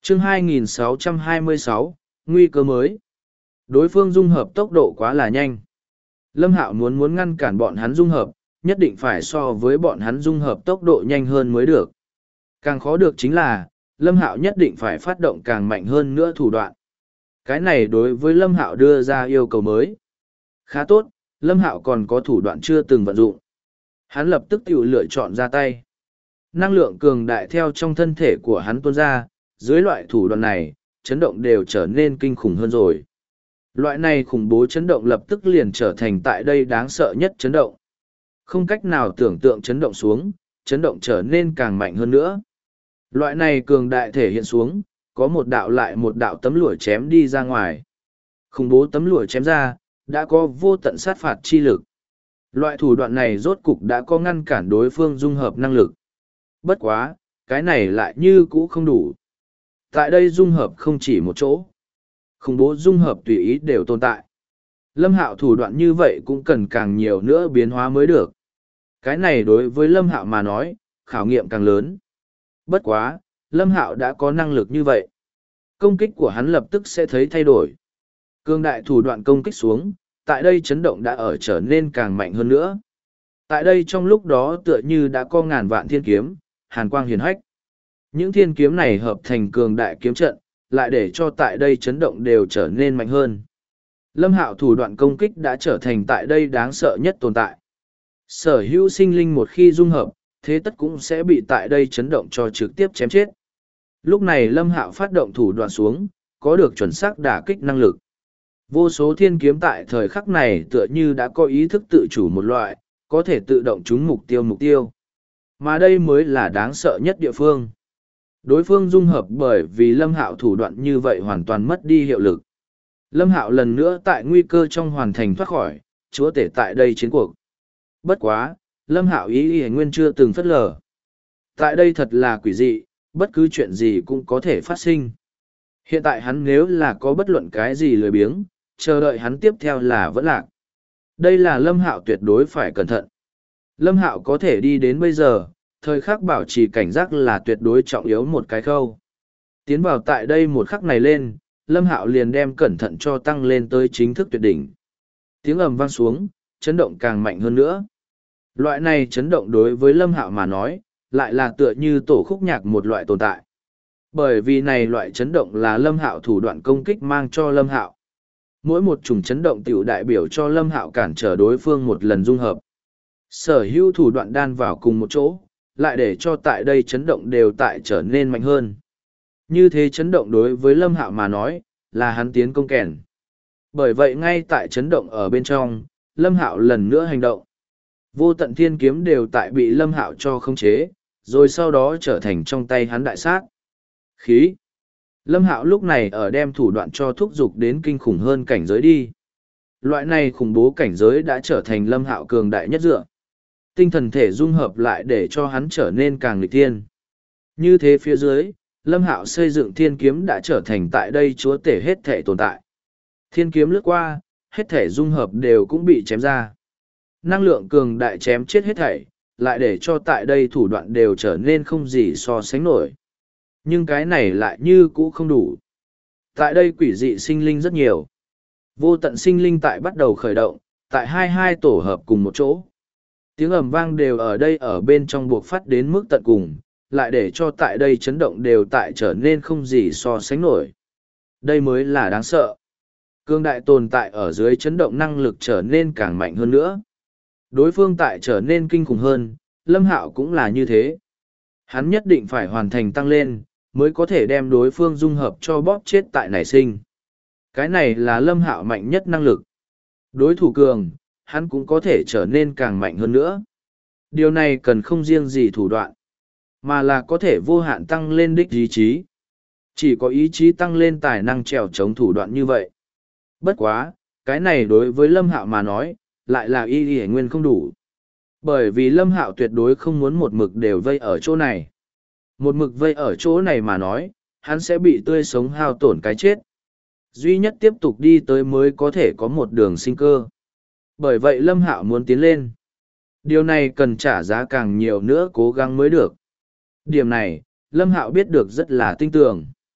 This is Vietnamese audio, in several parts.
chương 2626, nguy cơ mới. Đối phương dung hợp tốc độ quá là nhanh. Lâm Hạo muốn ngăn cản bọn hắn dung hợp, nhất định phải so với bọn hắn dung hợp tốc độ nhanh hơn mới được. Càng khó được chính là, Lâm Hạo nhất định phải phát động càng mạnh hơn nữa thủ đoạn. Cái này đối với Lâm Hạo đưa ra yêu cầu mới. Khá tốt, Lâm Hạo còn có thủ đoạn chưa từng vận dụng. Hắn lập tức tự lựa chọn ra tay. Năng lượng cường đại theo trong thân thể của hắn tuôn ra, dưới loại thủ đoạn này, chấn động đều trở nên kinh khủng hơn rồi. Loại này khủng bố chấn động lập tức liền trở thành tại đây đáng sợ nhất chấn động. Không cách nào tưởng tượng chấn động xuống, chấn động trở nên càng mạnh hơn nữa. Loại này cường đại thể hiện xuống, có một đạo lại một đạo tấm lụa chém đi ra ngoài. Khủng bố tấm lụa chém ra, đã có vô tận sát phạt chi lực. Loại thủ đoạn này rốt cục đã có ngăn cản đối phương dung hợp năng lực. Bất quá, cái này lại như cũ không đủ. Tại đây dung hợp không chỉ một chỗ. Khủng bố dung hợp tùy ý đều tồn tại. Lâm Hạo thủ đoạn như vậy cũng cần càng nhiều nữa biến hóa mới được. Cái này đối với Lâm Hạo mà nói, khảo nghiệm càng lớn. Bất quá, Lâm Hạo đã có năng lực như vậy. Công kích của hắn lập tức sẽ thấy thay đổi. Cương đại thủ đoạn công kích xuống, tại đây chấn động đã ở trở nên càng mạnh hơn nữa. Tại đây trong lúc đó tựa như đã có ngàn vạn thiên kiếm, hàn quang hiển hách. Những thiên kiếm này hợp thành cường đại kiếm trận, lại để cho tại đây chấn động đều trở nên mạnh hơn. Lâm Hạo thủ đoạn công kích đã trở thành tại đây đáng sợ nhất tồn tại. Sở hữu sinh linh một khi dung hợp, thế tất cũng sẽ bị tại đây chấn động cho trực tiếp chém chết. Lúc này Lâm Hạo phát động thủ đoạn xuống, có được chuẩn xác đả kích năng lực. Vô số thiên kiếm tại thời khắc này tựa như đã có ý thức tự chủ một loại, có thể tự động trúng mục tiêu. Mà đây mới là đáng sợ nhất địa phương. Đối phương dung hợp bởi vì Lâm Hạo thủ đoạn như vậy hoàn toàn mất đi hiệu lực. Lâm Hạo lần nữa tại nguy cơ trong hoàn thành thoát khỏi, chúa tể tại đây chiến cuộc. Bất quá, Lâm Hạo ý nguyên chưa từng phất lờ. Tại đây thật là quỷ dị, bất cứ chuyện gì cũng có thể phát sinh. Hiện tại hắn nếu là có bất luận cái gì lười biếng, chờ đợi hắn tiếp theo là vẫn lạc. Đây là Lâm Hạo tuyệt đối phải cẩn thận. Lâm Hạo có thể đi đến bây giờ, thời khắc bảo trì cảnh giác là tuyệt đối trọng yếu một cái khâu. Tiến vào tại đây một khắc này lên, Lâm Hạo liền đem cẩn thận cho tăng lên tới chính thức tuyệt đỉnh. Tiếng ầm vang xuống, chấn động càng mạnh hơn nữa. Loại này chấn động đối với Lâm Hạo mà nói, lại là tựa như tổ khúc nhạc một loại tồn tại. Bởi vì này loại chấn động là Lâm Hạo thủ đoạn công kích mang cho Lâm Hạo. Mỗi một chủng chấn động tiểu đại biểu cho Lâm Hạo cản trở đối phương một lần dung hợp. Sở hữu thủ đoạn đan vào cùng một chỗ, lại để cho tại đây chấn động đều tại trở nên mạnh hơn. Như thế chấn động đối với Lâm Hạo mà nói, là hắn tiến công kèn. Bởi vậy ngay tại chấn động ở bên trong, Lâm Hạo lần nữa hành động. Vô tận thiên kiếm đều tại bị Lâm Hạo cho khống chế, rồi sau đó trở thành trong tay hắn đại sát. Khí. Lâm Hạo lúc này ở đem thủ đoạn cho thúc giục đến kinh khủng hơn cảnh giới đi. Loại này khủng bố cảnh giới đã trở thành Lâm Hạo cường đại nhất dựa. Tinh thần thể dung hợp lại để cho hắn trở nên càng nghịch thiên. Như thế phía dưới, Lâm Hạo xây dựng thiên kiếm đã trở thành tại đây chúa tể hết thể tồn tại. Thiên kiếm lướt qua, hết thể dung hợp đều cũng bị chém ra. Năng lượng cường đại chém chết hết thảy, lại để cho tại đây thủ đoạn đều trở nên không gì so sánh nổi. Nhưng cái này lại như cũ không đủ. Tại đây quỷ dị sinh linh rất nhiều. Vô tận sinh linh tại bắt đầu khởi động, tại hai tổ hợp cùng một chỗ. Tiếng ầm vang đều ở đây ở bên trong buộc phát đến mức tận cùng, lại để cho tại đây chấn động đều tại trở nên không gì so sánh nổi. Đây mới là đáng sợ. Cương đại tồn tại ở dưới chấn động năng lực trở nên càng mạnh hơn nữa. Đối phương tại trở nên kinh khủng hơn, Lâm Hạo cũng là như thế. Hắn nhất định phải hoàn thành tăng lên, mới có thể đem đối phương dung hợp cho bóp chết tại nảy sinh. Cái này là Lâm Hạo mạnh nhất năng lực. Đối thủ cường, hắn cũng có thể trở nên càng mạnh hơn nữa. Điều này cần không riêng gì thủ đoạn, mà là có thể vô hạn tăng lên đích ý chí. Chỉ có ý chí tăng lên tài năng trèo chống thủ đoạn như vậy. Bất quá, cái này đối với Lâm Hạo mà nói, lại là y nguyên không đủ. Bởi vì Lâm Hạo tuyệt đối không muốn một mực đều vây ở chỗ này. Một mực vây ở chỗ này mà nói, hắn sẽ bị tươi sống hao tổn cái chết. Duy nhất tiếp tục đi tới mới có thể có một đường sinh cơ. Bởi vậy Lâm Hạo muốn tiến lên. Điều này cần trả giá càng nhiều nữa cố gắng mới được. Điểm này, Lâm Hạo biết được rất là tinh tường.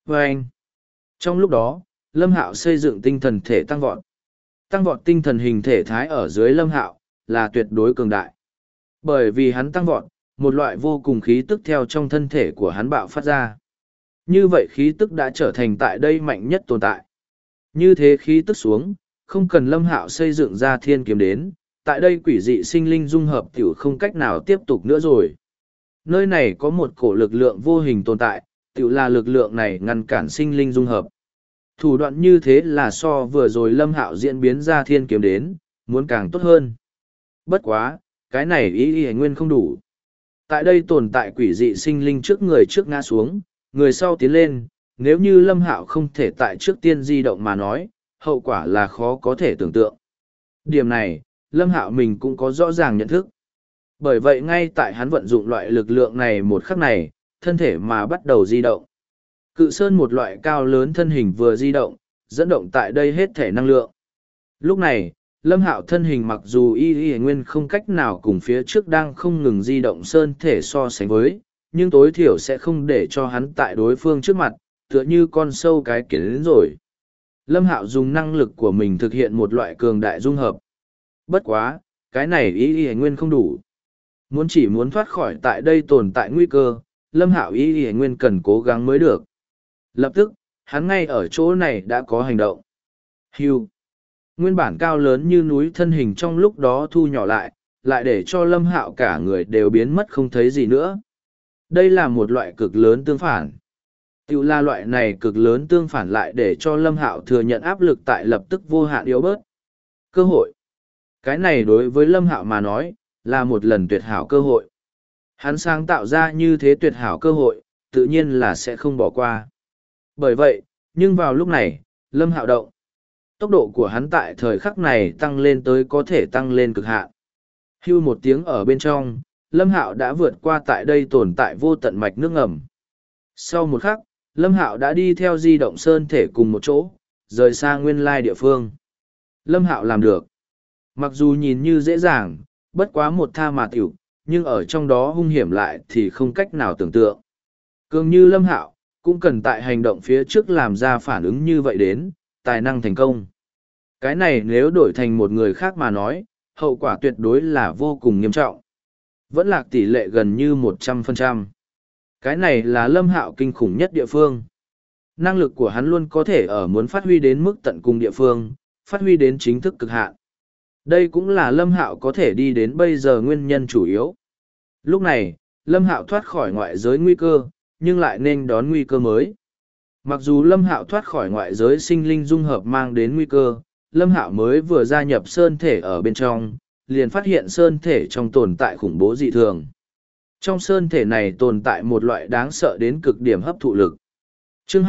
Và anh, trong lúc đó, Lâm Hạo xây dựng tinh thần thể tăng vọt. Tăng vọt tinh thần hình thể thái ở dưới Lâm Hạo là tuyệt đối cường đại. Bởi vì hắn tăng vọt, một loại vô cùng khí tức theo trong thân thể của hắn bạo phát ra. Như vậy khí tức đã trở thành tại đây mạnh nhất tồn tại. Như thế khí tức xuống, không cần Lâm Hạo xây dựng ra thiên kiếm đến, tại đây quỷ dị sinh linh dung hợp tiểu không cách nào tiếp tục nữa rồi. Nơi này có một cổ lực lượng vô hình tồn tại, tiểu là lực lượng này ngăn cản sinh linh dung hợp. Thủ đoạn như thế là so vừa rồi Lâm Hạo diễn biến ra thiên kiếm đến, muốn càng tốt hơn. Bất quá, cái này ý nguyên không đủ. Tại đây tồn tại quỷ dị sinh linh trước người trước ngã xuống, người sau tiến lên, nếu như Lâm Hạo không thể tại trước tiên di động mà nói, hậu quả là khó có thể tưởng tượng. Điểm này, Lâm Hạo mình cũng có rõ ràng nhận thức. Bởi vậy ngay tại hắn vận dụng loại lực lượng này một khắc này, thân thể mà bắt đầu di động. Cự sơn một loại cao lớn thân hình vừa di động, dẫn động tại đây hết thể năng lượng. Lúc này, Lâm Hạo thân hình mặc dù y nguyên không cách nào cùng phía trước đang không ngừng di động sơn thể so sánh với, nhưng tối thiểu sẽ không để cho hắn tại đối phương trước mặt, tựa như con sâu cái kiến đến rồi. Lâm Hạo dùng năng lực của mình thực hiện một loại cường đại dung hợp. Bất quá, cái này y nguyên không đủ. Chỉ muốn thoát khỏi tại đây tồn tại nguy cơ, Lâm Hạo y nguyên cần cố gắng mới được. Lập tức, hắn ngay ở chỗ này đã có hành động. Hưu. Nguyên bản cao lớn như núi thân hình trong lúc đó thu nhỏ lại để cho Lâm Hạo cả người đều biến mất không thấy gì nữa. Đây là một loại cực lớn tương phản. Tiểu là loại này cực lớn tương phản lại để cho Lâm Hạo thừa nhận áp lực tại lập tức vô hạn yếu bớt. Cơ hội. Cái này đối với Lâm Hạo mà nói, là một lần tuyệt hảo cơ hội. Hắn sáng tạo ra như thế tuyệt hảo cơ hội, tự nhiên là sẽ không bỏ qua. Bởi vậy, nhưng vào lúc này, Lâm Hạo động. Tốc độ của hắn tại thời khắc này tăng lên tới có thể tăng lên cực hạn. Hưu một tiếng ở bên trong, Lâm Hạo đã vượt qua tại đây tồn tại vô tận mạch nước ngầm. Sau một khắc, Lâm Hạo đã đi theo di động sơn thể cùng một chỗ, rời xa nguyên lai địa phương. Lâm Hạo làm được. Mặc dù nhìn như dễ dàng, bất quá một tha mà tiểu, nhưng ở trong đó hung hiểm lại thì không cách nào tưởng tượng. Cường như Lâm Hạo, cũng cần tại hành động phía trước làm ra phản ứng như vậy đến, tài năng thành công. Cái này nếu đổi thành một người khác mà nói, hậu quả tuyệt đối là vô cùng nghiêm trọng. Vẫn lạc tỷ lệ gần như 100%. Cái này là Lâm Hạo kinh khủng nhất địa phương. Năng lực của hắn luôn có thể ở muốn phát huy đến mức tận cùng địa phương, phát huy đến chính thức cực hạn. Đây cũng là Lâm Hạo có thể đi đến bây giờ nguyên nhân chủ yếu. Lúc này, Lâm Hạo thoát khỏi ngoại giới nguy cơ, nhưng lại nên đón nguy cơ mới. Mặc dù Lâm Hạo thoát khỏi ngoại giới sinh linh dung hợp mang đến nguy cơ, Lâm Hạo mới vừa gia nhập sơn thể ở bên trong, liền phát hiện sơn thể trong tồn tại khủng bố dị thường. Trong sơn thể này tồn tại một loại đáng sợ đến cực điểm hấp thụ lực. Chương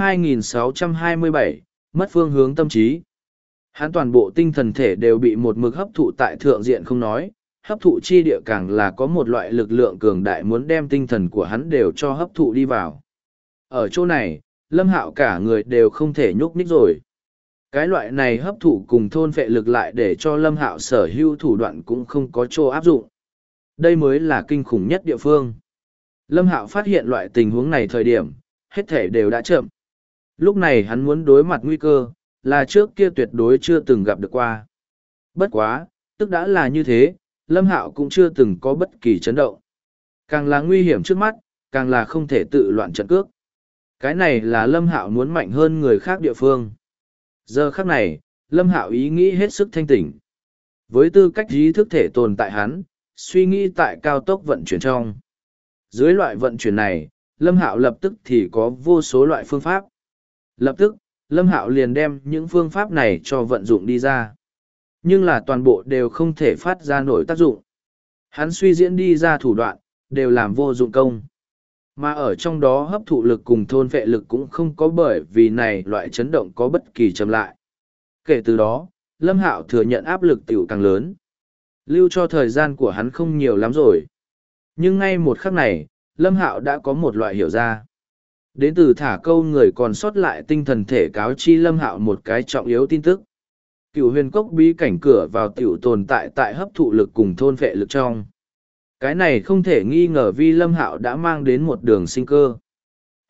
2627, mất phương hướng tâm trí. Hắn toàn bộ tinh thần thể đều bị một mực hấp thụ tại thượng diện không nói, hấp thụ chi địa càng là có một loại lực lượng cường đại muốn đem tinh thần của hắn đều cho hấp thụ đi vào. Ở chỗ này, Lâm Hạo cả người đều không thể nhúc nhích rồi. Cái loại này hấp thụ cùng thôn phệ lực lại để cho Lâm Hạo sở hữu thủ đoạn cũng không có chỗ áp dụng. Đây mới là kinh khủng nhất địa phương. Lâm Hạo phát hiện loại tình huống này thời điểm, hết thể đều đã chậm. Lúc này hắn muốn đối mặt nguy cơ, là trước kia tuyệt đối chưa từng gặp được qua. Bất quá, tức đã là như thế, Lâm Hạo cũng chưa từng có bất kỳ chấn động. Càng là nguy hiểm trước mắt, càng là không thể tự loạn trận cước. Cái này là Lâm Hạo muốn mạnh hơn người khác địa phương. Giờ khắc này, Lâm Hạo ý nghĩ hết sức thanh tỉnh. Với tư cách ý thức thể tồn tại hắn, suy nghĩ tại cao tốc vận chuyển trong. Dưới loại vận chuyển này, Lâm Hạo lập tức thì có vô số loại phương pháp. Lập tức, Lâm Hạo liền đem những phương pháp này cho vận dụng đi ra. Nhưng là toàn bộ đều không thể phát ra nổi tác dụng. Hắn suy diễn đi ra thủ đoạn, đều làm vô dụng công. Mà ở trong đó hấp thụ lực cùng thôn vệ lực cũng không có bởi vì này loại chấn động có bất kỳ chậm lại. Kể từ đó, Lâm Hạo thừa nhận áp lực tiểu càng lớn. Lưu cho thời gian của hắn không nhiều lắm rồi. Nhưng ngay một khắc này, Lâm Hạo đã có một loại hiểu ra. Đến từ thả câu người còn sót lại tinh thần thể cáo chi Lâm Hạo một cái trọng yếu tin tức. Cựu huyền cốc bí cảnh cửa vào tiểu tồn tại hấp thụ lực cùng thôn vệ lực trong. Cái này không thể nghi ngờ vì Lâm Hạo đã mang đến một đường sinh cơ.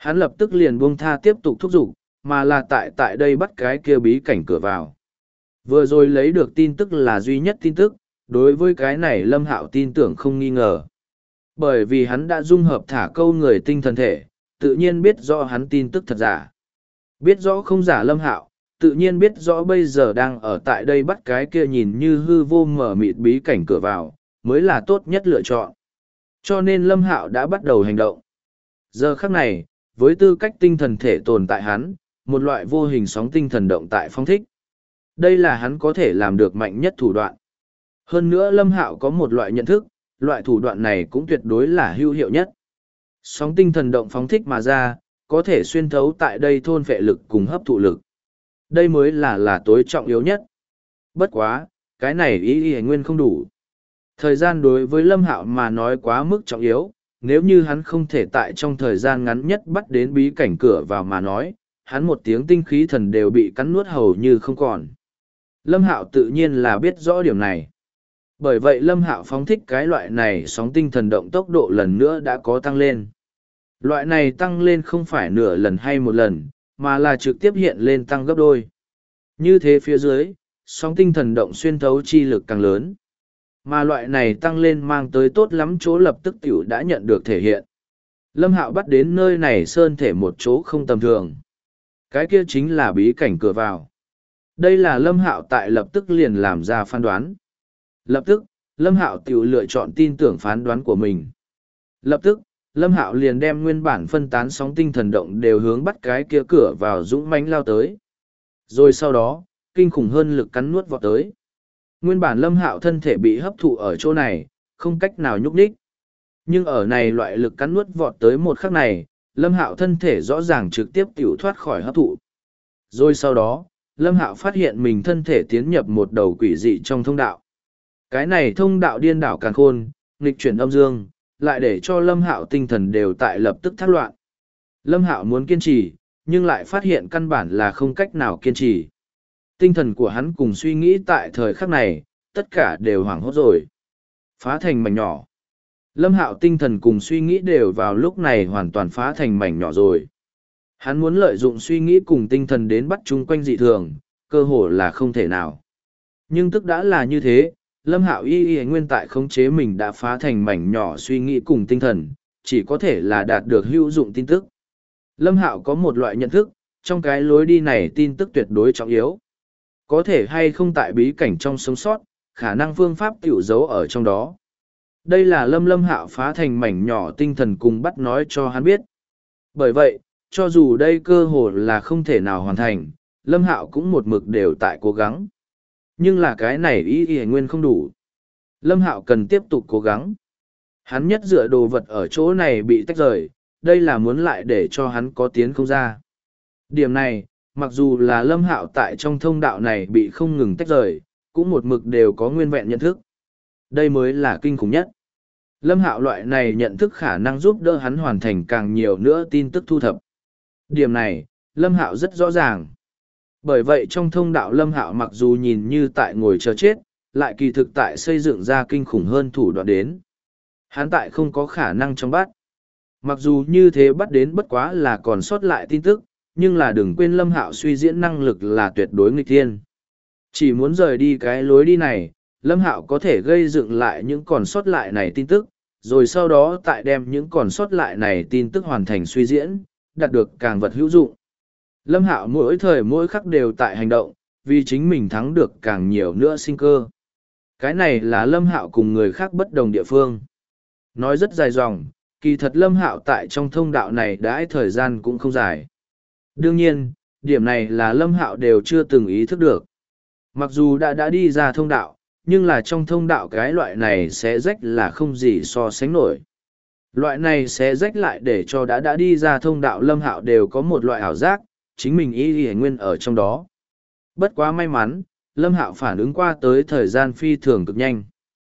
Hắn lập tức liền buông tha tiếp tục thúc giục, mà là tại đây bắt cái kia bí cảnh cửa vào. Vừa rồi lấy được tin tức là duy nhất tin tức, đối với cái này Lâm Hạo tin tưởng không nghi ngờ. Bởi vì hắn đã dung hợp thả câu người tinh thần thể, tự nhiên biết rõ hắn tin tức thật giả. Biết rõ không giả Lâm Hạo, tự nhiên biết rõ bây giờ đang ở tại đây bắt cái kia nhìn như hư vô mở mịt bí cảnh cửa vào, mới là tốt nhất lựa chọn. Cho nên Lâm Hạo đã bắt đầu hành động. Giờ khắc này, với tư cách tinh thần thể tồn tại hắn, một loại vô hình sóng tinh thần động tại phong thích. Đây là hắn có thể làm được mạnh nhất thủ đoạn. Hơn nữa Lâm Hạo có một loại nhận thức, loại thủ đoạn này cũng tuyệt đối là hữu hiệu nhất. Sóng tinh thần động phóng thích mà ra, có thể xuyên thấu tại đây thôn phệ lực cùng hấp thụ lực. Đây mới là tối trọng yếu nhất. Bất quá, cái này ý nguyên không đủ. Thời gian đối với Lâm Hạo mà nói quá mức trọng yếu, nếu như hắn không thể tại trong thời gian ngắn nhất bắt đến bí cảnh cửa vào mà nói, hắn một tiếng tinh khí thần đều bị cắn nuốt hầu như không còn. Lâm Hạo tự nhiên là biết rõ điểm này. Bởi vậy Lâm Hạo phóng thích cái loại này sóng tinh thần động tốc độ lần nữa đã có tăng lên. Loại này tăng lên không phải nửa lần hay một lần, mà là trực tiếp hiện lên tăng gấp đôi. Như thế phía dưới, sóng tinh thần động xuyên thấu chi lực càng lớn. Mà loại này tăng lên mang tới tốt lắm chỗ lập tức tiểu đã nhận được thể hiện. Lâm Hạo bắt đến nơi này sơn thể một chỗ không tầm thường. Cái kia chính là bí cảnh cửa vào. Đây là Lâm Hạo tại lập tức liền làm ra phán đoán. Lập tức, Lâm Hạo tiểu lựa chọn tin tưởng phán đoán của mình. Lập tức, Lâm Hạo liền đem nguyên bản phân tán sóng tinh thần động đều hướng bắt cái kia cửa vào dũng mãnh lao tới. Rồi sau đó, kinh khủng hơn lực cắn nuốt vọt tới. Nguyên bản Lâm Hạo thân thể bị hấp thụ ở chỗ này, không cách nào nhúc nhích. Nhưng ở này loại lực cắn nuốt vọt tới một khắc này, Lâm Hạo thân thể rõ ràng trực tiếp tiểu thoát khỏi hấp thụ. Rồi sau đó, Lâm Hạo phát hiện mình thân thể tiến nhập một đầu quỷ dị trong thông đạo. Cái này thông đạo điên đảo càn khôn, nghịch chuyển âm dương, lại để cho Lâm Hạo tinh thần đều tại lập tức thác loạn. Lâm Hạo muốn kiên trì, nhưng lại phát hiện căn bản là không cách nào kiên trì. Tinh thần của hắn cùng suy nghĩ tại thời khắc này, tất cả đều hoảng hốt rồi. Phá thành mảnh nhỏ. Lâm Hạo tinh thần cùng suy nghĩ đều vào lúc này hoàn toàn phá thành mảnh nhỏ rồi. Hắn muốn lợi dụng suy nghĩ cùng tinh thần đến bắt chúng quanh dị thường, cơ hồ là không thể nào. Nhưng tức đã là như thế, Lâm Hạo y nguyên tại khống chế mình đã phá thành mảnh nhỏ suy nghĩ cùng tinh thần, chỉ có thể là đạt được hữu dụng tin tức. Lâm Hạo có một loại nhận thức, trong cái lối đi này tin tức tuyệt đối trọng yếu. Có thể hay không tại bí cảnh trong sống sót, khả năng phương pháp tiểu giấu ở trong đó. Đây là Lâm Hạo phá thành mảnh nhỏ tinh thần cùng bắt nói cho hắn biết. Bởi vậy, cho dù đây cơ hồ là không thể nào hoàn thành, Lâm Hạo cũng một mực đều tại cố gắng. Nhưng là cái này ý nguyên không đủ. Lâm Hạo cần tiếp tục cố gắng. Hắn nhất dựa đồ vật ở chỗ này bị tách rời, đây là muốn lại để cho hắn có tiến không ra. Điểm này, mặc dù là Lâm Hạo tại trong thông đạo này bị không ngừng tách rời, cũng một mực đều có nguyên vẹn nhận thức. Đây mới là kinh khủng nhất. Lâm Hạo loại này nhận thức khả năng giúp đỡ hắn hoàn thành càng nhiều nữa tin tức thu thập. Điểm này, Lâm Hạo rất rõ ràng. Bởi vậy trong thông đạo Lâm Hạo mặc dù nhìn như tại ngồi chờ chết, lại kỳ thực tại xây dựng ra kinh khủng hơn thủ đoạn đến. Hắn tại không có khả năng trong bắt. Mặc dù như thế bắt đến bất quá là còn sót lại tin tức, nhưng là đừng quên Lâm Hạo suy diễn năng lực là tuyệt đối nghịch thiên. Chỉ muốn rời đi cái lối đi này, Lâm Hạo có thể gây dựng lại những còn sót lại này tin tức, rồi sau đó tại đem những còn sót lại này tin tức hoàn thành suy diễn, đạt được càng vật hữu dụng. Lâm Hạo mỗi thời mỗi khắc đều tại hành động, vì chính mình thắng được càng nhiều nữa sinh cơ. Cái này là Lâm Hạo cùng người khác bất đồng địa phương. Nói rất dài dòng, kỳ thật Lâm Hạo tại trong thông đạo này đãi thời gian cũng không dài. Đương nhiên, điểm này là Lâm Hạo đều chưa từng ý thức được. Mặc dù đã đi ra thông đạo, nhưng là trong thông đạo cái loại này sẽ rách là không gì so sánh nổi. Loại này sẽ rách lại để cho đã đi ra thông đạo Lâm Hạo đều có một loại ảo giác, chính mình y nguyên ở trong đó. Bất quá may mắn, Lâm Hạo phản ứng qua tới thời gian phi thường cực nhanh.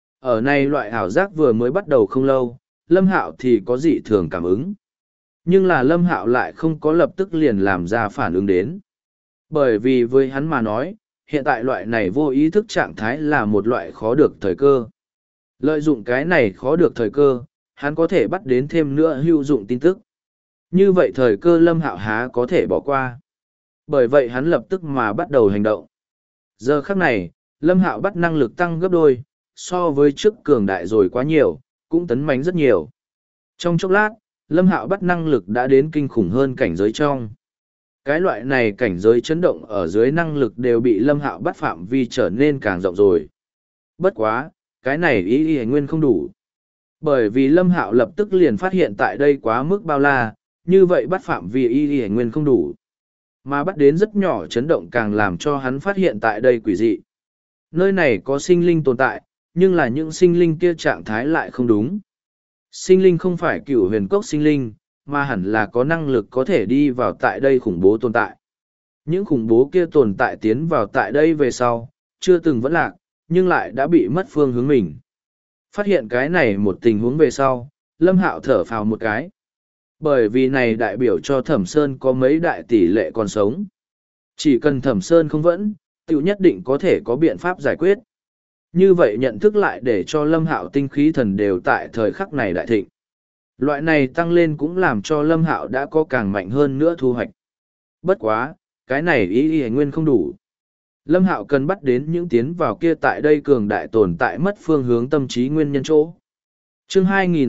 Ở này loại ảo giác vừa mới bắt đầu không lâu, Lâm Hạo thì có dị thường cảm ứng. Nhưng là Lâm Hạo lại không có lập tức liền làm ra phản ứng đến. Bởi vì với hắn mà nói, hiện tại loại này vô ý thức trạng thái là một loại khó được thời cơ. Lợi dụng cái này khó được thời cơ, hắn có thể bắt đến thêm nữa hữu dụng tin tức. Như vậy thời cơ Lâm Hạo há có thể bỏ qua. Bởi vậy hắn lập tức mà bắt đầu hành động. Giờ khắc này, Lâm Hạo bắt năng lực tăng gấp đôi, so với trước cường đại rồi quá nhiều, cũng tấn mãnh rất nhiều. Trong chốc lát, Lâm Hạo bắt năng lực đã đến kinh khủng hơn cảnh giới trong. Cái loại này cảnh giới chấn động ở dưới năng lực đều bị Lâm Hạo bắt phạm vi trở nên càng rộng rồi. Bất quá, cái này ý nguyên không đủ. Bởi vì Lâm Hạo lập tức liền phát hiện tại đây quá mức bao la, như vậy bắt phạm vi ý nguyên không đủ. Mà bắt đến rất nhỏ chấn động càng làm cho hắn phát hiện tại đây quỷ dị. Nơi này có sinh linh tồn tại, nhưng là những sinh linh kia trạng thái lại không đúng. Sinh linh không phải cửu huyền cốc sinh linh, mà hẳn là có năng lực có thể đi vào tại đây khủng bố tồn tại. Những khủng bố kia tồn tại tiến vào tại đây về sau, chưa từng vẫn lạc, nhưng lại đã bị mất phương hướng mình. Phát hiện cái này một tình huống về sau, Lâm Hạo thở phào một cái. Bởi vì này đại biểu cho Thẩm Sơn có mấy đại tỷ lệ còn sống. Chỉ cần Thẩm Sơn không vẫn, tiểu nhất định có thể có biện pháp giải quyết. Như vậy nhận thức lại để cho Lâm Hạo tinh khí thần đều tại thời khắc này đại thịnh. Loại này tăng lên cũng làm cho Lâm Hạo đã có càng mạnh hơn nữa thu hoạch. Bất quá, cái này ý nguyên không đủ. Lâm Hạo cần bắt đến những tiến vào kia tại đây cường đại tồn tại mất phương hướng tâm trí nguyên nhân chỗ. Chương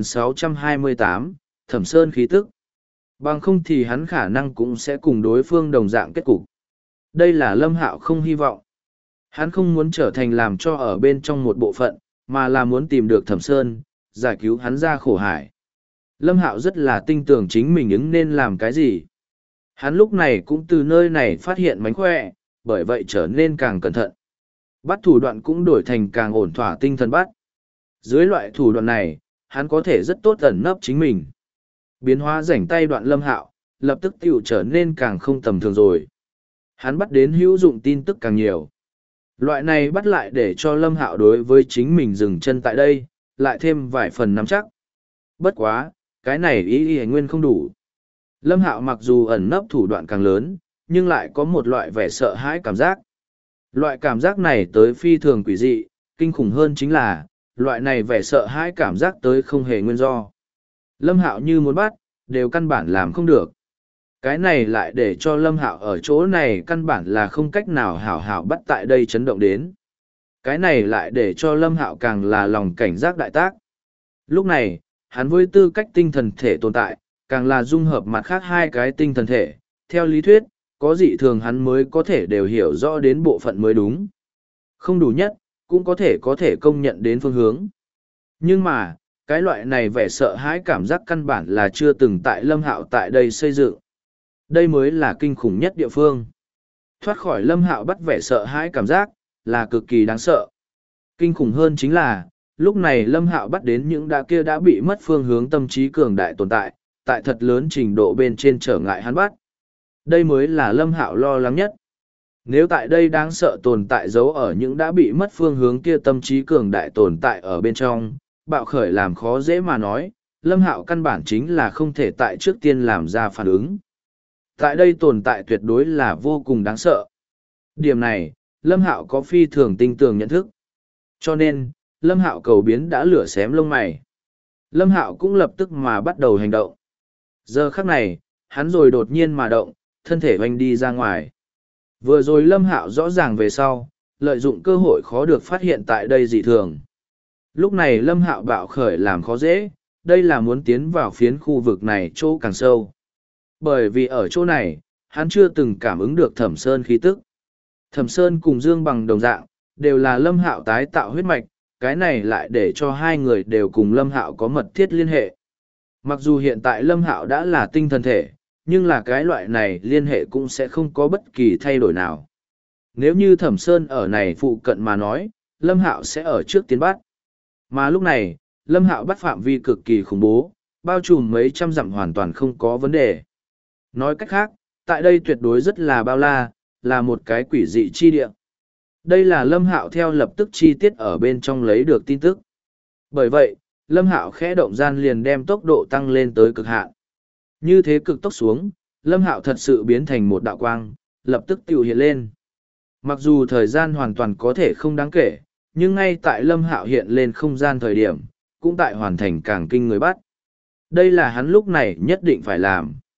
2628, Thẩm Sơn khí tức. Bằng không thì hắn khả năng cũng sẽ cùng đối phương đồng dạng kết cục. Đây là Lâm Hạo không hy vọng. Hắn không muốn trở thành làm cho ở bên trong một bộ phận, mà là muốn tìm được Thẩm Sơn, giải cứu hắn ra khổ hải. Lâm Hạo rất là tin tưởng chính mình ứng nên làm cái gì. Hắn lúc này cũng từ nơi này phát hiện mánh khỏe, bởi vậy trở nên càng cẩn thận. Bắt thủ đoạn cũng đổi thành càng ổn thỏa tinh thần bắt. Dưới loại thủ đoạn này, hắn có thể rất tốt ẩn nấp chính mình. Biến hóa rảnh tay đoạn Lâm Hạo, lập tức tiểu trở nên càng không tầm thường rồi. Hắn bắt đến hữu dụng tin tức càng nhiều. Loại này bắt lại để cho Lâm Hạo đối với chính mình dừng chân tại đây, lại thêm vài phần nắm chắc. Bất quá, cái này ý nguyên không đủ. Lâm Hạo mặc dù ẩn nấp thủ đoạn càng lớn, nhưng lại có một loại vẻ sợ hãi cảm giác. Loại cảm giác này tới phi thường quỷ dị, kinh khủng hơn chính là, loại này vẻ sợ hãi cảm giác tới không hề nguyên do. Lâm Hạo như muốn bắt, đều căn bản làm không được. Cái này lại để cho Lâm Hạo ở chỗ này căn bản là không cách nào hảo hảo bắt tại đây chấn động đến. Cái này lại để cho Lâm Hạo càng là lòng cảnh giác đại tác. Lúc này, hắn với tư cách tinh thần thể tồn tại, càng là dung hợp mặt khác hai cái tinh thần thể. Theo lý thuyết, có dị thường hắn mới có thể đều hiểu rõ đến bộ phận mới đúng. Không đủ nhất, cũng có thể công nhận đến phương hướng. Nhưng mà, cái loại này vẻ sợ hãi cảm giác căn bản là chưa từng tại Lâm Hạo tại đây xây dựng. Đây mới là kinh khủng nhất địa phương. Thoát khỏi Lâm Hạo bắt vẻ sợ hãi cảm giác, là cực kỳ đáng sợ. Kinh khủng hơn chính là, lúc này Lâm Hạo bắt đến những kia đã bị mất phương hướng tâm trí cường đại tồn tại, tại thật lớn trình độ bên trên trở ngại hắn bắt. Đây mới là Lâm Hạo lo lắng nhất. Nếu tại đây đáng sợ tồn tại giấu ở những đã bị mất phương hướng kia tâm trí cường đại tồn tại ở bên trong, bạo khởi làm khó dễ mà nói, Lâm Hạo căn bản chính là không thể tại trước tiên làm ra phản ứng. Tại đây tồn tại tuyệt đối là vô cùng đáng sợ. Điểm này, Lâm Hạo có phi thường tinh tường nhận thức. Cho nên, Lâm Hạo cầu biến đã lửa xém lông mày. Lâm Hạo cũng lập tức mà bắt đầu hành động. Giờ khắc này, hắn rồi đột nhiên mà động, thân thể hoành đi ra ngoài. Vừa rồi Lâm Hạo rõ ràng về sau, lợi dụng cơ hội khó được phát hiện tại đây dị thường. Lúc này Lâm Hạo bạo khởi làm khó dễ, đây là muốn tiến vào phiến khu vực này chỗ càng sâu. Bởi vì ở chỗ này, hắn chưa từng cảm ứng được Thẩm Sơn khí tức. Thẩm Sơn cùng Dương Bằng đồng dạng, đều là Lâm Hạo tái tạo huyết mạch, cái này lại để cho hai người đều cùng Lâm Hạo có mật thiết liên hệ. Mặc dù hiện tại Lâm Hạo đã là tinh thần thể, nhưng là cái loại này liên hệ cũng sẽ không có bất kỳ thay đổi nào. Nếu như Thẩm Sơn ở này phụ cận mà nói, Lâm Hạo sẽ ở trước tiến bắt. Mà lúc này, Lâm Hạo bắt phạm vi cực kỳ khủng bố, bao trùm mấy trăm dặm hoàn toàn không có vấn đề. Nói cách khác, tại đây tuyệt đối rất là bao la, là một cái quỷ dị chi địa. Đây là Lâm Hạo theo lập tức chi tiết ở bên trong lấy được tin tức. Bởi vậy, Lâm Hạo khẽ động gian liền đem tốc độ tăng lên tới cực hạn. Như thế cực tốc xuống, Lâm Hạo thật sự biến thành một đạo quang, lập tức tiêu hiện lên. Mặc dù thời gian hoàn toàn có thể không đáng kể, nhưng ngay tại Lâm Hạo hiện lên không gian thời điểm, cũng tại hoàn thành càng kinh người bắt. Đây là hắn lúc này nhất định phải làm.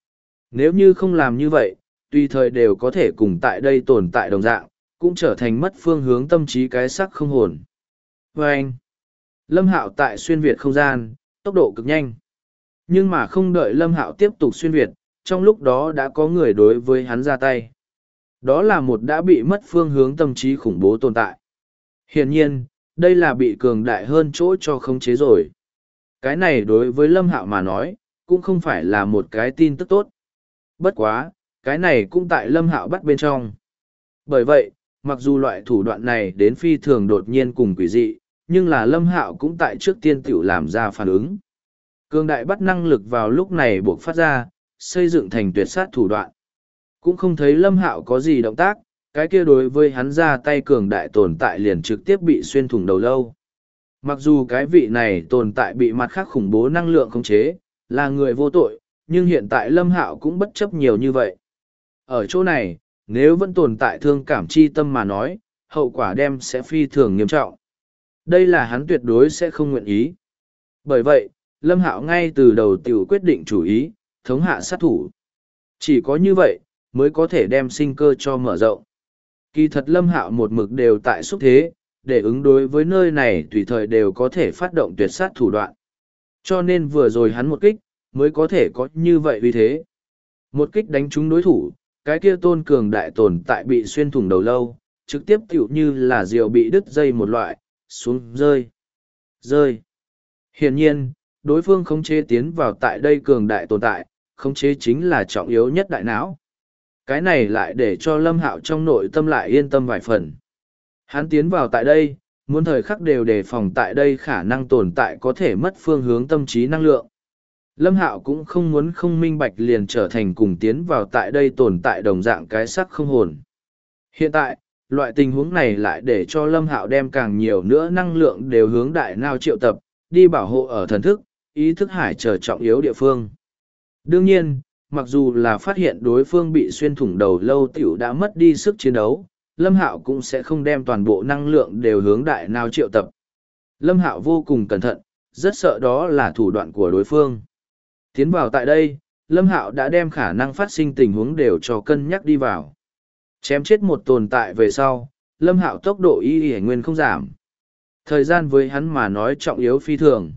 Nếu như không làm như vậy, tùy thời đều có thể cùng tại đây tồn tại đồng dạng, cũng trở thành mất phương hướng tâm trí cái sắc không hồn. Và anh, Lâm Hạo tại xuyên Việt không gian, tốc độ cực nhanh. Nhưng mà không đợi Lâm Hạo tiếp tục xuyên Việt, trong lúc đó đã có người đối với hắn ra tay. Đó là một đã bị mất phương hướng tâm trí khủng bố tồn tại. Hiển nhiên, đây là bị cường đại hơn chỗ cho khống chế rồi. Cái này đối với Lâm Hạo mà nói, cũng không phải là một cái tin tức tốt. Bất quá, cái này cũng tại Lâm Hạo bắt bên trong. Bởi vậy, mặc dù loại thủ đoạn này đến phi thường đột nhiên cùng quỷ dị, nhưng là Lâm Hạo cũng tại trước tiên tiểu làm ra phản ứng. Cường đại bắt năng lực vào lúc này buộc phát ra, xây dựng thành tuyệt sát thủ đoạn. Cũng không thấy Lâm Hạo có gì động tác, cái kia đối với hắn ra tay cường đại tồn tại liền trực tiếp bị xuyên thủng đầu lâu. Mặc dù cái vị này tồn tại bị mặt khác khủng bố năng lượng khống chế, là người vô tội, nhưng hiện tại Lâm Hạo cũng bất chấp nhiều như vậy. Ở chỗ này, nếu vẫn tồn tại thương cảm chi tâm mà nói, hậu quả đem sẽ phi thường nghiêm trọng. Đây là hắn tuyệt đối sẽ không nguyện ý. Bởi vậy, Lâm Hạo ngay từ đầu tiểu quyết định chủ ý, thống hạ sát thủ. Chỉ có như vậy, mới có thể đem sinh cơ cho mở rộng. Kỳ thật Lâm Hạo một mực đều tại xúc thế, để ứng đối với nơi này tùy thời đều có thể phát động tuyệt sát thủ đoạn. Cho nên vừa rồi hắn một kích, mới có thể có như vậy vì thế. Một kích đánh trúng đối thủ, cái kia tôn cường đại tồn tại bị xuyên thủng đầu lâu, trực tiếp tiểu như là diều bị đứt dây một loại, xuống rơi. Rơi. Hiển nhiên, đối phương khống chế tiến vào tại đây cường đại tồn tại, khống chế chính là trọng yếu nhất đại não. Cái này lại để cho Lâm Hạo trong nội tâm lại yên tâm vài phần. Hắn tiến vào tại đây, muốn thời khắc đều đề phòng tại đây khả năng tồn tại có thể mất phương hướng tâm trí năng lượng. Lâm Hạo cũng không muốn không minh bạch liền trở thành cùng tiến vào tại đây tồn tại đồng dạng cái sắc không hồn. Hiện tại, loại tình huống này lại để cho Lâm Hạo đem càng nhiều nữa năng lượng đều hướng đại não triệu tập, đi bảo hộ ở thần thức, ý thức hải trở trọng yếu địa phương. Đương nhiên, mặc dù là phát hiện đối phương bị xuyên thủng đầu lâu tiểu đã mất đi sức chiến đấu, Lâm Hạo cũng sẽ không đem toàn bộ năng lượng đều hướng đại não triệu tập. Lâm Hạo vô cùng cẩn thận, rất sợ đó là thủ đoạn của đối phương. Tiến vào tại đây, Lâm Hạo đã đem khả năng phát sinh tình huống đều cho cân nhắc đi vào. Chém chết một tồn tại về sau, Lâm Hạo tốc độ y nguyên không giảm. Thời gian với hắn mà nói trọng yếu phi thường.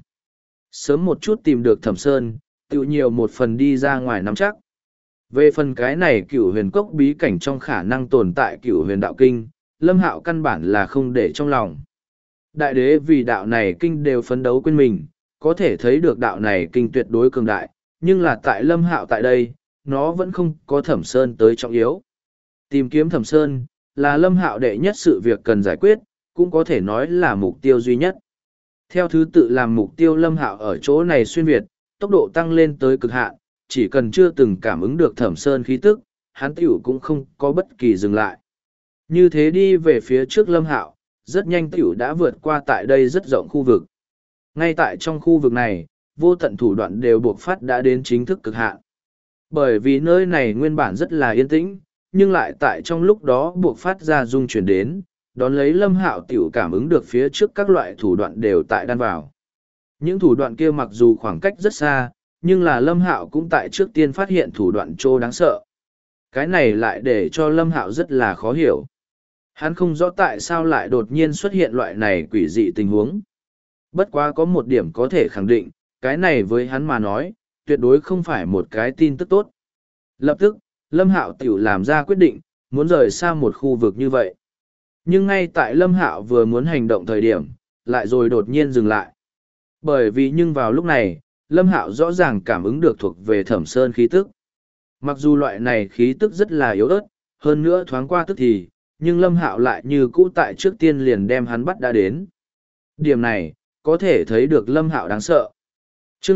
Sớm một chút tìm được Thẩm Sơn, tự nhiều một phần đi ra ngoài nắm chắc. Về phần cái này cửu huyền cốc bí cảnh trong khả năng tồn tại cửu huyền đạo kinh, Lâm Hạo căn bản là không để trong lòng. Đại đế vì đạo này kinh đều phấn đấu quên mình, có thể thấy được đạo này kinh tuyệt đối cường đại, nhưng là tại Lâm Hạo tại đây, nó vẫn không có Thẩm Sơn tới trọng yếu. Tìm kiếm Thẩm Sơn, là Lâm Hạo đệ nhất sự việc cần giải quyết, cũng có thể nói là mục tiêu duy nhất. Theo thứ tự làm mục tiêu Lâm Hạo ở chỗ này xuyên Việt, tốc độ tăng lên tới cực hạn, chỉ cần chưa từng cảm ứng được Thẩm Sơn khí tức, hắn tiểu cũng không có bất kỳ dừng lại. Như thế đi về phía trước Lâm Hạo, rất nhanh tiểu đã vượt qua tại đây rất rộng khu vực. Ngay tại trong khu vực này, vô tận thủ đoạn đều buộc phát đã đến chính thức cực hạn. Bởi vì nơi này nguyên bản rất là yên tĩnh, nhưng lại tại trong lúc đó buộc phát ra dung chuyển đến, đón lấy Lâm Hạo tiểu cảm ứng được phía trước các loại thủ đoạn đều tại đan vào. Những thủ đoạn kia mặc dù khoảng cách rất xa, nhưng là Lâm Hạo cũng tại trước tiên phát hiện thủ đoạn trô đáng sợ. Cái này lại để cho Lâm Hạo rất là khó hiểu. Hắn không rõ tại sao lại đột nhiên xuất hiện loại này quỷ dị tình huống. Bất quá có một điểm có thể khẳng định, cái này với hắn mà nói, tuyệt đối không phải một cái tin tức tốt. Lập tức, Lâm Hạo tiểu làm ra quyết định, muốn rời xa một khu vực như vậy. Nhưng ngay tại Lâm Hạo vừa muốn hành động thời điểm, lại rồi đột nhiên dừng lại. Bởi vì nhưng vào lúc này, Lâm Hạo rõ ràng cảm ứng được thuộc về Thẩm Sơn khí tức. Mặc dù loại này khí tức rất là yếu ớt, hơn nữa thoáng qua tức thì, nhưng Lâm Hạo lại như cũ tại trước tiên liền đem hắn bắt đã đến. Điểm này, có thể thấy được Lâm Hạo đáng sợ. Chương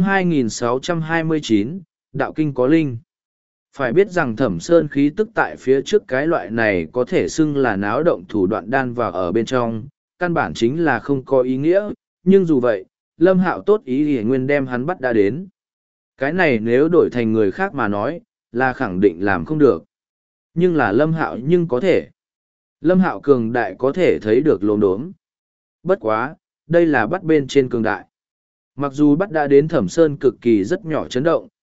2629, Đạo Kinh có linh. Phải biết rằng Thẩm Sơn khí tức tại phía trước cái loại này có thể xưng là náo động thủ đoạn đan vào ở bên trong, căn bản chính là không có ý nghĩa, nhưng dù vậy, Lâm Hạo tốt ý hề nguyên đem hắn bắt đã đến. Cái này nếu đổi thành người khác mà nói, là khẳng định làm không được. Nhưng là Lâm Hạo nhưng có thể. Lâm Hạo cường đại có thể thấy được lốm đốm. Bất quá, đây là bắt bên trên cường đại. Mặc dù bắt đã đến Thẩm Sơn cực kỳ rất nhỏ chấn động,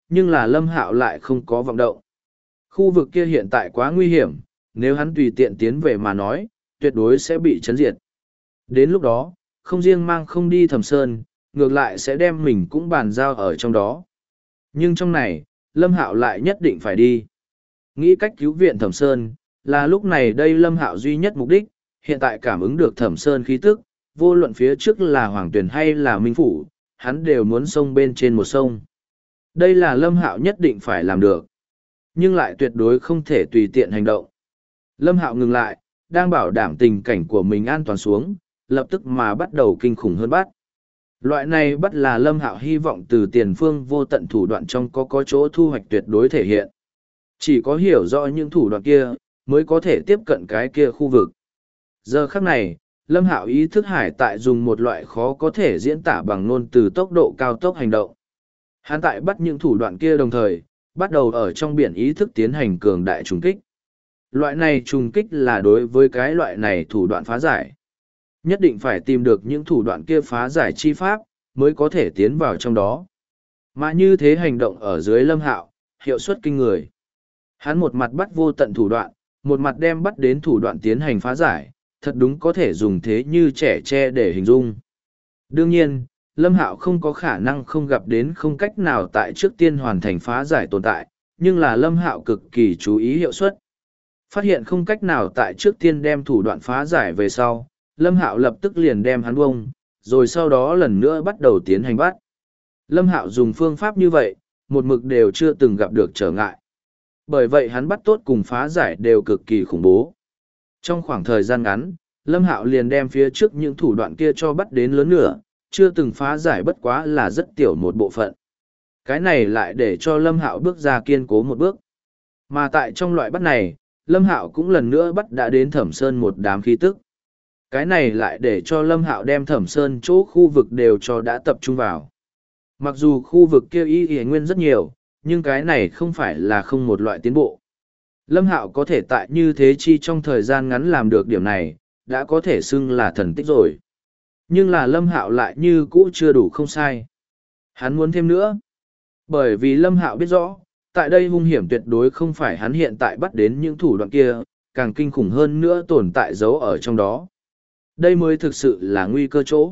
nhưng là Lâm Hạo lại không có vọng động. Khu vực kia hiện tại quá nguy hiểm, nếu hắn tùy tiện tiến về mà nói, tuyệt đối sẽ bị chấn diệt. Đến lúc đó, không riêng mang không đi Thẩm Sơn, ngược lại sẽ đem mình cũng bàn giao ở trong đó. Nhưng trong này, Lâm Hạo lại nhất định phải đi. Nghĩ cách cứu viện Thẩm Sơn, là lúc này đây Lâm Hạo duy nhất mục đích, hiện tại cảm ứng được Thẩm Sơn khí tức, vô luận phía trước là Hoàng Tuyền hay là Minh Phủ, hắn đều muốn xông bên trên một sông. Đây là Lâm Hạo nhất định phải làm được, nhưng lại tuyệt đối không thể tùy tiện hành động. Lâm Hạo ngừng lại, đang bảo đảm tình cảnh của mình an toàn xuống, lập tức mà bắt đầu kinh khủng hơn bắt. Loại này bắt là Lâm Hạo hy vọng từ tiền phương vô tận thủ đoạn trong có chỗ thu hoạch tuyệt đối thể hiện. Chỉ có hiểu rõ những thủ đoạn kia, mới có thể tiếp cận cái kia khu vực. Giờ khắc này, Lâm Hạo ý thức hải tại dùng một loại khó có thể diễn tả bằng ngôn từ tốc độ cao tốc hành động. Hắn tại bắt những thủ đoạn kia đồng thời, bắt đầu ở trong biển ý thức tiến hành cường đại trùng kích. Loại này trùng kích là đối với cái loại này thủ đoạn phá giải. Nhất định phải tìm được những thủ đoạn kia phá giải chi pháp, mới có thể tiến vào trong đó. Mà như thế hành động ở dưới Lâm Hạo, hiệu suất kinh người. Hắn một mặt bắt vô tận thủ đoạn, một mặt đem bắt đến thủ đoạn tiến hành phá giải, thật đúng có thể dùng thế như trẻ tre để hình dung. Đương nhiên, Lâm Hạo không có khả năng không gặp đến không cách nào tại trước tiên hoàn thành phá giải tồn tại, nhưng là Lâm Hạo cực kỳ chú ý hiệu suất. Phát hiện không cách nào tại trước tiên đem thủ đoạn phá giải về sau, Lâm Hạo lập tức liền đem hắn bông, rồi sau đó lần nữa bắt đầu tiến hành bắt. Lâm Hạo dùng phương pháp như vậy, một mực đều chưa từng gặp được trở ngại. Bởi vậy hắn bắt tốt cùng phá giải đều cực kỳ khủng bố. Trong khoảng thời gian ngắn, Lâm Hạo liền đem phía trước những thủ đoạn kia cho bắt đến lớn nửa, chưa từng phá giải bất quá là rất tiểu một bộ phận. Cái này lại để cho Lâm Hạo bước ra kiên cố một bước. Mà tại trong loại bắt này, Lâm Hạo cũng lần nữa bắt đã đến Thẩm Sơn một đám khí tức. Cái này lại để cho Lâm Hạo đem Thẩm Sơn chỗ khu vực đều cho đã tập trung vào. Mặc dù khu vực kia y nguyên rất nhiều, nhưng cái này không phải là không một loại tiến bộ. Lâm Hạo có thể tại như thế chi trong thời gian ngắn làm được điểm này, đã có thể xưng là thần tích rồi. Nhưng là Lâm Hạo lại như cũ chưa đủ không sai. Hắn muốn thêm nữa. Bởi vì Lâm Hạo biết rõ, tại đây hung hiểm tuyệt đối không phải hắn hiện tại bắt đến những thủ đoạn kia, càng kinh khủng hơn nữa tồn tại giấu ở trong đó. Đây mới thực sự là nguy cơ chỗ.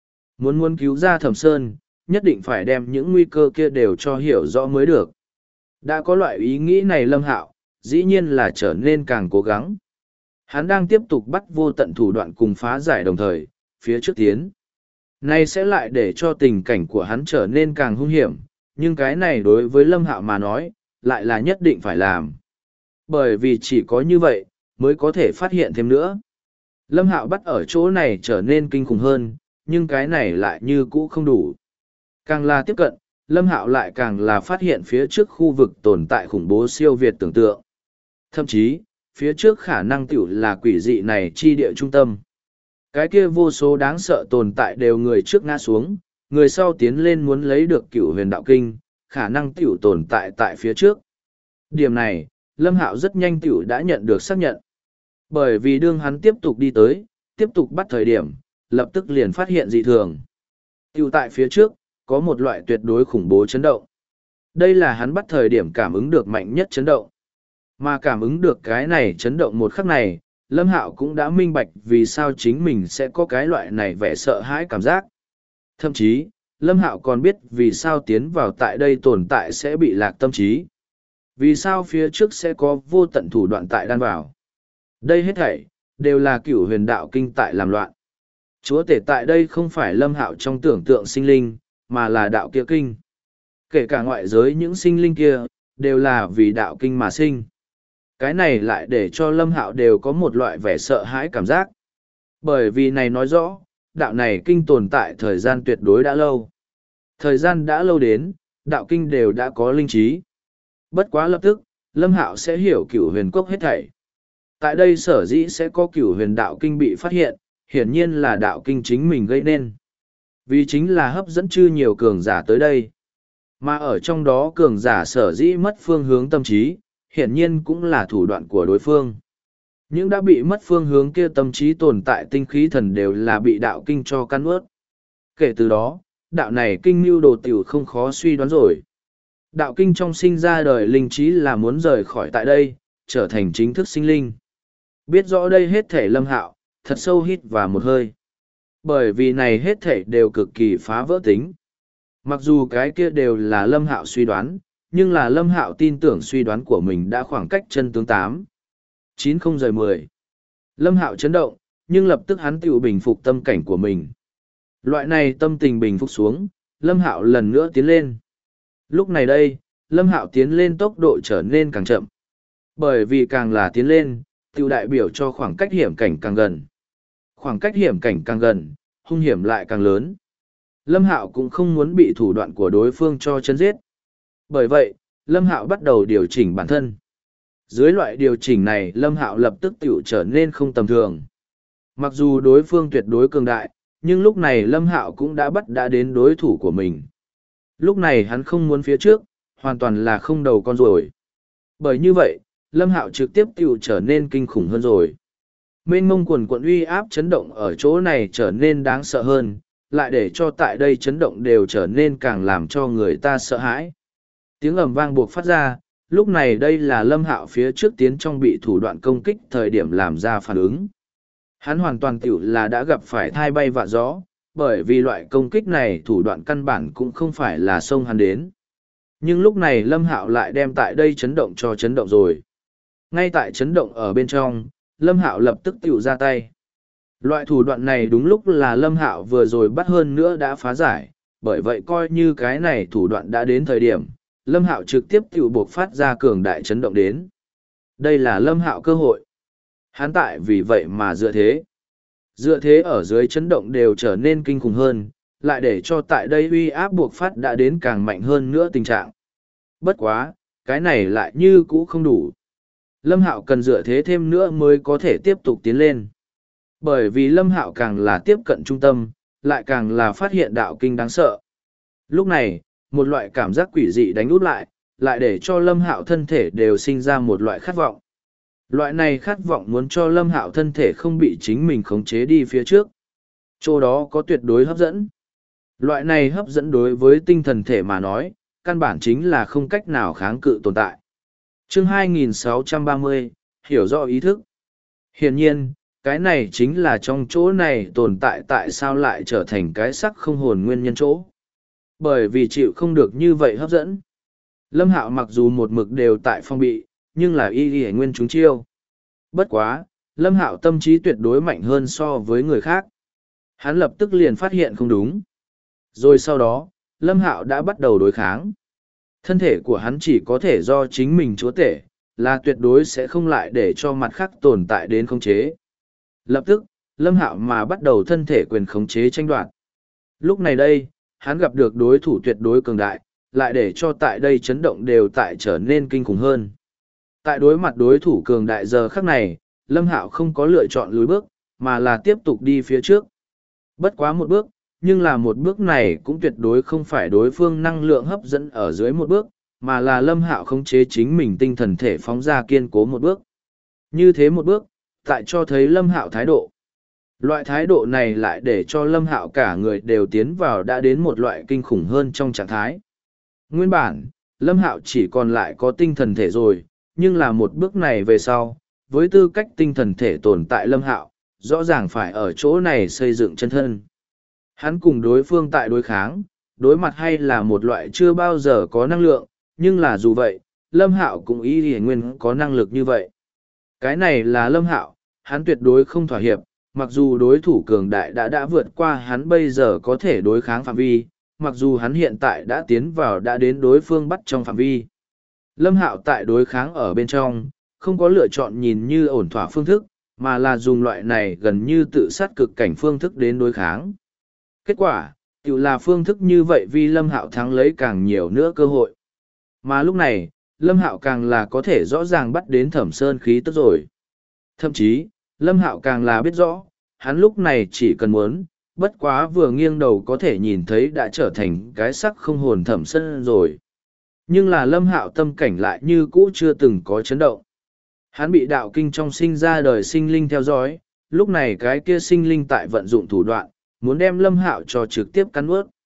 Muốn cứu ra Thẩm Sơn, nhất định phải đem những nguy cơ kia đều cho hiểu rõ mới được. Đã có loại ý nghĩ này Lâm Hạo, dĩ nhiên là trở nên càng cố gắng. Hắn đang tiếp tục bắt vô tận thủ đoạn cùng phá giải đồng thời, phía trước tiến. Này sẽ lại để cho tình cảnh của hắn trở nên càng hung hiểm, nhưng cái này đối với Lâm Hạo mà nói, lại là nhất định phải làm. Bởi vì chỉ có như vậy, mới có thể phát hiện thêm nữa. Lâm Hạo bắt ở chỗ này trở nên kinh khủng hơn, nhưng cái này lại như cũ không đủ. Càng là tiếp cận, Lâm Hạo lại càng là phát hiện phía trước khu vực tồn tại khủng bố siêu việt tưởng tượng. Thậm chí, phía trước khả năng tiểu là quỷ dị này chi địa trung tâm. Cái kia vô số đáng sợ tồn tại đều người trước ngã xuống, người sau tiến lên muốn lấy được cửu huyền đạo kinh, khả năng tiểu tồn tại tại phía trước. Điểm này, Lâm Hạo rất nhanh tiểu đã nhận được xác nhận. Bởi vì đương hắn tiếp tục đi tới, tiếp tục bắt thời điểm, lập tức liền phát hiện dị thường. Tiểu tại phía trước, có một loại tuyệt đối khủng bố chấn động. Đây là hắn bắt thời điểm cảm ứng được mạnh nhất chấn động. Mà cảm ứng được cái này chấn động một khắc này, Lâm Hạo cũng đã minh bạch vì sao chính mình sẽ có cái loại này vẻ sợ hãi cảm giác. Thậm chí, Lâm Hạo còn biết vì sao tiến vào tại đây tồn tại sẽ bị lạc tâm trí. Vì sao phía trước sẽ có vô tận thủ đoạn tại đan vào. Đây hết thảy, đều là cửu huyền đạo kinh tại làm loạn. Chúa tể tại đây không phải Lâm Hạo trong tưởng tượng sinh linh, mà là đạo kia kinh. Kể cả ngoại giới những sinh linh kia, đều là vì đạo kinh mà sinh. Cái này lại để cho Lâm Hạo đều có một loại vẻ sợ hãi cảm giác. Bởi vì này nói rõ, đạo này kinh tồn tại thời gian tuyệt đối đã lâu. Thời gian đã lâu đến, đạo kinh đều đã có linh trí. Bất quá lập tức, Lâm Hạo sẽ hiểu cửu huyền cốc hết thảy. Tại đây sở dĩ sẽ có cửu huyền đạo kinh bị phát hiện, hiển nhiên là đạo kinh chính mình gây nên. Vì chính là hấp dẫn chư nhiều cường giả tới đây. Mà ở trong đó cường giả sở dĩ mất phương hướng tâm trí, hiển nhiên cũng là thủ đoạn của đối phương. Những đã bị mất phương hướng kia tâm trí tồn tại tinh khí thần đều là bị đạo kinh cho căn ướt. Kể từ đó, đạo này kinh mưu đồ tiểu không khó suy đoán rồi. Đạo kinh trong sinh ra đời linh trí là muốn rời khỏi tại đây, trở thành chính thức sinh linh. Biết rõ đây hết thể Lâm Hạo, thật sâu hít vào một hơi. Bởi vì này hết thể đều cực kỳ phá vỡ tính. Mặc dù cái kia đều là Lâm Hạo suy đoán, nhưng là Lâm Hạo tin tưởng suy đoán của mình đã khoảng cách chân tướng 8-9-0-10. Lâm Hạo chấn động, nhưng lập tức hắn tự bình phục tâm cảnh của mình. Loại này tâm tình bình phục xuống, Lâm Hạo lần nữa tiến lên. Lúc này đây, Lâm Hạo tiến lên tốc độ trở nên càng chậm. Bởi vì càng là tiến lên, tự đại biểu cho khoảng cách hiểm cảnh càng gần. Khoảng cách hiểm cảnh càng gần, hung hiểm lại càng lớn. Lâm Hạo cũng không muốn bị thủ đoạn của đối phương cho chân giết. Bởi vậy, Lâm Hạo bắt đầu điều chỉnh bản thân. Dưới loại điều chỉnh này, Lâm Hạo lập tức tự trở nên không tầm thường. Mặc dù đối phương tuyệt đối cường đại, nhưng lúc này Lâm Hạo cũng đã đến đối thủ của mình. Lúc này hắn không muốn phía trước, hoàn toàn là không đầu con rồi. Bởi như vậy, Lâm Hạo trực tiếp tự trở nên kinh khủng hơn rồi. Mênh mông quần quận uy áp chấn động ở chỗ này trở nên đáng sợ hơn, lại để cho tại đây chấn động đều trở nên càng làm cho người ta sợ hãi. Tiếng ầm vang buộc phát ra, lúc này đây là Lâm Hạo phía trước tiến trong bị thủ đoạn công kích thời điểm làm ra phản ứng. Hắn hoàn toàn tiểu là đã gặp phải thai bay vạ gió, bởi vì loại công kích này thủ đoạn căn bản cũng không phải là xông hắn đến. Nhưng lúc này Lâm Hạo lại đem tại đây chấn động cho chấn động rồi. Ngay tại chấn động ở bên trong, Lâm Hạo lập tức tiểu ra tay. Loại thủ đoạn này đúng lúc là Lâm Hạo vừa rồi bắt hơn nữa đã phá giải, bởi vậy coi như cái này thủ đoạn đã đến thời điểm, Lâm Hạo trực tiếp tiểu buộc phát ra cường đại chấn động đến. Đây là Lâm Hạo cơ hội. Hắn tại vì vậy mà dựa thế. Dựa thế ở dưới chấn động đều trở nên kinh khủng hơn, lại để cho tại đây uy áp buộc phát đã đến càng mạnh hơn nữa tình trạng. Bất quá, cái này lại như cũ không đủ. Lâm Hạo cần dựa thế thêm nữa mới có thể tiếp tục tiến lên. Bởi vì Lâm Hạo càng là tiếp cận trung tâm, lại càng là phát hiện đạo kinh đáng sợ. Lúc này, một loại cảm giác quỷ dị đánh út lại để cho Lâm Hạo thân thể đều sinh ra một loại khát vọng. Loại này khát vọng muốn cho Lâm Hạo thân thể không bị chính mình khống chế đi phía trước. Chỗ đó có tuyệt đối hấp dẫn. Loại này hấp dẫn đối với tinh thần thể mà nói, căn bản chính là không cách nào kháng cự tồn tại. Chương 2630, hiểu rõ ý thức. Hiển nhiên, cái này chính là trong chỗ này tồn tại tại sao lại trở thành cái sắc không hồn nguyên nhân chỗ. Bởi vì chịu không được như vậy hấp dẫn. Lâm Hạo mặc dù một mực đều tại phong bị, nhưng là y nguyên chúng chiêu. Bất quá, Lâm Hạo tâm trí tuyệt đối mạnh hơn so với người khác. Hắn lập tức liền phát hiện không đúng. Rồi sau đó, Lâm Hạo đã bắt đầu đối kháng. Thân thể của hắn chỉ có thể do chính mình chúa tể, là tuyệt đối sẽ không lại để cho mặt khác tồn tại đến khống chế. Lập tức, Lâm Hạo mà bắt đầu thân thể quyền khống chế tranh đoạt. Lúc này đây, hắn gặp được đối thủ tuyệt đối cường đại, lại để cho tại đây chấn động đều tại trở nên kinh khủng hơn. Tại đối mặt đối thủ cường đại giờ khắc này, Lâm Hạo không có lựa chọn lùi bước, mà là tiếp tục đi phía trước. Bất quá một bước, nhưng là một bước này cũng tuyệt đối không phải đối phương năng lượng hấp dẫn ở dưới một bước, mà là Lâm Hạo khống chế chính mình tinh thần thể phóng ra kiên cố một bước. Như thế một bước, tại cho thấy Lâm Hạo thái độ. Loại thái độ này lại để cho Lâm Hạo cả người đều tiến vào đã đến một loại kinh khủng hơn trong trạng thái. Nguyên bản, Lâm Hạo chỉ còn lại có tinh thần thể rồi, nhưng là một bước này về sau, với tư cách tinh thần thể tồn tại Lâm Hạo, rõ ràng phải ở chỗ này xây dựng chân thân. Hắn cùng đối phương tại đối kháng, đối mặt hay là một loại chưa bao giờ có năng lượng, nhưng là dù vậy, Lâm Hạo cũng ý hiển nguyên có năng lực như vậy. Cái này là Lâm Hạo, hắn tuyệt đối không thỏa hiệp, mặc dù đối thủ cường đại đã vượt qua hắn bây giờ có thể đối kháng phạm vi, mặc dù hắn hiện tại đã tiến vào đã đến đối phương bắt trong phạm vi. Lâm Hạo tại đối kháng ở bên trong, không có lựa chọn nhìn như ổn thỏa phương thức, mà là dùng loại này gần như tự sát cực cảnh phương thức đến đối kháng. Kết quả, tự là phương thức như vậy vì Lâm Hạo thắng lấy càng nhiều nữa cơ hội. Mà lúc này, Lâm Hạo càng là có thể rõ ràng bắt đến Thẩm Sơn khí tức rồi. Thậm chí, Lâm Hạo càng là biết rõ, hắn lúc này chỉ cần muốn, bất quá vừa nghiêng đầu có thể nhìn thấy đã trở thành cái sắc không hồn Thẩm Sơn rồi. Nhưng là Lâm Hạo tâm cảnh lại như cũ chưa từng có chấn động. Hắn bị đạo kinh trong sinh ra đời sinh linh theo dõi, lúc này cái kia sinh linh tại vận dụng thủ đoạn, muốn đem Lâm Hạo cho trực tiếp cắn ướt.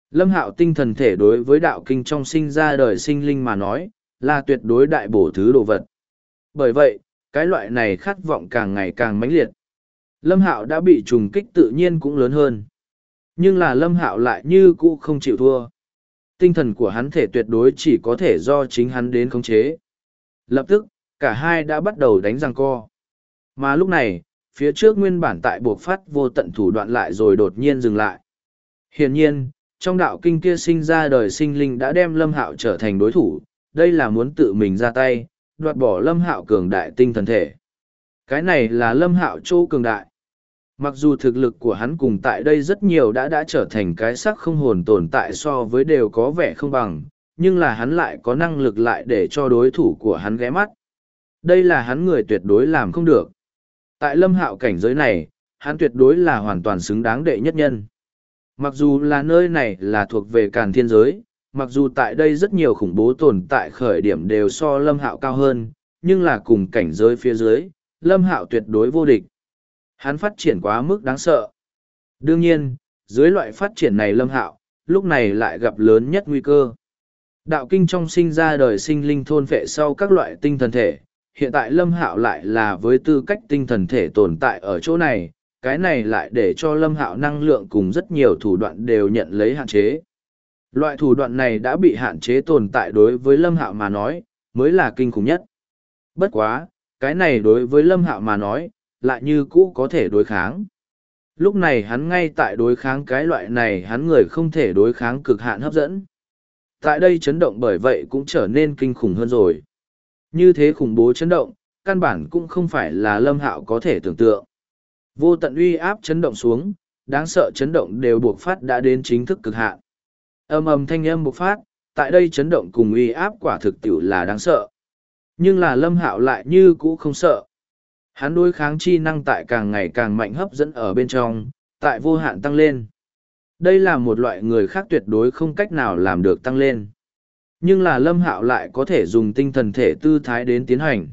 Lâm Hạo tinh thần thể đối với đạo kinh trong sinh ra đời sinh linh mà nói, là tuyệt đối đại bổ thứ đồ vật. Bởi vậy, cái loại này khát vọng càng ngày càng mãnh liệt. Lâm Hạo đã bị trùng kích tự nhiên cũng lớn hơn. Nhưng là Lâm Hạo lại như cũ không chịu thua. Tinh thần của hắn thể tuyệt đối chỉ có thể do chính hắn đến khống chế. Lập tức, cả hai đã bắt đầu đánh giằng co. Mà lúc này, phía trước nguyên bản tại buộc phát vô tận thủ đoạn lại rồi đột nhiên dừng lại. Hiển nhiên, trong đạo kinh kia sinh ra đời sinh linh đã đem Lâm Hạo trở thành đối thủ, đây là muốn tự mình ra tay, đoạt bỏ Lâm Hạo cường đại tinh thần thể. Cái này là Lâm Hạo chỗ cường đại. Mặc dù thực lực của hắn cùng tại đây rất nhiều đã trở thành cái xác không hồn tồn tại so với đều có vẻ không bằng, nhưng là hắn lại có năng lực lại để cho đối thủ của hắn ghé mắt. Đây là hắn người tuyệt đối làm không được. Tại Lâm Hạo cảnh giới này, hắn tuyệt đối là hoàn toàn xứng đáng đệ nhất nhân. Mặc dù là nơi này là thuộc về Càn Thiên giới, mặc dù tại đây rất nhiều khủng bố tồn tại khởi điểm đều so Lâm Hạo cao hơn, nhưng là cùng cảnh giới phía dưới, Lâm Hạo tuyệt đối vô địch. Hắn phát triển quá mức đáng sợ. Đương nhiên, dưới loại phát triển này Lâm Hạo, lúc này lại gặp lớn nhất nguy cơ. Đạo kinh trong sinh ra đời sinh linh thôn phệ sau các loại tinh thần thể, hiện tại Lâm Hạo lại là với tư cách tinh thần thể tồn tại ở chỗ này, cái này lại để cho Lâm Hạo năng lượng cùng rất nhiều thủ đoạn đều nhận lấy hạn chế. Loại thủ đoạn này đã bị hạn chế tồn tại đối với Lâm Hạo mà nói, mới là kinh khủng nhất. Bất quá, cái này đối với Lâm Hạo mà nói, lại như cũ có thể đối kháng. Lúc này hắn ngay tại đối kháng cái loại này hắn người không thể đối kháng cực hạn hấp dẫn. Tại đây chấn động bởi vậy cũng trở nên kinh khủng hơn rồi. Như thế khủng bố chấn động, căn bản cũng không phải là Lâm Hạo có thể tưởng tượng. Vô tận uy áp chấn động xuống, đáng sợ chấn động đều buộc phát đã đến chính thức cực hạn. Ầm ầm thanh âm bộc phát, tại đây chấn động cùng uy áp quả thực tiểu là đáng sợ. Nhưng là Lâm Hạo lại như cũ không sợ. Hắn đối kháng chi năng tại càng ngày càng mạnh hấp dẫn ở bên trong, tại vô hạn tăng lên. Đây là một loại người khác tuyệt đối không cách nào làm được tăng lên. Nhưng là Lâm Hạo lại có thể dùng tinh thần thể tư thái đến tiến hành.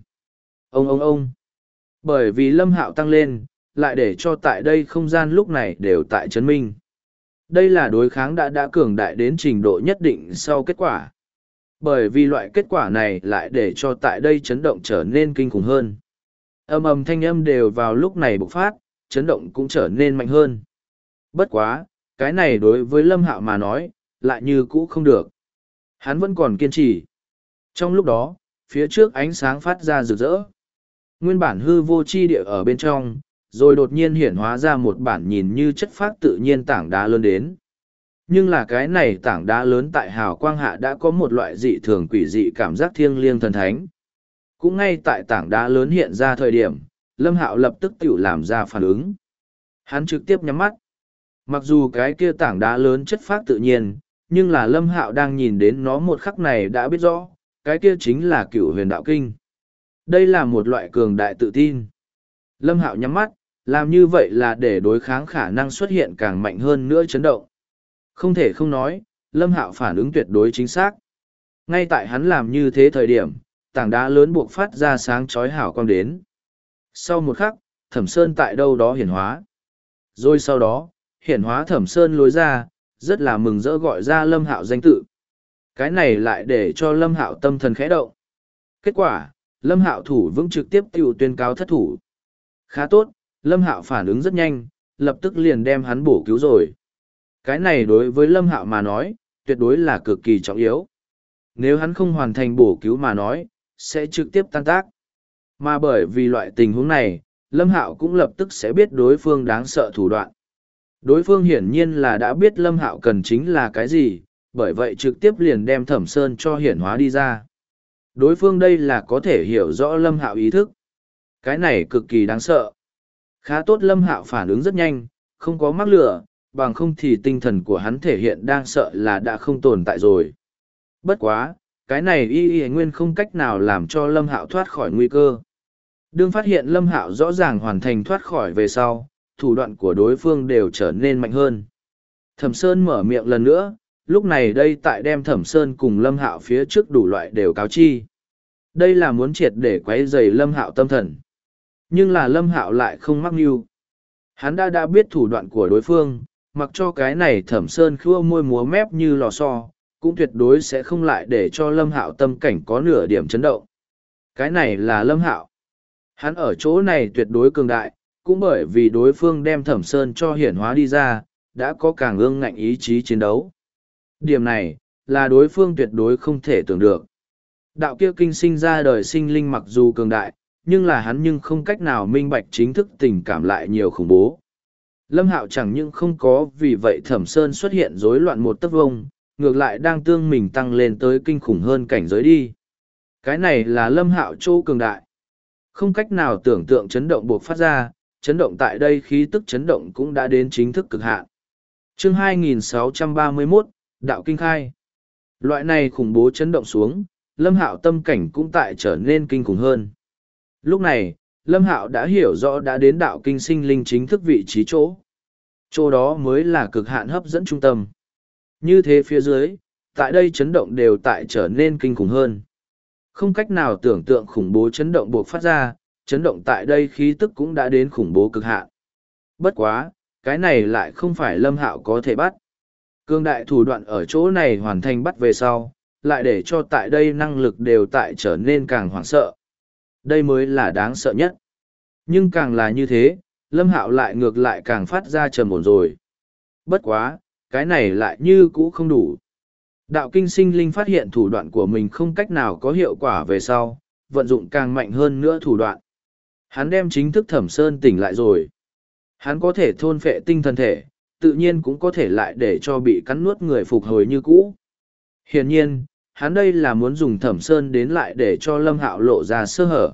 Ông. Bởi vì Lâm Hạo tăng lên, lại để cho tại đây không gian lúc này đều tại chấn minh. Đây là đối kháng đã cường đại đến trình độ nhất định sau kết quả. Bởi vì loại kết quả này lại để cho tại đây chấn động trở nên kinh khủng hơn. Ầm thanh âm đều vào lúc này bộc phát, chấn động cũng trở nên mạnh hơn. Bất quá, cái này đối với Lâm Hạo mà nói, lại như cũ không được. Hắn vẫn còn kiên trì. Trong lúc đó, phía trước ánh sáng phát ra rực rỡ. Nguyên bản hư vô chi địa ở bên trong, rồi đột nhiên hiển hóa ra một bản nhìn như chất phác tự nhiên tảng đá lớn đến. Nhưng là cái này tảng đá lớn tại hào quang hạ đã có một loại dị thường quỷ dị cảm giác thiêng liêng thần thánh. Cũng ngay tại tảng đá lớn hiện ra thời điểm, Lâm Hạo lập tức tự làm ra phản ứng. Hắn trực tiếp nhắm mắt. Mặc dù cái kia tảng đá lớn chất phác tự nhiên, nhưng là Lâm Hạo đang nhìn đến nó một khắc này đã biết rõ, cái kia chính là Cửu Huyền Đạo Kinh. Đây là một loại cường đại tự tin. Lâm Hạo nhắm mắt, làm như vậy là để đối kháng khả năng xuất hiện càng mạnh hơn nữa chấn động. Không thể không nói, Lâm Hạo phản ứng tuyệt đối chính xác. Ngay tại hắn làm như thế thời điểm, tảng đá lớn buộc phát ra sáng chói hào quang đến. Sau một khắc, Thẩm Sơn tại đâu đó hiển hóa. Rồi sau đó, hiển hóa Thẩm Sơn lối ra, rất là mừng rỡ gọi ra Lâm Hạo danh tự. Cái này lại để cho Lâm Hạo tâm thần khẽ động. Kết quả, Lâm Hạo thủ vững trực tiếp tiêu tuyên cáo thất thủ. Khá tốt, Lâm Hạo phản ứng rất nhanh, lập tức liền đem hắn bổ cứu rồi. Cái này đối với Lâm Hạo mà nói, tuyệt đối là cực kỳ trọng yếu. Nếu hắn không hoàn thành bổ cứu mà nói, sẽ trực tiếp tan tác. Mà bởi vì loại tình huống này, Lâm Hạo cũng lập tức sẽ biết đối phương đáng sợ thủ đoạn. Đối phương hiển nhiên là đã biết Lâm Hạo cần chính là cái gì, bởi vậy trực tiếp liền đem Thẩm Sơn cho hiển hóa đi ra. Đối phương đây là có thể hiểu rõ Lâm Hạo ý thức. Cái này cực kỳ đáng sợ. Khá tốt Lâm Hạo phản ứng rất nhanh, không có mắc lửa, bằng không thì tinh thần của hắn thể hiện đang sợ là đã không tồn tại rồi. Bất quá, cái này y nguyên không cách nào làm cho Lâm Hạo thoát khỏi nguy cơ. Đương phát hiện Lâm Hạo rõ ràng hoàn thành thoát khỏi về sau, thủ đoạn của đối phương đều trở nên mạnh hơn. Thẩm Sơn mở miệng lần nữa, lúc này đây tại đem Thẩm Sơn cùng Lâm Hạo phía trước đủ loại đều cáo chi. Đây là muốn triệt để quấy rầy Lâm Hạo tâm thần. Nhưng là Lâm Hạo lại không mắc mưu. Hắn đã biết thủ đoạn của đối phương, mặc cho cái này Thẩm Sơn khua môi múa mép như lò xo, cũng tuyệt đối sẽ không lại để cho Lâm Hạo tâm cảnh có nửa điểm chấn động. Cái này là Lâm Hạo. Hắn ở chỗ này tuyệt đối cường đại, cũng bởi vì đối phương đem Thẩm Sơn cho hiển hóa đi ra, đã có càng ương ngạnh ý chí chiến đấu. Điểm này, là đối phương tuyệt đối không thể tưởng được. Đạo kia kinh sinh ra đời sinh linh mặc dù cường đại, nhưng là hắn nhưng không cách nào minh bạch chính thức tình cảm lại nhiều khủng bố. Lâm Hạo chẳng những không có vì vậy Thẩm Sơn xuất hiện rối loạn một tấc vông, ngược lại đang tương mình tăng lên tới kinh khủng hơn cảnh giới đi. Cái này là Lâm Hạo chỗ cường đại. Không cách nào tưởng tượng chấn động buộc phát ra, chấn động tại đây khí tức chấn động cũng đã đến chính thức cực hạn. Chương 2631, Đạo Kinh Khai. Loại này khủng bố chấn động xuống, Lâm Hạo tâm cảnh cũng tại trở nên kinh khủng hơn. Lúc này, Lâm Hạo đã hiểu rõ đã đến đạo kinh sinh linh chính thức vị trí chỗ. Chỗ đó mới là cực hạn hấp dẫn trung tâm. Như thế phía dưới, tại đây chấn động đều tại trở nên kinh khủng hơn. Không cách nào tưởng tượng khủng bố chấn động buộc phát ra, chấn động tại đây khí tức cũng đã đến khủng bố cực hạn. Bất quá, cái này lại không phải Lâm Hạo có thể bắt. Cương đại thủ đoạn ở chỗ này hoàn thành bắt về sau, lại để cho tại đây năng lực đều tại trở nên càng hoảng sợ. Đây mới là đáng sợ nhất. Nhưng càng là như thế, Lâm Hạo lại ngược lại càng phát ra trầm ổn rồi. Bất quá, cái này lại như cũ không đủ. Đạo kinh sinh linh phát hiện thủ đoạn của mình không cách nào có hiệu quả về sau, vận dụng càng mạnh hơn nữa thủ đoạn. Hắn đem chính thức Thẩm Sơn tỉnh lại rồi. Hắn có thể thôn phệ tinh thần thể, tự nhiên cũng có thể lại để cho bị cắn nuốt người phục hồi như cũ. Hiển nhiên, hắn đây là muốn dùng Thẩm Sơn đến lại để cho Lâm Hạo lộ ra sơ hở.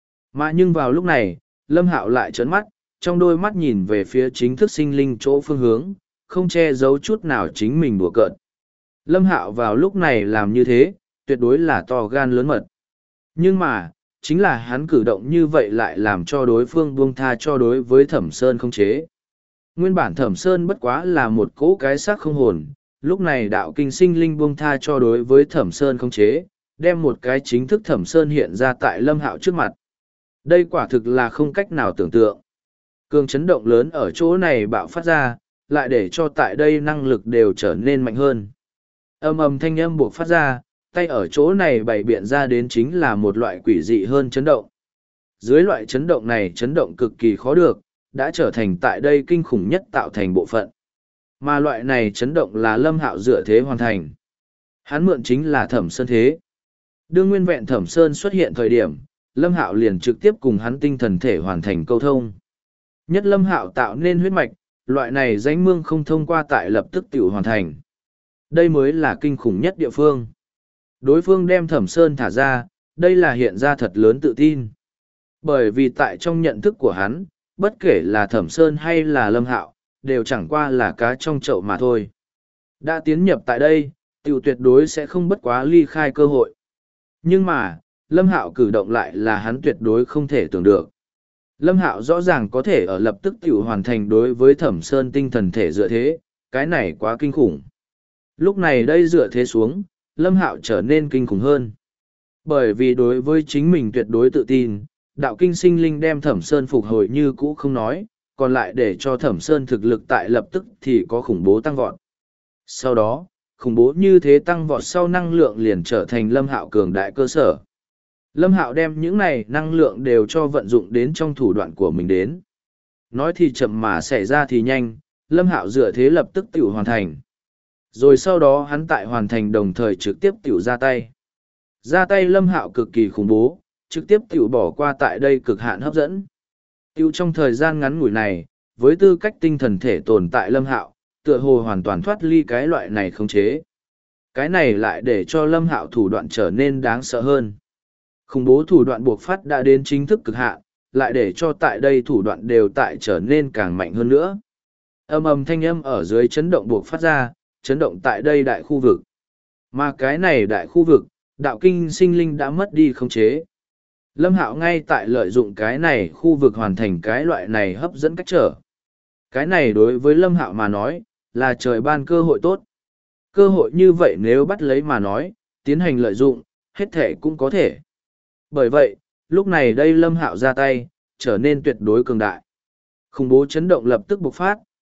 Mà nhưng vào lúc này, Lâm Hạo lại trợn mắt, trong đôi mắt nhìn về phía chính thức sinh linh chỗ phương hướng, không che giấu chút nào chính mình đùa cợt. Lâm Hạo vào lúc này làm như thế, tuyệt đối là to gan lớn mật. Nhưng mà, chính là hắn cử động như vậy lại làm cho đối phương buông tha cho đối với Thẩm Sơn không chế. Nguyên bản Thẩm Sơn bất quá là một cỗ cái xác không hồn, lúc này đạo kinh sinh linh buông tha cho đối với Thẩm Sơn không chế, đem một cái chính thức Thẩm Sơn hiện ra tại Lâm Hạo trước mặt. Đây quả thực là không cách nào tưởng tượng. Cường chấn động lớn ở chỗ này bạo phát ra, lại để cho tại đây năng lực đều trở nên mạnh hơn. Âm ầm thanh âm buộc phát ra, tay ở chỗ này bày biện ra đến chính là một loại quỷ dị hơn chấn động. Dưới loại chấn động này chấn động cực kỳ khó được, đã trở thành tại đây kinh khủng nhất tạo thành bộ phận. Mà loại này chấn động là Lâm Hạo dựa thế hoàn thành. Hắn mượn chính là Thẩm Sơn thế. Đương nguyên vẹn Thẩm Sơn xuất hiện thời điểm, Lâm Hạo liền trực tiếp cùng hắn tinh thần thể hoàn thành câu thông. Nhất Lâm Hạo tạo nên huyết mạch, loại này danh mương không thông qua tại lập tức tiểu hoàn thành. Đây mới là kinh khủng nhất địa phương. Đối phương đem Thẩm Sơn thả ra, đây là hiện ra thật lớn tự tin. Bởi vì tại trong nhận thức của hắn, bất kể là Thẩm Sơn hay là Lâm Hạo, đều chẳng qua là cá trong chậu mà thôi. Đã tiến nhập tại đây, tiểu tuyệt đối sẽ không bất quá ly khai cơ hội. Nhưng mà, Lâm Hạo cử động lại là hắn tuyệt đối không thể tưởng được. Lâm Hạo rõ ràng có thể ở lập tức tiểu hoàn thành đối với Thẩm Sơn tinh thần thể dựa thế, cái này quá kinh khủng. Lúc này đây dựa thế xuống, Lâm Hạo trở nên kinh khủng hơn. Bởi vì đối với chính mình tuyệt đối tự tin, đạo kinh sinh linh đem Thẩm Sơn phục hồi như cũ không nói, còn lại để cho Thẩm Sơn thực lực tại lập tức thì có khủng bố tăng vọt. Sau đó, khủng bố như thế tăng vọt sau năng lượng liền trở thành Lâm Hạo cường đại cơ sở. Lâm Hạo đem những này năng lượng đều cho vận dụng đến trong thủ đoạn của mình đến. Nói thì chậm mà xảy ra thì nhanh, Lâm Hạo dựa thế lập tức tiểu hoàn thành. Rồi sau đó hắn tại hoàn thành đồng thời trực tiếp tiểu ra tay. Ra tay Lâm Hạo cực kỳ khủng bố, trực tiếp tiểu bỏ qua tại đây cực hạn hấp dẫn. Tiểu trong thời gian ngắn ngủi này, với tư cách tinh thần thể tồn tại Lâm Hạo, tựa hồ hoàn toàn thoát ly cái loại này khống chế. Cái này lại để cho Lâm Hạo thủ đoạn trở nên đáng sợ hơn. Khủng bố thủ đoạn buộc phát đã đến chính thức cực hạn, lại để cho tại đây thủ đoạn đều tại trở nên càng mạnh hơn nữa. Âm ầm thanh âm ở dưới chấn động buộc phát ra, chấn động tại đây đại khu vực. Mà cái này đại khu vực, đạo kinh sinh linh đã mất đi khống chế. Lâm Hạo ngay tại lợi dụng cái này khu vực hoàn thành cái loại này hấp dẫn cách trở. Cái này đối với Lâm Hạo mà nói, là trời ban cơ hội tốt. Cơ hội như vậy nếu bắt lấy mà nói, tiến hành lợi dụng, hết thể cũng có thể. Bởi vậy, lúc này đây Lâm Hạo ra tay, trở nên tuyệt đối cường đại. Khủng bố chấn động lập tức bộc phát,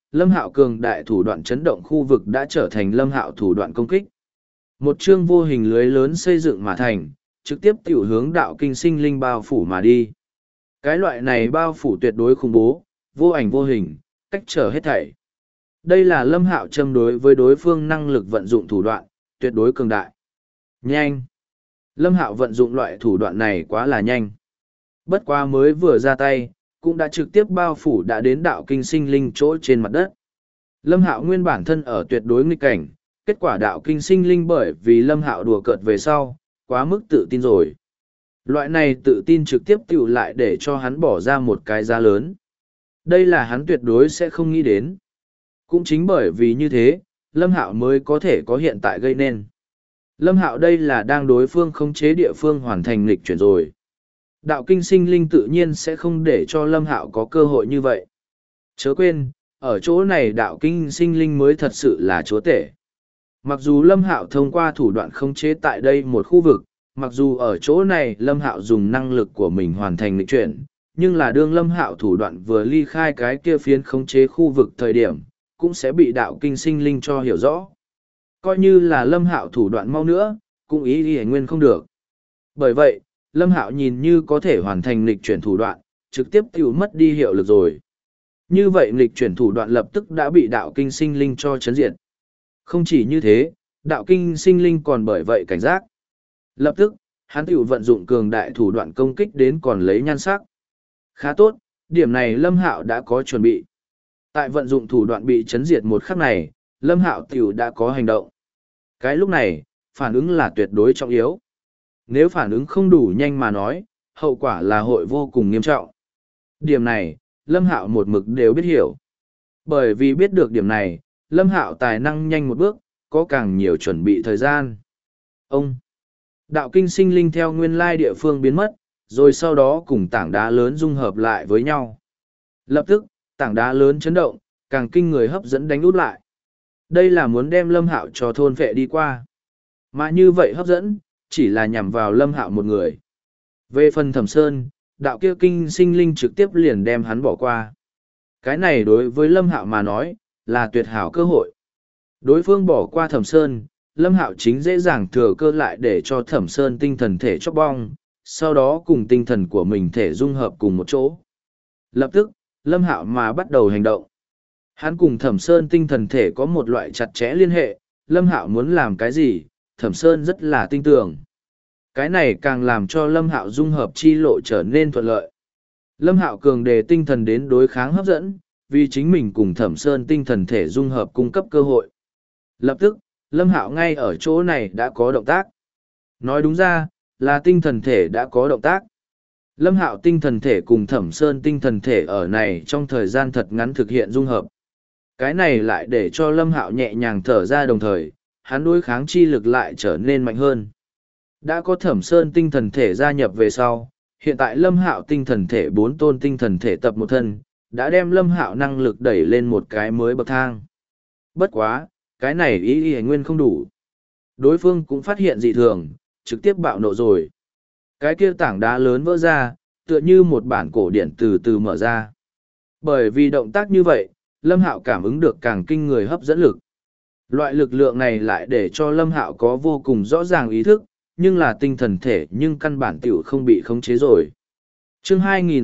Lâm Hạo cường đại thủ đoạn chấn động khu vực đã trở thành Lâm Hạo thủ đoạn công kích. Một chương vô hình lưới lớn xây dựng mà thành, trực tiếp tiểu hướng đạo kinh sinh linh bao phủ mà đi. Cái loại này bao phủ tuyệt đối khủng bố, vô ảnh vô hình, cách trở hết thảy. Đây là Lâm Hạo châm đối với đối phương năng lực vận dụng thủ đoạn, tuyệt đối cường đại. Nhanh! Lâm Hạo vận dụng loại thủ đoạn này quá là nhanh. Bất quá mới vừa ra tay, cũng đã trực tiếp bao phủ đã đến đạo kinh sinh linh chỗ trên mặt đất. Lâm Hạo nguyên bản thân ở tuyệt đối nghịch cảnh, kết quả đạo kinh sinh linh bởi vì Lâm Hạo đùa cợt về sau, quá mức tự tin rồi. Loại này tự tin trực tiếp tiểu lại để cho hắn bỏ ra một cái giá lớn. Đây là hắn tuyệt đối sẽ không nghĩ đến. Cũng chính bởi vì như thế, Lâm Hạo mới có thể có hiện tại gây nên. Lâm Hạo đây là đang đối phương khống chế địa phương hoàn thành nghịch chuyển rồi. Đạo kinh sinh linh tự nhiên sẽ không để cho Lâm Hạo có cơ hội như vậy. Chớ quên, ở chỗ này đạo kinh sinh linh mới thật sự là chúa tể. Mặc dù Lâm Hạo thông qua thủ đoạn khống chế tại đây một khu vực, mặc dù ở chỗ này Lâm Hạo dùng năng lực của mình hoàn thành nghịch chuyển, nhưng là đương Lâm Hạo thủ đoạn vừa ly khai cái kia phiến khống chế khu vực thời điểm, cũng sẽ bị đạo kinh sinh linh cho hiểu rõ. Coi như là Lâm Hạo thủ đoạn mau nữa, cũng ý nguyên không được. Bởi vậy, Lâm Hạo nhìn như có thể hoàn thành nghịch chuyển thủ đoạn, trực tiếp tiêu mất đi hiệu lực rồi. Như vậy nghịch chuyển thủ đoạn lập tức đã bị đạo kinh sinh linh cho chấn diệt. Không chỉ như thế, đạo kinh sinh linh còn bởi vậy cảnh giác. Lập tức, hắn tiểu vận dụng cường đại thủ đoạn công kích đến còn lấy nhan sắc. Khá tốt, điểm này Lâm Hạo đã có chuẩn bị. Tại vận dụng thủ đoạn bị chấn diệt một khắc này, Lâm Hạo tiểu đã có hành động. Cái lúc này, phản ứng là tuyệt đối trọng yếu. Nếu phản ứng không đủ nhanh mà nói, hậu quả là hội vô cùng nghiêm trọng. Điểm này, Lâm Hạo một mực đều biết hiểu. Bởi vì biết được điểm này, Lâm Hạo tài năng nhanh một bước, có càng nhiều chuẩn bị thời gian. Ông! Đạo kinh sinh linh theo nguyên lai địa phương biến mất, rồi sau đó cùng tảng đá lớn dung hợp lại với nhau. Lập tức, tảng đá lớn chấn động, càng kinh người hấp dẫn đánh út lại. Đây là muốn đem Lâm Hạo cho thôn phệ đi qua. Mà như vậy hấp dẫn, chỉ là nhằm vào Lâm Hạo một người. Về phần Thẩm Sơn, đạo kia kinh sinh linh trực tiếp liền đem hắn bỏ qua. Cái này đối với Lâm Hạo mà nói, là tuyệt hảo cơ hội. Đối phương bỏ qua Thẩm Sơn, Lâm Hạo chính dễ dàng thừa cơ lại để cho Thẩm Sơn tinh thần thể chóc bong, sau đó cùng tinh thần của mình thể dung hợp cùng một chỗ. Lập tức, Lâm Hạo mà bắt đầu hành động. Hắn cùng Thẩm Sơn tinh thần thể có một loại chặt chẽ liên hệ, Lâm Hạo muốn làm cái gì, Thẩm Sơn rất là tin tưởng. Cái này càng làm cho Lâm Hạo dung hợp chi lộ trở nên thuận lợi. Lâm Hạo cường đề tinh thần đến đối kháng hấp dẫn, vì chính mình cùng Thẩm Sơn tinh thần thể dung hợp cung cấp cơ hội. Lập tức, Lâm Hạo ngay ở chỗ này đã có động tác. Nói đúng ra, là tinh thần thể đã có động tác. Lâm Hạo tinh thần thể cùng Thẩm Sơn tinh thần thể ở này trong thời gian thật ngắn thực hiện dung hợp. Cái này lại để cho Lâm Hạo nhẹ nhàng thở ra đồng thời, hắn đối kháng chi lực lại trở nên mạnh hơn. Đã có Thẩm Sơn tinh thần thể gia nhập về sau, hiện tại Lâm Hạo tinh thần thể 4 tôn tinh thần thể tập một thân, đã đem Lâm Hạo năng lực đẩy lên một cái mới bậc thang. Bất quá, cái này ý nguyên không đủ. Đối phương cũng phát hiện dị thường, trực tiếp bạo nộ rồi. Cái kia tảng đá lớn vỡ ra, tựa như một bản cổ điển từ từ mở ra. Bởi vì động tác như vậy, Lâm Hạo cảm ứng được càng kinh người hấp dẫn lực. Loại lực lượng này lại để cho Lâm Hạo có vô cùng rõ ràng ý thức, nhưng là tinh thần thể nhưng căn bản tiểu không bị khống chế rồi. Chương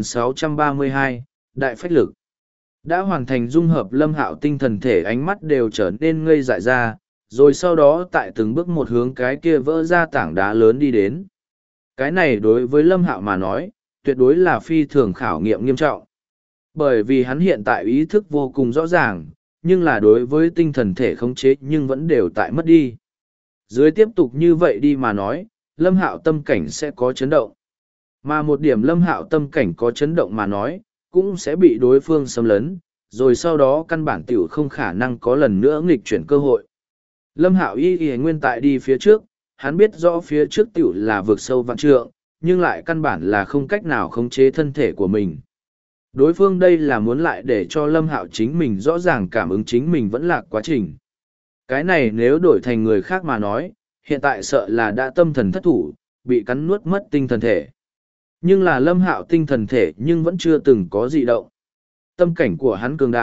2632, Đại Phách Lực. Đã hoàn thành dung hợp Lâm Hạo tinh thần thể ánh mắt đều trở nên ngây dại ra, rồi sau đó tại từng bước một hướng cái kia vỡ ra tảng đá lớn đi đến. Cái này đối với Lâm Hạo mà nói, tuyệt đối là phi thường khảo nghiệm nghiêm trọng. Bởi vì hắn hiện tại ý thức vô cùng rõ ràng, nhưng là đối với tinh thần thể khống chế nhưng vẫn đều tại mất đi. Dưới tiếp tục như vậy đi mà nói, Lâm Hạo tâm cảnh sẽ có chấn động. Mà một điểm Lâm Hạo tâm cảnh có chấn động mà nói, cũng sẽ bị đối phương xâm lấn, rồi sau đó căn bản tiểu không khả năng có lần nữa nghịch chuyển cơ hội. Lâm Hạo y nguyên tại đi phía trước, hắn biết rõ phía trước tiểu là vực sâu vạn trượng, nhưng lại căn bản là không cách nào khống chế thân thể của mình. Đối phương đây là muốn lại để cho Lâm Hạo chính mình rõ ràng cảm ứng chính mình vẫn là quá trình. Cái này nếu đổi thành người khác mà nói, hiện tại sợ là đã tâm thần thất thủ, bị cắn nuốt mất tinh thần thể. Nhưng là Lâm Hạo tinh thần thể nhưng vẫn chưa từng có dị động. Tâm cảnh của hắn cường đại,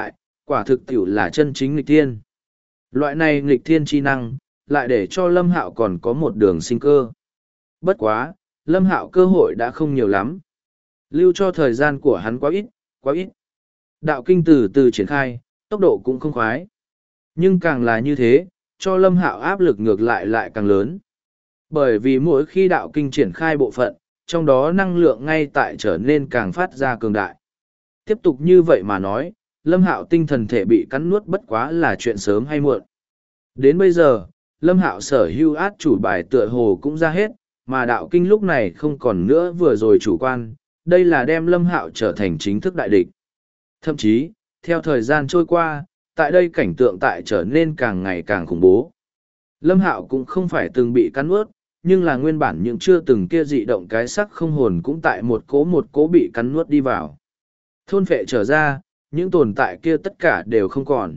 Quả thực tiểu là chân chính nghịch thiên. Loại này nghịch thiên chi năng, lại để cho Lâm Hạo còn có một đường sinh cơ. Bất quá, Lâm Hạo cơ hội đã không nhiều lắm. Lưu cho thời gian của hắn quá ít, quá ít. Đạo kinh từ từ triển khai, tốc độ cũng không khoái. Nhưng càng là như thế, cho Lâm Hạo áp lực ngược lại lại càng lớn. Bởi vì mỗi khi đạo kinh triển khai bộ phận, trong đó năng lượng ngay tại trở nên càng phát ra cường đại. Tiếp tục như vậy mà nói, Lâm Hạo tinh thần thể bị cắn nuốt bất quá là chuyện sớm hay muộn. Đến bây giờ, Lâm Hạo sở hữu át chủ bài tựa hồ cũng ra hết, mà đạo kinh lúc này không còn nữa vừa rồi chủ quan, đây là đem Lâm Hạo trở thành chính thức đại địch. Thậm chí, theo thời gian trôi qua, tại đây cảnh tượng tại trở nên càng ngày càng khủng bố. Lâm Hạo cũng không phải từng bị cắn nuốt, nhưng là nguyên bản những chưa từng kia dị động cái sắc không hồn cũng tại một cố bị cắn nuốt đi vào. Thôn phệ trở ra, những tồn tại kia tất cả đều không còn.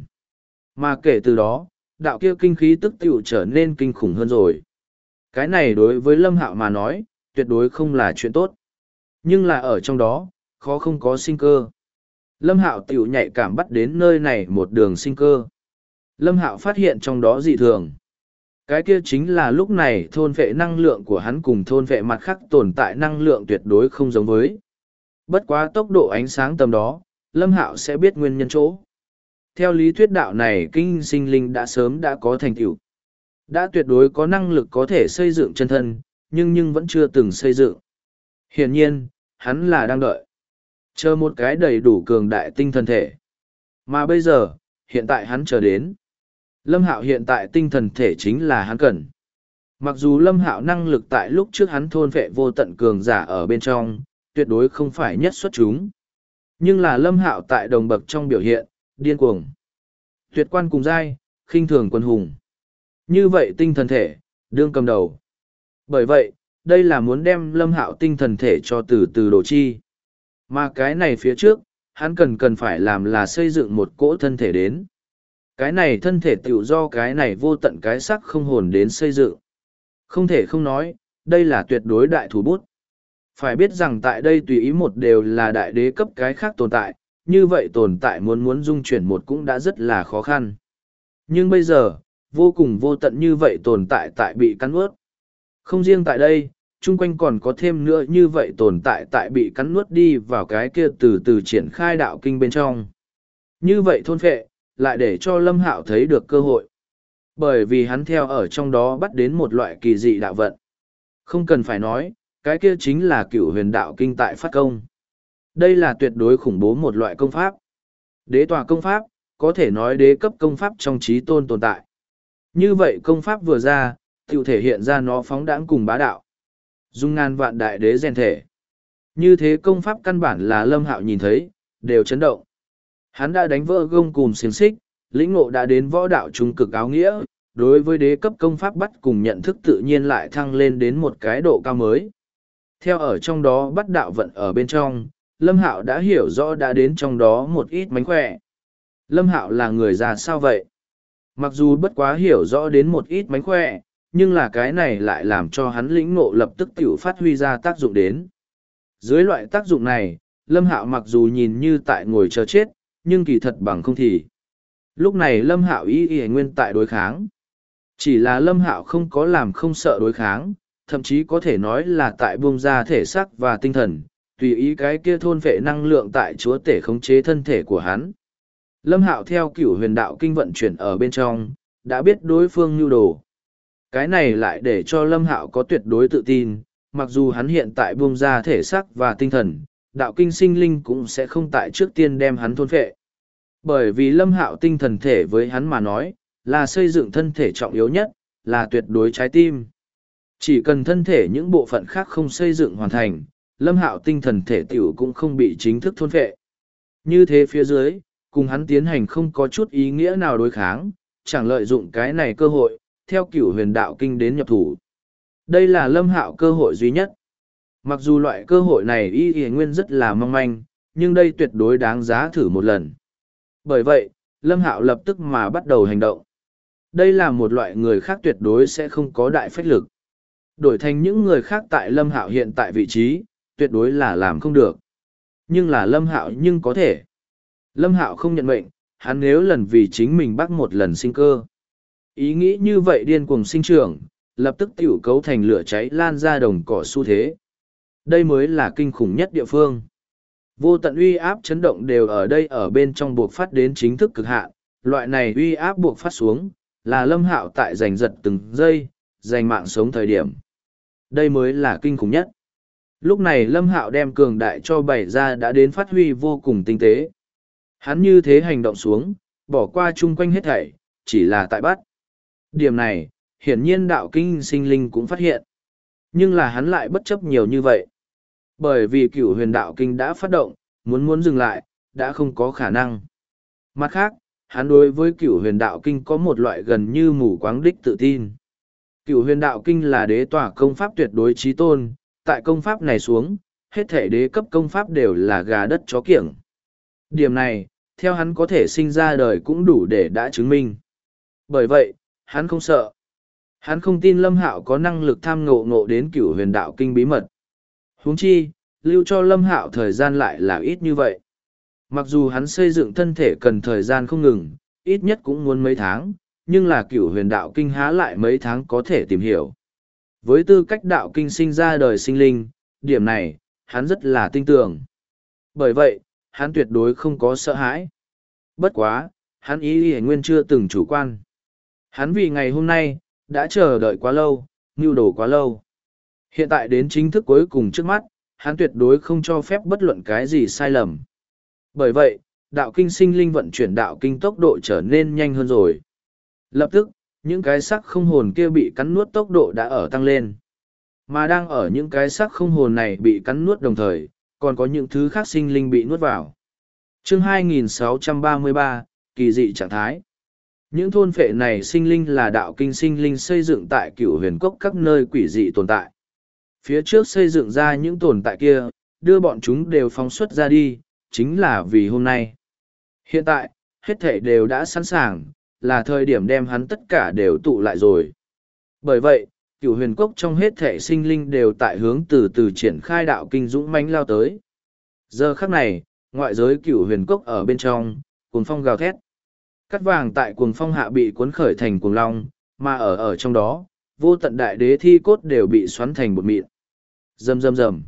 Mà kể từ đó, đạo kia kinh khí tức tiểu trở nên kinh khủng hơn rồi. Cái này đối với Lâm Hạo mà nói, tuyệt đối không là chuyện tốt. Nhưng là ở trong đó, khó không có sinh cơ. Lâm Hạo tiểu nhạy cảm bắt đến nơi này một đường sinh cơ. Lâm Hạo phát hiện trong đó dị thường. Cái kia chính là lúc này thôn vệ năng lượng của hắn cùng thôn vệ mặt khác tồn tại năng lượng tuyệt đối không giống với. Bất quá tốc độ ánh sáng tầm đó, Lâm Hạo sẽ biết nguyên nhân chỗ. Theo lý thuyết đạo này kinh sinh linh đã sớm đã có thành tựu. Đã tuyệt đối có năng lực có thể xây dựng chân thân, nhưng vẫn chưa từng xây dựng. Hiển nhiên, hắn là đang đợi. Chờ một cái đầy đủ cường đại tinh thần thể. Mà bây giờ, hiện tại hắn chờ đến. Lâm Hạo hiện tại tinh thần thể chính là hắn cần. Mặc dù Lâm Hạo năng lực tại lúc trước hắn thôn vệ vô tận cường giả ở bên trong, tuyệt đối không phải nhất xuất chúng. Nhưng là Lâm Hạo tại đồng bậc trong biểu hiện, điên cuồng. Tuyệt quan cùng giai, khinh thường quân hùng. Như vậy tinh thần thể, đương cầm đầu. Bởi vậy, đây là muốn đem Lâm Hạo tinh thần thể cho từ từ đổ chi. Mà cái này phía trước, hắn cần phải làm là xây dựng một cỗ thân thể đến. Cái này thân thể tiểu do cái này vô tận cái sắc không hồn đến xây dựng. Không thể không nói, đây là tuyệt đối đại thủ bút. Phải biết rằng tại đây tùy ý một đều là đại đế cấp cái khác tồn tại, như vậy tồn tại muốn dung chuyển một cũng đã rất là khó khăn. Nhưng bây giờ, vô cùng vô tận như vậy tồn tại tại bị cắn nuốt. Không riêng tại đây, chung quanh còn có thêm nữa như vậy tồn tại tại bị cắn nuốt đi vào cái kia từ từ triển khai đạo kinh bên trong. Như vậy thôn phệ, lại để cho Lâm Hạo thấy được cơ hội. Bởi vì hắn theo ở trong đó bắt đến một loại kỳ dị đạo vận. Không cần phải nói, cái kia chính là cửu huyền đạo kinh tại phát công. Đây là tuyệt đối khủng bố một loại công pháp. Đế tòa công pháp, có thể nói đế cấp công pháp trong trí tôn tồn tại. Như vậy công pháp vừa ra, tự thể hiện ra nó phóng đãng cùng bá đạo. Dung ngàn vạn đại đế rèn thể. Như thế công pháp căn bản là Lâm Hạo nhìn thấy, đều chấn động. Hắn đã đánh vỡ gông cùm xiềng xích, lĩnh ngộ đã đến võ đạo trung cực áo nghĩa, đối với đế cấp công pháp bắt cùng nhận thức tự nhiên lại thăng lên đến một cái độ cao mới. Theo ở trong đó bắt đạo vận ở bên trong, Lâm Hạo đã hiểu rõ đã đến trong đó một ít mánh khỏe. Lâm Hạo là người già sao vậy? Mặc dù bất quá hiểu rõ đến một ít mánh khỏe, nhưng là cái này lại làm cho hắn lĩnh ngộ lập tức tiểu phát huy ra tác dụng đến. Dưới loại tác dụng này, Lâm Hạo mặc dù nhìn như tại ngồi chờ chết, nhưng kỳ thật bằng không thì. Lúc này Lâm Hạo y nguyên tại đối kháng. Chỉ là Lâm Hạo không có làm không sợ đối kháng, thậm chí có thể nói là tại buông ra thể xác và tinh thần, tùy ý cái kia thôn vệ năng lượng tại chúa tể khống chế thân thể của hắn. Lâm Hạo theo cửu huyền đạo kinh vận chuyển ở bên trong, đã biết đối phương nhu đồ. Cái này lại để cho Lâm Hạo có tuyệt đối tự tin, mặc dù hắn hiện tại buông ra thể xác và tinh thần, đạo kinh sinh linh cũng sẽ không tại trước tiên đem hắn thôn phệ. Bởi vì Lâm Hạo tinh thần thể với hắn mà nói, là xây dựng thân thể trọng yếu nhất, là tuyệt đối trái tim. Chỉ cần thân thể những bộ phận khác không xây dựng hoàn thành, Lâm Hạo tinh thần thể tiểu cũng không bị chính thức thôn phệ. Như thế phía dưới, cùng hắn tiến hành không có chút ý nghĩa nào đối kháng, chẳng lợi dụng cái này cơ hội, theo cửu huyền đạo kinh đến nhập thủ. Đây là Lâm Hạo cơ hội duy nhất. Mặc dù loại cơ hội này y nguyên rất là mong manh, nhưng đây tuyệt đối đáng giá thử một lần. Bởi vậy, Lâm Hạo lập tức mà bắt đầu hành động. Đây là một loại người khác tuyệt đối sẽ không có đại phách lực. Đổi thành những người khác tại Lâm Hạo hiện tại vị trí, tuyệt đối là làm không được. Nhưng là Lâm Hạo nhưng có thể. Lâm Hạo không nhận mệnh, hắn nếu lần vì chính mình bắt một lần sinh cơ. Ý nghĩ như vậy điên cuồng sinh trưởng, lập tức tiểu cấu thành lửa cháy lan ra đồng cỏ xu thế. Đây mới là kinh khủng nhất địa phương. Vô tận uy áp chấn động đều ở đây ở bên trong buộc phát đến chính thức cực hạn, loại này uy áp buộc phát xuống, là Lâm Hạo tại giành giật từng giây, giành mạng sống thời điểm. Đây mới là kinh khủng nhất. Lúc này Lâm Hạo đem cường đại cho bày ra đã đến phát huy vô cùng tinh tế. Hắn như thế hành động xuống, bỏ qua chung quanh hết thảy, chỉ là tại bắt. Điểm này, hiển nhiên đạo kinh sinh linh cũng phát hiện. Nhưng là hắn lại bất chấp nhiều như vậy. Bởi vì cửu huyền đạo kinh đã phát động, muốn dừng lại, đã không có khả năng. Mặt khác, hắn đối với cửu huyền đạo kinh có một loại gần như mù quáng đích tự tin. Cửu huyền đạo kinh là đế tỏa công pháp tuyệt đối chí tôn, tại công pháp này xuống, hết thể đế cấp công pháp đều là gà đất chó kiểng. Điểm này, theo hắn có thể sinh ra đời cũng đủ để đã chứng minh. Bởi vậy, hắn không sợ. Hắn không tin Lâm Hạo có năng lực tham ngộ đến cửu huyền đạo kinh bí mật. Huống chi, lưu cho Lâm Hạo thời gian lại là ít như vậy. Mặc dù hắn xây dựng thân thể cần thời gian không ngừng, ít nhất cũng muốn mấy tháng, nhưng là cửu huyền đạo kinh há lại mấy tháng có thể tìm hiểu. Với tư cách đạo kinh sinh ra đời sinh linh, điểm này, hắn rất là tin tưởng. Bởi vậy, hắn tuyệt đối không có sợ hãi. Bất quá, hắn ý nguyên chưa từng chủ quan. Hắn vì ngày hôm nay, đã chờ đợi quá lâu, mưu đồ quá lâu. Hiện tại đến chính thức cuối cùng trước mắt, hắn tuyệt đối không cho phép bất luận cái gì sai lầm. Bởi vậy, đạo kinh sinh linh vận chuyển đạo kinh tốc độ trở nên nhanh hơn rồi. Lập tức, những cái sắc không hồn kia bị cắn nuốt tốc độ đã ở tăng lên. Mà đang ở những cái sắc không hồn này bị cắn nuốt đồng thời, còn có những thứ khác sinh linh bị nuốt vào. Chương 2633, kỳ dị trạng thái. Những thôn phệ này sinh linh là đạo kinh sinh linh xây dựng tại cửu huyền cốc các nơi quỷ dị tồn tại. Phía trước xây dựng ra những tồn tại kia, đưa bọn chúng đều phóng xuất ra đi, chính là vì hôm nay. Hiện tại, hết thể đều đã sẵn sàng, là thời điểm đem hắn tất cả đều tụ lại rồi. Bởi vậy, cửu huyền cốc trong hết thể sinh linh đều tại hướng từ từ triển khai đạo kinh dũng mãnh lao tới. Giờ khắc này, ngoại giới cửu huyền cốc ở bên trong, cuồng phong gào thét. Cắt vàng tại cuồng phong hạ bị cuốn khởi thành cuồng long, mà ở trong đó, vô tận đại đế thi cốt đều bị xoắn thành bột mịn. Rầm rầm rầm.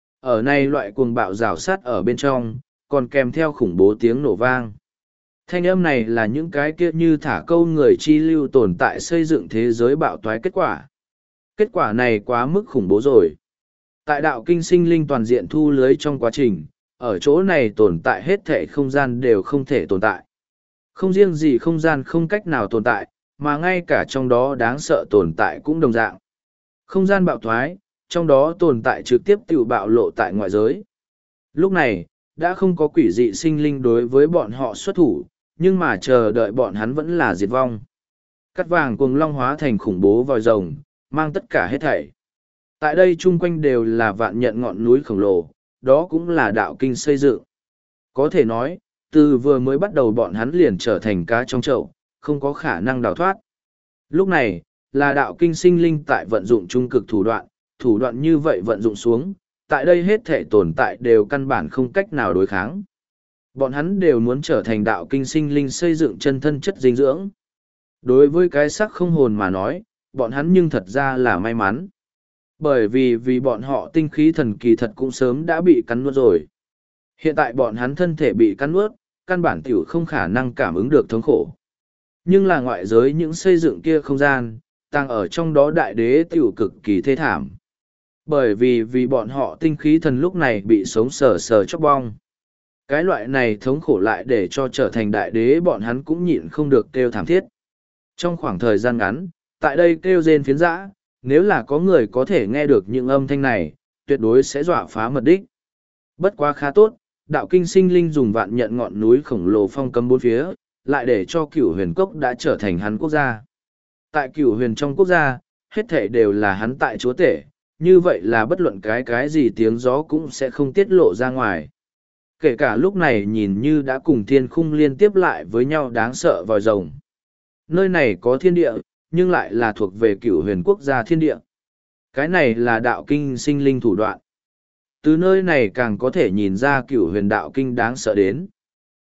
Ở này loại cuồng bạo rào sát ở bên trong, còn kèm theo khủng bố tiếng nổ vang. Thanh âm này là những cái kia như thả câu người chi lưu tồn tại xây dựng thế giới bạo toái kết quả. Kết quả này quá mức khủng bố rồi. Tại đạo kinh sinh linh toàn diện thu lưới trong quá trình, ở chỗ này tồn tại hết thể không gian đều không thể tồn tại. Không riêng gì không gian không cách nào tồn tại, mà ngay cả trong đó đáng sợ tồn tại cũng đồng dạng. Không gian bạo thoái, trong đó tồn tại trực tiếp tự bạo lộ tại ngoại giới. Lúc này, đã không có quỷ dị sinh linh đối với bọn họ xuất thủ, nhưng mà chờ đợi bọn hắn vẫn là diệt vong. Cắt vàng cuồng long hóa thành khủng bố vòi rồng, mang tất cả hết thảy. Tại đây chung quanh đều là vạn nhận ngọn núi khổng lồ, đó cũng là đạo kinh xây dựng. Có thể nói, từ vừa mới bắt đầu bọn hắn liền trở thành cá trong chậu, không có khả năng đào thoát. Lúc này, là đạo kinh sinh linh tại vận dụng trung cực thủ đoạn như vậy vận dụng xuống, tại đây hết thể tồn tại đều căn bản không cách nào đối kháng. Bọn hắn đều muốn trở thành đạo kinh sinh linh xây dựng chân thân chất dinh dưỡng. Đối với cái sắc không hồn mà nói, bọn hắn nhưng thật ra là may mắn. Bởi vì bọn họ tinh khí thần kỳ thật cũng sớm đã bị cắn nuốt rồi. Hiện tại bọn hắn thân thể bị cắn nuốt, căn bản tiểu không khả năng cảm ứng được thống khổ. Nhưng là ngoại giới những xây dựng kia không gian, tăng ở trong đó đại đế tiểu cực kỳ thê thảm. Bởi vì bọn họ tinh khí thần lúc này bị sống sờ sờ chóc bong. Cái loại này thống khổ lại để cho trở thành đại đế bọn hắn cũng nhịn không được kêu thảm thiết. Trong khoảng thời gian ngắn, tại đây kêu rên phiến dã, nếu là có người có thể nghe được những âm thanh này, tuyệt đối sẽ dọa phá mật đích. Bất quá khá tốt, đạo kinh sinh linh dùng vạn nhận ngọn núi khổng lồ phong cấm bốn phía, lại để cho cửu huyền cốc đã trở thành hắn quốc gia. Tại cửu huyền trong quốc gia, hết thể đều là hắn tại chúa tể, như vậy là bất luận cái gì tiếng gió cũng sẽ không tiết lộ ra ngoài. Kể cả lúc này nhìn như đã cùng thiên khung liên tiếp lại với nhau đáng sợ vòi rồng. Nơi này có thiên địa, nhưng lại là thuộc về cửu huyền quốc gia thiên địa. Cái này là đạo kinh sinh linh thủ đoạn. Từ nơi này càng có thể nhìn ra cửu huyền đạo kinh đáng sợ đến.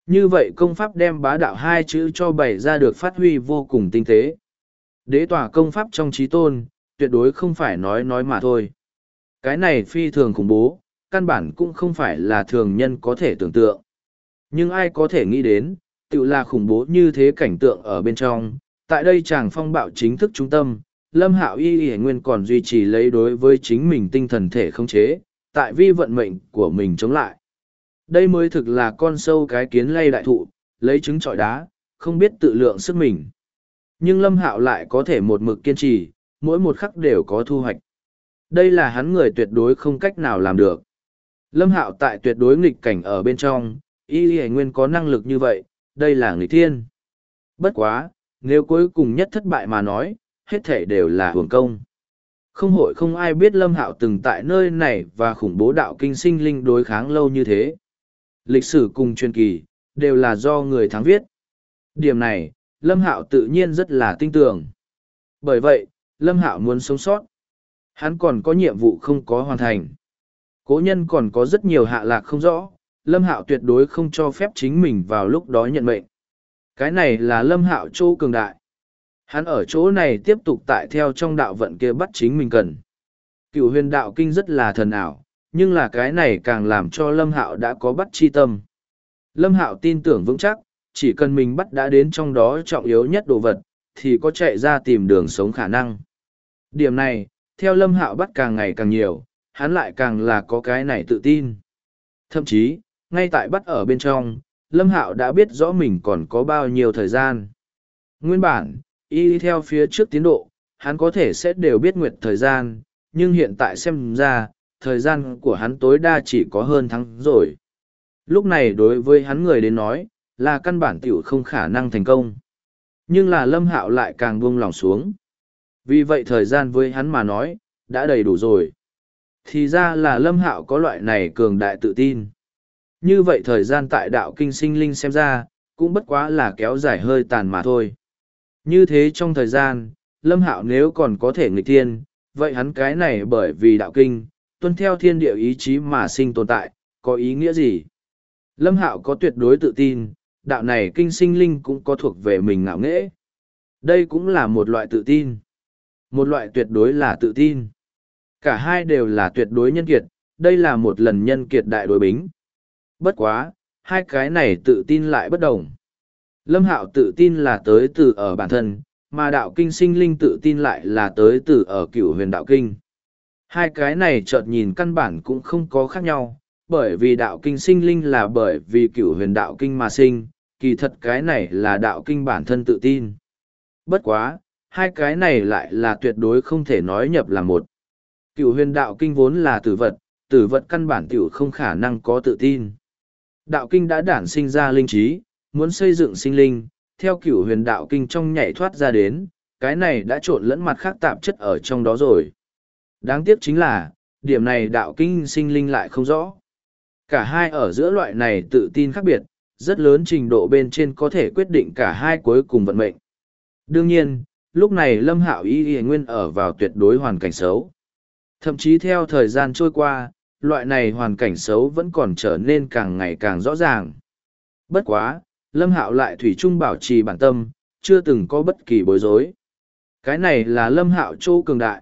Như vậy công pháp đem bá đạo hai chữ cho bày ra được phát huy vô cùng tinh tế. Đế tỏa công pháp trong trí tôn, tuyệt đối không phải nói mà thôi. Cái này phi thường khủng bố, căn bản cũng không phải là thường nhân có thể tưởng tượng. Nhưng ai có thể nghĩ đến, tự là khủng bố như thế cảnh tượng ở bên trong. Tại đây chàng phong bạo chính thức trung tâm, Lâm Hạo Y nguyên còn duy trì lấy đối với chính mình tinh thần thể khống chế, tại vi vận mệnh của mình chống lại. Đây mới thực là con sâu cái kiến lay đại thụ, lấy trứng trọi đá, không biết tự lượng sức mình. Nhưng Lâm Hạo lại có thể một mực kiên trì, mỗi một khắc đều có thu hoạch. Đây là hắn người tuyệt đối không cách nào làm được. Lâm Hạo tại tuyệt đối nghịch cảnh ở bên trong, Y nguyên có năng lực như vậy, đây là nghịch thiên. Bất quá, nếu cuối cùng nhất thất bại mà nói, hết thể đều là hưởng công. Không hội không ai biết Lâm Hạo từng tại nơi này và khủng bố đạo kinh sinh linh đối kháng lâu như thế. Lịch sử cùng truyền kỳ, đều là do người thắng viết. Điểm này, Lâm Hạo tự nhiên rất là tin tưởng. Bởi vậy, Lâm Hạo muốn sống sót. Hắn còn có nhiệm vụ không có hoàn thành. Cố nhân còn có rất nhiều hạ lạc không rõ, Lâm Hạo tuyệt đối không cho phép chính mình vào lúc đó nhận mệnh. Cái này là Lâm Hạo chỗ cường đại. Hắn ở chỗ này tiếp tục tại theo trong đạo vận kia bắt chính mình cần. Cựu huyền đạo kinh rất là thần ảo, nhưng là cái này càng làm cho Lâm Hạo đã có bắt chi tâm. Lâm Hạo tin tưởng vững chắc, chỉ cần mình bắt đã đến trong đó trọng yếu nhất đồ vật, thì có chạy ra tìm đường sống khả năng. Điểm này, theo Lâm Hạo bắt càng ngày càng nhiều, hắn lại càng là có cái này tự tin. Thậm chí, ngay tại bắt ở bên trong, Lâm Hạo đã biết rõ mình còn có bao nhiêu thời gian. Nguyên bản, y theo phía trước tiến độ, hắn có thể sẽ đều biết nguyệt thời gian, nhưng hiện tại xem ra, thời gian của hắn tối đa chỉ có hơn tháng rồi. Lúc này đối với hắn người đến nói, là căn bản tiểu không khả năng thành công. Nhưng là Lâm Hạo lại càng buông lòng xuống. Vì vậy thời gian với hắn mà nói, đã đầy đủ rồi. Thì ra là Lâm Hạo có loại này cường đại tự tin. Như vậy thời gian tại đạo kinh sinh linh xem ra, cũng bất quá là kéo dài hơi tàn mà thôi. Như thế trong thời gian, Lâm Hạo nếu còn có thể nghịch thiên, vậy hắn cái này bởi vì đạo kinh, tuân theo thiên địa ý chí mà sinh tồn tại, có ý nghĩa gì? Lâm Hạo có tuyệt đối tự tin, đạo này kinh sinh linh cũng có thuộc về mình ngạo nghễ. Đây cũng là một loại tự tin. Một loại tuyệt đối là tự tin. Cả hai đều là tuyệt đối nhân kiệt, đây là một lần nhân kiệt đại đối bính. Bất quá, hai cái này tự tin lại bất đồng. Lâm Hạo tự tin là tới từ ở bản thân, mà đạo kinh sinh linh tự tin lại là tới từ ở cửu huyền đạo kinh. Hai cái này chợt nhìn căn bản cũng không có khác nhau, bởi vì đạo kinh sinh linh là bởi vì cửu huyền đạo kinh mà sinh, kỳ thật cái này là đạo kinh bản thân tự tin. Bất quá, hai cái này lại là tuyệt đối không thể nói nhập là một. Cửu huyền đạo kinh vốn là tử vật căn bản tiểu không khả năng có tự tin. Đạo kinh đã đản sinh ra linh trí, muốn xây dựng sinh linh, theo cửu huyền đạo kinh trong nhảy thoát ra đến, cái này đã trộn lẫn mặt khác tạp chất ở trong đó rồi. Đáng tiếc chính là, điểm này đạo kinh sinh linh lại không rõ. Cả hai ở giữa loại này tự tin khác biệt, rất lớn trình độ bên trên có thể quyết định cả hai cuối cùng vận mệnh. Đương nhiên, lúc này Lâm Hạo Y nguyên ở vào tuyệt đối hoàn cảnh xấu. Thậm chí theo thời gian trôi qua, loại này hoàn cảnh xấu vẫn còn trở nên càng ngày càng rõ ràng. Bất quá, Lâm Hạo lại thủy chung bảo trì bản tâm, chưa từng có bất kỳ bối rối. Cái này là Lâm Hạo chỗ cường đại.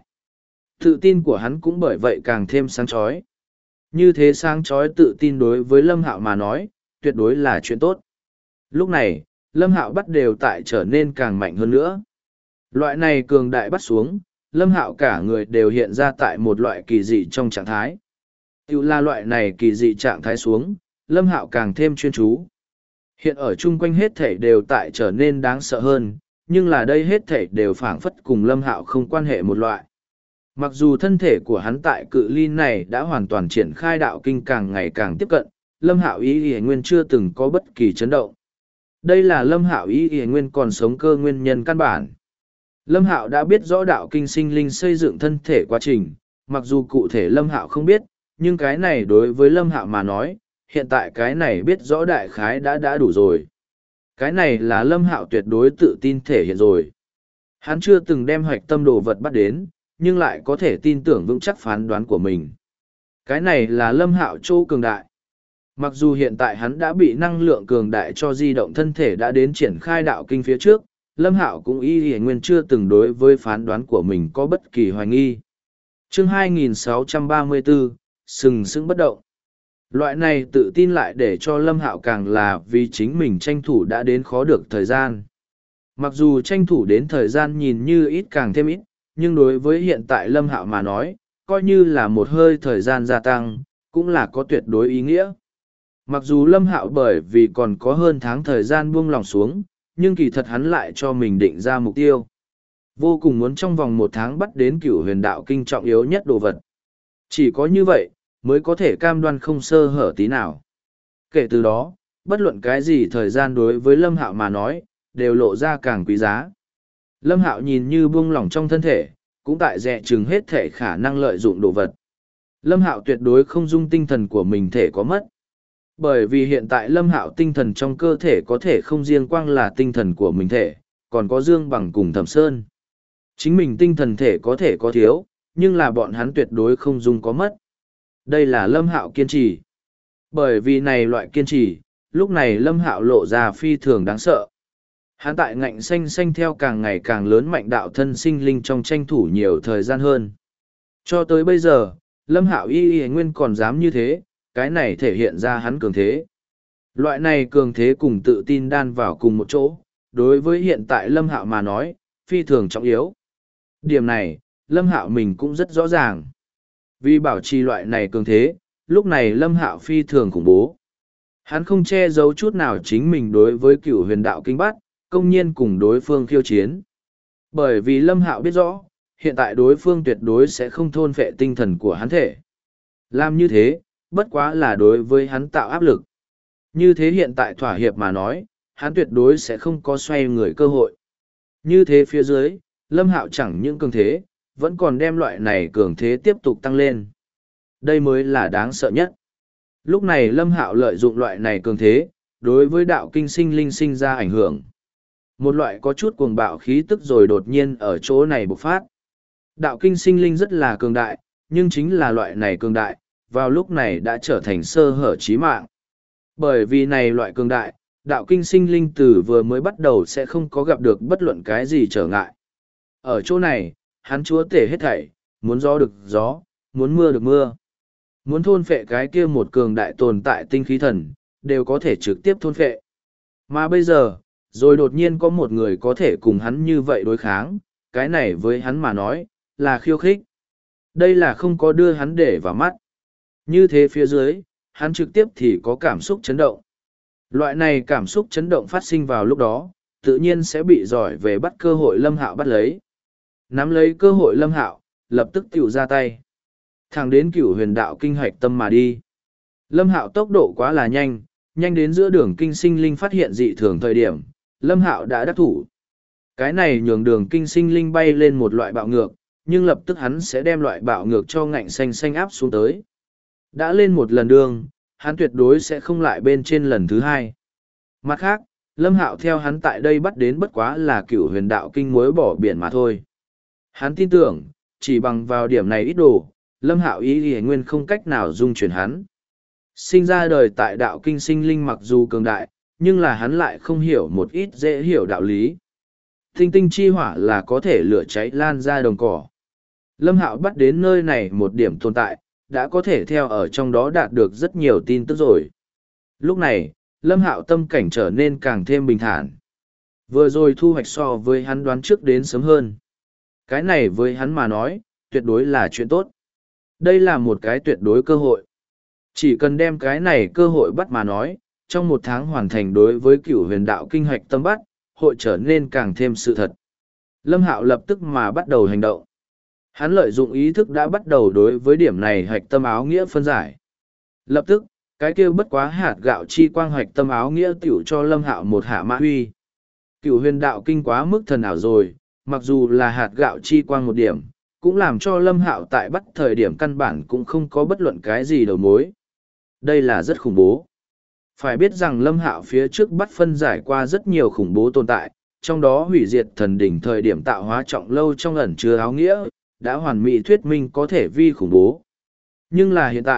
Tự tin của hắn cũng bởi vậy càng thêm sáng chói. Như thế sáng chói tự tin đối với Lâm Hạo mà nói, tuyệt đối là chuyện tốt. Lúc này, Lâm Hạo bắt đều tại trở nên càng mạnh hơn nữa. Loại này cường đại bắt xuống, Lâm Hạo cả người đều hiện ra tại một loại kỳ dị trong trạng thái. Tiểu là loại này kỳ dị trạng thái xuống, Lâm Hạo càng thêm chuyên chú. Hiện ở chung quanh hết thảy đều tại trở nên đáng sợ hơn, nhưng là đây hết thảy đều phảng phất cùng Lâm Hạo không quan hệ một loại. Mặc dù thân thể của hắn tại cự ly này đã hoàn toàn triển khai đạo kinh càng ngày càng tiếp cận, Lâm Hạo Y nguyên chưa từng có bất kỳ chấn động. Đây là Lâm Hạo Y nguyên còn sống cơ nguyên nhân căn bản. Lâm Hạo đã biết rõ đạo kinh sinh linh xây dựng thân thể quá trình, mặc dù cụ thể Lâm Hạo không biết, nhưng cái này đối với Lâm Hạo mà nói, hiện tại cái này biết rõ đại khái đã đủ rồi. Cái này là Lâm Hạo tuyệt đối tự tin thể hiện rồi. Hắn chưa từng đem hoạch tâm đồ vật bắt đến, nhưng lại có thể tin tưởng vững chắc phán đoán của mình. Cái này là Lâm Hạo chỗ cường đại. Mặc dù hiện tại hắn đã bị năng lượng cường đại cho di động thân thể đã đến triển khai đạo kinh phía trước, Lâm Hạo cũng y nguyên chưa từng đối với phán đoán của mình có bất kỳ hoài nghi. Chương 2634, sừng sững bất động. Loại này tự tin lại để cho Lâm Hạo càng là vì chính mình tranh thủ đã đến khó được thời gian. Mặc dù tranh thủ đến thời gian nhìn như ít càng thêm ít, nhưng đối với hiện tại Lâm Hạo mà nói, coi như là một hơi thời gian gia tăng, cũng là có tuyệt đối ý nghĩa. Mặc dù Lâm Hạo bởi vì còn có hơn tháng thời gian buông lòng xuống, nhưng kỳ thật hắn lại cho mình định ra mục tiêu. Vô cùng muốn trong vòng một tháng bắt đến Cửu Huyền Đạo Kinh trọng yếu nhất đồ vật. Chỉ có như vậy, mới có thể cam đoan không sơ hở tí nào. Kể từ đó, bất luận cái gì thời gian đối với Lâm Hạo mà nói, đều lộ ra càng quý giá. Lâm Hạo nhìn như buông lỏng trong thân thể, cũng tại dè chừng hết thể khả năng lợi dụng đồ vật. Lâm Hạo tuyệt đối không dung tinh thần của mình thể có mất. Bởi vì hiện tại Lâm Hạo tinh thần trong cơ thể có thể không riêng quang là tinh thần của mình thể, còn có Dương Bằng cùng Thẩm Sơn. Chính mình tinh thần thể có thể có thiếu, nhưng là bọn hắn tuyệt đối không dung có mất. Đây là Lâm Hạo kiên trì. Bởi vì này loại kiên trì, lúc này Lâm Hạo lộ ra phi thường đáng sợ. Hắn tại ngạnh xanh xanh theo càng ngày càng lớn mạnh đạo thân sinh linh trong tranh thủ nhiều thời gian hơn. Cho tới bây giờ, Lâm Hạo y nguyên còn dám như thế, cái này thể hiện ra hắn cường thế. Loại này cường thế cùng tự tin đan vào cùng một chỗ, đối với hiện tại Lâm Hạo mà nói, phi thường trọng yếu. Điểm này, Lâm Hạo mình cũng rất rõ ràng. Vì bảo trì loại này cường thế, lúc này Lâm Hạo phi thường khủng bố. Hắn không che giấu chút nào chính mình đối với Cửu Huyền Đạo Kinh bắt, công nhiên cùng đối phương khiêu chiến. Bởi vì Lâm Hạo biết rõ, hiện tại đối phương tuyệt đối sẽ không thôn phệ tinh thần của hắn thể. Làm như thế, bất quá là đối với hắn tạo áp lực. Như thế hiện tại thỏa hiệp mà nói, hắn tuyệt đối sẽ không có xoay người cơ hội. Như thế phía dưới, Lâm Hạo chẳng những cường thế, vẫn còn đem loại này cường thế tiếp tục tăng lên. Đây mới là đáng sợ nhất. Lúc này Lâm Hạo lợi dụng loại này cường thế, đối với đạo kinh sinh linh sinh ra ảnh hưởng. Một loại có chút cuồng bạo khí tức rồi đột nhiên ở chỗ này bộc phát. Đạo kinh sinh linh rất là cường đại, nhưng chính là loại này cường đại, vào lúc này đã trở thành sơ hở chí mạng. Bởi vì này loại cường đại, đạo kinh sinh linh từ vừa mới bắt đầu sẽ không có gặp được bất luận cái gì trở ngại. Ở chỗ này, hắn chúa tể hết thảy, muốn gió được gió, muốn mưa được mưa. Muốn thôn phệ cái kia một cường đại tồn tại tinh khí thần, đều có thể trực tiếp thôn phệ. Mà bây giờ, rồi đột nhiên có một người có thể cùng hắn như vậy đối kháng, cái này với hắn mà nói, là khiêu khích. Đây là không có đưa hắn để vào mắt. Như thế phía dưới, hắn trực tiếp thì có cảm xúc chấn động. Loại này cảm xúc chấn động phát sinh vào lúc đó, tự nhiên sẽ bị giỏi về bắt cơ hội Lâm Hạo bắt lấy. Nắm lấy cơ hội Lâm Hạo, lập tức tiểu ra tay. Thẳng đến Cửu Huyền Đạo Kinh hạch tâm mà đi. Lâm Hạo tốc độ quá là nhanh, nhanh đến giữa đường kinh sinh linh phát hiện dị thường thời điểm, Lâm Hạo đã đắc thủ. Cái này nhường đường kinh sinh linh bay lên một loại bạo ngược, nhưng lập tức hắn sẽ đem loại bạo ngược cho ngạnh xanh xanh áp xuống tới. Đã lên một lần đường, hắn tuyệt đối sẽ không lại bên trên lần thứ hai. Mặt khác, Lâm Hạo theo hắn tại đây bắt đến bất quá là Cửu Huyền Đạo Kinh muối bỏ biển mà thôi. Hắn tin tưởng, chỉ bằng vào điểm này ít đồ, Lâm Hạo ý nguyên không cách nào dung chuyển hắn. Sinh ra đời tại đạo kinh sinh linh mặc dù cường đại, nhưng là hắn lại không hiểu một ít dễ hiểu đạo lý. Tinh tinh chi hỏa là có thể lửa cháy lan ra đồng cỏ. Lâm Hạo bắt đến nơi này một điểm tồn tại, đã có thể theo ở trong đó đạt được rất nhiều tin tức rồi. Lúc này, Lâm Hạo tâm cảnh trở nên càng thêm bình thản. Vừa rồi thu hoạch so với hắn đoán trước đến sớm hơn. Cái này với hắn mà nói, tuyệt đối là chuyện tốt. Đây là một cái tuyệt đối cơ hội. Chỉ cần đem cái này cơ hội bắt mà nói, trong một tháng hoàn thành đối với Cửu Huyền Đạo Kinh hạch tâm bắt, hội trở nên càng thêm sự thật. Lâm Hạo lập tức mà bắt đầu hành động. Hắn lợi dụng ý thức đã bắt đầu đối với điểm này hạch tâm áo nghĩa phân giải. Lập tức, cái kia bất quá hạt gạo chi quang hạch tâm áo nghĩa tiểu cho Lâm Hạo một hạ mã huy. Cửu Huyền Đạo Kinh quá mức thần ảo rồi, mặc dù là hạt gạo chi quang một điểm, cũng làm cho Lâm Hạo tại bắt thời điểm căn bản cũng không có bất luận cái gì đầu mối. Đây là rất khủng bố. Phải biết rằng Lâm Hạo phía trước bắt phân giải qua rất nhiều khủng bố tồn tại, trong đó hủy diệt thần đỉnh thời điểm tạo hóa trọng lâu trong ẩn chứa áo nghĩa, đã hoàn mỹ thuyết minh có thể vi khủng bố. Nhưng là hiện tại,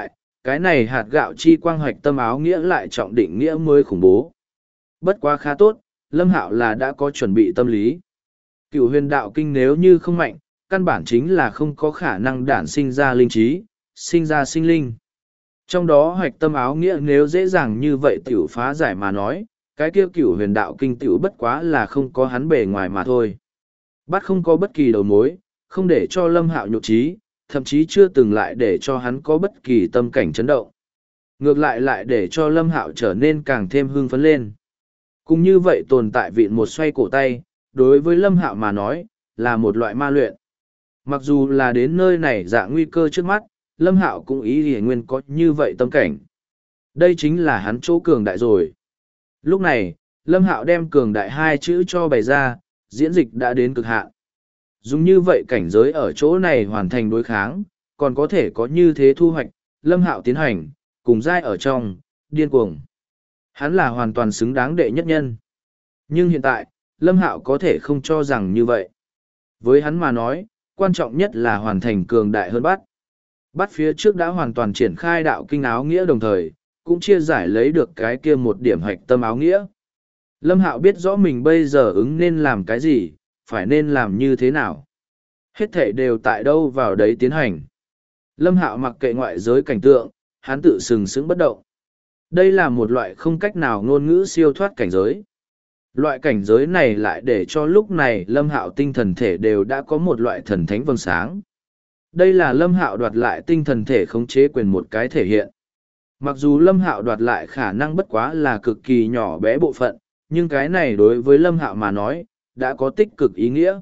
Cái này hạt gạo chi quang hoạch tâm áo nghĩa lại trọng định nghĩa mới khủng bố. Bất quá khá tốt, Lâm Hạo là đã có chuẩn bị tâm lý. Cửu huyền đạo kinh nếu như không mạnh, căn bản chính là không có khả năng đản sinh ra linh trí, sinh ra sinh linh. Trong đó hoạch tâm áo nghĩa nếu dễ dàng như vậy tiểu phá giải mà nói, cái kia cửu huyền đạo kinh tiểu bất quá là không có hắn bề ngoài mà thôi. Bắt không có bất kỳ đầu mối, không để cho Lâm Hạo nhục trí, thậm chí chưa từng lại để cho hắn có bất kỳ tâm cảnh chấn động. Ngược lại lại để cho Lâm Hạo trở nên càng thêm hưng phấn lên. Cũng như vậy tồn tại vịn một xoay cổ tay, đối với Lâm Hạo mà nói, là một loại ma luyện. Mặc dù là đến nơi này dạng nguy cơ trước mắt, Lâm Hạo cũng ý hề nguyên có như vậy tâm cảnh. Đây chính là hắn chỗ cường đại rồi. Lúc này, Lâm Hạo đem cường đại hai chữ cho bày ra, diễn dịch đã đến cực hạn. Dùng như vậy cảnh giới ở chỗ này hoàn thành đối kháng, còn có thể có như thế thu hoạch, Lâm Hạo tiến hành, cùng giai ở trong, điên cuồng. Hắn là hoàn toàn xứng đáng đệ nhất nhân. Nhưng hiện tại, Lâm Hạo có thể không cho rằng như vậy. Với hắn mà nói, quan trọng nhất là hoàn thành cường đại hơn bắt. Bắt phía trước đã hoàn toàn triển khai đạo kinh áo nghĩa đồng thời, cũng chia giải lấy được cái kia một điểm hạch tâm áo nghĩa. Lâm Hạo biết rõ mình bây giờ ứng nên làm cái gì, phải nên làm như thế nào. Hết thảy đều tại đâu vào đấy tiến hành. Lâm Hạo mặc kệ ngoại giới cảnh tượng, hắn tự sừng sững bất động. Đây là một loại không cách nào ngôn ngữ siêu thoát cảnh giới. Loại cảnh giới này lại để cho lúc này Lâm Hạo tinh thần thể đều đã có một loại thần thánh vầng sáng. Đây là Lâm Hạo đoạt lại tinh thần thể khống chế quyền một cái thể hiện. Mặc dù Lâm Hạo đoạt lại khả năng bất quá là cực kỳ nhỏ bé bộ phận, nhưng cái này đối với Lâm Hạo mà nói, đã có tích cực ý nghĩa.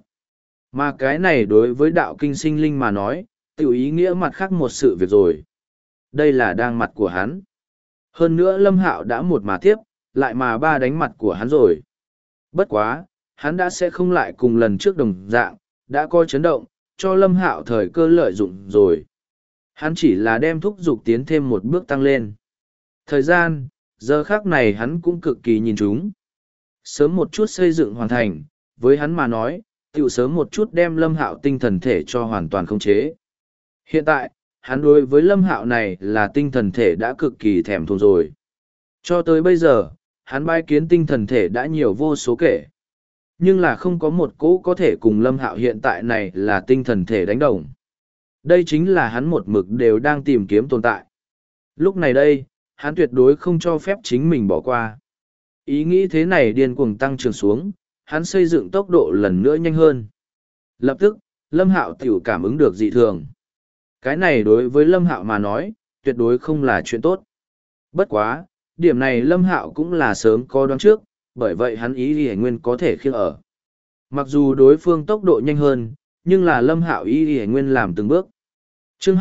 Mà cái này đối với đạo kinh sinh linh mà nói, tiểu ý nghĩa mặt khác một sự việc rồi. Đây là đang mặt của hắn. Hơn nữa Lâm Hạo đã một mà tiếp, lại mà ba đánh mặt của hắn rồi. Bất quá, hắn đã sẽ không lại cùng lần trước đồng dạng, đã coi chấn động, cho Lâm Hạo thời cơ lợi dụng rồi. Hắn chỉ là đem thúc dục tiến thêm một bước tăng lên. Thời gian, giờ khác này hắn cũng cực kỳ nhìn chúng. Sớm một chút xây dựng hoàn thành, với hắn mà nói, tiểu sớm một chút đem Lâm Hạo tinh thần thể cho hoàn toàn khống chế. Hiện tại, hắn đối với Lâm Hạo này là tinh thần thể đã cực kỳ thèm thuồng rồi. Cho tới bây giờ, hắn bái kiến tinh thần thể đã nhiều vô số kể. Nhưng là không có một cỗ có thể cùng Lâm Hạo hiện tại này là tinh thần thể đánh đồng. Đây chính là hắn một mực đều đang tìm kiếm tồn tại. Lúc này đây, hắn tuyệt đối không cho phép chính mình bỏ qua. Ý nghĩ thế này điên cuồng tăng trưởng xuống, hắn xây dựng tốc độ lần nữa nhanh hơn. Lập tức, Lâm Hạo tiểu cảm ứng được dị thường. Cái này đối với Lâm Hạo mà nói, tuyệt đối không là chuyện tốt. Bất quá, điểm này Lâm Hạo cũng là sớm có đoán trước, bởi vậy hắn ý Lý Nguyên có thể khiêng ở. Mặc dù đối phương tốc độ nhanh hơn, nhưng là Lâm Hạo ý Lý Nguyên làm từng bước. Chương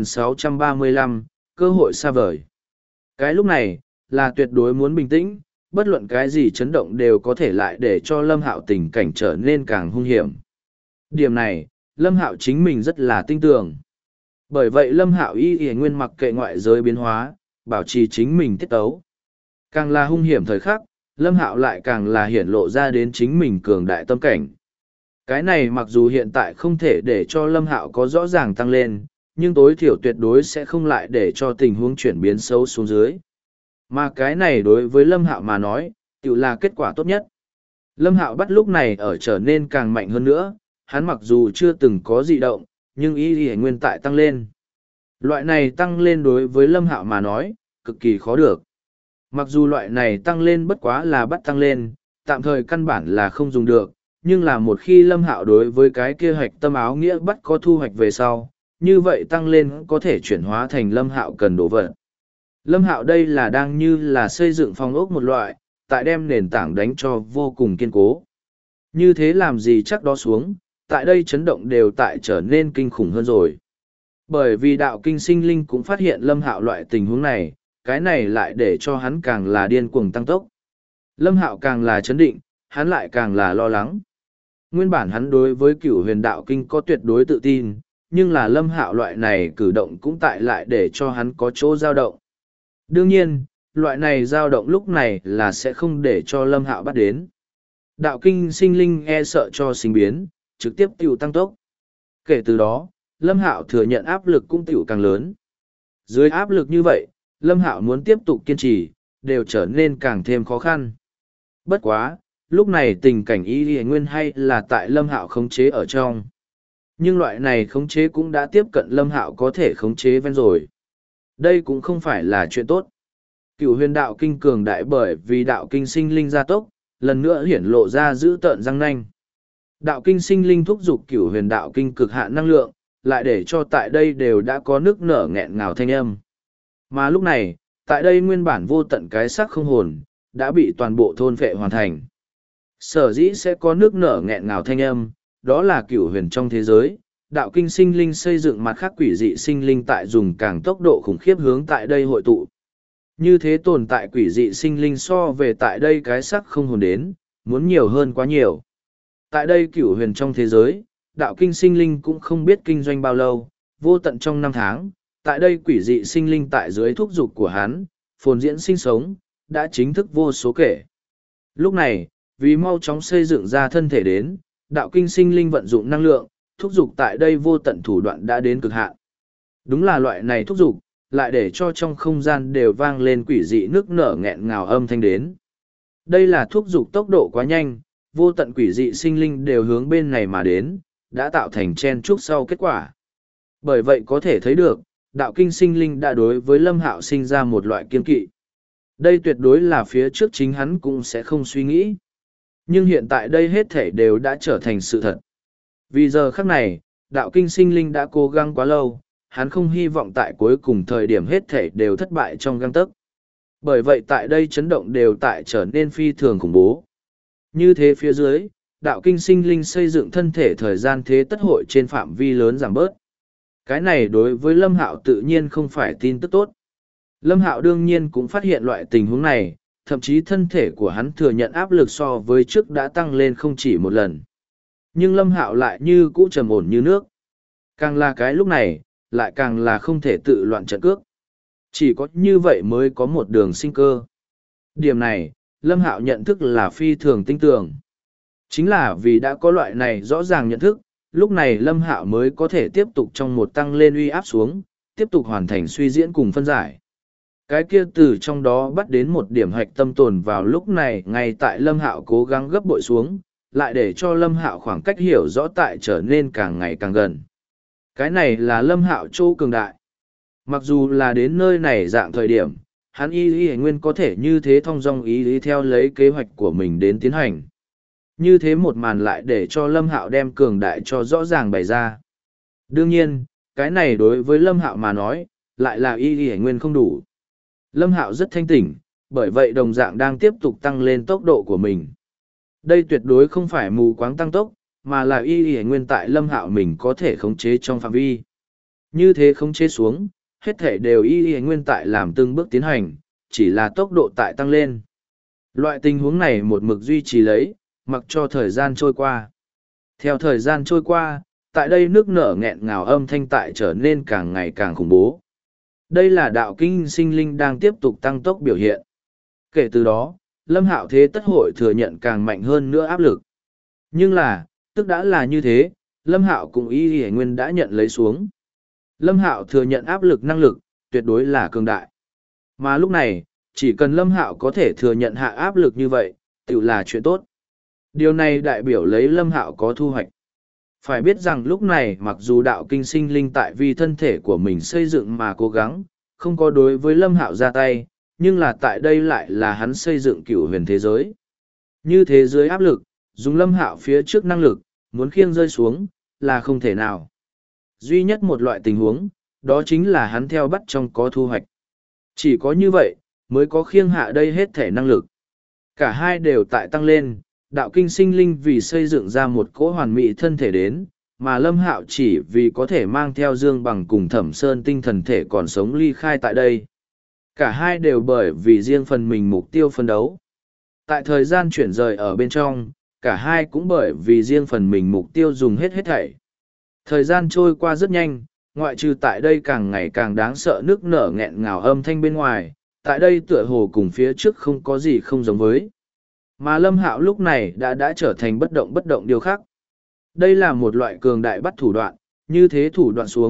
2635, cơ hội xa vời. Cái lúc này, là tuyệt đối muốn bình tĩnh, bất luận cái gì chấn động đều có thể lại để cho Lâm Hạo tình cảnh trở nên càng hung hiểm. Điểm này, Lâm Hạo chính mình rất là tin tưởng. Bởi vậy Lâm Hạo y y nguyên mặc kệ ngoại giới biến hóa, bảo trì chính mình tiết tấu. Càng là hung hiểm thời khắc, Lâm Hạo lại càng là hiển lộ ra đến chính mình cường đại tâm cảnh. Cái này mặc dù hiện tại không thể để cho Lâm Hạo có rõ ràng tăng lên, nhưng tối thiểu tuyệt đối sẽ không lại để cho tình huống chuyển biến xấu xuống dưới. Mà cái này đối với Lâm Hạo mà nói, tự là kết quả tốt nhất. Lâm Hạo bắt lúc này ở trở nên càng mạnh hơn nữa, hắn mặc dù chưa từng có dị động, nhưng ý y nguyên tại tăng lên. Loại này tăng lên đối với Lâm Hạo mà nói, cực kỳ khó được. Mặc dù loại này tăng lên bất quá là bắt tăng lên, tạm thời căn bản là không dùng được, nhưng là một khi Lâm Hạo đối với cái kia hoạch tâm áo nghĩa bắt có thu hoạch về sau, như vậy tăng lên có thể chuyển hóa thành Lâm Hạo cần đổ vật. Lâm Hạo đây là đang như là xây dựng phong ốc một loại, tại đem nền tảng đánh cho vô cùng kiên cố. Như thế làm gì chắc đó xuống, tại đây chấn động đều tại trở nên kinh khủng hơn rồi. Bởi vì đạo kinh sinh linh cũng phát hiện Lâm Hạo loại tình huống này, cái này lại để cho hắn càng là điên cuồng tăng tốc. Lâm Hạo càng là chấn định, hắn lại càng là lo lắng. Nguyên bản hắn đối với cửu huyền đạo kinh có tuyệt đối tự tin, nhưng là Lâm Hạo loại này cử động cũng tại lại để cho hắn có chỗ dao động. Đương nhiên, loại này dao động lúc này là sẽ không để cho Lâm Hạo bắt đến. Đạo kinh sinh linh e sợ cho sinh biến, trực tiếp tiểu tăng tốc. Kể từ đó, Lâm Hạo thừa nhận áp lực cũng tiểu càng lớn. Dưới áp lực như vậy, Lâm Hạo muốn tiếp tục kiên trì, đều trở nên càng thêm khó khăn. Bất quá, lúc này tình cảnh Y Y Nguyên hay là tại Lâm Hạo khống chế ở trong. Nhưng loại này khống chế cũng đã tiếp cận Lâm Hạo có thể khống chế ven rồi. Đây cũng không phải là chuyện tốt. Cựu huyền đạo kinh cường đại bởi vì đạo kinh sinh linh gia tốc, lần nữa hiển lộ ra giữ tợn răng nanh. Đạo kinh sinh linh thúc giục cựu huyền đạo kinh cực hạn năng lượng, lại để cho tại đây đều đã có nước nở nghẹn ngào thanh âm. Mà lúc này, tại đây nguyên bản vô tận cái xác không hồn, đã bị toàn bộ thôn phệ hoàn thành. Sở dĩ sẽ có nước nở nghẹn ngào thanh âm, đó là cựu huyền trong thế giới, đạo kinh sinh linh xây dựng mặt khác quỷ dị sinh linh tại dùng càng tốc độ khủng khiếp hướng tại đây hội tụ. Như thế tồn tại quỷ dị sinh linh so về tại đây cái xác không hồn đến, muốn nhiều hơn quá nhiều. Tại đây cửu huyền trong thế giới, đạo kinh sinh linh cũng không biết kinh doanh bao lâu, vô tận trong năm tháng, tại đây quỷ dị sinh linh tại dưới thúc dục của hắn, phồn diễn sinh sống, đã chính thức vô số kể. Lúc này, vì mau chóng xây dựng ra thân thể đến, đạo kinh sinh linh vận dụng năng lượng, thúc dục tại đây vô tận thủ đoạn đã đến cực hạn. Đúng là loại này thúc dục, lại để cho trong không gian đều vang lên quỷ dị nước nở nghẹn ngào âm thanh đến. Đây là thúc dục tốc độ quá nhanh, vô tận quỷ dị sinh linh đều hướng bên này mà đến, đã tạo thành chen trúc sau kết quả. Bởi vậy có thể thấy được, đạo kinh sinh linh đã đối với Lâm Hạo sinh ra một loại kiên kỵ. Đây tuyệt đối là phía trước chính hắn cũng sẽ không suy nghĩ. Nhưng hiện tại đây hết thể đều đã trở thành sự thật. Vì giờ khắc này, đạo kinh sinh linh đã cố gắng quá lâu, hắn không hy vọng tại cuối cùng thời điểm hết thể đều thất bại trong gang tấc. Bởi vậy tại đây chấn động đều tại trở nên phi thường khủng bố. Như thế phía dưới, đạo kinh sinh linh xây dựng thân thể thời gian thế tất hội trên phạm vi lớn giảm bớt. Cái này đối với Lâm Hạo tự nhiên không phải tin tức tốt. Lâm Hạo đương nhiên cũng phát hiện loại tình huống này, thậm chí thân thể của hắn thừa nhận áp lực so với trước đã tăng lên không chỉ một lần. Nhưng Lâm Hạo lại như cũ trầm ổn như nước. Càng là cái lúc này, lại càng là không thể tự loạn trận cước. Chỉ có như vậy mới có một đường sinh cơ. Điểm này, Lâm Hạo nhận thức là phi thường tinh tường. Chính là vì đã có loại này rõ ràng nhận thức, lúc này Lâm Hạo mới có thể tiếp tục trong một tăng lên uy áp xuống, tiếp tục hoàn thành suy diễn cùng phân giải. Cái kia từ trong đó bắt đến một điểm hạch tâm tồn vào lúc này ngay tại Lâm Hạo cố gắng gấp bội xuống, lại để cho Lâm Hạo khoảng cách hiểu rõ tại trở nên càng ngày càng gần. Cái này là Lâm Hạo chỗ cường đại. Mặc dù là đến nơi này dạng thời điểm, hắn y nguyên có thể như thế thong dong ý theo lấy kế hoạch của mình đến tiến hành. Như thế một màn lại để cho Lâm Hạo đem cường đại cho rõ ràng bày ra. Đương nhiên, cái này đối với Lâm Hạo mà nói, lại là y nguyên không đủ. Lâm Hạo rất thanh tỉnh, bởi vậy đồng dạng đang tiếp tục tăng lên tốc độ của mình. Đây tuyệt đối không phải mù quáng tăng tốc, mà là y nguyên tại Lâm Hạo mình có thể khống chế trong phạm vi. Như thế khống chế xuống, hết thể đều y nguyên tại làm từng bước tiến hành, chỉ là tốc độ tại tăng lên. Loại tình huống này một mực duy trì lấy, mặc cho thời gian trôi qua. Theo thời gian trôi qua, tại đây nước nở nghẹn ngào âm thanh tại trở nên càng ngày càng khủng bố. Đây là đạo kinh sinh linh đang tiếp tục tăng tốc biểu hiện. Kể từ đó, Lâm Hạo thế tất hội thừa nhận càng mạnh hơn nữa áp lực. Nhưng là, tức đã là như thế, Lâm Hạo cùng y nguyên đã nhận lấy xuống. Lâm Hạo thừa nhận áp lực năng lực, tuyệt đối là cường đại. Mà lúc này, chỉ cần Lâm Hạo có thể thừa nhận hạ áp lực như vậy, tự là chuyện tốt. Điều này đại biểu lấy Lâm Hạo có thu hoạch. Phải biết rằng lúc này mặc dù đạo kinh sinh linh tại vì thân thể của mình xây dựng mà cố gắng, không có đối với Lâm Hạo ra tay, nhưng là tại đây lại là hắn xây dựng cửu huyền thế giới. Như thế giới áp lực, dùng Lâm Hạo phía trước năng lực, muốn khiêng rơi xuống, là không thể nào. Duy nhất một loại tình huống, đó chính là hắn theo bắt trong có thu hoạch. Chỉ có như vậy, mới có khiêng hạ đây hết thể năng lực. Cả hai đều tại tăng lên, đạo kinh sinh linh vì xây dựng ra một cỗ hoàn mỹ thân thể đến, mà Lâm Hạo chỉ vì có thể mang theo Dương Bằng cùng Thẩm Sơn tinh thần thể còn sống ly khai tại đây. Cả hai đều bởi vì riêng phần mình mục tiêu phân đấu. Tại thời gian chuyển rời ở bên trong, cả hai cũng bởi vì riêng phần mình mục tiêu dùng hết thảy. Thời gian trôi qua rất nhanh, ngoại trừ tại đây càng ngày càng đáng sợ nước nở nghẹn ngào âm thanh bên ngoài, tại đây tựa hồ cùng phía trước không có gì không giống với. Mà Lâm Hạo lúc này đã trở thành bất động điều khác. Đây là một loại cường đại bắt thủ đoạn, như thế thủ đoạn xuống,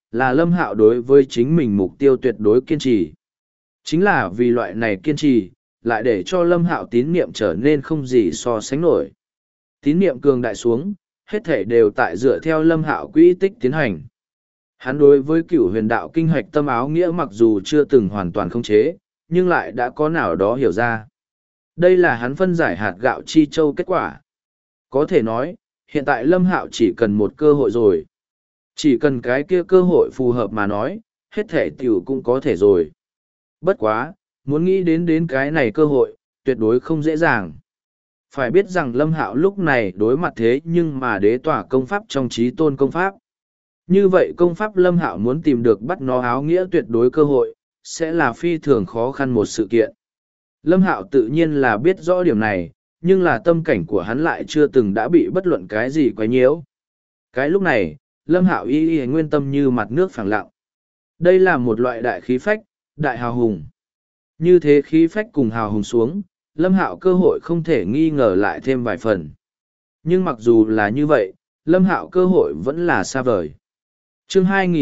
là Lâm Hạo đối với chính mình mục tiêu tuyệt đối kiên trì. Chính là vì loại này kiên trì, lại để cho Lâm Hạo tín niệm trở nên không gì so sánh nổi. Tín niệm cường đại xuống, hết thể đều tại dựa theo Lâm Hạo quỹ tích tiến hành. Hắn đối với cửu huyền đạo kinh hoạch tâm áo nghĩa mặc dù chưa từng hoàn toàn khống chế, nhưng lại đã có nào đó hiểu ra. Đây là hắn phân giải hạt gạo chi châu kết quả. Có thể nói, hiện tại Lâm Hạo chỉ cần một cơ hội rồi. Chỉ cần cái kia cơ hội phù hợp mà nói, hết thể tiểu cũng có thể rồi. Bất quá, muốn nghĩ đến cái này cơ hội, tuyệt đối không dễ dàng. Phải biết rằng Lâm Hạo lúc này đối mặt thế nhưng mà đế tỏa công pháp trong trí tôn công pháp. Như vậy công pháp Lâm Hạo muốn tìm được bắt nó áo nghĩa tuyệt đối cơ hội, sẽ là phi thường khó khăn một sự kiện. Lâm Hạo tự nhiên là biết rõ điểm này, nhưng là tâm cảnh của hắn lại chưa từng đã bị bất luận cái gì quấy nhiễu. Cái lúc này, Lâm Hạo y nguyên tâm như mặt nước phẳng lặng. Đây là một loại đại khí phách, đại hào hùng. Như thế khí phách cùng hào hùng xuống, Lâm Hạo cơ hội không thể nghi ngờ lại thêm vài phần. Nhưng mặc dù là như vậy, Lâm Hạo cơ hội vẫn là xa vời. Chương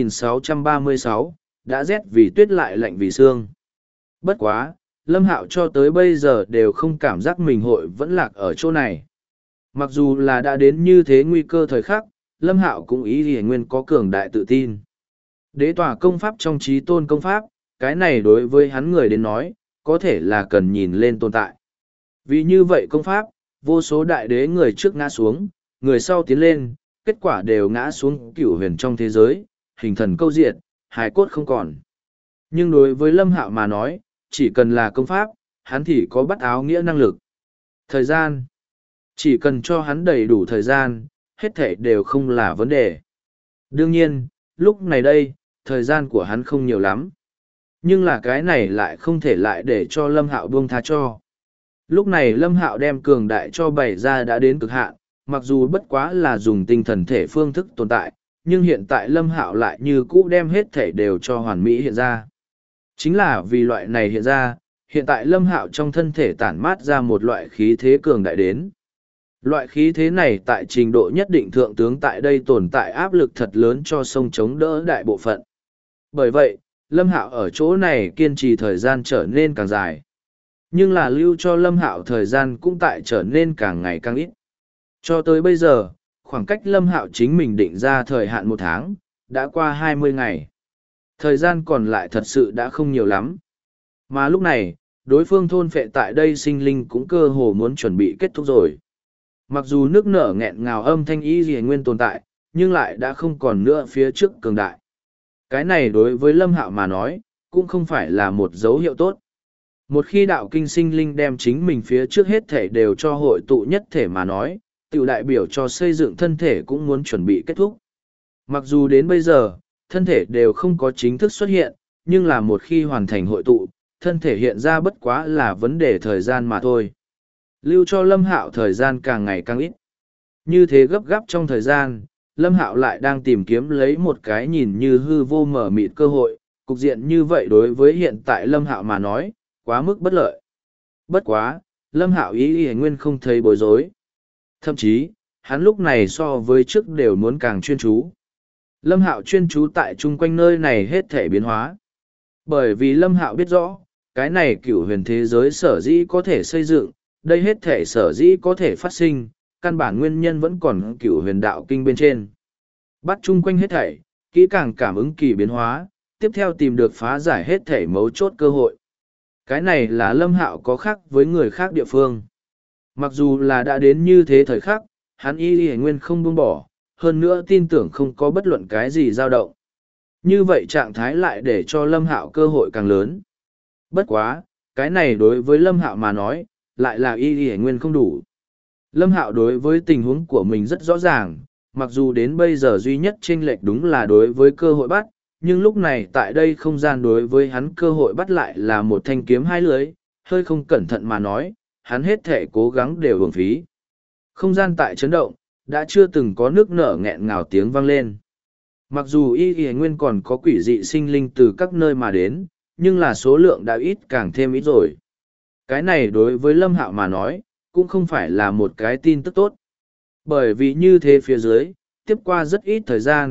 2636, đã rét vì tuyết lại lạnh vì sương. Bất quá, Lâm Hạo cho tới bây giờ đều không cảm giác mình hội vẫn lạc ở chỗ này. Mặc dù là đã đến như thế nguy cơ thời khắc, Lâm Hạo cũng ý thì nguyên có cường đại tự tin. Đế tỏa công pháp trong trí tôn công pháp, cái này đối với hắn người đến nói, có thể là cần nhìn lên tồn tại. Vì như vậy công pháp, vô số đại đế người trước ngã xuống, người sau tiến lên, kết quả đều ngã xuống cửu huyền trong thế giới, hình thần câu diệt, hài cốt không còn. Nhưng đối với Lâm Hạo mà nói, chỉ cần là công pháp, hắn thì có bắt áo nghĩa năng lực. Thời gian. Chỉ cần cho hắn đầy đủ thời gian, hết thảy đều không là vấn đề. Đương nhiên, lúc này đây, thời gian của hắn không nhiều lắm. Nhưng là cái này lại không thể lại để cho Lâm Hạo buông tha cho. Lúc này Lâm Hạo đem cường đại cho bày ra đã đến cực hạn, mặc dù bất quá là dùng tinh thần thể phương thức tồn tại, nhưng hiện tại Lâm Hạo lại như cũ đem hết thể đều cho hoàn mỹ hiện ra. Chính là vì loại này hiện ra, hiện tại Lâm Hạo trong thân thể tản mát ra một loại khí thế cường đại đến. Loại khí thế này tại trình độ nhất định thượng tướng tại đây tồn tại áp lực thật lớn cho sông chống đỡ đại bộ phận. Bởi vậy, Lâm Hạo ở chỗ này kiên trì thời gian trở nên càng dài. Nhưng là lưu cho Lâm Hạo thời gian cũng tại trở nên càng ngày càng ít. Cho tới bây giờ, khoảng cách Lâm Hạo chính mình định ra thời hạn 1 tháng, đã qua 20 ngày. Thời gian còn lại thật sự đã không nhiều lắm. Mà lúc này, đối phương thôn phệ tại đây sinh linh cũng cơ hồ muốn chuẩn bị kết thúc rồi. Mặc dù nước nở nghẹn ngào âm thanh y gì nguyên tồn tại, nhưng lại đã không còn nữa phía trước cường đại. Cái này đối với Lâm Hạo mà nói, cũng không phải là một dấu hiệu tốt. Một khi đạo kinh sinh linh đem chính mình phía trước hết thể đều cho hội tụ nhất thể mà nói, tiểu đại biểu cho xây dựng thân thể cũng muốn chuẩn bị kết thúc. Mặc dù đến bây giờ, thân thể đều không có chính thức xuất hiện, nhưng là một khi hoàn thành hội tụ, thân thể hiện ra bất quá là vấn đề thời gian mà thôi. Lưu cho Lâm Hạo thời gian càng ngày càng ít. Như thế gấp gáp trong thời gian, Lâm Hạo lại đang tìm kiếm lấy một cái nhìn như hư vô mở mịt cơ hội, cục diện như vậy đối với hiện tại Lâm Hạo mà nói, quá mức bất lợi. Bất quá, Lâm Hạo ý nguyên không thấy bối rối. Thậm chí, hắn lúc này so với trước đều muốn càng chuyên chú. Lâm Hạo chuyên chú tại chung quanh nơi này hết thể biến hóa. Bởi vì Lâm Hạo biết rõ, cái này cửu huyền thế giới sở dĩ có thể xây dựng, đây hết thể sở dĩ có thể phát sinh, căn bản nguyên nhân vẫn còn cửu huyền đạo kinh bên trên. Bắt chung quanh hết thảy, kỹ càng cảm ứng kỳ biến hóa, tiếp theo tìm được phá giải hết thảy mấu chốt cơ hội. Cái này là Lâm Hạo có khác với người khác địa phương. Mặc dù là đã đến như thế thời khắc, hắn y nguyên không buông bỏ, hơn nữa tin tưởng không có bất luận cái gì dao động. Như vậy trạng thái lại để cho Lâm Hạo cơ hội càng lớn. Bất quá, cái này đối với Lâm Hạo mà nói, lại là y nguyên không đủ. Lâm Hạo đối với tình huống của mình rất rõ ràng, mặc dù đến bây giờ duy nhất chênh lệch đúng là đối với cơ hội bắt, nhưng lúc này tại đây không gian đối với hắn cơ hội bắt lại là một thanh kiếm hai lưới, hơi không cẩn thận mà nói, hắn hết thể cố gắng đều uổng phí. Không gian tại chấn động, đã chưa từng có nước nở nghẹn ngào tiếng vang lên. Mặc dù y nguyên còn có quỷ dị sinh linh từ các nơi mà đến, nhưng là số lượng đã ít càng thêm ít rồi. Cái này đối với Lâm Hạo mà nói, cũng không phải là một cái tin tức tốt. Bởi vì như thế phía dưới, tiếp qua rất ít thời gian,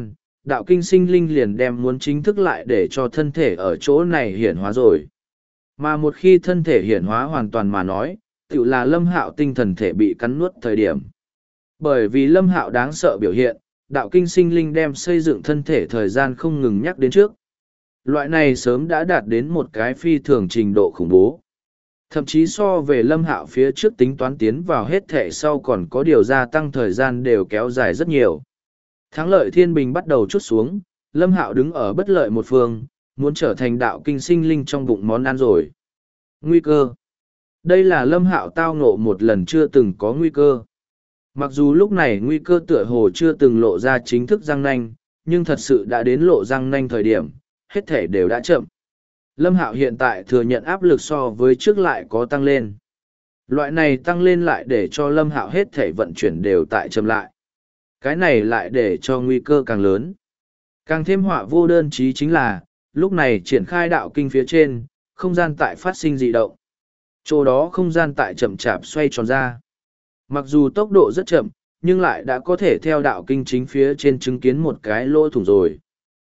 đạo kinh sinh linh liền đem muốn chính thức lại để cho thân thể ở chỗ này hiển hóa rồi. Mà một khi thân thể hiển hóa hoàn toàn mà nói, tự là Lâm Hạo tinh thần thể bị cắn nuốt thời điểm. Bởi vì Lâm Hạo đáng sợ biểu hiện, đạo kinh sinh linh đem xây dựng thân thể thời gian không ngừng nhắc đến trước. Loại này sớm đã đạt đến một cái phi thường trình độ khủng bố. Thậm chí so về Lâm Hạo phía trước tính toán tiến vào hết thể sau còn có điều gia tăng thời gian đều kéo dài rất nhiều. Thắng lợi thiên bình bắt đầu chút xuống, Lâm Hạo đứng ở bất lợi một phương, muốn trở thành đạo kinh sinh linh trong bụng món ăn rồi. Nguy cơ. Đây là Lâm Hạo tao ngộ một lần chưa từng có nguy cơ. Mặc dù lúc này nguy cơ tựa hồ chưa từng lộ ra chính thức răng nanh, nhưng thật sự đã đến lộ răng nanh thời điểm, hết thể đều đã chậm. Lâm Hạo hiện tại thừa nhận áp lực so với trước lại có tăng lên. Loại này tăng lên lại để cho Lâm Hạo hết thể vận chuyển đều tại chậm lại. Cái này lại để cho nguy cơ càng lớn. Càng thêm họa vô đơn chí chính là, lúc này triển khai đạo kinh phía trên, không gian tại phát sinh dị động. Chỗ đó không gian tại chậm chạp xoay tròn ra. Mặc dù tốc độ rất chậm, nhưng lại đã có thể theo đạo kinh chính phía trên chứng kiến một cái lỗ thủng rồi.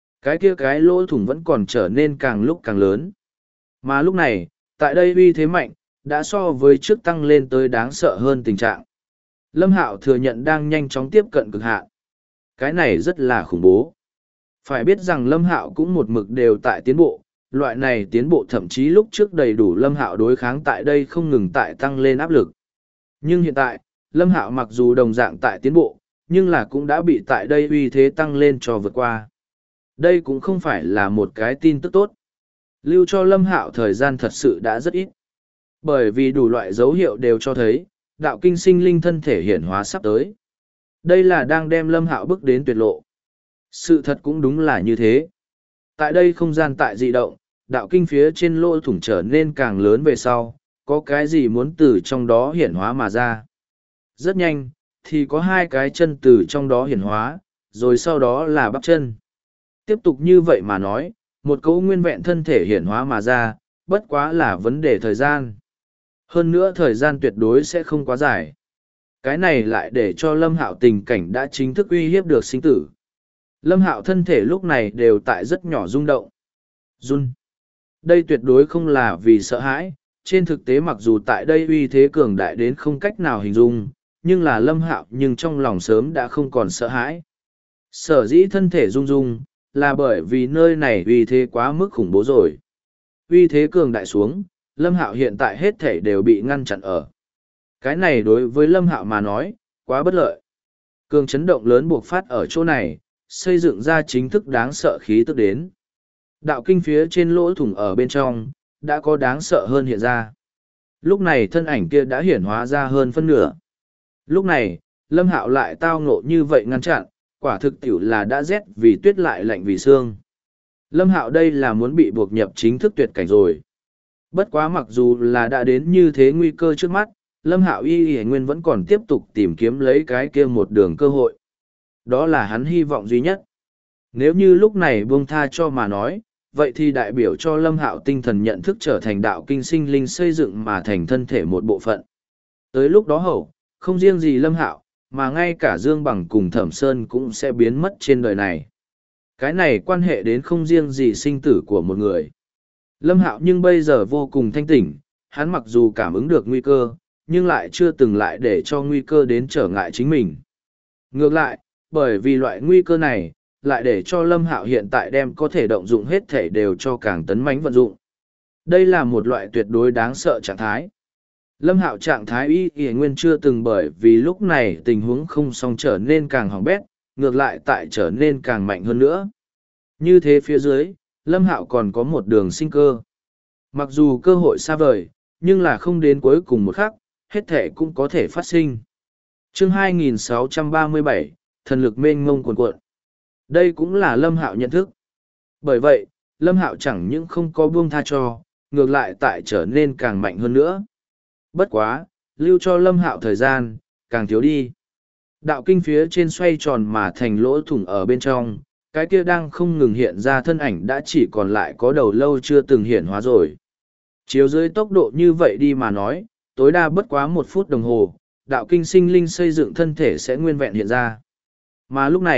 Cái lỗ thủng vẫn còn trở nên càng lúc càng lớn. Mà lúc này, tại đây uy thế mạnh, đã so với trước tăng lên tới đáng sợ hơn tình trạng. Lâm Hạo thừa nhận đang nhanh chóng tiếp cận cực hạn. Cái này rất là khủng bố. Phải biết rằng Lâm Hạo cũng một mực đều tại tiến bộ, loại này tiến bộ thậm chí lúc trước đầy đủ Lâm Hạo đối kháng tại đây không ngừng tại tăng lên áp lực. Nhưng hiện tại, Lâm Hạo mặc dù đồng dạng tại tiến bộ, nhưng là cũng đã bị tại đây uy thế tăng lên cho vượt qua. Đây cũng không phải là một cái tin tức tốt. Lưu cho Lâm Hạo thời gian thật sự đã rất ít. Bởi vì đủ loại dấu hiệu đều cho thấy, đạo kinh sinh linh thân thể hiển hóa sắp tới. Đây là đang đem Lâm Hạo bước đến tuyệt lộ. Sự thật cũng đúng là như thế. Tại đây không gian tại dị động, đạo kinh phía trên lỗ thủng trở nên càng lớn về sau, có cái gì muốn từ trong đó hiển hóa mà ra. Rất nhanh, thì có hai cái chân từ trong đó hiển hóa, rồi sau đó là bắp chân. Tiếp tục như vậy mà nói, một cấu nguyên vẹn thân thể hiển hóa mà ra, bất quá là vấn đề thời gian. Hơn nữa thời gian tuyệt đối sẽ không quá dài. Cái này lại để cho Lâm Hạo tình cảnh đã chính thức uy hiếp được sinh tử. Lâm Hạo thân thể lúc này đều tại rất nhỏ rung động. Run. Đây tuyệt đối không là vì sợ hãi, trên thực tế mặc dù tại đây uy thế cường đại đến không cách nào hình dung, nhưng là Lâm Hạo nhưng trong lòng sớm đã không còn sợ hãi. Sở dĩ thân thể rung rung, là bởi vì nơi này uy thế quá mức khủng bố rồi. Uy thế cường đại xuống, Lâm Hạo hiện tại hết thể đều bị ngăn chặn ở. Cái này đối với Lâm Hạo mà nói, quá bất lợi. Cường chấn động lớn buộc phát ở chỗ này, xây dựng ra chính thức đáng sợ khí tức đến. Đạo kinh phía trên lỗ thủng ở bên trong, đã có đáng sợ hơn hiện ra. Lúc này thân ảnh kia đã hiển hóa ra hơn phân nửa. Lúc này, Lâm Hạo lại tao ngộ như vậy ngăn chặn, quả thực tiểu là đã rét vì tuyết lại lạnh vì xương. Lâm Hạo đây là muốn bị buộc nhập chính thức tuyệt cảnh rồi. Bất quá mặc dù là đã đến như thế nguy cơ trước mắt, Lâm Hạo y nguyên vẫn còn tiếp tục tìm kiếm lấy cái kia một đường cơ hội. Đó là hắn hy vọng duy nhất. Nếu như lúc này buông tha cho mà nói, vậy thì đại biểu cho Lâm Hạo tinh thần nhận thức trở thành đạo kinh sinh linh xây dựng mà thành thân thể một bộ phận. Tới lúc đó hậu, không riêng gì Lâm Hạo, mà ngay cả Dương Bằng cùng Thẩm Sơn cũng sẽ biến mất trên đời này. Cái này quan hệ đến không riêng gì sinh tử của một người. Lâm Hạo nhưng bây giờ vô cùng thanh tỉnh, hắn mặc dù cảm ứng được nguy cơ, nhưng lại chưa từng lại để cho nguy cơ đến trở ngại chính mình. Ngược lại, bởi vì loại nguy cơ này, lại để cho Lâm Hạo hiện tại đem có thể động dụng hết thể đều cho càng tấn mãnh vận dụng. Đây là một loại tuyệt đối đáng sợ trạng thái. Lâm Hạo trạng thái y nguyên chưa từng bởi vì lúc này tình huống không xong trở nên càng hỏng bét, ngược lại tại trở nên càng mạnh hơn nữa. Như thế phía dưới, Lâm Hạo còn có một đường sinh cơ. Mặc dù cơ hội xa vời, nhưng là không đến cuối cùng một khắc, hết thể cũng có thể phát sinh. Chương 2637, thần lực mênh mông cuồn cuộn. Đây cũng là Lâm Hạo nhận thức. Bởi vậy, Lâm Hạo chẳng những không có buông tha cho, ngược lại tại trở nên càng mạnh hơn nữa. Bất quá, lưu cho Lâm Hạo thời gian, càng thiếu đi. Đạo kinh phía trên xoay tròn mà thành lỗ thủng ở bên trong, cái kia đang không ngừng hiện ra thân ảnh đã chỉ còn lại có đầu lâu chưa từng hiện hóa rồi. Chiếu dưới tốc độ như vậy đi mà nói, tối đa bất quá 1 phút đồng hồ, đạo kinh sinh linh xây dựng thân thể sẽ nguyên vẹn hiện ra. Mà lúc này,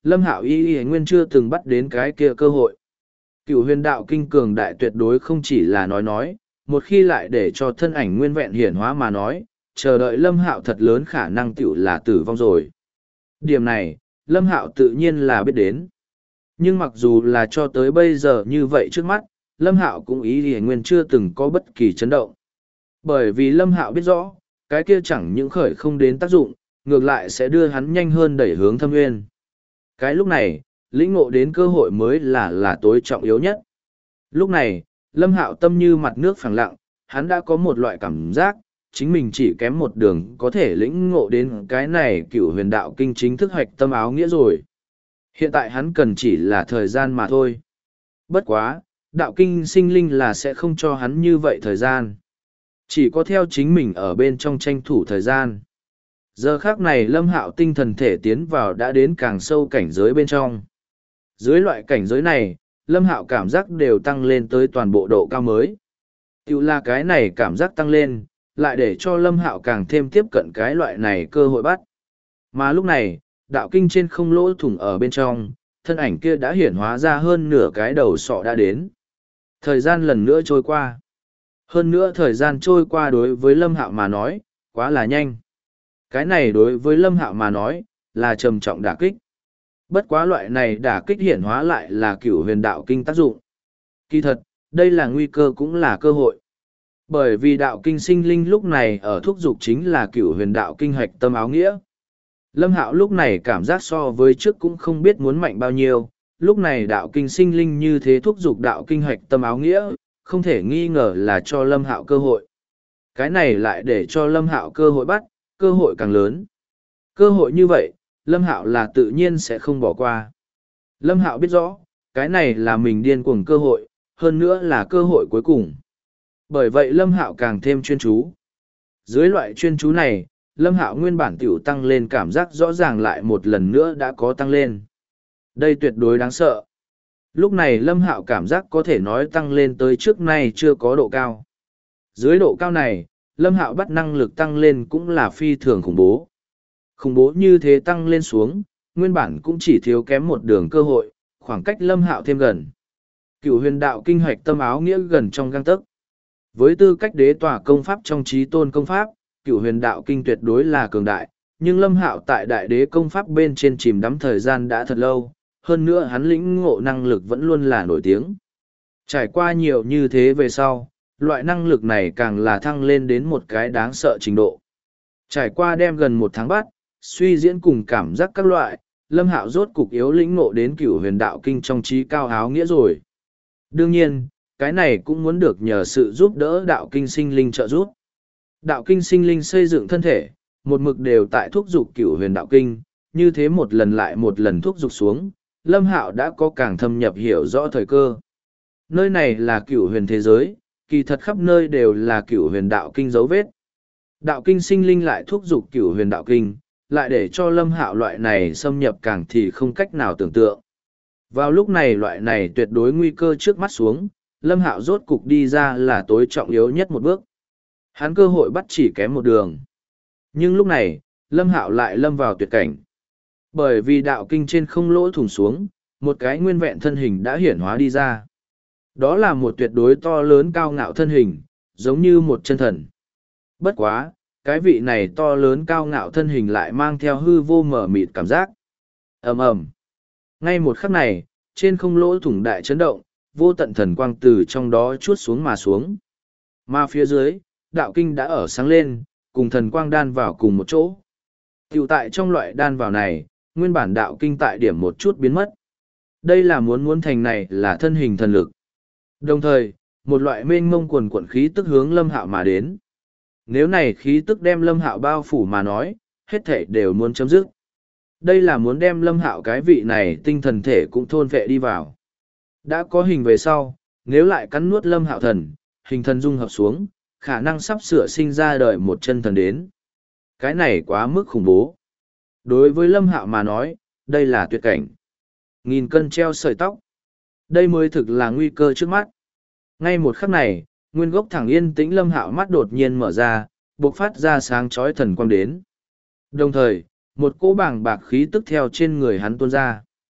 Lâm Hạo y nguyên chưa từng bắt đến cái kia cơ hội. Cửu huyền đạo kinh cường đại tuyệt đối không chỉ là nói, một khi lại để cho thân ảnh nguyên vẹn hiển hóa mà nói, chờ đợi Lâm Hạo thật lớn khả năng tiểu là tử vong rồi. Điểm này, Lâm Hạo tự nhiên là biết đến. Nhưng mặc dù là cho tới bây giờ như vậy trước mắt, Lâm Hạo cũng ý nguyên chưa từng có bất kỳ chấn động. Bởi vì Lâm Hạo biết rõ, cái kia chẳng những khởi không đến tác dụng, ngược lại sẽ đưa hắn nhanh hơn đẩy hướng thâm nguyên. Cái lúc này, lĩnh ngộ đến cơ hội mới là tối trọng yếu nhất. Lúc này, Lâm Hạo tâm như mặt nước phẳng lặng, hắn đã có một loại cảm giác, chính mình chỉ kém một đường có thể lĩnh ngộ đến cái này cửu huyền đạo kinh chính thức hoạch tâm áo nghĩa rồi. Hiện tại hắn cần chỉ là thời gian mà thôi. Bất quá, đạo kinh sinh linh là sẽ không cho hắn như vậy thời gian. Chỉ có theo chính mình ở bên trong tranh thủ thời gian. Giờ khác này Lâm Hạo tinh thần thể tiến vào đã đến càng sâu cảnh giới bên trong. Dưới loại cảnh giới này, Lâm Hạo cảm giác đều tăng lên tới toàn bộ độ cao mới. Tiểu là cái này cảm giác tăng lên, lại để cho Lâm Hạo càng thêm tiếp cận cái loại này cơ hội bắt. Mà lúc này, đạo kinh trên không lỗ thủng ở bên trong, thân ảnh kia đã hiển hóa ra hơn nửa cái đầu sọ đã đến. Thời gian lần nữa trôi qua. Hơn nữa thời gian trôi qua đối với Lâm Hạo mà nói, quá là nhanh. Cái này đối với Lâm Hạo mà nói, là trầm trọng đả kích. Bất quá loại này đả kích hiển hóa lại là cửu huyền đạo kinh tác dụng. Kỳ thật, đây là nguy cơ cũng là cơ hội. Bởi vì đạo kinh sinh linh lúc này ở thúc dục chính là cửu huyền đạo kinh hạch tâm áo nghĩa. Lâm Hạo lúc này cảm giác so với trước cũng không biết muốn mạnh bao nhiêu, lúc này đạo kinh sinh linh như thế thúc dục đạo kinh hạch tâm áo nghĩa, không thể nghi ngờ là cho Lâm Hạo cơ hội. Cái này lại để cho Lâm Hạo cơ hội bắt, cơ hội càng lớn. Cơ hội như vậy, Lâm Hạo là tự nhiên sẽ không bỏ qua. Lâm Hạo biết rõ, cái này là mình điên cuồng cơ hội, hơn nữa là cơ hội cuối cùng. Bởi vậy Lâm Hạo càng thêm chuyên chú. Dưới loại chuyên chú này, Lâm Hạo nguyên bản tiểu tăng lên cảm giác rõ ràng lại một lần nữa đã có tăng lên. Đây tuyệt đối đáng sợ. Lúc này Lâm Hạo cảm giác có thể nói tăng lên tới trước nay chưa có độ cao. Dưới độ cao này, Lâm Hạo bắt năng lực tăng lên cũng là phi thường khủng bố. Khủng bố như thế tăng lên xuống, nguyên bản cũng chỉ thiếu kém một đường cơ hội, khoảng cách Lâm Hạo thêm gần. Cửu huyền đạo kinh hoạch tâm áo nghĩa gần trong gang tấc. Với tư cách đế tòa công pháp trong trí tôn công pháp, cửu huyền đạo kinh tuyệt đối là cường đại, nhưng Lâm Hạo tại đại đế công pháp bên trên chìm đắm thời gian đã thật lâu, hơn nữa hắn lĩnh ngộ năng lực vẫn luôn là nổi tiếng. Trải qua nhiều như thế về sau, loại năng lực này càng là thăng lên đến một cái đáng sợ trình độ. Trải qua đem gần một tháng bắt, suy diễn cùng cảm giác các loại, Lâm Hạo rốt cục yếu lĩnh ngộ đến cửu huyền đạo kinh trong trí cao áo nghĩa rồi. Đương nhiên, cái này cũng muốn được nhờ sự giúp đỡ đạo kinh sinh linh trợ giúp. Đạo kinh sinh linh xây dựng thân thể, một mực đều tại thúc dục cửu huyền đạo kinh, như thế một lần lại một lần thúc dục xuống, Lâm Hạo đã có càng thâm nhập hiểu rõ thời cơ. Nơi này là cửu huyền thế giới, kỳ thật khắp nơi đều là cửu huyền đạo kinh dấu vết. Đạo kinh sinh linh lại thúc dục cửu huyền đạo kinh, lại để cho Lâm Hạo loại này xâm nhập càng thì không cách nào tưởng tượng. Vào lúc này loại này tuyệt đối nguy cơ trước mắt xuống, Lâm Hạo rốt cục đi ra là tối trọng yếu nhất một bước. Hắn cơ hội bắt chỉ kém một đường. Nhưng lúc này, Lâm Hạo lại lâm vào tuyệt cảnh. Bởi vì đạo kinh trên không lỗ thủng xuống, một cái nguyên vẹn thân hình đã hiển hóa đi ra. Đó là một tuyệt đối to lớn cao ngạo thân hình, giống như một chân thần. Bất quá, cái vị này to lớn cao ngạo thân hình lại mang theo hư vô mở mịt cảm giác. Ầm ầm. Ngay một khắc này, trên không lỗ thủng đại chấn động, vô tận thần quang từ trong đó chuốt xuống mà xuống. Mà phía dưới, đạo kinh đã ở sáng lên, cùng thần quang đan vào cùng một chỗ. Tiểu tại trong loại đan vào này, nguyên bản đạo kinh tại điểm một chút biến mất. Đây là muốn thành này là thân hình thần lực. Đồng thời, một loại mênh mông quần quận khí tức hướng Lâm Hạo mà đến. Nếu này khí tức đem Lâm Hạo bao phủ mà nói, hết thể đều muốn chấm dứt. Đây là muốn đem Lâm Hạo cái vị này tinh thần thể cũng thôn vệ đi vào. Đã có hình về sau, nếu lại cắn nuốt Lâm Hạo thần, hình thần dung hợp xuống, khả năng sắp sửa sinh ra đời một chân thần đến. Cái này quá mức khủng bố. Đối với Lâm Hạo mà nói, đây là tuyệt cảnh. Nghìn cân treo sợi tóc. Đây mới thực là nguy cơ trước mắt. Ngay một khắc này, nguyên gốc thẳng yên tĩnh Lâm Hạo mắt đột nhiên mở ra, bộc phát ra sáng chói thần quang đến. Đồng thời, một cỗ bàng bạc khí tức theo trên người hắn tuôn ra.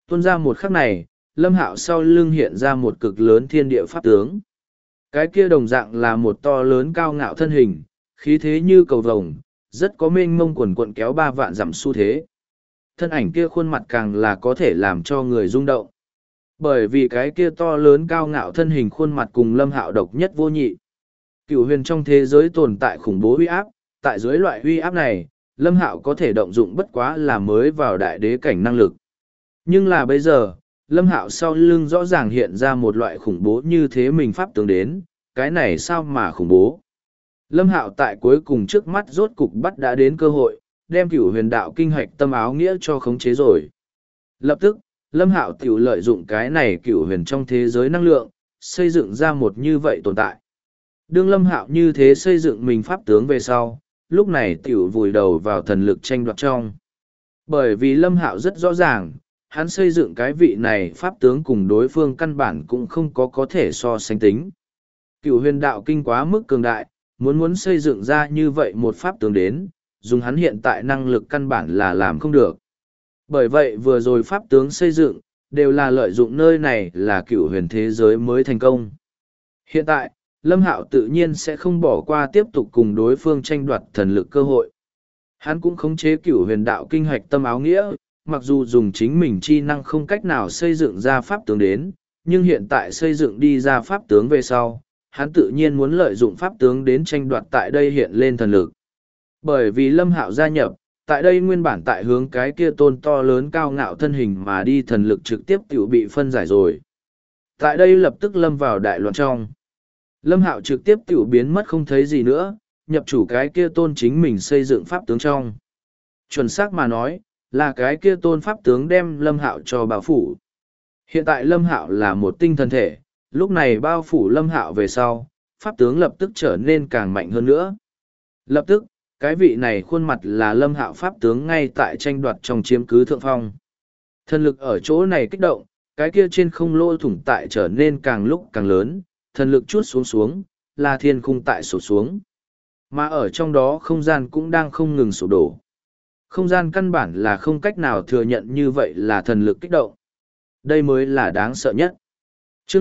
Tuôn ra một khắc này, Lâm Hạo sau lưng hiện ra một cực lớn thiên địa pháp tướng. Cái kia đồng dạng là một to lớn cao ngạo thân hình, khí thế như cầu vồng, rất có mênh mông quần quận kéo 3 vạn dặm xu thế. Thân ảnh kia khuôn mặt càng là có thể làm cho người rung động. Bởi vì cái kia to lớn cao ngạo thân hình khuôn mặt cùng Lâm Hạo độc nhất vô nhị. Cửu huyền trong thế giới tồn tại khủng bố uy áp, tại dưới loại uy áp này, Lâm Hạo có thể động dụng bất quá là mới vào đại đế cảnh năng lực. Nhưng là bây giờ, Lâm Hạo sau lưng rõ ràng hiện ra một loại khủng bố như thế mình pháp tướng đến, cái này sao mà khủng bố. Lâm Hạo tại cuối cùng trước mắt rốt cục bắt đã đến cơ hội, đem Cửu huyền đạo kinh hạch tâm áo nghĩa cho khống chế rồi. Lập tức, Lâm Hạo tiểu lợi dụng cái này Cửu huyền trong thế giới năng lượng, xây dựng ra một như vậy tồn tại. Đương Lâm Hạo như thế xây dựng mình pháp tướng về sau, lúc này tiểu vùi đầu vào thần lực tranh đoạt trong. Bởi vì Lâm Hạo rất rõ ràng, hắn xây dựng cái vị này pháp tướng cùng đối phương căn bản cũng không có thể so sánh tính. Cửu huyền đạo kinh quá mức cường đại, muốn xây dựng ra như vậy một pháp tướng đến, dùng hắn hiện tại năng lực căn bản là làm không được. Bởi vậy vừa rồi pháp tướng xây dựng, đều là lợi dụng nơi này là cửu huyền thế giới mới thành công. Hiện tại, Lâm Hạo tự nhiên sẽ không bỏ qua tiếp tục cùng đối phương tranh đoạt thần lực cơ hội. Hắn cũng khống chế cửu huyền đạo kinh hạch tâm áo nghĩa, mặc dù dùng chính mình chi năng không cách nào xây dựng ra pháp tướng đến, nhưng hiện tại xây dựng đi ra pháp tướng về sau, hắn tự nhiên muốn lợi dụng pháp tướng đến tranh đoạt tại đây hiện lên thần lực. Bởi vì Lâm Hạo gia nhập, tại đây nguyên bản tại hướng cái kia tôn to lớn cao ngạo thân hình mà đi thần lực trực tiếp tiểu bị phân giải rồi. Tại đây lập tức lâm vào đại loạn trong. Lâm Hạo trực tiếp tiểu biến mất không thấy gì nữa, nhập chủ cái kia tôn chính mình xây dựng pháp tướng trong. Chuẩn xác mà nói, là cái kia tôn pháp tướng đem Lâm Hạo cho bao phủ. Hiện tại Lâm Hạo là một tinh thần thể, lúc này bao phủ Lâm Hạo về sau, pháp tướng lập tức trở nên càng mạnh hơn nữa. Lập tức, cái vị này khuôn mặt là Lâm Hạo pháp tướng ngay tại tranh đoạt trong chiếm cứ thượng phong. Thần lực ở chỗ này kích động, cái kia trên không lỗ thủng tại trở nên càng lúc càng lớn, thần lực chuốt xuống, là thiên khung tại sụp xuống. Mà ở trong đó không gian cũng đang không ngừng sụp đổ. Không gian căn bản là không cách nào thừa nhận như vậy là thần lực kích động. Đây mới là đáng sợ nhất. Chương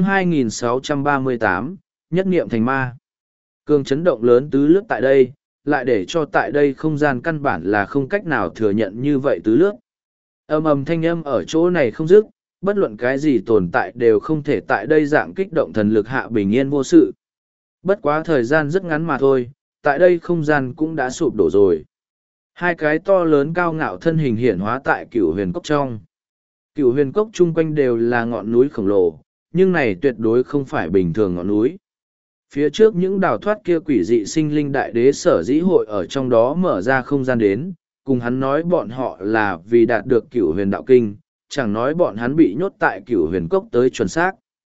2638, Nhất niệm thành ma. Cường chấn động lớn tứ lướt tại đây, lại để cho tại đây không gian căn bản là không cách nào thừa nhận như vậy tứ lướt. Ầm thanh âm ở chỗ này không dứt, bất luận cái gì tồn tại đều không thể tại đây dạng kích động thần lực hạ bình yên vô sự. Bất quá thời gian rất ngắn mà thôi, tại đây không gian cũng đã sụp đổ rồi. Hai cái to lớn cao ngạo thân hình hiển hóa tại cửu huyền cốc trong. Cửu huyền cốc chung quanh đều là ngọn núi khổng lồ, nhưng này tuyệt đối không phải bình thường ngọn núi. Phía trước những đào thoát kia quỷ dị sinh linh đại đế sở dĩ hội ở trong đó mở ra không gian đến, cùng hắn nói bọn họ là vì đạt được cửu huyền đạo kinh, chẳng nói bọn hắn bị nhốt tại cửu huyền cốc tới chuẩn xác.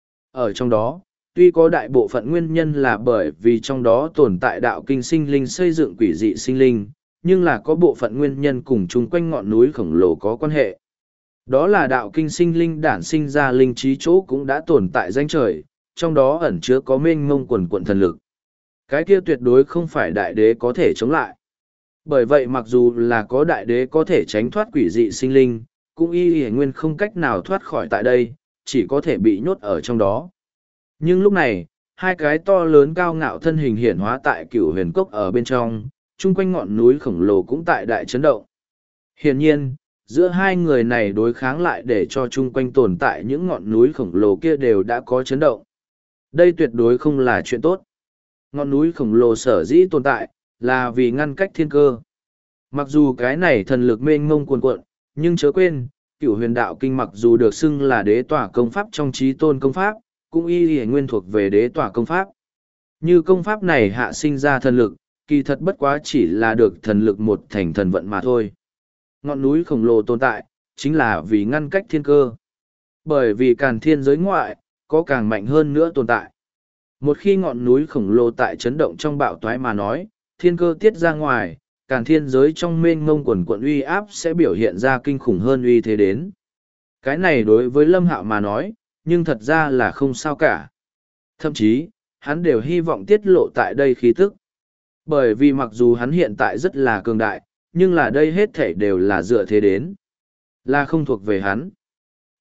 Ở trong đó, tuy có đại bộ phận nguyên nhân là bởi vì trong đó tồn tại đạo kinh sinh linh xây dựng quỷ dị sinh linh, nhưng là có bộ phận nguyên nhân cùng chung quanh ngọn núi khổng lồ có quan hệ. Đó là đạo kinh sinh linh đản sinh ra linh trí chỗ cũng đã tồn tại danh trời, trong đó ẩn chứa có mênh mông quần quận thần lực. Cái kia tuyệt đối không phải đại đế có thể chống lại. Bởi vậy mặc dù là có đại đế có thể tránh thoát quỷ dị sinh linh, cũng y nguyên không cách nào thoát khỏi tại đây, chỉ có thể bị nhốt ở trong đó. Nhưng lúc này, hai cái to lớn cao ngạo thân hình hiển hóa tại cửu huyền cốc ở bên trong, chung quanh ngọn núi khổng lồ cũng tại đại chấn động. Hiển nhiên, giữa hai người này đối kháng lại để cho chung quanh tồn tại những ngọn núi khổng lồ kia đều đã có chấn động. Đây tuyệt đối không là chuyện tốt. Ngọn núi khổng lồ sở dĩ tồn tại, là vì ngăn cách thiên cơ. Mặc dù cái này thần lực mênh mông cuồn cuộn, nhưng chớ quên, cửu huyền đạo kinh mặc dù được xưng là đế tỏa công pháp trong trí tôn công pháp, cũng y nguyên thuộc về đế tỏa công pháp. Như công pháp này hạ sinh ra thần lực, kỳ thật bất quá chỉ là được thần lực một thành thần vận mà thôi. Ngọn núi khổng lồ tồn tại, chính là vì ngăn cách thiên cơ. Bởi vì càn thiên giới ngoại, có càng mạnh hơn nữa tồn tại. Một khi ngọn núi khổng lồ tại chấn động trong bạo toái mà nói, thiên cơ tiết ra ngoài, càn thiên giới trong mênh mông quần quận uy áp sẽ biểu hiện ra kinh khủng hơn uy thế đến. Cái này đối với Lâm Hạo mà nói, nhưng thật ra là không sao cả. Thậm chí, hắn đều hy vọng tiết lộ tại đây khí tức. Bởi vì mặc dù hắn hiện tại rất là cường đại, nhưng là đây hết thảy đều là dựa thế đến. Là không thuộc về hắn.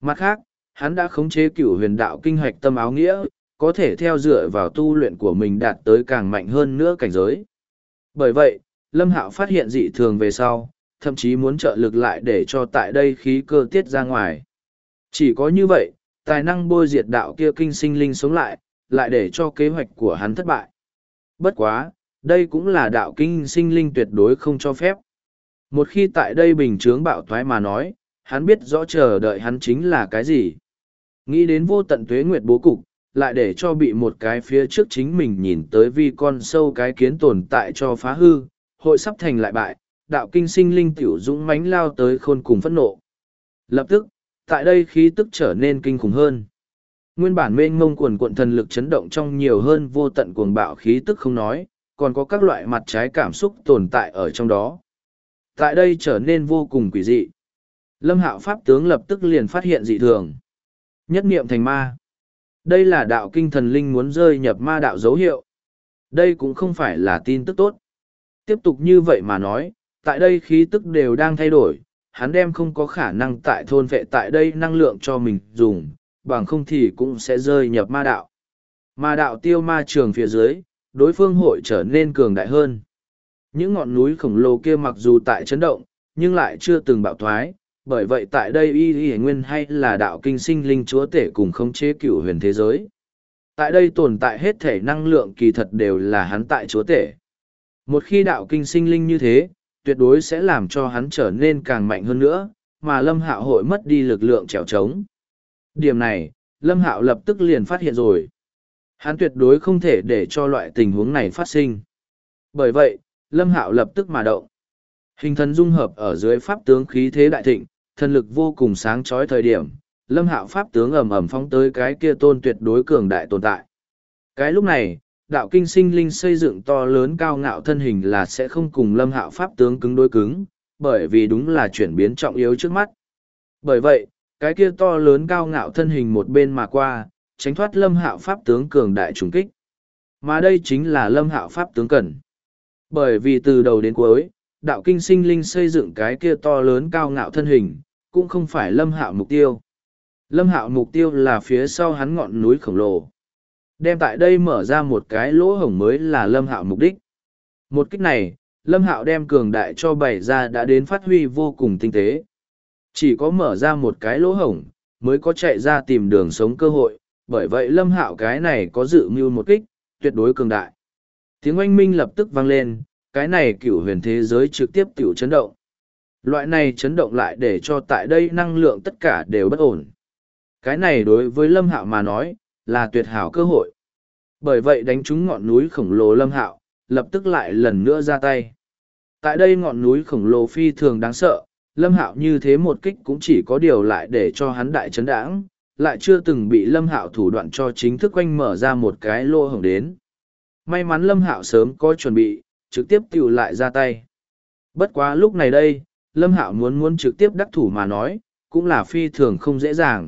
Mặt khác, hắn đã khống chế cửu huyền đạo kinh hạch tâm áo nghĩa, có thể theo dựa vào tu luyện của mình đạt tới càng mạnh hơn nữa cảnh giới. Bởi vậy, Lâm Hạo phát hiện dị thường về sau, thậm chí muốn trợ lực lại để cho tại đây khí cơ tiết ra ngoài. Chỉ có như vậy, tài năng bôi diệt đạo kia kinh sinh linh sống lại để cho kế hoạch của hắn thất bại. Bất quá, đây cũng là đạo kinh sinh linh tuyệt đối không cho phép. Một khi tại đây bình chướng bạo thoái mà nói, hắn biết rõ chờ đợi hắn chính là cái gì. Nghĩ đến vô tận tuế nguyệt bố cục, lại để cho bị một cái phía trước chính mình nhìn tới vi con sâu cái kiến tồn tại cho phá hư, hội sắp thành lại bại, đạo kinh sinh linh tiểu dũng mãnh lao tới khôn cùng phẫn nộ. Lập tức, tại đây khí tức trở nên kinh khủng hơn. Nguyên bản mênh mông quần cuộn thần lực chấn động trong nhiều hơn vô tận cuồng bạo khí tức không nói, còn có các loại mặt trái cảm xúc tồn tại ở trong đó. Tại đây trở nên vô cùng quỷ dị. Lâm Hạo pháp tướng lập tức liền phát hiện dị thường. Nhất niệm thành ma. Đây là đạo kinh thần linh muốn rơi nhập ma đạo dấu hiệu. Đây cũng không phải là tin tức tốt. Tiếp tục như vậy mà nói, tại đây khí tức đều đang thay đổi, hắn đem không có khả năng tại thôn vệ tại đây năng lượng cho mình dùng, bằng không thì cũng sẽ rơi nhập ma đạo. Ma đạo tiêu ma trường phía dưới, đối phương hội trở nên cường đại hơn. Những ngọn núi khổng lồ kia mặc dù tại chấn động, nhưng lại chưa từng bạo thoái, bởi vậy tại đây y nguyên hay là đạo kinh sinh linh chúa tể cùng khống chế cửu huyền thế giới. Tại đây tồn tại hết thể năng lượng kỳ thật đều là hắn tại chúa tể. Một khi đạo kinh sinh linh như thế, tuyệt đối sẽ làm cho hắn trở nên càng mạnh hơn nữa, mà Lâm Hạo hội mất đi lực lượng trèo trống. Điểm này, Lâm Hạo lập tức liền phát hiện rồi. Hắn tuyệt đối không thể để cho loại tình huống này phát sinh. Bởi vậy, Lâm Hạo lập tức mà động. Hình thần dung hợp ở dưới pháp tướng khí thế đại thịnh, thần lực vô cùng sáng chói thời điểm, Lâm Hạo pháp tướng ầm ầm phóng tới cái kia tôn tuyệt đối cường đại tồn tại. Cái lúc này, đạo kinh sinh linh xây dựng to lớn cao ngạo thân hình là sẽ không cùng Lâm Hạo pháp tướng cứng đối cứng, bởi vì đúng là chuyển biến trọng yếu trước mắt. Bởi vậy, cái kia to lớn cao ngạo thân hình một bên mà qua, tránh thoát Lâm Hạo pháp tướng cường đại trùng kích. Mà đây chính là Lâm Hạo pháp tướng cần. Bởi vì từ đầu đến cuối, đạo kinh sinh linh xây dựng cái kia to lớn cao ngạo thân hình, cũng không phải Lâm Hạo mục tiêu. Lâm Hạo mục tiêu là phía sau hắn ngọn núi khổng lồ. Đem tại đây mở ra một cái lỗ hổng mới là Lâm Hạo mục đích. Một kích này, Lâm Hạo đem cường đại cho bày ra đã đến phát huy vô cùng tinh tế. Chỉ có mở ra một cái lỗ hổng, mới có chạy ra tìm đường sống cơ hội, bởi vậy Lâm Hạo cái này có dự mưu một kích, tuyệt đối cường đại. Tiếng oanh minh lập tức vang lên, cái này cửu huyền thế giới trực tiếp tiểu chấn động. Loại này chấn động lại để cho tại đây năng lượng tất cả đều bất ổn. Cái này đối với Lâm Hạo mà nói, là tuyệt hảo cơ hội. Bởi vậy đánh trúng ngọn núi khổng lồ Lâm Hạo, lập tức lại lần nữa ra tay. Tại đây ngọn núi khổng lồ phi thường đáng sợ, Lâm Hạo như thế một kích cũng chỉ có điều lại để cho hắn đại chấn đãng, lại chưa từng bị Lâm Hạo thủ đoạn cho chính thức quanh mở ra một cái lỗ hổng đến. May mắn Lâm Hạo sớm có chuẩn bị, trực tiếp tiểu lại ra tay. Bất quá lúc này đây, Lâm Hạo muốn trực tiếp đắc thủ mà nói, cũng là phi thường không dễ dàng.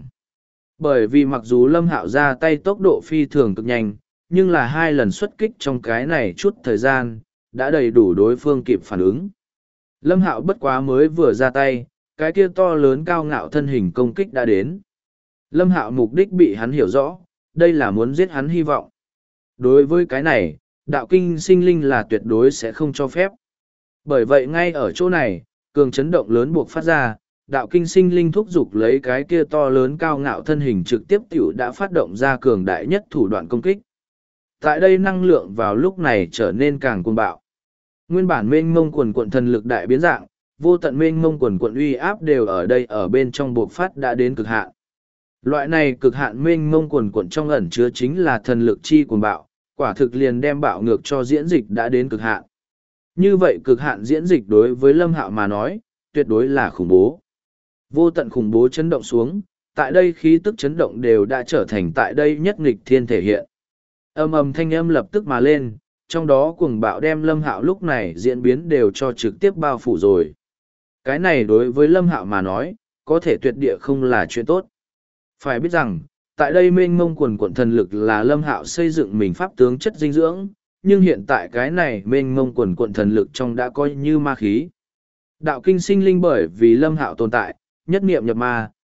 Bởi vì mặc dù Lâm Hạo ra tay tốc độ phi thường cực nhanh, nhưng là 2 lần xuất kích trong cái này chút thời gian, đã đầy đủ đối phương kịp phản ứng. Lâm Hạo bất quá mới vừa ra tay, cái kia to lớn cao ngạo thân hình công kích đã đến. Lâm Hạo mục đích bị hắn hiểu rõ, đây là muốn giết hắn hy vọng. Đối với cái này, đạo kinh sinh linh là tuyệt đối sẽ không cho phép. Bởi vậy ngay ở chỗ này, cường chấn động lớn buộc phát ra, đạo kinh sinh linh thúc giục lấy cái kia to lớn cao ngạo thân hình trực tiếp tiểu đã phát động ra cường đại nhất thủ đoạn công kích. Tại đây năng lượng vào lúc này trở nên càng cuồng bạo. Nguyên bản mênh mông quần quận thần lực đại biến dạng, vô tận mênh mông quần quận uy áp đều ở đây ở bên trong buộc phát đã đến cực hạn. Loại này cực hạn mênh mông quần quận trong ẩn chứa chính là thần lực chi cuồng bạo, quả thực liền đem bạo ngược cho diễn dịch đã đến cực hạn. Như vậy cực hạn diễn dịch đối với Lâm Hạo mà nói, tuyệt đối là khủng bố. Vô tận khủng bố chấn động xuống, tại đây khí tức chấn động đều đã trở thành tại đây nhất nghịch thiên thể hiện. Âm ầm thanh âm lập tức mà lên, trong đó cuồng bạo đem Lâm Hạo lúc này diễn biến đều cho trực tiếp bao phủ rồi. Cái này đối với Lâm Hạo mà nói, có thể tuyệt địa không là chuyện tốt. Phải biết rằng, tại đây mênh mông quần quận thần lực là Lâm Hạo xây dựng mình pháp tướng chất dinh dưỡng, nhưng hiện tại cái này mênh mông quần quận thần lực trong đã coi như ma khí. Đạo kinh sinh linh bởi vì Lâm Hạo tồn tại, nhất niệm nhập ma,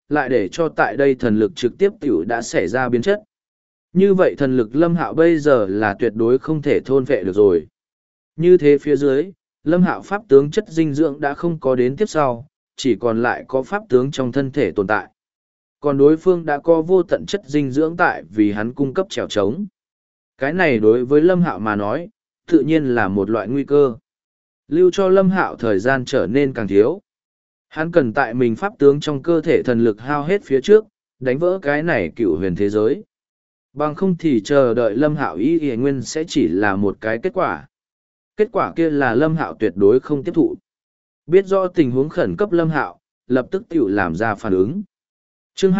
lại để cho tại đây thần lực trực tiếp tiểu đã xảy ra biến chất. Như vậy thần lực Lâm Hạo bây giờ là tuyệt đối không thể thôn vệ được rồi. Như thế phía dưới, Lâm Hạo pháp tướng chất dinh dưỡng đã không có đến tiếp sau, chỉ còn lại có pháp tướng trong thân thể tồn tại. Còn đối phương đã có vô tận chất dinh dưỡng tại vì hắn cung cấp trèo trống. Cái này đối với Lâm Hạo mà nói, tự nhiên là một loại nguy cơ. Lưu cho Lâm Hạo thời gian trở nên càng thiếu. Hắn cần tại mình pháp tướng trong cơ thể thần lực hao hết phía trước, đánh vỡ cái này cựu huyền thế giới. Bằng không thì chờ đợi Lâm Hạo y nguyên sẽ chỉ là một cái kết quả. Kết quả kia là Lâm Hạo tuyệt đối không tiếp thụ. Biết rõ tình huống khẩn cấp Lâm Hạo, lập tức tiểu làm ra phản ứng. Chương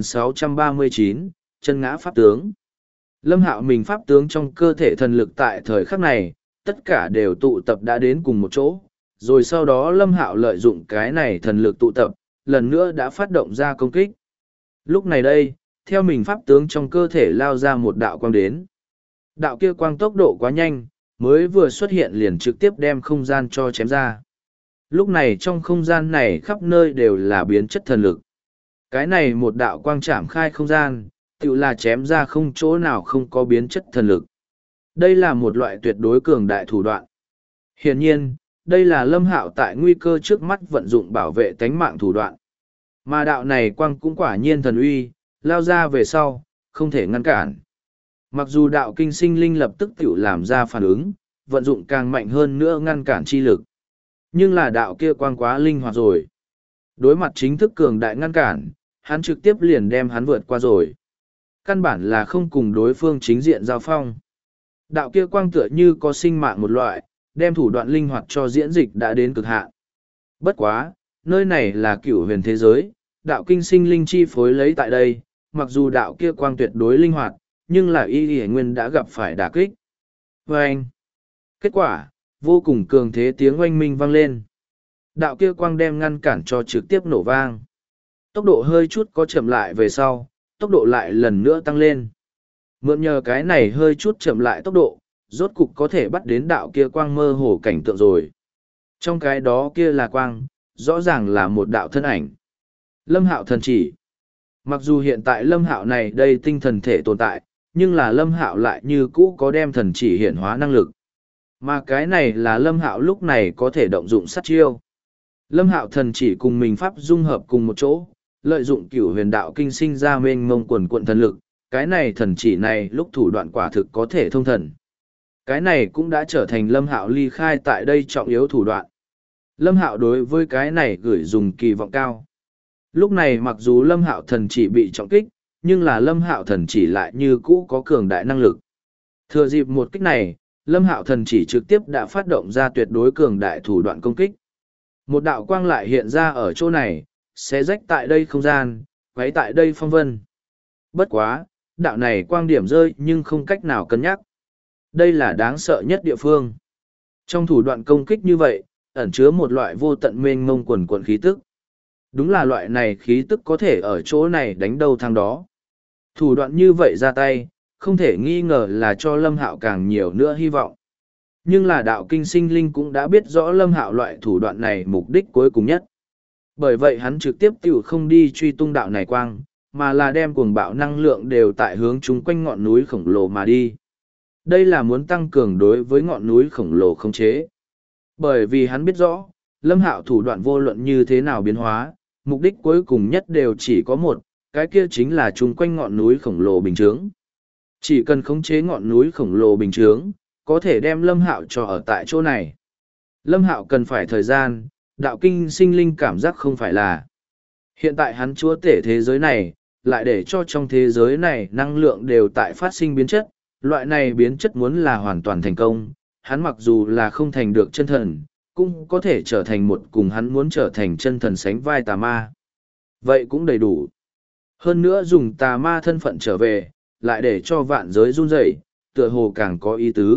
2639, chân ngã pháp tướng. Lâm Hạo mình pháp tướng trong cơ thể thần lực tại thời khắc này, tất cả đều tụ tập đã đến cùng một chỗ, rồi sau đó Lâm Hạo lợi dụng cái này thần lực tụ tập, lần nữa đã phát động ra công kích. Lúc này đây, theo mình pháp tướng trong cơ thể lao ra một đạo quang đến. Đạo kia quang tốc độ quá nhanh, mới vừa xuất hiện liền trực tiếp đem không gian cho chém ra. Lúc này trong không gian này khắp nơi đều là biến chất thần lực. Cái này một đạo quang chạm khai không gian, tự là chém ra không chỗ nào không có biến chất thần lực. Đây là một loại tuyệt đối cường đại thủ đoạn. Hiển nhiên, đây là Lâm Hạo tại nguy cơ trước mắt vận dụng bảo vệ tánh mạng thủ đoạn. Mà đạo này quang cũng quả nhiên thần uy, lao ra về sau, không thể ngăn cản. Mặc dù đạo kinh sinh linh lập tức tự làm ra phản ứng, vận dụng càng mạnh hơn nữa ngăn cản chi lực. Nhưng là đạo kia quang quá linh hoạt rồi. Đối mặt chính thức cường đại ngăn cản, hắn trực tiếp liền đem hắn vượt qua rồi. Căn bản là không cùng đối phương chính diện giao phong. Đạo kia quang tựa như có sinh mạng một loại, đem thủ đoạn linh hoạt cho diễn dịch đã đến cực hạn. Bất quá, nơi này là cửu huyền thế giới, đạo kinh sinh linh chi phối lấy tại đây, mặc dù đạo kia quang tuyệt đối linh hoạt, nhưng là y nguyên đã gặp phải đả kích. Và anh, kết quả, vô cùng cường thế tiếng oanh minh vang lên. Đạo kia quang đem ngăn cản cho trực tiếp nổ vang. Tốc độ hơi chút có chậm lại về sau, tốc độ lại lần nữa tăng lên. Mượn nhờ cái này hơi chút chậm lại tốc độ, rốt cục có thể bắt đến đạo kia quang mơ hồ cảnh tượng rồi. Trong cái đó kia là quang, rõ ràng là một đạo thân ảnh. Lâm Hạo thần chỉ. Mặc dù hiện tại Lâm Hạo này đây tinh thần thể tồn tại, nhưng là Lâm Hạo lại như cũ có đem thần chỉ hiển hóa năng lực. Mà cái này là Lâm Hạo lúc này có thể động dụng sát chiêu. Lâm Hạo thần chỉ cùng mình pháp dung hợp cùng một chỗ, lợi dụng cửu huyền đạo kinh sinh ra mênh mông quần cuộn thần lực, cái này thần chỉ này lúc thủ đoạn quả thực có thể thông thần. Cái này cũng đã trở thành Lâm Hạo ly khai tại đây trọng yếu thủ đoạn. Lâm Hạo đối với cái này gửi dùng kỳ vọng cao. Lúc này mặc dù Lâm Hạo thần chỉ bị trọng kích, nhưng là Lâm Hạo thần chỉ lại như cũ có cường đại năng lực. Thừa dịp một kích này, Lâm Hạo thần chỉ trực tiếp đã phát động ra tuyệt đối cường đại thủ đoạn công kích. Một đạo quang lại hiện ra ở chỗ này, xé rách tại đây không gian, quấy tại đây phong vân. Bất quá, đạo này quang điểm rơi nhưng không cách nào cân nhắc. Đây là đáng sợ nhất địa phương. Trong thủ đoạn công kích như vậy, ẩn chứa một loại vô tận mênh mông quần quần khí tức. Đúng là loại này khí tức có thể ở chỗ này đánh đâu thằng đó. Thủ đoạn như vậy ra tay, không thể nghi ngờ là cho Lâm Hạo càng nhiều nữa hy vọng. Nhưng là đạo kinh sinh linh cũng đã biết rõ Lâm Hạo loại thủ đoạn này mục đích cuối cùng nhất. Bởi vậy hắn trực tiếp tiểu không đi truy tung đạo này quang, mà là đem cuồng bạo năng lượng đều tại hướng chung quanh ngọn núi khổng lồ mà đi. Đây là muốn tăng cường đối với ngọn núi khổng lồ khống chế. Bởi vì hắn biết rõ, Lâm Hạo thủ đoạn vô luận như thế nào biến hóa, mục đích cuối cùng nhất đều chỉ có một, cái kia chính là chung quanh ngọn núi khổng lồ bình chướng. Chỉ cần khống chế ngọn núi khổng lồ bình chướng, có thể đem Lâm Hạo cho ở tại chỗ này. Lâm Hạo cần phải thời gian, đạo kinh sinh linh cảm giác không phải là. Hiện tại hắn chúa tể thế giới này, lại để cho trong thế giới này năng lượng đều tại phát sinh biến chất, loại này biến chất muốn là hoàn toàn thành công, hắn mặc dù là không thành được chân thần, cũng có thể trở thành một cùng hắn muốn trở thành chân thần sánh vai tà ma. Vậy cũng đầy đủ. Hơn nữa dùng tà ma thân phận trở về, lại để cho vạn giới run rẩy, tựa hồ càng có ý tứ.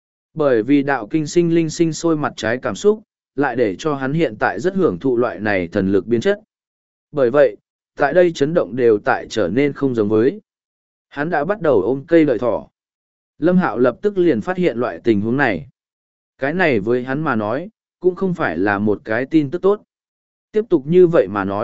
Bởi vì đạo kinh sinh linh sinh sôi mặt trái cảm xúc, lại để cho hắn hiện tại rất hưởng thụ loại này thần lực biến chất. Bởi vậy, tại đây chấn động đều tại trở nên không giống với. Hắn đã bắt đầu ôm cây đợi thỏ. Lâm Hạo lập tức liền phát hiện loại tình huống này. Cái này với hắn mà nói, cũng không phải là một cái tin tức tốt. Tiếp tục như vậy mà nói,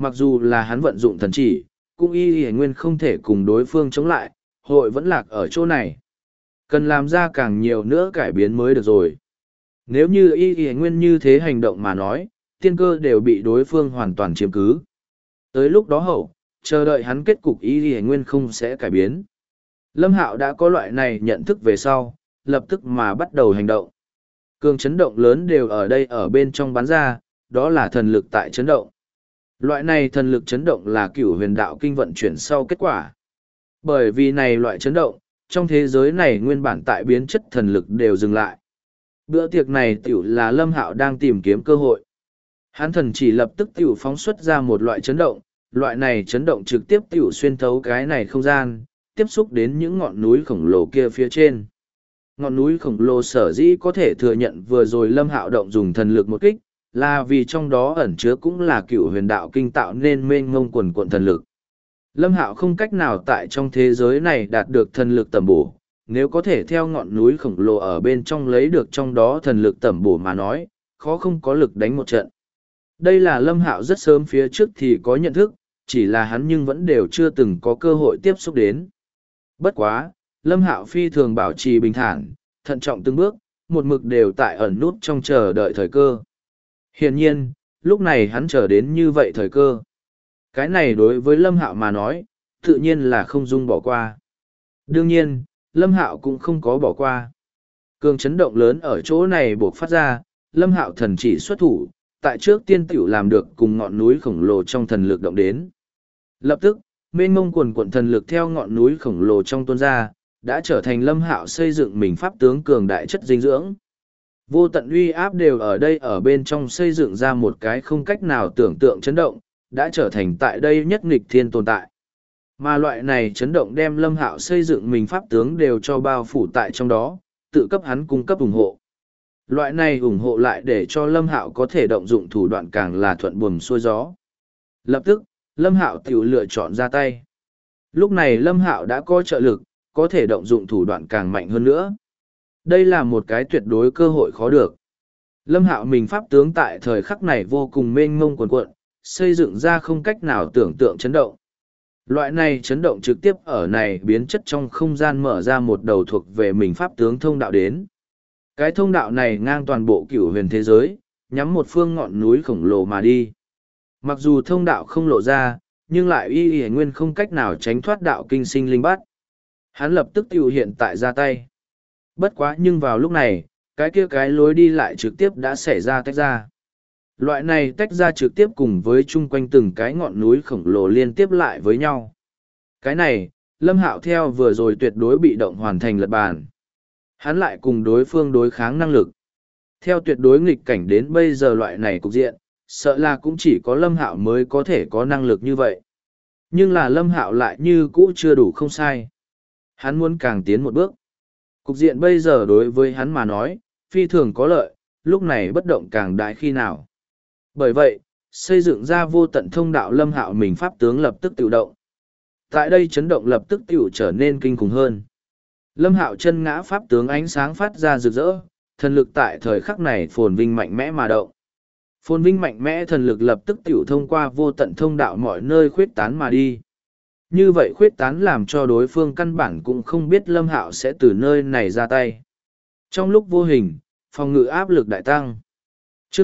Mặc dù là hắn vận dụng thần chỉ, cũng y y nguyên không thể cùng đối phương chống lại, hội vẫn lạc ở chỗ này. Cần làm ra càng nhiều nữa cải biến mới được rồi. Nếu như y y nguyên như thế hành động mà nói, tiên cơ đều bị đối phương hoàn toàn chiếm cứ. Tới lúc đó hậu, chờ đợi hắn kết cục y y nguyên không sẽ cải biến. Lâm Hạo đã có loại này nhận thức về sau, lập tức mà bắt đầu hành động. Cường chấn động lớn đều ở đây ở bên trong bắn ra, đó là thần lực tại chấn động. Loại này thần lực chấn động là cửu huyền đạo kinh vận chuyển sau kết quả. Bởi vì này loại chấn động, trong thế giới này nguyên bản tại biến chất thần lực đều dừng lại. Bữa tiệc này tiểu là Lâm Hạo đang tìm kiếm cơ hội. Hắn thần chỉ lập tức tiểu phóng xuất ra một loại chấn động, loại này chấn động trực tiếp tiểu xuyên thấu cái này không gian, tiếp xúc đến những ngọn núi khổng lồ kia phía trên. Ngọn núi khổng lồ sở dĩ có thể thừa nhận vừa rồi Lâm Hạo động dùng thần lực một kích, là vì trong đó ẩn chứa cũng là cựu huyền đạo kinh tạo nên mênh mông quần cuộn thần lực. Lâm Hạo không cách nào tại trong thế giới này đạt được thần lực tầm bổ, nếu có thể theo ngọn núi khổng lồ ở bên trong lấy được trong đó thần lực tầm bổ mà nói, khó không có lực đánh một trận. Đây là Lâm Hạo rất sớm phía trước thì có nhận thức, chỉ là hắn nhưng vẫn đều chưa từng có cơ hội tiếp xúc đến. Bất quá, Lâm Hạo phi thường bảo trì bình thản, thận trọng từng bước, một mực đều tại ẩn nút trong chờ đợi thời cơ. Hiển nhiên, lúc này hắn chờ đến như vậy thời cơ. Cái này đối với Lâm Hạo mà nói, tự nhiên là không dung bỏ qua. Đương nhiên, Lâm Hạo cũng không có bỏ qua. Cường chấn động lớn ở chỗ này buộc phát ra, Lâm Hạo thần chỉ xuất thủ, tại trước tiên tiểu làm được cùng ngọn núi khổng lồ trong thần lực động đến. Lập tức, mênh mông quần quận thần lực theo ngọn núi khổng lồ trong tuôn ra, đã trở thành Lâm Hạo xây dựng mình pháp tướng cường đại chất dinh dưỡng. Vô tận uy áp đều ở đây ở bên trong xây dựng ra một cái không cách nào tưởng tượng chấn động, đã trở thành tại đây nhất nghịch thiên tồn tại. Mà loại này chấn động đem Lâm Hạo xây dựng mình pháp tướng đều cho bao phủ tại trong đó, tự cấp hắn cung cấp ủng hộ. Loại này ủng hộ lại để cho Lâm Hạo có thể động dụng thủ đoạn càng là thuận buồm xuôi gió. Lập tức, Lâm Hạo tiểu lựa chọn ra tay. Lúc này Lâm Hạo đã có trợ lực, có thể động dụng thủ đoạn càng mạnh hơn nữa. Đây là một cái tuyệt đối cơ hội khó được. Lâm Hạo mình pháp tướng tại thời khắc này vô cùng mênh mông quần cuộn, xây dựng ra không cách nào tưởng tượng chấn động. Loại này chấn động trực tiếp ở này biến chất trong không gian mở ra một đầu thuộc về mình pháp tướng thông đạo đến. Cái thông đạo này ngang toàn bộ cửu huyền thế giới, nhắm một phương ngọn núi khổng lồ mà đi. Mặc dù thông đạo không lộ ra, nhưng lại y nguyên không cách nào tránh thoát đạo kinh sinh linh bắt. Hắn lập tức tiêu hiện tại ra tay. Bất quá nhưng vào lúc này, cái lối đi lại trực tiếp đã xảy ra tách ra. Loại này tách ra trực tiếp cùng với chung quanh từng cái ngọn núi khổng lồ liên tiếp lại với nhau. Cái này, Lâm Hạo theo vừa rồi tuyệt đối bị động hoàn thành lật bàn. Hắn lại cùng đối phương đối kháng năng lực. Theo tuyệt đối nghịch cảnh đến bây giờ loại này cục diện, sợ là cũng chỉ có Lâm Hạo mới có thể có năng lực như vậy. Nhưng là Lâm Hạo lại như cũ chưa đủ không sai. Hắn muốn càng tiến một bước. Cục diện bây giờ đối với hắn mà nói, phi thường có lợi, lúc này bất động càng đại khi nào. Bởi vậy, xây dựng ra vô tận thông đạo Lâm Hạo mình pháp tướng lập tức tự động. Tại đây chấn động lập tức tự trở nên kinh khủng hơn. Lâm Hạo chân ngã pháp tướng ánh sáng phát ra rực rỡ, thần lực tại thời khắc này phồn vinh mạnh mẽ mà động. Phồn vinh mạnh mẽ thần lực lập tức tiểu thông qua vô tận thông đạo mọi nơi khuyết tán mà đi. Như vậy khuyết tán làm cho đối phương căn bản cũng không biết Lâm Hạo sẽ từ nơi này ra tay. Trong lúc vô hình, phòng ngự áp lực đại tăng. Chương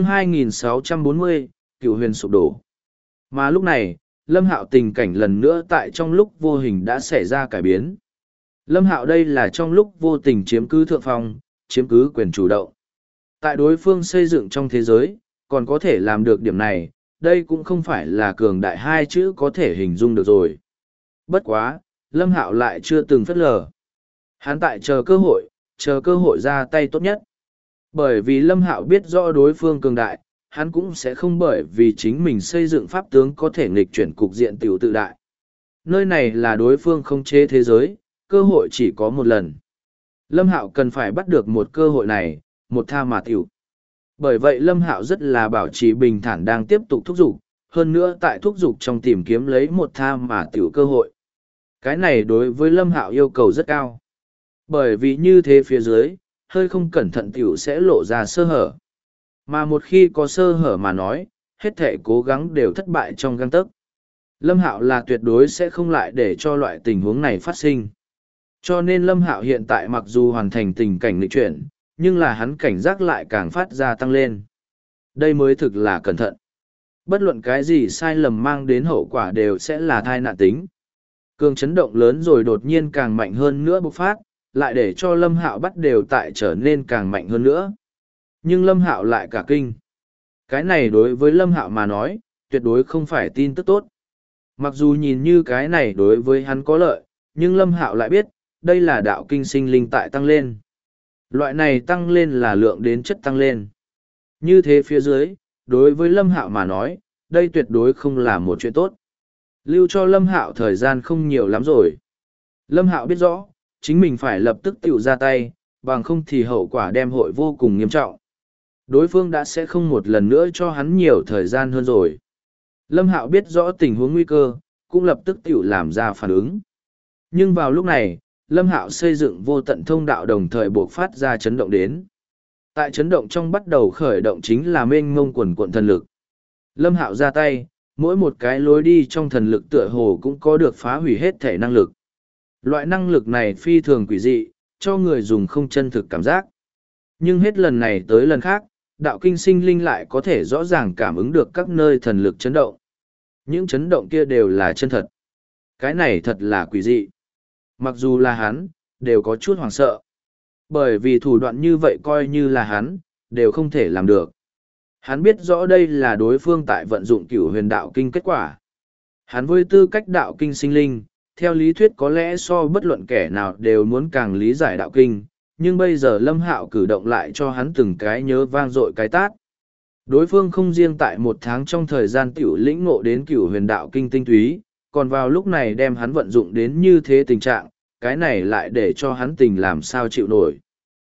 2640, Cửu Huyền sụp đổ. Mà lúc này, Lâm Hạo tình cảnh lần nữa tại trong lúc vô hình đã xảy ra cải biến. Lâm Hạo đây là trong lúc vô tình chiếm cứ thượng phong, chiếm cứ quyền chủ động. Tại đối phương xây dựng trong thế giới, còn có thể làm được điểm này, đây cũng không phải là cường đại hai chữ có thể hình dung được rồi. Bất quá, Lâm Hạo lại chưa từng phất lờ. Hắn tại chờ cơ hội ra tay tốt nhất. Bởi vì Lâm Hạo biết rõ đối phương cường đại, hắn cũng sẽ không bởi vì chính mình xây dựng pháp tướng có thể nghịch chuyển cục diện tiểu tự đại. Nơi này là đối phương không chế thế giới, cơ hội chỉ có một lần. Lâm Hạo cần phải bắt được một cơ hội này, một tha mà tiểu. Bởi vậy Lâm Hạo rất là bảo trì bình thản đang tiếp tục thúc giục, hơn nữa tại thúc giục trong tìm kiếm lấy một tha mà tiểu cơ hội. Cái này đối với Lâm Hạo yêu cầu rất cao. Bởi vì như thế phía dưới, hơi không cẩn thận tiểu sẽ lộ ra sơ hở. Mà một khi có sơ hở mà nói, hết thể cố gắng đều thất bại trong gang tấc. Lâm Hạo là tuyệt đối sẽ không lại để cho loại tình huống này phát sinh. Cho nên Lâm Hạo hiện tại mặc dù hoàn thành tình cảnh nghịch chuyển, nhưng là hắn cảnh giác lại càng phát ra tăng lên. Đây mới thực là cẩn thận. Bất luận cái gì sai lầm mang đến hậu quả đều sẽ là thai nạn tính. Cường chấn động lớn rồi đột nhiên càng mạnh hơn nữa bộc phát, lại để cho Lâm Hạo bắt đều tại trở nên càng mạnh hơn nữa. Nhưng Lâm Hạo lại cả kinh. Cái này đối với Lâm Hạo mà nói, tuyệt đối không phải tin tức tốt. Mặc dù nhìn như cái này đối với hắn có lợi, nhưng Lâm Hạo lại biết, đây là đạo kinh sinh linh tại tăng lên. Loại này tăng lên là lượng đến chất tăng lên. Như thế phía dưới, đối với Lâm Hạo mà nói, đây tuyệt đối không là một chuyện tốt. Lưu cho Lâm Hạo thời gian không nhiều lắm rồi. Lâm Hạo biết rõ, chính mình phải lập tức tiểu ra tay, bằng không thì hậu quả đem hội vô cùng nghiêm trọng. Đối phương đã sẽ không một lần nữa cho hắn nhiều thời gian hơn rồi. Lâm Hạo biết rõ tình huống nguy cơ, cũng lập tức tiểu làm ra phản ứng. Nhưng vào lúc này, Lâm Hạo xây dựng vô tận thông đạo đồng thời buộc phát ra chấn động đến. Tại chấn động trong bắt đầu khởi động chính là mênh mông quần cuộn thần lực. Lâm Hạo ra tay, mỗi một cái lối đi trong thần lực tựa hồ cũng có được phá hủy hết thể năng lực. Loại năng lực này phi thường quỷ dị, cho người dùng không chân thực cảm giác. Nhưng hết lần này tới lần khác, đạo kinh sinh linh lại có thể rõ ràng cảm ứng được các nơi thần lực chấn động. Những chấn động kia đều là chân thật. Cái này thật là quỷ dị. Mặc dù là hắn, đều có chút hoảng sợ. Bởi vì thủ đoạn như vậy coi như là hắn, đều không thể làm được. Hắn biết rõ đây là đối phương tại vận dụng cửu huyền đạo kinh kết quả. Hắn với tư cách đạo kinh sinh linh, theo lý thuyết có lẽ so bất luận kẻ nào đều muốn càng lý giải đạo kinh, nhưng bây giờ Lâm Hạo cử động lại cho hắn từng cái nhớ vang dội cái tát. Đối phương không riêng tại một tháng trong thời gian tiểu lĩnh ngộ đến cửu huyền đạo kinh tinh túy, còn vào lúc này đem hắn vận dụng đến như thế tình trạng, cái này lại để cho hắn tình làm sao chịu nổi.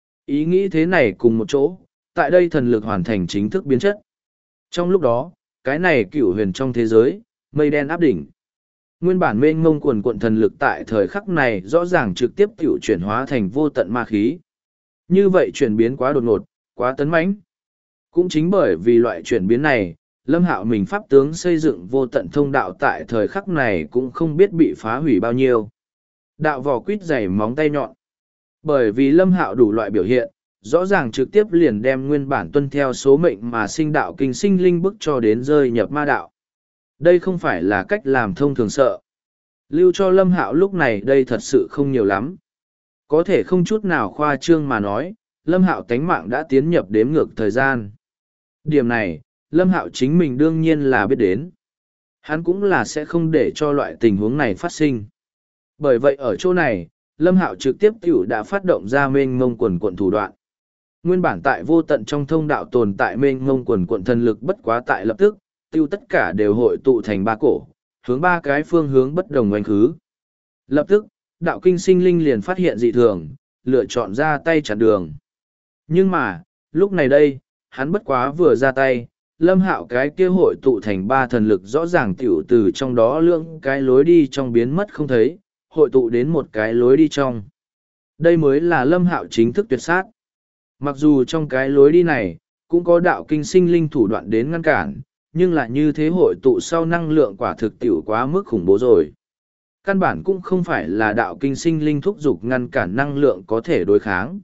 Ý nghĩ thế này cùng một chỗ, tại đây thần lực hoàn thành chính thức biến chất. Trong lúc đó, cái này cửu huyền trong thế giới, mây đen áp đỉnh. Nguyên bản mênh mông quần cuộn thần lực tại thời khắc này rõ ràng trực tiếp tiểu chuyển hóa thành vô tận ma khí. Như vậy chuyển biến quá đột ngột, quá tấn mãnh. Cũng chính bởi vì loại chuyển biến này, Lâm Hạo mình pháp tướng xây dựng vô tận thông đạo tại thời khắc này cũng không biết bị phá hủy bao nhiêu. Đạo vỏ quýt dày móng tay nhọn. Bởi vì Lâm Hạo đủ loại biểu hiện, rõ ràng trực tiếp liền đem nguyên bản tuân theo số mệnh mà sinh đạo kinh sinh linh bức cho đến rơi nhập ma đạo. Đây không phải là cách làm thông thường sợ. Lưu cho Lâm Hạo lúc này đây thật sự không nhiều lắm. Có thể không chút nào khoa trương mà nói, Lâm Hạo tánh mạng đã tiến nhập đếm ngược thời gian. Điểm này, Lâm Hạo chính mình đương nhiên là biết đến. Hắn cũng là sẽ không để cho loại tình huống này phát sinh. Bởi vậy ở chỗ này, Lâm Hạo trực tiếp tiểu đã phát động ra mênh mông quần quận thủ đoạn. Nguyên bản tại vô tận trong thông đạo tồn tại mênh mông quần quận thần lực bất quá tại lập tức, tiêu tất cả đều hội tụ thành ba cổ, hướng ba cái phương hướng bất đồng oanh khứ. Lập tức, đạo kinh sinh linh liền phát hiện dị thường, lựa chọn ra tay chặn đường. Nhưng mà, lúc này đây, hắn bất quá vừa ra tay, Lâm Hạo cái kia hội tụ thành ba thần lực rõ ràng tiểu từ trong đó lượng cái lối đi trong biến mất không thấy, hội tụ đến một cái lối đi trong. Đây mới là Lâm Hạo chính thức tuyệt sát. Mặc dù trong cái lối đi này, cũng có đạo kinh sinh linh thủ đoạn đến ngăn cản, nhưng là như thế hội tụ sau năng lượng quả thực tiểu quá mức khủng bố rồi. Căn bản cũng không phải là đạo kinh sinh linh thúc giục ngăn cản năng lượng có thể đối kháng.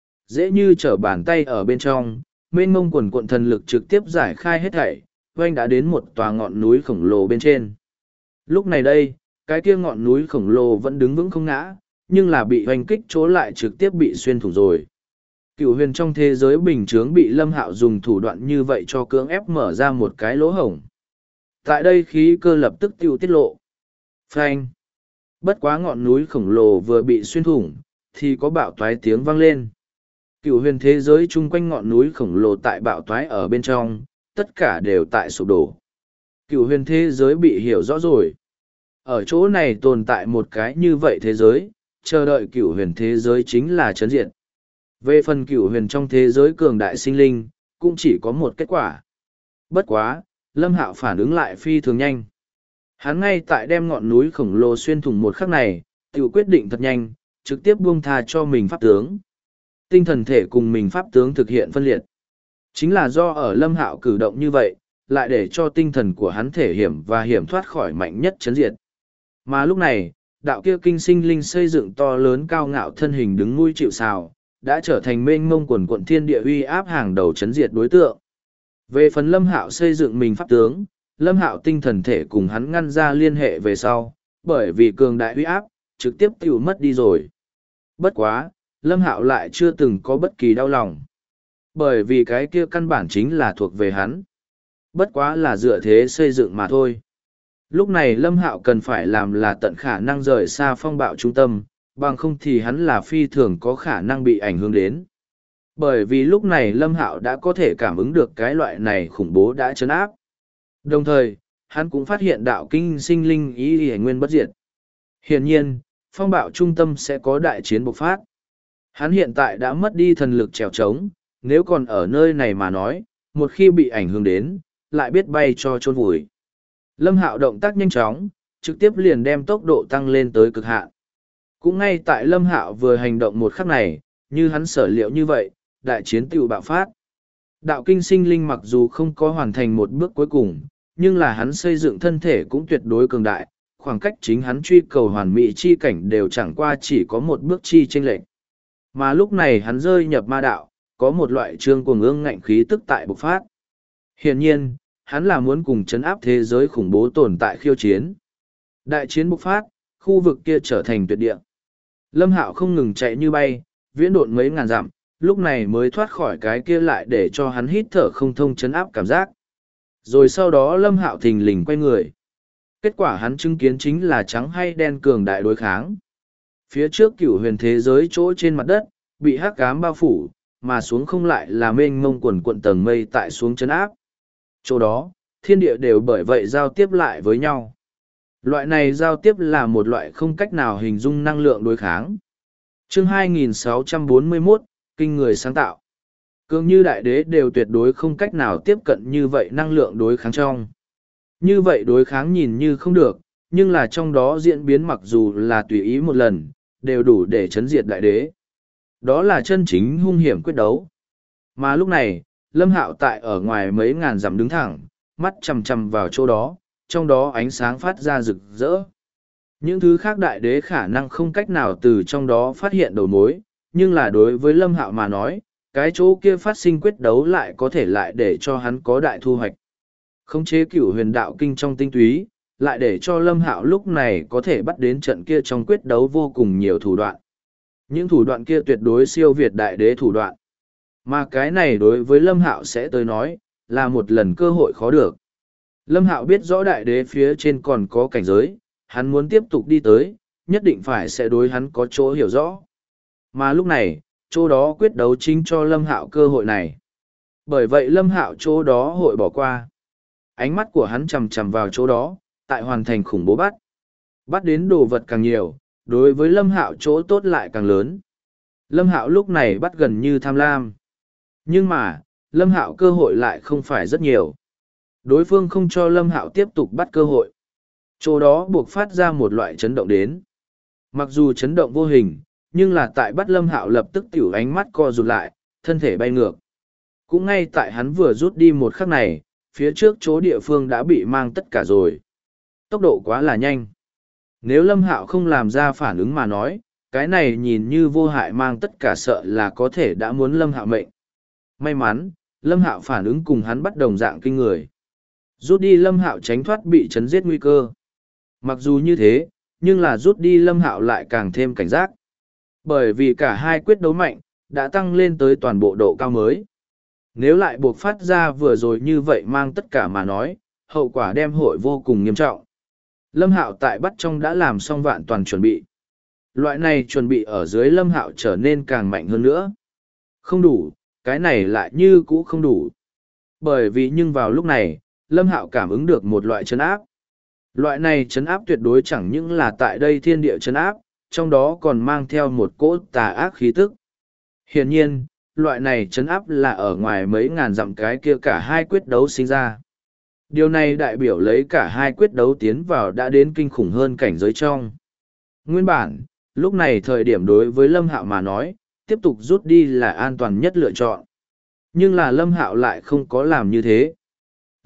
Dễ như trở bàn tay ở bên trong, mênh mông quần cuộn thần lực trực tiếp giải khai hết thảy, oanh đã đến một tòa ngọn núi khổng lồ bên trên. Lúc này đây, cái kia ngọn núi khổng lồ vẫn đứng vững không ngã, nhưng là bị oanh kích chỗ lại trực tiếp bị xuyên thủng rồi. Cửu huyền trong thế giới bình chướng bị Lâm Hạo dùng thủ đoạn như vậy cho cưỡng ép mở ra một cái lỗ hổng. Tại đây khí cơ lập tức tiêu tiết lộ. Phanh. Bất quá ngọn núi khổng lồ vừa bị xuyên thủng, thì có bạo toái tiếng vang lên. Cửu huyền thế giới chung quanh ngọn núi khổng lồ tại bạo toái ở bên trong, tất cả đều tại sụp đổ. Cửu huyền thế giới bị hiểu rõ rồi. Ở chỗ này tồn tại một cái như vậy thế giới, chờ đợi cửu huyền thế giới chính là chấn diện. Về phần cửu huyền trong thế giới cường đại sinh linh, cũng chỉ có một kết quả. Bất quá, Lâm Hạo phản ứng lại phi thường nhanh. Hắn ngay tại đem ngọn núi khổng lồ xuyên thủng một khắc này, tự quyết định thật nhanh, trực tiếp buông tha cho mình pháp tướng. Tinh thần thể cùng mình pháp tướng thực hiện phân liệt. Chính là do ở Lâm Hạo cử động như vậy, lại để cho tinh thần của hắn thể hiểm và hiểm thoát khỏi mạnh nhất chấn diệt. Mà lúc này, đạo kia kinh sinh linh xây dựng to lớn cao ngạo thân hình đứng nuôi chịu sào, đã trở thành mênh mông quần quận thiên địa uy áp hàng đầu chấn diệt đối tượng. Về phần Lâm Hạo xây dựng mình pháp tướng, Lâm Hạo tinh thần thể cùng hắn ngăn ra liên hệ về sau, bởi vì cường đại uy áp, trực tiếp tiêu mất đi rồi. Bất quá, Lâm Hạo lại chưa từng có bất kỳ đau lòng. Bởi vì cái kia căn bản chính là thuộc về hắn. Bất quá là dựa thế xây dựng mà thôi. Lúc này Lâm Hạo cần phải làm là tận khả năng rời xa phong bạo trung tâm, bằng không thì hắn là phi thường có khả năng bị ảnh hưởng đến. Bởi vì lúc này Lâm Hạo đã có thể cảm ứng được cái loại này khủng bố đã trấn áp. Đồng thời, hắn cũng phát hiện đạo kinh sinh linh ý nguyên bất diệt. Hiển nhiên, phong bạo trung tâm sẽ có đại chiến bộc phát. Hắn hiện tại đã mất đi thần lực trèo trống, nếu còn ở nơi này mà nói, một khi bị ảnh hưởng đến, lại biết bay cho chôn vùi. Lâm Hạo động tác nhanh chóng, trực tiếp liền đem tốc độ tăng lên tới cực hạn. Cũng ngay tại Lâm Hạo vừa hành động một khắc này, như hắn sở liệu như vậy, đại chiến tiểu bạo phát. Đạo kinh sinh linh mặc dù không có hoàn thành một bước cuối cùng, nhưng là hắn xây dựng thân thể cũng tuyệt đối cường đại, khoảng cách chính hắn truy cầu hoàn mỹ chi cảnh đều chẳng qua chỉ có một bước chi chênh lệch. Mà lúc này hắn rơi nhập ma đạo, có một loại trương cuồng ương ngạnh khí tức tại bộc phát. Hiển nhiên, hắn là muốn cùng chấn áp thế giới khủng bố tồn tại khiêu chiến. Đại chiến bộc phát, khu vực kia trở thành tuyệt địa. Lâm Hạo không ngừng chạy như bay, viễn độn mấy ngàn dặm, lúc này mới thoát khỏi cái kia lại để cho hắn hít thở không thông chấn áp cảm giác. Rồi sau đó Lâm Hạo thình lình quay người. Kết quả hắn chứng kiến chính là trắng hay đen cường đại đối kháng. Phía trước cửu huyền thế giới chỗ trên mặt đất, bị hắc ám bao phủ, mà xuống không lại là mênh mông quần quận tầng mây tại xuống chấn áp. Chỗ đó, thiên địa đều bởi vậy giao tiếp lại với nhau. Loại này giao tiếp là một loại không cách nào hình dung năng lượng đối kháng. Chương 2641, Kinh người sáng tạo. Cường như đại đế đều tuyệt đối không cách nào tiếp cận như vậy năng lượng đối kháng trong. Như vậy đối kháng nhìn như không được, nhưng là trong đó diễn biến mặc dù là tùy ý một lần, đều đủ để chấn diệt đại đế. Đó là chân chính hung hiểm quyết đấu. Mà lúc này, Lâm Hạo tại ở ngoài mấy ngàn dặm đứng thẳng, mắt chằm chằm vào chỗ đó, trong đó ánh sáng phát ra rực rỡ. Những thứ khác đại đế khả năng không cách nào từ trong đó phát hiện đầu mối, nhưng là đối với Lâm Hạo mà nói, cái chỗ kia phát sinh quyết đấu lại có thể lại để cho hắn có đại thu hoạch. Khống chế cửu huyền đạo kinh trong tinh túy, lại để cho Lâm Hạo lúc này có thể bắt đến trận kia trong quyết đấu vô cùng nhiều thủ đoạn. Những thủ đoạn kia tuyệt đối siêu việt đại đế thủ đoạn. Mà cái này đối với Lâm Hạo sẽ tới nói, là một lần cơ hội khó được. Lâm Hạo biết rõ đại đế phía trên còn có cảnh giới, hắn muốn tiếp tục đi tới, nhất định phải sẽ đối hắn có chỗ hiểu rõ. Mà lúc này, chỗ đó quyết đấu chính cho Lâm Hạo cơ hội này. Bởi vậy Lâm Hạo chỗ đó hội bỏ qua. Ánh mắt của hắn chằm chằm vào chỗ đó, tại hoàn thành khủng bố bắt. Bắt đến đồ vật càng nhiều, đối với Lâm Hạo chỗ tốt lại càng lớn. Lâm Hạo lúc này bắt gần như tham lam. Nhưng mà, Lâm Hạo cơ hội lại không phải rất nhiều. Đối phương không cho Lâm Hạo tiếp tục bắt cơ hội. Chỗ đó buộc phát ra một loại chấn động đến. Mặc dù chấn động vô hình, nhưng là tại bắt Lâm Hạo lập tức tiểu ánh mắt co rụt lại, thân thể bay ngược. Cũng ngay tại hắn vừa rút đi một khắc này, phía trước chỗ địa phương đã bị mang tất cả rồi. Tốc độ quá là nhanh. Nếu Lâm Hạo không làm ra phản ứng mà nói, cái này nhìn như vô hại mang tất cả sợ là có thể đã muốn Lâm Hạo mệnh. May mắn, Lâm Hạo phản ứng cùng hắn bắt đồng dạng kinh người. Rút đi Lâm Hạo tránh thoát bị chấn giết nguy cơ. Mặc dù như thế, nhưng là rút đi Lâm Hạo lại càng thêm cảnh giác. Bởi vì cả hai quyết đấu mạnh, đã tăng lên tới toàn bộ độ cao mới. Nếu lại buộc phát ra vừa rồi như vậy mang tất cả mà nói, hậu quả đem hội vô cùng nghiêm trọng. Lâm Hạo tại bắt trong đã làm xong vạn toàn chuẩn bị. Loại này chuẩn bị ở dưới Lâm Hạo trở nên càng mạnh hơn nữa. Không đủ, cái này lại như cũ không đủ. Bởi vì nhưng vào lúc này, Lâm Hạo cảm ứng được một loại trấn áp. Loại này trấn áp tuyệt đối chẳng những là tại đây thiên địa trấn áp, trong đó còn mang theo một cỗ tà ác khí tức. Hiển nhiên, loại này trấn áp là ở ngoài mấy ngàn dặm cái kia cả hai quyết đấu sinh ra. Điều này đại biểu lấy cả hai quyết đấu tiến vào đã đến kinh khủng hơn cảnh giới trong. Nguyên bản, lúc này thời điểm đối với Lâm Hạo mà nói, tiếp tục rút đi là an toàn nhất lựa chọn. Nhưng là Lâm Hạo lại không có làm như thế.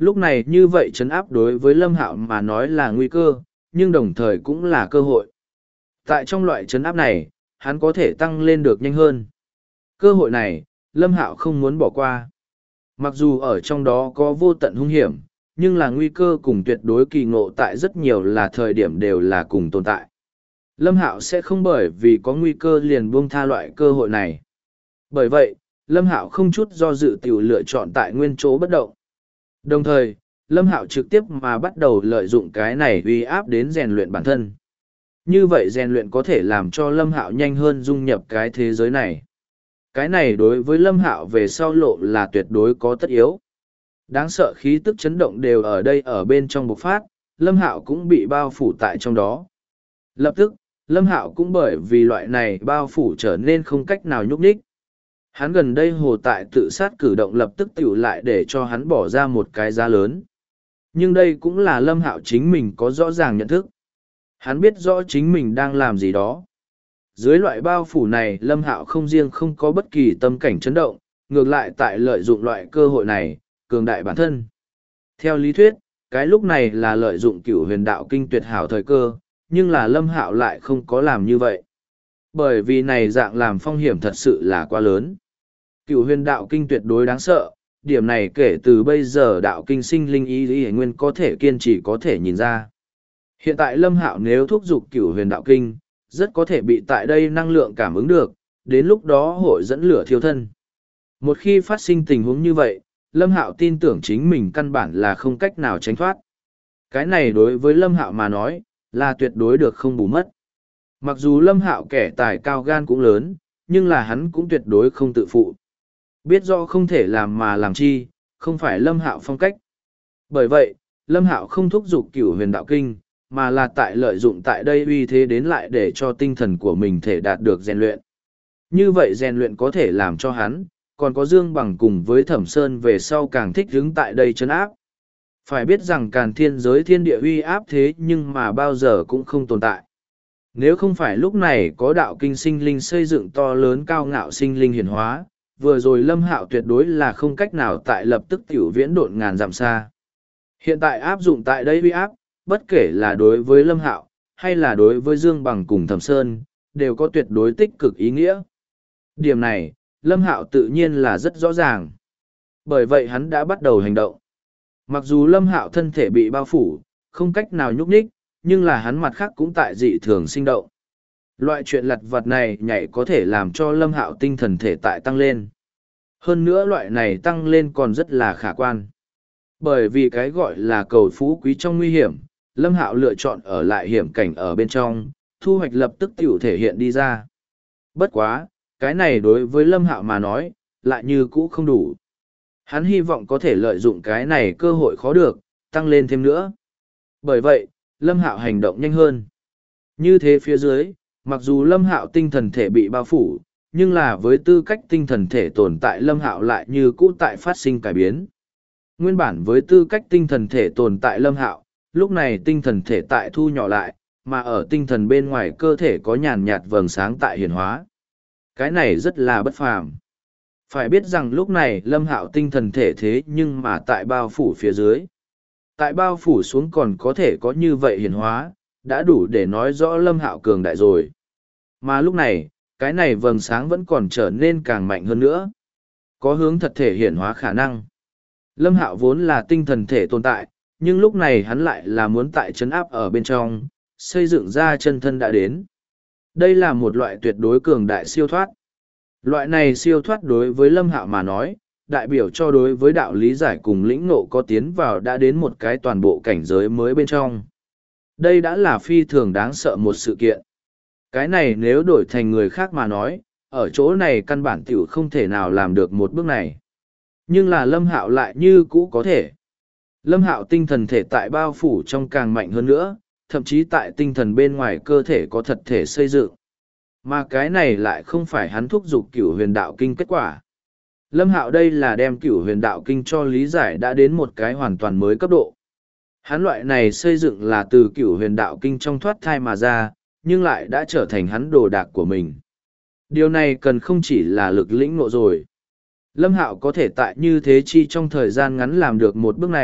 Lúc này như vậy trấn áp đối với Lâm Hạo mà nói là nguy cơ, nhưng đồng thời cũng là cơ hội. Tại trong loại trấn áp này, hắn có thể tăng lên được nhanh hơn. Cơ hội này, Lâm Hạo không muốn bỏ qua. Mặc dù ở trong đó có vô tận hung hiểm, nhưng là nguy cơ cùng tuyệt đối kỳ ngộ tại rất nhiều là thời điểm đều là cùng tồn tại. Lâm Hạo sẽ không bởi vì có nguy cơ liền buông tha loại cơ hội này. Bởi vậy, Lâm Hạo không chút do dự tiểu lựa chọn tại nguyên chỗ bất động. Đồng thời, Lâm Hạo trực tiếp mà bắt đầu lợi dụng cái này uy áp đến rèn luyện bản thân. Như vậy rèn luyện có thể làm cho Lâm Hạo nhanh hơn dung nhập cái thế giới này. Cái này đối với Lâm Hạo về sau lộ là tuyệt đối có tất yếu. Đáng sợ khí tức chấn động đều ở đây ở bên trong bộc phát, Lâm Hạo cũng bị bao phủ tại trong đó. Lập tức, Lâm Hạo cũng bởi vì loại này bao phủ trở nên không cách nào nhúc nhích. Hắn gần đây hồ tại tự sát cử động lập tức tiểu lại để cho hắn bỏ ra một cái giá lớn. Nhưng đây cũng là Lâm Hạo chính mình có rõ ràng nhận thức. Hắn biết rõ chính mình đang làm gì đó. Dưới loại bao phủ này Lâm Hạo không riêng không có bất kỳ tâm cảnh chấn động, ngược lại tại lợi dụng loại cơ hội này, cường đại bản thân. Theo lý thuyết, cái lúc này là lợi dụng Cửu Huyền Đạo Kinh tuyệt hảo thời cơ, nhưng là Lâm Hạo lại không có làm như vậy. Bởi vì này dạng làm phong hiểm thật sự là quá lớn. Cửu Huyền Đạo Kinh tuyệt đối đáng sợ, điểm này kể từ bây giờ đạo kinh sinh linh ý lý nguyên có thể kiên trì có thể nhìn ra. Hiện tại Lâm Hạo nếu thúc giục Cửu Huyền Đạo Kinh, rất có thể bị tại đây năng lượng cảm ứng được, đến lúc đó hội dẫn lửa thiêu thân. Một khi phát sinh tình huống như vậy, Lâm Hạo tin tưởng chính mình căn bản là không cách nào tránh thoát. Cái này đối với Lâm Hạo mà nói, là tuyệt đối được không bù mất. Mặc dù Lâm Hạo kẻ tài cao gan cũng lớn, nhưng là hắn cũng tuyệt đối không tự phụ. Biết rõ không thể làm mà làm chi, không phải Lâm Hạo phong cách. Bởi vậy, Lâm Hạo không thúc giục Cửu Huyền Đạo Kinh, mà là tại lợi dụng tại đây uy thế đến lại để cho tinh thần của mình thể đạt được rèn luyện. Như vậy rèn luyện có thể làm cho hắn, còn có Dương Bằng cùng với Thẩm Sơn về sau càng thích hứng tại đây trấn áp. Phải biết rằng Càn Thiên giới thiên địa uy áp thế nhưng mà bao giờ cũng không tồn tại. Nếu không phải lúc này có đạo kinh sinh linh xây dựng to lớn cao ngạo sinh linh hiển hóa, vừa rồi Lâm Hạo tuyệt đối là không cách nào tại lập tức tiểu viễn độn ngàn dặm xa. Hiện tại áp dụng tại đây uy áp, bất kể là đối với Lâm Hạo, hay là đối với Dương Bằng cùng Thẩm Sơn, đều có tuyệt đối tích cực ý nghĩa. Điểm này, Lâm Hạo tự nhiên là rất rõ ràng. Bởi vậy hắn đã bắt đầu hành động. Mặc dù Lâm Hạo thân thể bị bao phủ, không cách nào nhúc nhích, nhưng là hắn mặt khác cũng tại dị thường sinh động. Loại chuyện lặt vặt này nhảy có thể làm cho Lâm Hạo tinh thần thể tại tăng lên. Hơn nữa loại này tăng lên còn rất là khả quan. Bởi vì cái gọi là cầu phú quý trong nguy hiểm, Lâm Hạo lựa chọn ở lại hiểm cảnh ở bên trong, thu hoạch lập tức tiểu thể hiện đi ra. Bất quá, cái này đối với Lâm Hạo mà nói, lại như cũ không đủ. Hắn hy vọng có thể lợi dụng cái này cơ hội khó được, tăng lên thêm nữa. Bởi vậy, Lâm Hạo hành động nhanh hơn. Như thế phía dưới, mặc dù Lâm Hạo tinh thần thể bị bao phủ, nhưng là với tư cách tinh thần thể tồn tại Lâm Hạo lại như cũ tại phát sinh cải biến. Nguyên bản với tư cách tinh thần thể tồn tại Lâm Hạo, lúc này tinh thần thể tại thu nhỏ lại, mà ở tinh thần bên ngoài cơ thể có nhàn nhạt vầng sáng tại hiển hóa. Cái này rất là bất phàm. Phải biết rằng lúc này Lâm Hạo tinh thần thể thế nhưng mà tại bao phủ phía dưới. Tại bao phủ xuống còn có thể có như vậy hiển hóa, đã đủ để nói rõ Lâm Hạo cường đại rồi. Mà lúc này, cái này vầng sáng vẫn còn trở nên càng mạnh hơn nữa. Có hướng thật thể hiển hóa khả năng. Lâm Hạo vốn là tinh thần thể tồn tại, nhưng lúc này hắn lại là muốn tại trấn áp ở bên trong, xây dựng ra chân thân đã đến. Đây là một loại tuyệt đối cường đại siêu thoát. Loại này siêu thoát đối với Lâm Hạo mà nói, đại biểu cho đối với đạo lý giải cùng lĩnh ngộ có tiến vào đã đến một cái toàn bộ cảnh giới mới bên trong. Đây đã là phi thường đáng sợ một sự kiện. Cái này nếu đổi thành người khác mà nói, ở chỗ này căn bản tiểu không thể nào làm được một bước này. Nhưng là Lâm Hạo lại như cũ có thể. Lâm Hạo tinh thần thể tại bao phủ trong càng mạnh hơn nữa, thậm chí tại tinh thần bên ngoài cơ thể có thật thể xây dựng. Mà cái này lại không phải hắn thúc giục Cửu Huyền Đạo Kinh kết quả. Lâm Hạo đây là đem Cửu Huyền Đạo Kinh cho lý giải đã đến một cái hoàn toàn mới cấp độ. Hắn loại này xây dựng là từ Cửu Huyền Đạo Kinh trong thoát thai mà ra, nhưng lại đã trở thành hắn đồ đạc của mình. Điều này cần không chỉ là lực lĩnh ngộ rồi. Lâm Hạo có thể tại như thế chi trong thời gian ngắn làm được một bước này,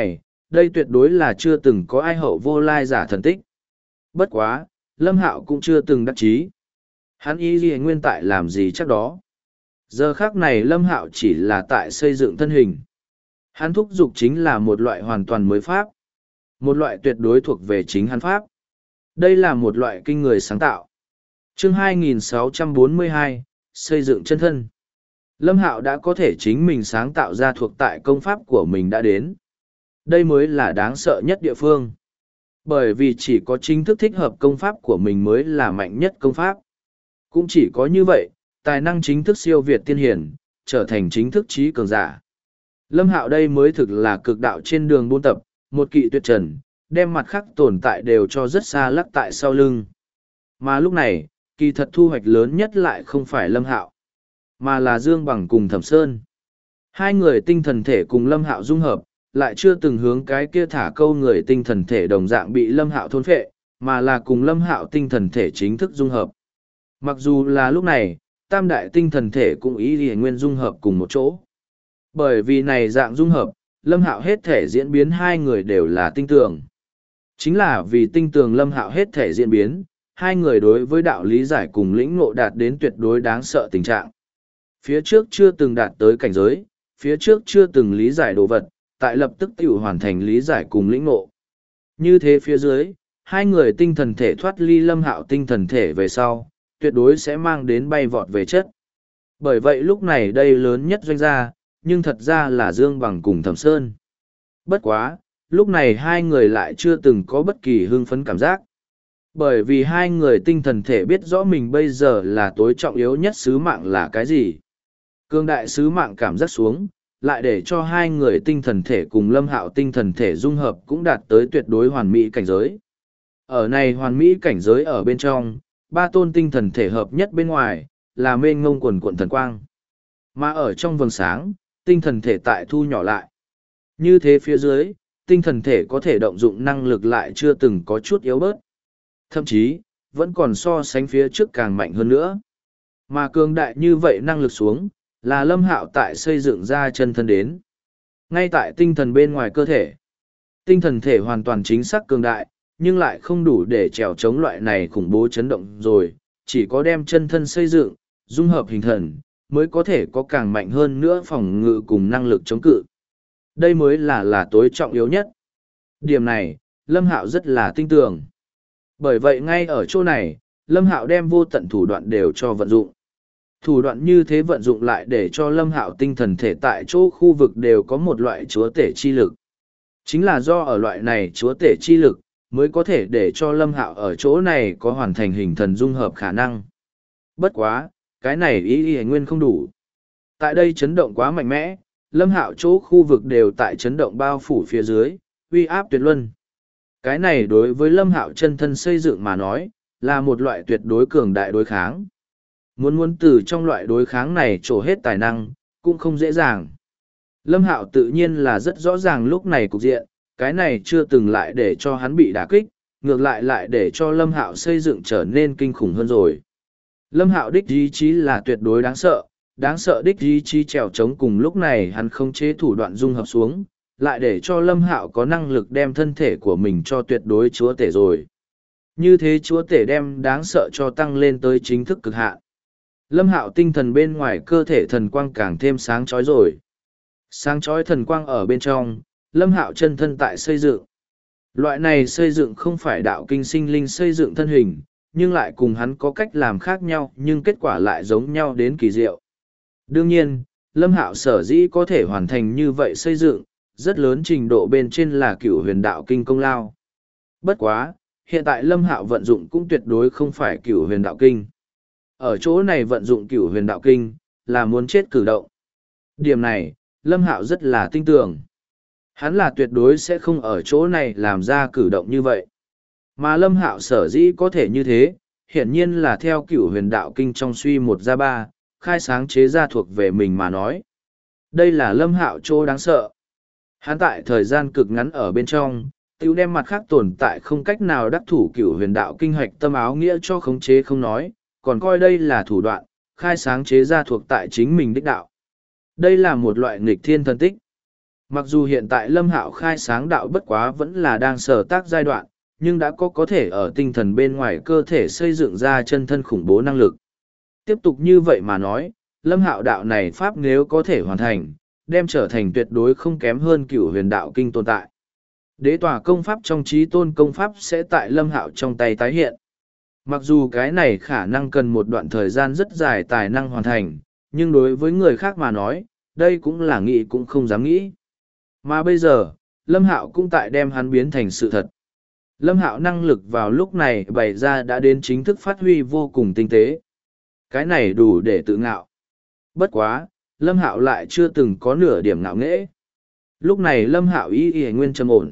đây tuyệt đối là chưa từng có ai hậu vô lai giả thần tích. Bất quá, Lâm Hạo cũng chưa từng đắc chí. Hắn ý gì nguyên tại làm gì chắc đó. Giờ khác này Lâm Hạo chỉ là tại xây dựng thân hình. Hắn thúc giục chính là một loại hoàn toàn mới pháp. Một loại tuyệt đối thuộc về chính hắn pháp. Đây là một loại kinh người sáng tạo. Chương 2642, xây dựng chân thân. Lâm Hạo đã có thể chính mình sáng tạo ra thuộc tại công pháp của mình đã đến. Đây mới là đáng sợ nhất địa phương. Bởi vì chỉ có chính thức thích hợp công pháp của mình mới là mạnh nhất công pháp. Cũng chỉ có như vậy, tài năng chính thức siêu việt tiên hiển, trở thành chính thức trí cường giả. Lâm Hạo đây mới thực là cực đạo trên đường buôn tập, một kỵ tuyệt trần, đem mặt khác tồn tại đều cho rất xa lắc tại sau lưng. Mà lúc này, kỳ thật thu hoạch lớn nhất lại không phải Lâm Hạo, mà là Dương Bằng cùng Thẩm Sơn. Hai người tinh thần thể cùng Lâm Hạo dung hợp, lại chưa từng hướng cái kia thả câu người tinh thần thể đồng dạng bị Lâm Hạo thôn phệ, mà là cùng Lâm Hạo tinh thần thể chính thức dung hợp. Mặc dù là lúc này, tam đại tinh thần thể cũng ý nghĩa nguyên dung hợp cùng một chỗ. Bởi vì này dạng dung hợp, Lâm Hạo hết thể diễn biến hai người đều là tinh tường. Chính là vì tinh tường Lâm Hạo hết thể diễn biến, hai người đối với đạo lý giải cùng lĩnh ngộ đạt đến tuyệt đối đáng sợ tình trạng. Phía trước chưa từng đạt tới cảnh giới, phía trước chưa từng lý giải đồ vật, tại lập tức tự hoàn thành lý giải cùng lĩnh ngộ. Như thế phía dưới, hai người tinh thần thể thoát ly Lâm Hạo tinh thần thể về sau, tuyệt đối sẽ mang đến bay vọt về chất. Bởi vậy lúc này đây lớn nhất doanh gia, nhưng thật ra là Dương Bằng cùng Thẩm Sơn. Bất quá, lúc này hai người lại chưa từng có bất kỳ hưng phấn cảm giác. Bởi vì hai người tinh thần thể biết rõ mình bây giờ là tối trọng yếu nhất sứ mạng là cái gì. Cương đại sứ mạng cảm giác xuống, lại để cho hai người tinh thần thể cùng Lâm Hạo tinh thần thể dung hợp cũng đạt tới tuyệt đối hoàn mỹ cảnh giới. Ở này hoàn mỹ cảnh giới ở bên trong, ba tôn tinh thần thể hợp nhất bên ngoài, là mênh ngông quần cuộn thần quang. Mà ở trong vầng sáng, tinh thần thể tại thu nhỏ lại. Như thế phía dưới, tinh thần thể có thể động dụng năng lực lại chưa từng có chút yếu bớt. Thậm chí, vẫn còn so sánh phía trước càng mạnh hơn nữa. Mà cường đại như vậy năng lực xuống, là Lâm Hạo tại xây dựng ra chân thân đến. Ngay tại tinh thần bên ngoài cơ thể, tinh thần thể hoàn toàn chính xác cường đại, nhưng lại không đủ để trèo chống loại này khủng bố chấn động rồi, chỉ có đem chân thân xây dựng, dung hợp hình thần, mới có thể có càng mạnh hơn nữa phòng ngự cùng năng lực chống cự. Đây mới là tối trọng yếu nhất. Điểm này, Lâm Hạo rất là tin tưởng. Bởi vậy ngay ở chỗ này, Lâm Hạo đem vô tận thủ đoạn đều cho vận dụng. Thủ đoạn như thế vận dụng lại để cho Lâm Hạo tinh thần thể tại chỗ khu vực đều có một loại chúa tể chi lực. Chính là do ở loại này chúa tể chi lực, mới có thể để cho Lâm Hạo ở chỗ này có hoàn thành hình thần dung hợp khả năng. Bất quá, cái này ý nguyên không đủ. Tại đây chấn động quá mạnh mẽ, Lâm Hạo chỗ khu vực đều tại chấn động bao phủ phía dưới, uy áp tuyệt luân. Cái này đối với Lâm Hạo chân thân xây dựng mà nói, là một loại tuyệt đối cường đại đối kháng. Muốn từ trong loại đối kháng này trổ hết tài năng, cũng không dễ dàng. Lâm Hạo tự nhiên là rất rõ ràng lúc này cục diện, cái này chưa từng lại để cho hắn bị đả kích, ngược lại để cho Lâm Hạo xây dựng trở nên kinh khủng hơn rồi. Lâm Hạo đích ý chí là tuyệt đối đáng sợ đích ý chí trèo chống cùng lúc này hắn không chế thủ đoạn dung hợp xuống, lại để cho Lâm Hạo có năng lực đem thân thể của mình cho tuyệt đối chúa tể rồi. Như thế chúa tể đem đáng sợ cho tăng lên tới chính thức cực hạn. Lâm Hạo tinh thần bên ngoài cơ thể thần quang càng thêm sáng chói rồi. Sáng chói thần quang ở bên trong, Lâm Hạo chân thân tại xây dựng. Loại này xây dựng không phải đạo kinh sinh linh xây dựng thân hình, nhưng lại cùng hắn có cách làm khác nhau nhưng kết quả lại giống nhau đến kỳ diệu. Đương nhiên, Lâm Hạo sở dĩ có thể hoàn thành như vậy xây dựng, rất lớn trình độ bên trên là cửu huyền đạo kinh công lao. Bất quá, hiện tại Lâm Hạo vận dụng cũng tuyệt đối không phải cửu huyền đạo kinh. Ở chỗ này vận dụng cửu huyền đạo kinh, là muốn chết cử động. Điểm này, Lâm Hạo rất là tin tưởng. Hắn là tuyệt đối sẽ không ở chỗ này làm ra cử động như vậy. Mà Lâm Hạo sở dĩ có thể như thế, hiển nhiên là theo cửu huyền đạo kinh trong suy một ra ba, khai sáng chế ra thuộc về mình mà nói. Đây là Lâm Hạo chỗ đáng sợ. Hắn tại thời gian cực ngắn ở bên trong, tiêu đem mặt khác tồn tại không cách nào đắc thủ cửu huyền đạo kinh hoạch tâm áo nghĩa cho khống chế không nói, còn coi đây là thủ đoạn, khai sáng chế ra thuộc tại chính mình đích đạo. Đây là một loại nghịch thiên thần tích. Mặc dù hiện tại Lâm Hạo khai sáng đạo bất quá vẫn là đang sở tác giai đoạn, nhưng đã có thể ở tinh thần bên ngoài cơ thể xây dựng ra chân thân khủng bố năng lực. Tiếp tục như vậy mà nói, Lâm Hạo đạo này pháp nếu có thể hoàn thành, đem trở thành tuyệt đối không kém hơn Cửu Huyền Đạo Kinh tồn tại. Đế tòa công pháp trong Chí Tôn công pháp sẽ tại Lâm Hạo trong tay tái hiện. Mặc dù cái này khả năng cần một đoạn thời gian rất dài tài năng hoàn thành, nhưng đối với người khác mà nói, đây cũng là nghĩ cũng không dám nghĩ. Mà bây giờ, Lâm Hạo cũng tại đem hắn biến thành sự thật. Lâm Hạo năng lực vào lúc này bày ra đã đến chính thức phát huy vô cùng tinh tế. Cái này đủ để tự ngạo. Bất quá, Lâm Hạo lại chưa từng có nửa điểm ngạo nghễ. Lúc này Lâm Hạo y nguyên trầm ổn.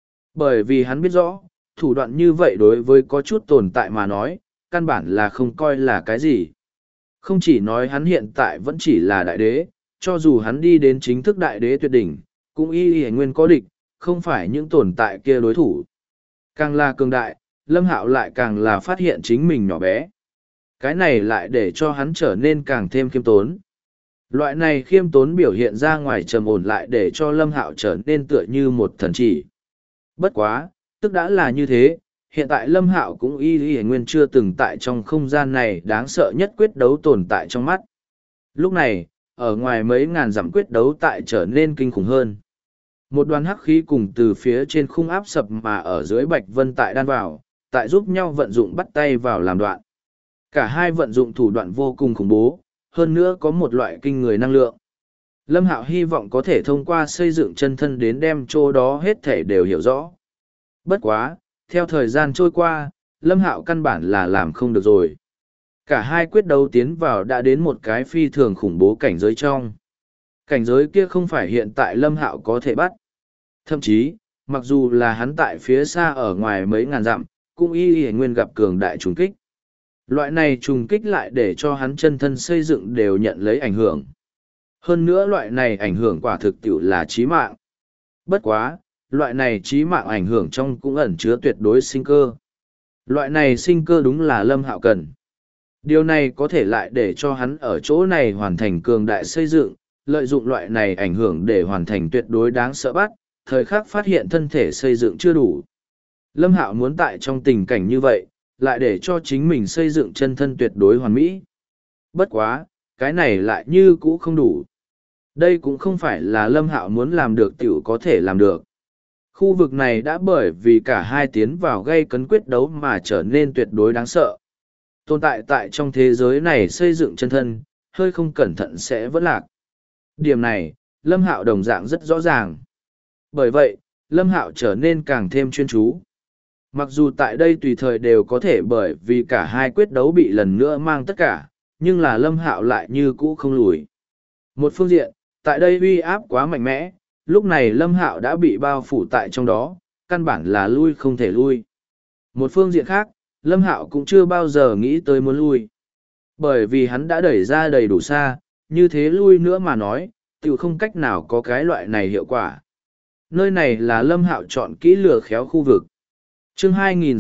Bởi vì hắn biết rõ, thủ đoạn như vậy đối với có chút tồn tại mà nói, căn bản là không coi là cái gì. Không chỉ nói hắn hiện tại vẫn chỉ là đại đế, cho dù hắn đi đến chính thức đại đế tuyệt đỉnh, cũng y nguyên có địch, không phải những tồn tại kia đối thủ. Càng là cường đại, Lâm Hạo lại càng là phát hiện chính mình nhỏ bé. Cái này lại để cho hắn trở nên càng thêm khiêm tốn. Loại này khiêm tốn biểu hiện ra ngoài trầm ổn lại để cho Lâm Hạo trở nên tựa như một thần chỉ. Bất quá, tức đã là như thế, hiện tại Lâm Hạo cũng y nguyên chưa từng tại trong không gian này đáng sợ nhất quyết đấu tồn tại trong mắt. Lúc này, ở ngoài mấy ngàn dặm quyết đấu tại trở nên kinh khủng hơn. Một đoàn hắc khí cùng từ phía trên khung áp sập mà ở dưới Bạch Vân tại đan vào, tại giúp nhau vận dụng bắt tay vào làm đoạn. Cả hai vận dụng thủ đoạn vô cùng khủng bố, hơn nữa có một loại kinh người năng lượng. Lâm Hạo hy vọng có thể thông qua xây dựng chân thân đến đem chỗ đó hết thể đều hiểu rõ. Bất quá, theo thời gian trôi qua, Lâm Hạo căn bản là làm không được rồi. Cả hai quyết đấu tiến vào đã đến một cái phi thường khủng bố cảnh giới trong. Cảnh giới kia không phải hiện tại Lâm Hạo có thể bắt. Thậm chí, mặc dù là hắn tại phía xa ở ngoài mấy ngàn dặm, cũng y nguyên gặp cường đại trùng kích. Loại này trùng kích lại để cho hắn chân thân xây dựng đều nhận lấy ảnh hưởng. Hơn nữa loại này ảnh hưởng quả thực tiệu là chí mạng. Bất quá, loại này chí mạng ảnh hưởng trong cũng ẩn chứa tuyệt đối sinh cơ. Loại này sinh cơ đúng là Lâm Hạo cần. Điều này có thể lại để cho hắn ở chỗ này hoàn thành cường đại xây dựng, lợi dụng loại này ảnh hưởng để hoàn thành tuyệt đối đáng sợ bắt, thời khắc phát hiện thân thể xây dựng chưa đủ. Lâm Hạo muốn tại trong tình cảnh như vậy, lại để cho chính mình xây dựng chân thân tuyệt đối hoàn mỹ. Bất quá, cái này lại như cũ không đủ. Đây cũng không phải là Lâm Hạo muốn làm được tiểu có thể làm được. Khu vực này đã bởi vì cả hai tiến vào gây cấn quyết đấu mà trở nên tuyệt đối đáng sợ. Tồn tại tại trong thế giới này xây dựng chân thân, hơi không cẩn thận sẽ vỡ lạc. Điểm này, Lâm Hạo đồng dạng rất rõ ràng. Bởi vậy, Lâm Hạo trở nên càng thêm chuyên chú. Mặc dù tại đây tùy thời đều có thể bởi vì cả hai quyết đấu bị lần nữa mang tất cả, nhưng là Lâm Hạo lại như cũ không lùi. Một phương diện, tại đây uy áp quá mạnh mẽ, lúc này Lâm Hạo đã bị bao phủ tại trong đó, căn bản là lui không thể lui. Một phương diện khác, Lâm Hạo cũng chưa bao giờ nghĩ tới muốn lui. Bởi vì hắn đã đẩy ra đầy đủ xa, như thế lui nữa mà nói, tiểu không cách nào có cái loại này hiệu quả. Nơi này là Lâm Hạo chọn kỹ lừa khéo khu vực. Chương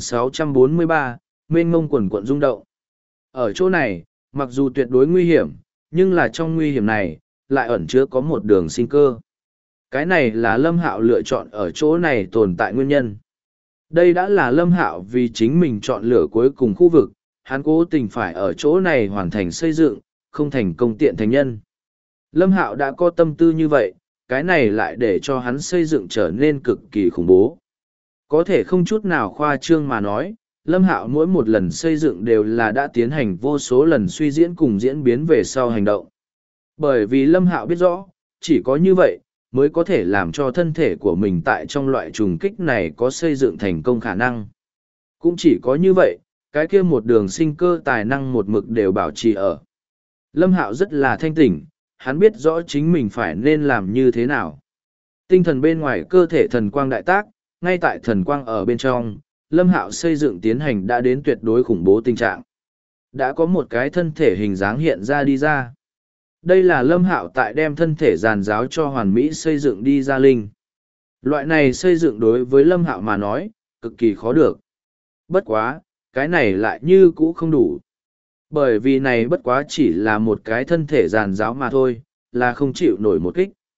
2643, mênh mông quần quận rung động. Ở chỗ này, mặc dù tuyệt đối nguy hiểm, nhưng là trong nguy hiểm này, lại ẩn chứa có một đường sinh cơ. Cái này là Lâm Hạo lựa chọn ở chỗ này tồn tại nguyên nhân. Đây đã là Lâm Hạo vì chính mình chọn lựa cuối cùng khu vực, hắn cố tình phải ở chỗ này hoàn thành xây dựng, không thành công tiện thành nhân. Lâm Hạo đã có tâm tư như vậy, cái này lại để cho hắn xây dựng trở nên cực kỳ khủng bố. Có thể không chút nào khoa trương mà nói, Lâm Hạo mỗi một lần xây dựng đều là đã tiến hành vô số lần suy diễn cùng diễn biến về sau hành động. Bởi vì Lâm Hạo biết rõ, chỉ có như vậy, mới có thể làm cho thân thể của mình tại trong loại trùng kích này có xây dựng thành công khả năng. Cũng chỉ có như vậy, cái kia một đường sinh cơ tài năng một mực đều bảo trì ở. Lâm Hạo rất là thanh tỉnh, hắn biết rõ chính mình phải nên làm như thế nào. Tinh thần bên ngoài cơ thể thần quang đại tác, ngay tại thần quang ở bên trong, Lâm Hạo xây dựng tiến hành đã đến tuyệt đối khủng bố tình trạng. Đã có một cái thân thể hình dáng hiện ra đi ra. Đây là Lâm Hạo tại đem thân thể giàn giáo cho hoàn mỹ xây dựng đi ra linh. Loại này xây dựng đối với Lâm Hạo mà nói, cực kỳ khó được. Bất quá, cái này lại như cũ không đủ. Bởi vì này bất quá chỉ là một cái thân thể giàn giáo mà thôi, là không chịu nổi một kích.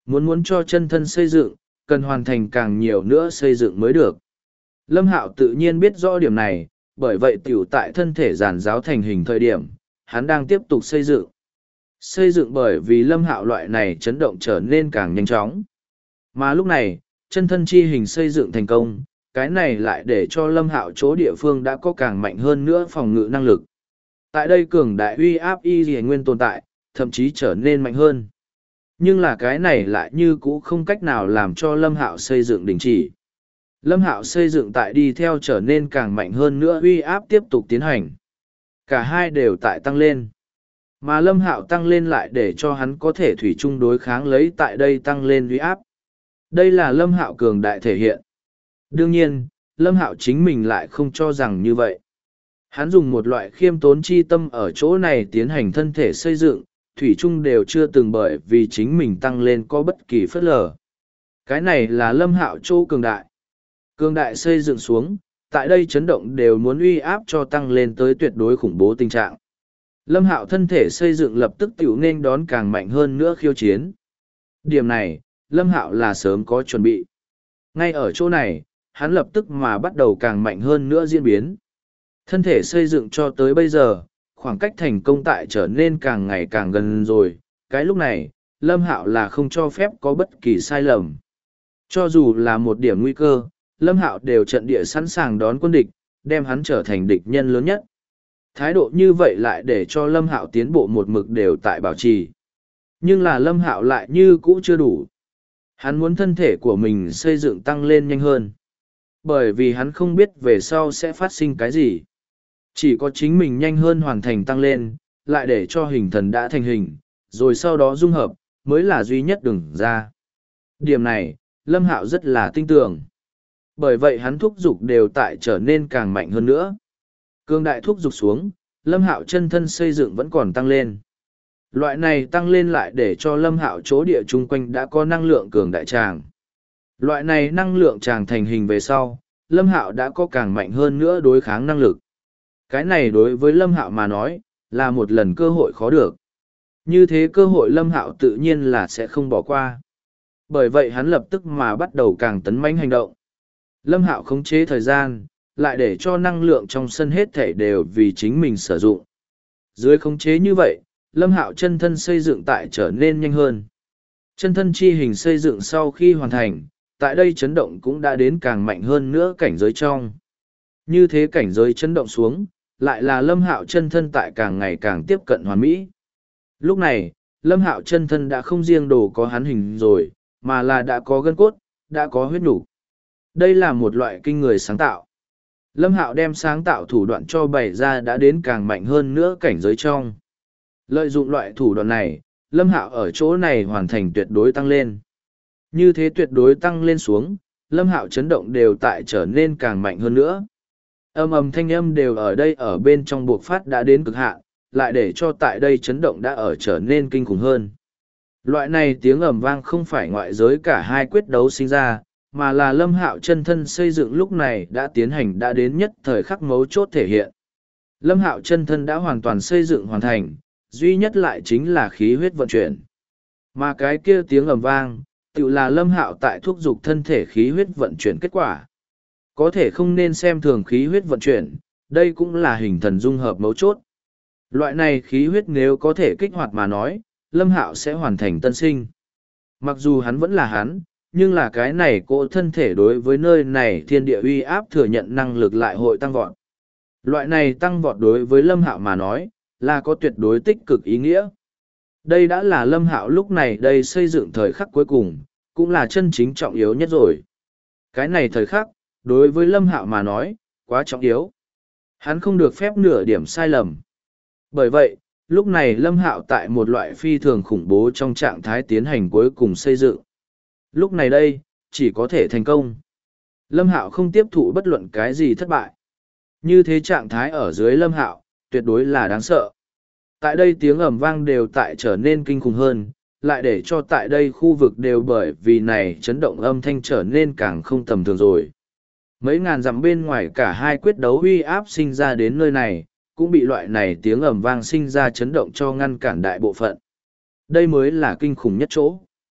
Muốn cho chân thân xây dựng, cần hoàn thành càng nhiều nữa xây dựng mới được. Lâm Hạo tự nhiên biết rõ điểm này, bởi vậy tiểu tại thân thể giàn giáo thành hình thời điểm, hắn đang tiếp tục xây dựng. Xây dựng bởi vì Lâm Hạo loại này chấn động trở nên càng nhanh chóng. Mà lúc này, chân thân chi hình xây dựng thành công, cái này lại để cho Lâm Hạo chỗ địa phương đã có càng mạnh hơn nữa phòng ngự năng lực. Tại đây cường đại uy áp y dì nguyên tồn tại, thậm chí trở nên mạnh hơn. Nhưng là cái này lại như cũ không cách nào làm cho Lâm Hạo xây dựng đình chỉ. Lâm Hạo xây dựng tại đi theo trở nên càng mạnh hơn nữa uy áp tiếp tục tiến hành. Cả hai đều tại tăng lên. Mà Lâm Hạo tăng lên lại để cho hắn có thể thủy chung đối kháng lấy tại đây tăng lên uy áp. Đây là Lâm Hạo cường đại thể hiện. Đương nhiên, Lâm Hạo chính mình lại không cho rằng như vậy. Hắn dùng một loại khiêm tốn chi tâm ở chỗ này tiến hành thân thể xây dựng, thủy chung đều chưa từng bởi vì chính mình tăng lên có bất kỳ phất lờ. Cái này là Lâm Hạo chỗ cường đại. Cường đại xây dựng xuống, tại đây chấn động đều muốn uy áp cho tăng lên tới tuyệt đối khủng bố tình trạng. Lâm Hạo thân thể xây dựng lập tức tiểu nên đón càng mạnh hơn nữa khiêu chiến. Điểm này, Lâm Hạo là sớm có chuẩn bị. Ngay ở chỗ này, hắn lập tức mà bắt đầu càng mạnh hơn nữa diễn biến. Thân thể xây dựng cho tới bây giờ, khoảng cách thành công tại trở nên càng ngày càng gần rồi. Cái lúc này, Lâm Hạo là không cho phép có bất kỳ sai lầm. Cho dù là một điểm nguy cơ, Lâm Hạo đều trận địa sẵn sàng đón quân địch, đem hắn trở thành địch nhân lớn nhất. Thái độ như vậy lại để cho Lâm Hạo tiến bộ một mực đều tại bảo trì. Nhưng là Lâm Hạo lại như cũ chưa đủ. Hắn muốn thân thể của mình xây dựng tăng lên nhanh hơn. Bởi vì hắn không biết về sau sẽ phát sinh cái gì. Chỉ có chính mình nhanh hơn hoàn thành tăng lên, lại để cho hình thần đã thành hình, rồi sau đó dung hợp, mới là duy nhất đường ra. Điểm này, Lâm Hạo rất là tin tưởng. Bởi vậy hắn thúc giục đều tại trở nên càng mạnh hơn nữa. Cương đại thúc giục xuống, Lâm Hạo chân thân xây dựng vẫn còn tăng lên. Loại này tăng lên lại để cho Lâm Hạo chỗ địa chung quanh đã có năng lượng cường đại tràng. Loại này năng lượng tràng thành hình về sau, Lâm Hạo đã có càng mạnh hơn nữa đối kháng năng lực. Cái này đối với Lâm Hạo mà nói, là một lần cơ hội khó được. Như thế cơ hội Lâm Hạo tự nhiên là sẽ không bỏ qua. Bởi vậy hắn lập tức mà bắt đầu càng tấn mãnh hành động. Lâm Hạo khống chế thời gian, lại để cho năng lượng trong sân hết thể đều vì chính mình sử dụng. Dưới khống chế như vậy, Lâm Hạo chân thân xây dựng tại trở nên nhanh hơn. Chân thân chi hình xây dựng sau khi hoàn thành, tại đây chấn động cũng đã đến càng mạnh hơn nữa cảnh giới trong. Như thế cảnh giới chấn động xuống, lại là Lâm Hạo chân thân tại càng ngày càng tiếp cận hoàn mỹ. Lúc này, Lâm Hạo chân thân đã không riêng đồ có hắn hình rồi, mà là đã có gân cốt, đã có huyết nhục. Đây là một loại kinh người sáng tạo. Lâm Hạo đem sáng tạo thủ đoạn cho bày ra đã đến càng mạnh hơn nữa cảnh giới trong. Lợi dụng loại thủ đoạn này, Lâm Hạo ở chỗ này hoàn thành tuyệt đối tăng lên. Như thế tuyệt đối tăng lên xuống, Lâm Hạo chấn động đều tại trở nên càng mạnh hơn nữa. Âm ầm thanh âm đều ở đây ở bên trong buộc phát đã đến cực hạn, lại để cho tại đây chấn động đã ở trở nên kinh khủng hơn. Loại này tiếng ầm vang không phải ngoại giới cả hai quyết đấu sinh ra, mà là Lâm Hạo chân thân xây dựng lúc này đã tiến hành đã đến nhất thời khắc mấu chốt thể hiện. Lâm Hạo chân thân đã hoàn toàn xây dựng hoàn thành, duy nhất lại chính là khí huyết vận chuyển. Mà cái kia tiếng ầm vang, tự là Lâm Hạo tại thúc giục thân thể khí huyết vận chuyển kết quả. Có thể không nên xem thường khí huyết vận chuyển, đây cũng là hình thần dung hợp mấu chốt. Loại này khí huyết nếu có thể kích hoạt mà nói, Lâm Hạo sẽ hoàn thành tân sinh. Mặc dù hắn vẫn là hắn, nhưng là cái này cỗ thân thể đối với nơi này thiên địa uy áp thừa nhận năng lực lại hội tăng vọt. Loại này tăng vọt đối với Lâm Hạo mà nói, là có tuyệt đối tích cực ý nghĩa. Đây đã là Lâm Hạo lúc này đây xây dựng thời khắc cuối cùng, cũng là chân chính trọng yếu nhất rồi. Cái này thời khắc, đối với Lâm Hạo mà nói, quá trọng yếu. Hắn không được phép nửa điểm sai lầm. Bởi vậy, lúc này Lâm Hạo tại một loại phi thường khủng bố trong trạng thái tiến hành cuối cùng xây dựng. Lúc này đây, chỉ có thể thành công. Lâm Hạo không tiếp thụ bất luận cái gì thất bại. Như thế trạng thái ở dưới Lâm Hạo, tuyệt đối là đáng sợ. Tại đây tiếng ầm vang đều tại trở nên kinh khủng hơn, lại để cho tại đây khu vực đều bởi vì này chấn động âm thanh trở nên càng không tầm thường rồi. Mấy ngàn dặm bên ngoài cả hai quyết đấu uy áp sinh ra đến nơi này, cũng bị loại này tiếng ầm vang sinh ra chấn động cho ngăn cản đại bộ phận. Đây mới là kinh khủng nhất chỗ.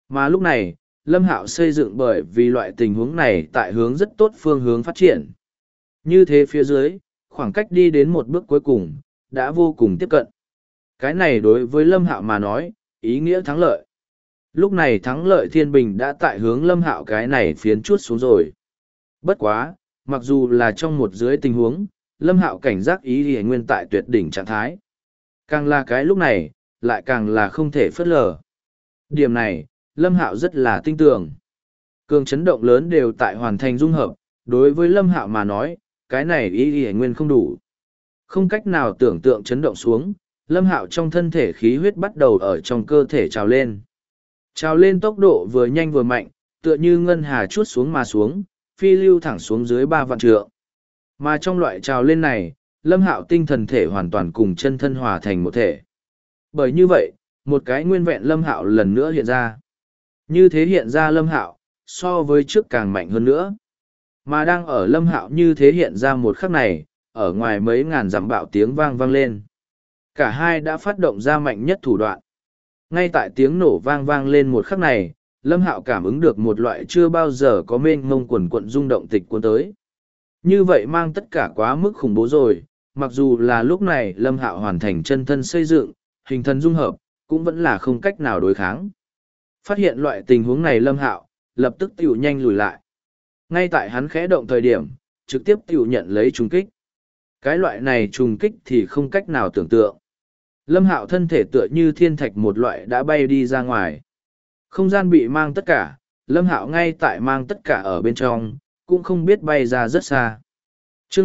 Mà lúc này, Lâm Hạo xây dựng bởi vì loại tình huống này tại hướng rất tốt phương hướng phát triển. Như thế phía dưới, khoảng cách đi đến một bước cuối cùng, đã vô cùng tiếp cận. Cái này đối với Lâm Hạo mà nói, ý nghĩa thắng lợi. Lúc này thắng lợi thiên bình đã tại hướng Lâm Hạo cái này phiến chuốt xuống rồi. Bất quá, mặc dù là trong một dưới tình huống, Lâm Hạo cảnh giác ý thì nguyên tại tuyệt đỉnh trạng thái. Càng là cái lúc này, lại càng là không thể phớt lờ. Điểm này, Lâm Hạo rất là tin tưởng. Cường chấn động lớn đều tại hoàn thành dung hợp, đối với Lâm Hạo mà nói, cái này ý thì nguyên không đủ. Không cách nào tưởng tượng chấn động xuống, Lâm Hạo trong thân thể khí huyết bắt đầu ở trong cơ thể trào lên. Trào lên tốc độ vừa nhanh vừa mạnh, tựa như ngân hà chuốt xuống mà xuống, phi lưu thẳng xuống dưới 3 vạn trượng. Mà trong loại trào lên này, Lâm Hạo tinh thần thể hoàn toàn cùng chân thân hòa thành một thể. Bởi như vậy, một cái nguyên vẹn Lâm Hạo lần nữa hiện ra. Như thế hiện ra Lâm Hạo, so với trước càng mạnh hơn nữa. Mà đang ở Lâm Hạo như thế hiện ra một khắc này, ở ngoài mấy ngàn dặm bạo tiếng vang vang lên. Cả hai đã phát động ra mạnh nhất thủ đoạn. Ngay tại tiếng nổ vang vang lên một khắc này, Lâm Hạo cảm ứng được một loại chưa bao giờ có mênh mông quần quận rung động tịch cuốn tới. Như vậy mang tất cả quá mức khủng bố rồi, mặc dù là lúc này Lâm Hạo hoàn thành chân thân xây dựng, hình thân dung hợp, cũng vẫn là không cách nào đối kháng. Phát hiện loại tình huống này Lâm Hạo, lập tức tiểu nhanh lùi lại. Ngay tại hắn khẽ động thời điểm, trực tiếp tiểu nhận lấy trùng kích. Cái loại này trùng kích thì không cách nào tưởng tượng. Lâm Hạo thân thể tựa như thiên thạch một loại đã bay đi ra ngoài. Không gian bị mang tất cả, Lâm Hạo ngay tại mang tất cả ở bên trong, cũng không biết bay ra rất xa. Chương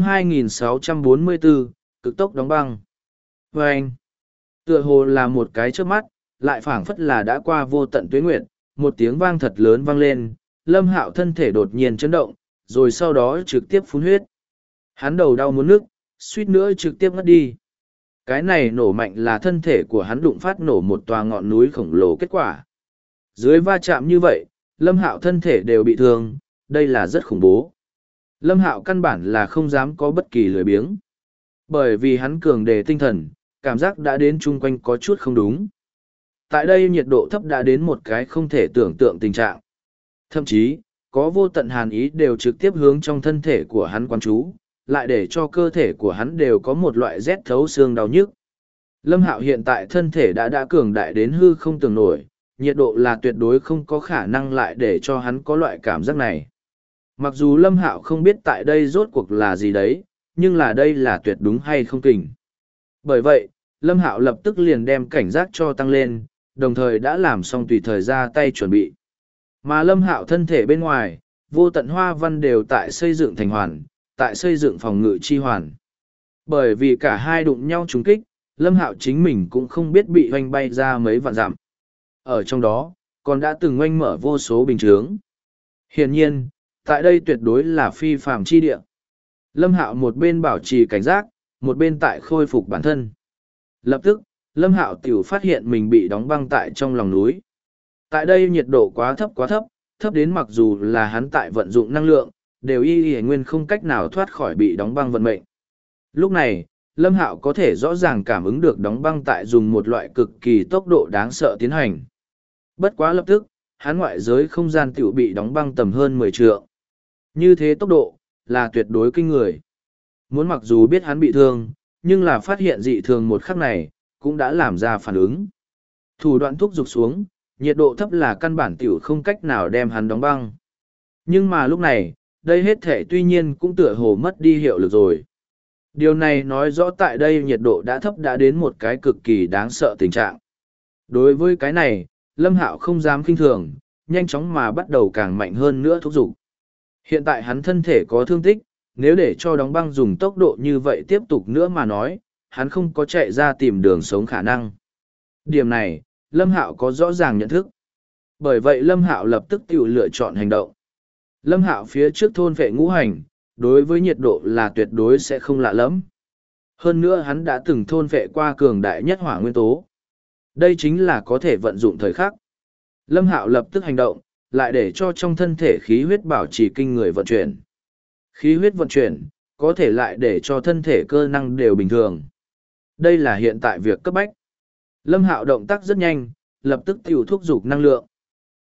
2644, cực tốc đóng băng. Vâng! Tựa hồ là một cái chớp mắt, lại phảng phất là đã qua vô tận tuế nguyệt, một tiếng vang thật lớn vang lên, Lâm Hạo thân thể đột nhiên chấn động, rồi sau đó trực tiếp phun huyết. Hắn đầu đau muốn nức, suýt nữa trực tiếp ngất đi. Cái này nổ mạnh là thân thể của hắn đụng phát nổ một tòa ngọn núi khổng lồ kết quả. Dưới va chạm như vậy, Lâm Hạo thân thể đều bị thương, đây là rất khủng bố. Lâm Hạo căn bản là không dám có bất kỳ lười biếng. Bởi vì hắn cường đề tinh thần, cảm giác đã đến chung quanh có chút không đúng. Tại đây nhiệt độ thấp đã đến một cái không thể tưởng tượng tình trạng. Thậm chí, có vô tận hàn ý đều trực tiếp hướng trong thân thể của hắn quán trú, lại để cho cơ thể của hắn đều có một loại rét thấu xương đau nhức. Lâm Hạo hiện tại thân thể đã cường đại đến hư không tưởng nổi, nhiệt độ là tuyệt đối không có khả năng lại để cho hắn có loại cảm giác này. Mặc dù Lâm Hạo không biết tại đây rốt cuộc là gì đấy, nhưng là đây là tuyệt đúng hay không kình. Bởi vậy, Lâm Hạo lập tức liền đem cảnh giác cho tăng lên, đồng thời đã làm xong tùy thời ra tay chuẩn bị. Mà Lâm Hạo thân thể bên ngoài, vô tận hoa văn đều tại xây dựng thành hoàn, tại xây dựng phòng ngự chi hoàn. Bởi vì cả hai đụng nhau trúng kích, Lâm Hạo chính mình cũng không biết bị hoanh bay ra mấy vạn dặm. Ở trong đó, còn đã từng oanh mở vô số bình chướng. Hiển nhiên, tại đây tuyệt đối là phi phàm chi địa. Lâm Hạo một bên bảo trì cảnh giác, một bên tại khôi phục bản thân. Lập tức, Lâm Hạo tiểu phát hiện mình bị đóng băng tại trong lòng núi. Tại đây nhiệt độ quá thấp, thấp đến mặc dù là hắn tại vận dụng năng lượng, đều y nguyên không cách nào thoát khỏi bị đóng băng vận mệnh. Lúc này, Lâm Hạo có thể rõ ràng cảm ứng được đóng băng tại dùng một loại cực kỳ tốc độ đáng sợ tiến hành. Bất quá lập tức, hắn ngoại giới không gian tiểu bị đóng băng tầm hơn 10 trượng. Như thế tốc độ, là tuyệt đối kinh người. Muốn mặc dù biết hắn bị thương, nhưng là phát hiện dị thường một khắc này, cũng đã làm ra phản ứng. Thủ đoạn thúc giục xuống, nhiệt độ thấp là căn bản tiểu không cách nào đem hắn đóng băng. Nhưng mà lúc này, đây hết thể tuy nhiên cũng tựa hồ mất đi hiệu lực rồi. Điều này nói rõ tại đây nhiệt độ đã thấp đã đến một cái cực kỳ đáng sợ tình trạng. Đối với cái này, Lâm Hạo không dám khinh thường, nhanh chóng mà bắt đầu càng mạnh hơn nữa thúc giục. Hiện tại hắn thân thể có thương tích, nếu để cho đóng băng dùng tốc độ như vậy tiếp tục nữa mà nói, hắn không có chạy ra tìm đường sống khả năng. Điểm này, Lâm Hạo có rõ ràng nhận thức. Bởi vậy Lâm Hạo lập tức tự lựa chọn hành động. Lâm Hạo phía trước thôn vệ ngũ hành, đối với nhiệt độ là tuyệt đối sẽ không lạ lẫm. Hơn nữa hắn đã từng thôn vệ qua cường đại nhất hỏa nguyên tố. Đây chính là có thể vận dụng thời khắc. Lâm Hạo lập tức hành động, lại để cho trong thân thể khí huyết bảo trì kinh người vận chuyển. Khí huyết vận chuyển, có thể lại để cho thân thể cơ năng đều bình thường. Đây là hiện tại việc cấp bách. Lâm Hạo động tác rất nhanh, lập tức tiểu thúc giục năng lượng.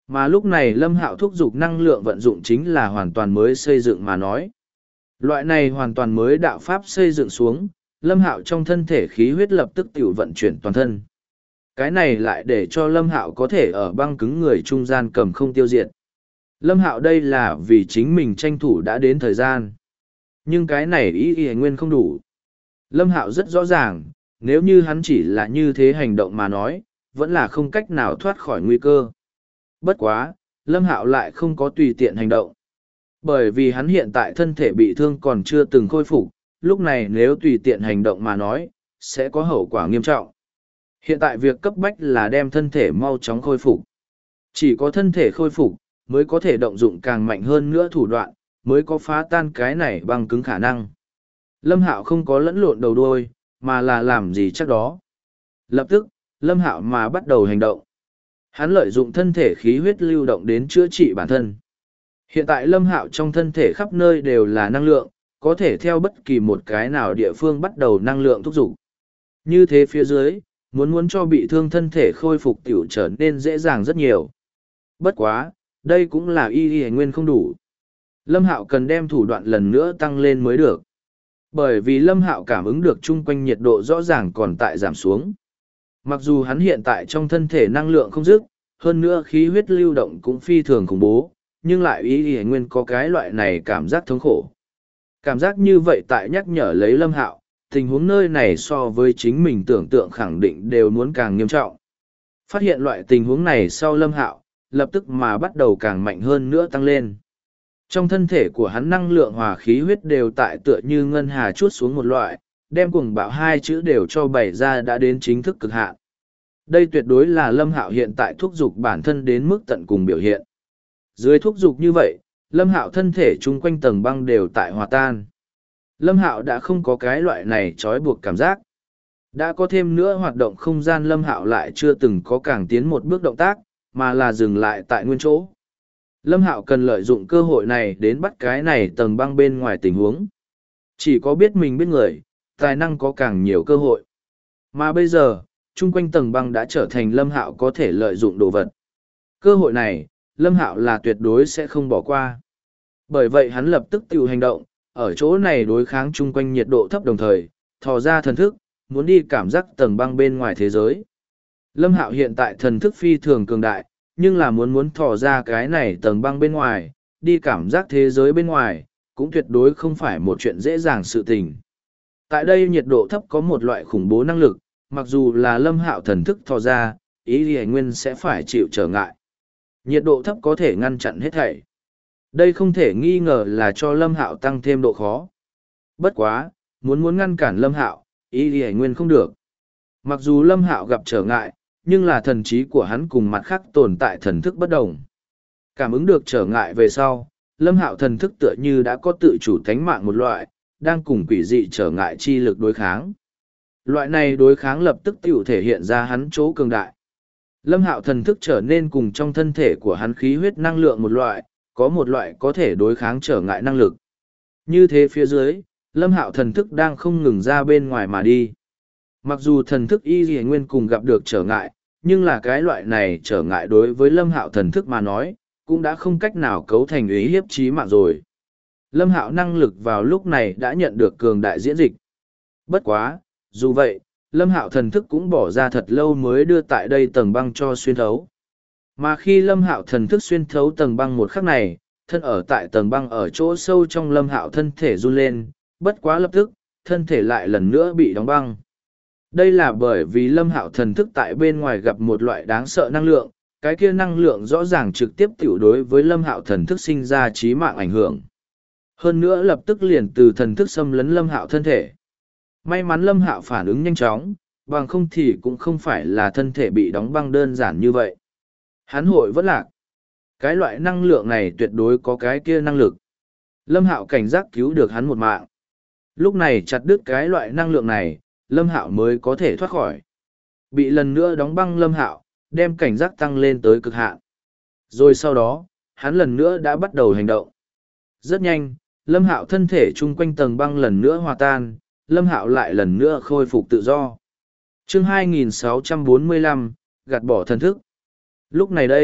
Mà lúc này Lâm Hạo thúc giục năng lượng vận dụng chính là hoàn toàn mới xây dựng mà nói. Loại này hoàn toàn mới đạo pháp xây dựng xuống, Lâm Hạo trong thân thể khí huyết lập tức tiểu vận chuyển toàn thân. Cái này lại để cho Lâm Hạo có thể ở băng cứng người trung gian cầm không tiêu diệt. Lâm Hạo đây là vì chính mình tranh thủ đã đến thời gian. Nhưng cái này ý y nguyên không đủ. Lâm Hạo rất rõ ràng, nếu như hắn chỉ là như thế hành động mà nói, vẫn là không cách nào thoát khỏi nguy cơ. Bất quá, Lâm Hạo lại không có tùy tiện hành động. Bởi vì hắn hiện tại thân thể bị thương còn chưa từng khôi phục, lúc này nếu tùy tiện hành động mà nói, sẽ có hậu quả nghiêm trọng. Hiện tại việc cấp bách là đem thân thể mau chóng khôi phục. Chỉ có thân thể khôi phục, mới có thể động dụng càng mạnh hơn nữa thủ đoạn, mới có phá tan cái này băng cứng khả năng. Lâm Hạo không có lẫn lộn đầu đuôi, mà là làm gì chắc đó. Lập tức, Lâm Hạo mà bắt đầu hành động. Hắn lợi dụng thân thể khí huyết lưu động đến chữa trị bản thân. Hiện tại Lâm Hạo trong thân thể khắp nơi đều là năng lượng, có thể theo bất kỳ một cái nào địa phương bắt đầu năng lượng thúc giục. Như thế phía dưới, muốn cho bị thương thân thể khôi phục tiểu trở nên dễ dàng rất nhiều. Bất quá, đây cũng là y nguyên không đủ. Lâm Hạo cần đem thủ đoạn lần nữa tăng lên mới được. Bởi vì Lâm Hạo cảm ứng được chung quanh nhiệt độ rõ ràng còn tại giảm xuống. Mặc dù hắn hiện tại trong thân thể năng lượng không dứt, hơn nữa khí huyết lưu động cũng phi thường khủng bố, nhưng lại y nguyên có cái loại này cảm giác thống khổ. Cảm giác như vậy tại nhắc nhở lấy Lâm Hạo, tình huống nơi này so với chính mình tưởng tượng khẳng định đều muốn càng nghiêm trọng. Phát hiện loại tình huống này sau Lâm Hạo, lập tức mà bắt đầu càng mạnh hơn nữa tăng lên. Trong thân thể của hắn năng lượng hòa khí huyết đều tại tựa như ngân hà chuốt xuống một loại, đem cuồng bạo hai chữ đều cho bày ra đã đến chính thức cực hạn. Đây tuyệt đối là Lâm Hạo hiện tại thúc giục bản thân đến mức tận cùng biểu hiện. Dưới thúc giục như vậy, Lâm Hạo thân thể chung quanh tầng băng đều tại hòa tan. Lâm Hạo đã không có cái loại này trói buộc cảm giác. Đã có thêm nữa hoạt động không gian Lâm Hạo lại chưa từng có càng tiến một bước động tác, mà là dừng lại tại nguyên chỗ. Lâm Hạo cần lợi dụng cơ hội này đến bắt cái này tầng băng bên ngoài tình huống. Chỉ có biết mình biết người, tài năng có càng nhiều cơ hội. Mà bây giờ, chung quanh tầng băng đã trở thành Lâm Hạo có thể lợi dụng đồ vật. Cơ hội này, Lâm Hạo là tuyệt đối sẽ không bỏ qua. Bởi vậy hắn lập tức tự hành động, ở chỗ này đối kháng chung quanh nhiệt độ thấp đồng thời, thò ra thần thức, muốn đi cảm giác tầng băng bên ngoài thế giới. Lâm Hạo hiện tại thần thức phi thường cường đại, nhưng là muốn thò ra cái này tầng băng bên ngoài, đi cảm giác thế giới bên ngoài, cũng tuyệt đối không phải một chuyện dễ dàng sự tình. Tại đây nhiệt độ thấp có một loại khủng bố năng lực, mặc dù là Lâm Hạo thần thức thò ra, ý lý nguyên sẽ phải chịu trở ngại. Nhiệt độ thấp có thể ngăn chặn hết thảy. Đây không thể nghi ngờ là cho Lâm Hạo tăng thêm độ khó. Bất quá, muốn ngăn cản Lâm Hạo, ý lý nguyên không được. Mặc dù Lâm Hạo gặp trở ngại, nhưng là thần trí của hắn cùng mặt khác tồn tại thần thức bất đồng. Cảm ứng được trở ngại về sau, Lâm Hạo thần thức tựa như đã có tự chủ tánh mạng một loại, đang cùng quỷ dị trở ngại chi lực đối kháng. Loại này đối kháng lập tức tiểu thể hiện ra hắn chỗ cường đại. Lâm Hạo thần thức trở nên cùng trong thân thể của hắn khí huyết năng lượng một loại, có một loại có thể đối kháng trở ngại năng lực. Như thế phía dưới, Lâm Hạo thần thức đang không ngừng ra bên ngoài mà đi. Mặc dù thần thức y dì nguyên cùng gặp được trở ngại, nhưng là cái loại này trở ngại đối với Lâm Hạo thần thức mà nói, cũng đã không cách nào cấu thành ý hiếp chí mạng rồi. Lâm Hạo năng lực vào lúc này đã nhận được cường đại diễn dịch. Bất quá, dù vậy, Lâm Hạo thần thức cũng bỏ ra thật lâu mới đưa tại đây tầng băng cho xuyên thấu. Mà khi Lâm Hạo thần thức xuyên thấu tầng băng một khắc này, thân ở tại tầng băng ở chỗ sâu trong Lâm Hạo thân thể run lên, bất quá lập tức, thân thể lại lần nữa bị đóng băng. Đây là bởi vì Lâm Hạo thần thức tại bên ngoài gặp một loại đáng sợ năng lượng, cái kia năng lượng rõ ràng trực tiếp tiểu đối với Lâm Hạo thần thức sinh ra chí mạng ảnh hưởng. Hơn nữa lập tức liền từ thần thức xâm lấn Lâm Hạo thân thể. May mắn Lâm Hạo phản ứng nhanh chóng, bằng không thì cũng không phải là thân thể bị đóng băng đơn giản như vậy. Hắn hội vẫn lạc. Cái loại năng lượng này tuyệt đối có cái kia năng lực. Lâm Hạo cảnh giác cứu được hắn một mạng. Lúc này chặt đứt cái loại năng lượng này, Lâm Hạo mới có thể thoát khỏi. Bị lần nữa đóng băng Lâm Hạo, đem cảnh giác tăng lên tới cực hạn. Rồi sau đó, hắn lần nữa đã bắt đầu hành động. Rất nhanh, Lâm Hạo thân thể chung quanh tầng băng lần nữa hòa tan, Lâm Hạo lại lần nữa khôi phục tự do. Chương 2645, gạt bỏ thần thức. Lúc này đây,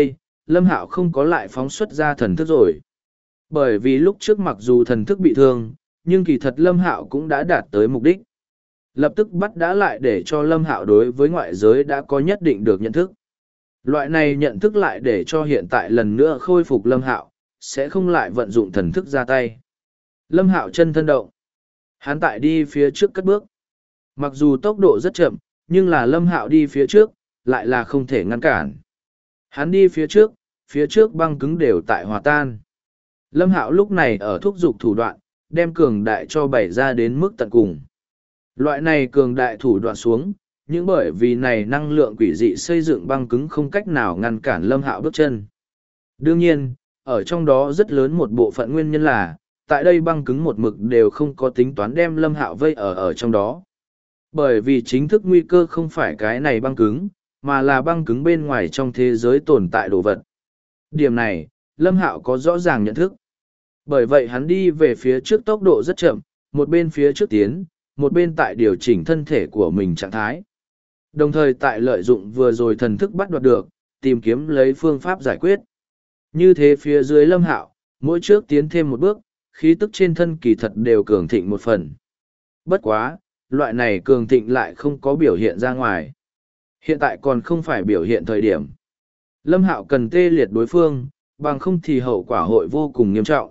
Lâm Hạo không có lại phóng xuất ra thần thức rồi. Bởi vì lúc trước mặc dù thần thức bị thương, nhưng kỳ thật Lâm Hạo cũng đã đạt tới mục đích. Lập tức bắt đã lại để cho Lâm Hạo đối với ngoại giới đã có nhất định được nhận thức. Loại này nhận thức lại để cho hiện tại lần nữa khôi phục Lâm Hạo, sẽ không lại vận dụng thần thức ra tay. Lâm Hạo chân thân động. Hắn tại đi phía trước cất bước. Mặc dù tốc độ rất chậm, nhưng là Lâm Hạo đi phía trước, lại là không thể ngăn cản. Hắn đi phía trước băng cứng đều tại hòa tan. Lâm Hạo lúc này ở thúc giục thủ đoạn, đem cường đại cho bày ra đến mức tận cùng. Loại này cường đại thủ đoạn xuống, nhưng bởi vì này năng lượng quỷ dị xây dựng băng cứng không cách nào ngăn cản Lâm Hạo bước chân. Đương nhiên, ở trong đó rất lớn một bộ phận nguyên nhân là, tại đây băng cứng một mực đều không có tính toán đem Lâm Hạo vây ở trong đó. Bởi vì chính thức nguy cơ không phải cái này băng cứng, mà là băng cứng bên ngoài trong thế giới tồn tại đồ vật. Điểm này, Lâm Hạo có rõ ràng nhận thức. Bởi vậy hắn đi về phía trước tốc độ rất chậm, một bên phía trước tiến, một bên tại điều chỉnh thân thể của mình trạng thái. Đồng thời tại lợi dụng vừa rồi thần thức bắt đoạt được, tìm kiếm lấy phương pháp giải quyết. Như thế phía dưới Lâm Hạo, mỗi trước tiến thêm một bước, khí tức trên thân kỳ thật đều cường thịnh một phần. Bất quá, loại này cường thịnh lại không có biểu hiện ra ngoài. Hiện tại còn không phải biểu hiện thời điểm. Lâm Hạo cần tê liệt đối phương, bằng không thì hậu quả hội vô cùng nghiêm trọng.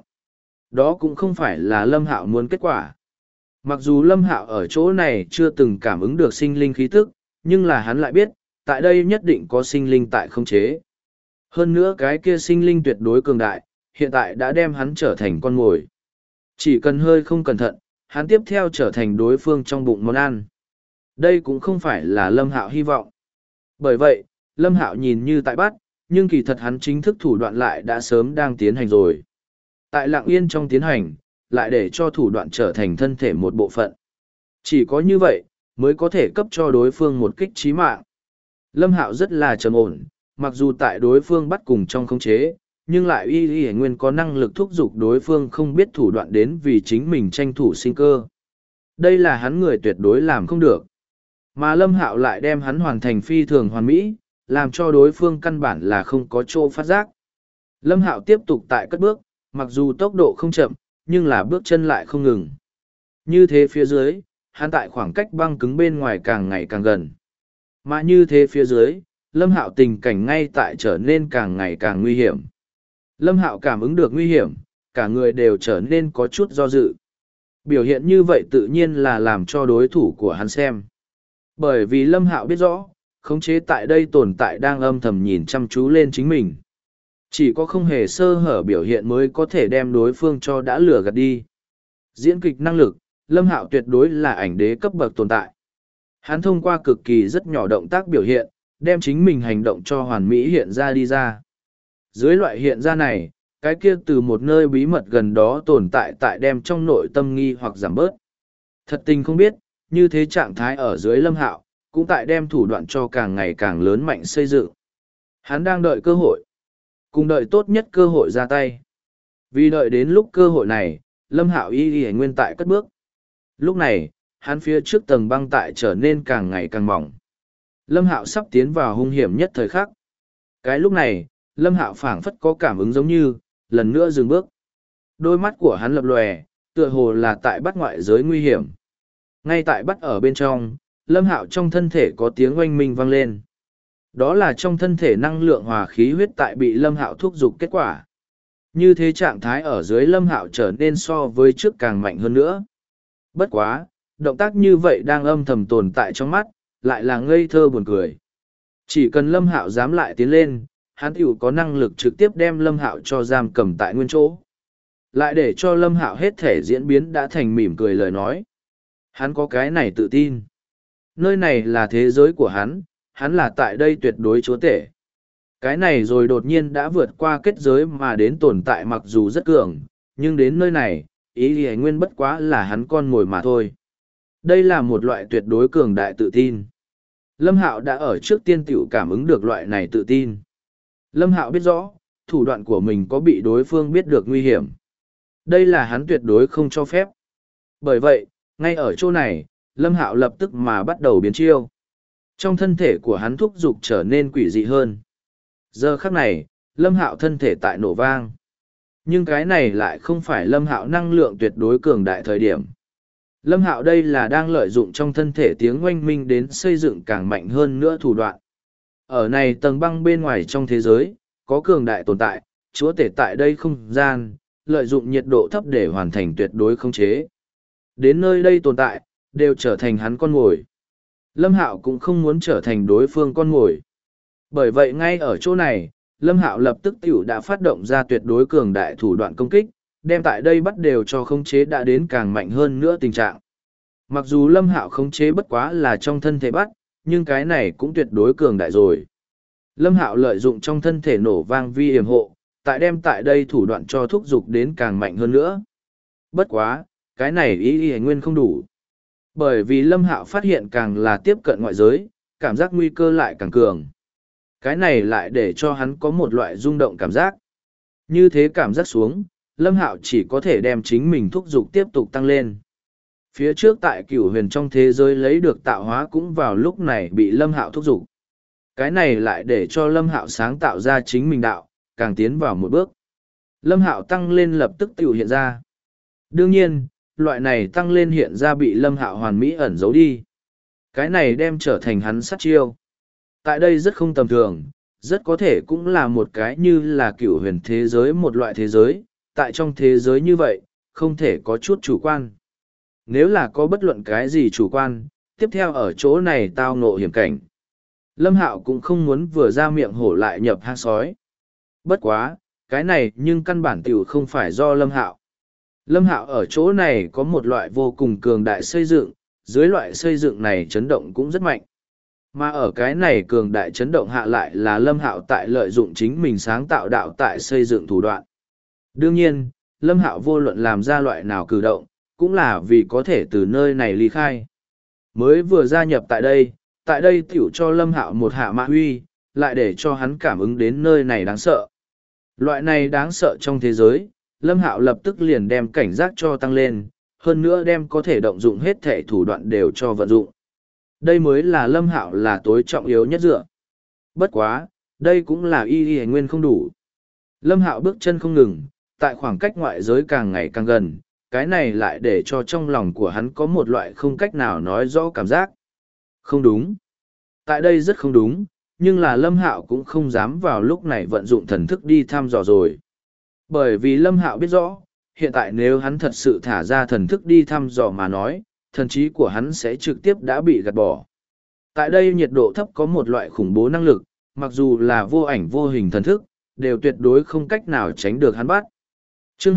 Đó cũng không phải là Lâm Hạo muốn kết quả. Mặc dù Lâm Hạo ở chỗ này chưa từng cảm ứng được sinh linh khí tức, nhưng là hắn lại biết, tại đây nhất định có sinh linh tại khống chế. Hơn nữa cái kia sinh linh tuyệt đối cường đại, hiện tại đã đem hắn trở thành con mồi. Chỉ cần hơi không cẩn thận, hắn tiếp theo trở thành đối phương trong bụng món ăn. Đây cũng không phải là Lâm Hạo hy vọng. Bởi vậy, Lâm Hạo nhìn như tại bắt, nhưng kỳ thật hắn chính thức thủ đoạn lại đã sớm đang tiến hành rồi. Tại lặng yên trong tiến hành, lại để cho thủ đoạn trở thành thân thể một bộ phận. Chỉ có như vậy, mới có thể cấp cho đối phương một kích chí mạng. Lâm Hạo rất là trầm ổn, mặc dù tại đối phương bắt cùng trong khống chế, nhưng lại y nguyên có năng lực thúc giục đối phương không biết thủ đoạn đến vì chính mình tranh thủ sinh cơ. Đây là hắn người tuyệt đối làm không được. Mà Lâm Hạo lại đem hắn hoàn thành phi thường hoàn mỹ, làm cho đối phương căn bản là không có chỗ phát giác. Lâm Hạo tiếp tục tại cất bước, mặc dù tốc độ không chậm, nhưng là bước chân lại không ngừng. Như thế phía dưới, hắn tại khoảng cách băng cứng bên ngoài càng ngày càng gần. Mà như thế phía dưới, Lâm Hạo tình cảnh ngay tại trở nên càng ngày càng nguy hiểm. Lâm Hạo cảm ứng được nguy hiểm, cả người đều trở nên có chút do dự. Biểu hiện như vậy tự nhiên là làm cho đối thủ của hắn xem. Bởi vì Lâm Hạo biết rõ, khống chế tại đây tồn tại đang âm thầm nhìn chăm chú lên chính mình. Chỉ có không hề sơ hở biểu hiện mới có thể đem đối phương cho đã lừa gạt đi. Diễn kịch năng lực, Lâm Hạo tuyệt đối là ảnh đế cấp bậc tồn tại. Hắn thông qua cực kỳ rất nhỏ động tác biểu hiện, đem chính mình hành động cho hoàn mỹ hiện ra đi ra. Dưới loại hiện ra này, cái kia từ một nơi bí mật gần đó tồn tại tại đem trong nội tâm nghi hoặc giảm bớt. Thật tình không biết, như thế trạng thái ở dưới Lâm Hạo, cũng tại đem thủ đoạn cho càng ngày càng lớn mạnh xây dựng. Hắn đang đợi cơ hội. Cùng đợi tốt nhất cơ hội ra tay. Vì đợi đến lúc cơ hội này, Lâm Hạo y nguyên tại cất bước. Lúc này, hắn phía trước tầng băng tại trở nên càng ngày càng mỏng. Lâm Hạo sắp tiến vào hung hiểm nhất thời khắc. Cái lúc này, Lâm Hạo phảng phất có cảm ứng giống như, lần nữa dừng bước. Đôi mắt của hắn lập lòe, tựa hồ là tại bắt ngoại giới nguy hiểm. Ngay tại bắt ở bên trong, Lâm Hạo trong thân thể có tiếng oanh minh vang lên. Đó là trong thân thể năng lượng hòa khí huyết tại bị Lâm Hạo thúc giục kết quả. Như thế trạng thái ở dưới Lâm Hạo trở nên so với trước càng mạnh hơn nữa. Bất quá, động tác như vậy đang âm thầm tồn tại trong mắt, lại là ngây thơ buồn cười. Chỉ cần Lâm Hạo dám lại tiến lên, hắn tiểu có năng lực trực tiếp đem Lâm Hạo cho giam cầm tại nguyên chỗ. Lại để cho Lâm Hạo hết thể diễn biến đã thành mỉm cười lời nói. Hắn có cái này tự tin. Nơi này là thế giới của hắn là tại đây tuyệt đối chúa tể. Cái này rồi đột nhiên đã vượt qua kết giới mà đến tồn tại mặc dù rất cường, nhưng đến nơi này, ý nghĩa nguyên bất quá là hắn con mồi mà thôi. Đây là một loại tuyệt đối cường đại tự tin. Lâm Hạo đã ở trước tiên tiểu cảm ứng được loại này tự tin. Lâm Hạo biết rõ, thủ đoạn của mình có bị đối phương biết được nguy hiểm. Đây là hắn tuyệt đối không cho phép. Bởi vậy, ngay ở chỗ này, Lâm Hạo lập tức mà bắt đầu biến chiêu. Trong thân thể của hắn thúc dục trở nên quỷ dị hơn. Giờ khắc này, Lâm Hạo thân thể tại nổ vang. Nhưng cái này lại không phải Lâm Hạo năng lượng tuyệt đối cường đại thời điểm. Lâm Hạo đây là đang lợi dụng trong thân thể tiếng oanh minh đến xây dựng càng mạnh hơn nữa thủ đoạn. Ở này tầng băng bên ngoài trong thế giới, có cường đại tồn tại, chúa tể tại đây không gian, lợi dụng nhiệt độ thấp để hoàn thành tuyệt đối khống chế. Đến nơi đây tồn tại, đều trở thành hắn con mồi. Lâm Hạo cũng không muốn trở thành đối phương con mồi. Bởi vậy ngay ở chỗ này, Lâm Hạo lập tức tiểu đã phát động ra tuyệt đối cường đại thủ đoạn công kích, đem tại đây bắt đều cho khống chế đã đến càng mạnh hơn nữa tình trạng. Mặc dù Lâm Hạo khống chế bất quá là trong thân thể bắt, nhưng cái này cũng tuyệt đối cường đại rồi. Lâm Hạo lợi dụng trong thân thể nổ vang vi yểm hộ, tại đem tại đây thủ đoạn cho thúc giục đến càng mạnh hơn nữa. Bất quá, cái này ý nguyên không đủ. Bởi vì Lâm Hạo phát hiện càng là tiếp cận ngoại giới, cảm giác nguy cơ lại càng cường. Cái này lại để cho hắn có một loại rung động cảm giác. Như thế cảm giác xuống, Lâm Hạo chỉ có thể đem chính mình thúc giục tiếp tục tăng lên. Phía trước tại Cửu Huyền trong thế giới lấy được tạo hóa cũng vào lúc này bị Lâm Hạo thúc giục. Cái này lại để cho Lâm Hạo sáng tạo ra chính mình đạo, càng tiến vào một bước. Lâm Hạo tăng lên lập tức tiểu hiện ra. Đương nhiên, loại này tăng lên hiện ra bị Lâm Hạo hoàn mỹ ẩn giấu đi. Cái này đem trở thành hắn sát chiêu. Tại đây rất không tầm thường, rất có thể cũng là một cái như là Cửu Huyền thế giới một loại thế giới, tại trong thế giới như vậy, không thể có chút chủ quan. Nếu là có bất luận cái gì chủ quan, tiếp theo ở chỗ này tao ngộ hiểm cảnh. Lâm Hạo cũng không muốn vừa ra miệng hổ lại nhập hang sói. Bất quá, cái này nhưng căn bản tiểu không phải do Lâm Hạo. Lâm Hạo ở chỗ này có một loại vô cùng cường đại xây dựng, dưới loại xây dựng này chấn động cũng rất mạnh. Mà ở cái này cường đại chấn động hạ lại là Lâm Hạo tại lợi dụng chính mình sáng tạo đạo tại xây dựng thủ đoạn. Đương nhiên, Lâm Hạo vô luận làm ra loại nào cử động, cũng là vì có thể từ nơi này ly khai. Mới vừa gia nhập tại đây tiểu cho Lâm Hạo một hạ mạ huy, lại để cho hắn cảm ứng đến nơi này đáng sợ. Loại này đáng sợ trong thế giới, Lâm Hạo lập tức liền đem cảnh giác cho tăng lên, hơn nữa đem có thể động dụng hết thể thủ đoạn đều cho vận dụng. Đây mới là Lâm Hạo là tối trọng yếu nhất dựa. Bất quá, đây cũng là y nguyên không đủ. Lâm Hạo bước chân không ngừng, tại khoảng cách ngoại giới càng ngày càng gần, cái này lại để cho trong lòng của hắn có một loại không cách nào nói rõ cảm giác. Không đúng. Tại đây rất không đúng, nhưng là Lâm Hạo cũng không dám vào lúc này vận dụng thần thức đi thăm dò rồi. Bởi vì Lâm Hạo biết rõ, hiện tại nếu hắn thật sự thả ra thần thức đi thăm dò mà nói, thần trí của hắn sẽ trực tiếp đã bị gạt bỏ. Tại đây nhiệt độ thấp có một loại khủng bố năng lực, mặc dù là vô ảnh vô hình thần thức, đều tuyệt đối không cách nào tránh được hắn bắt. Chương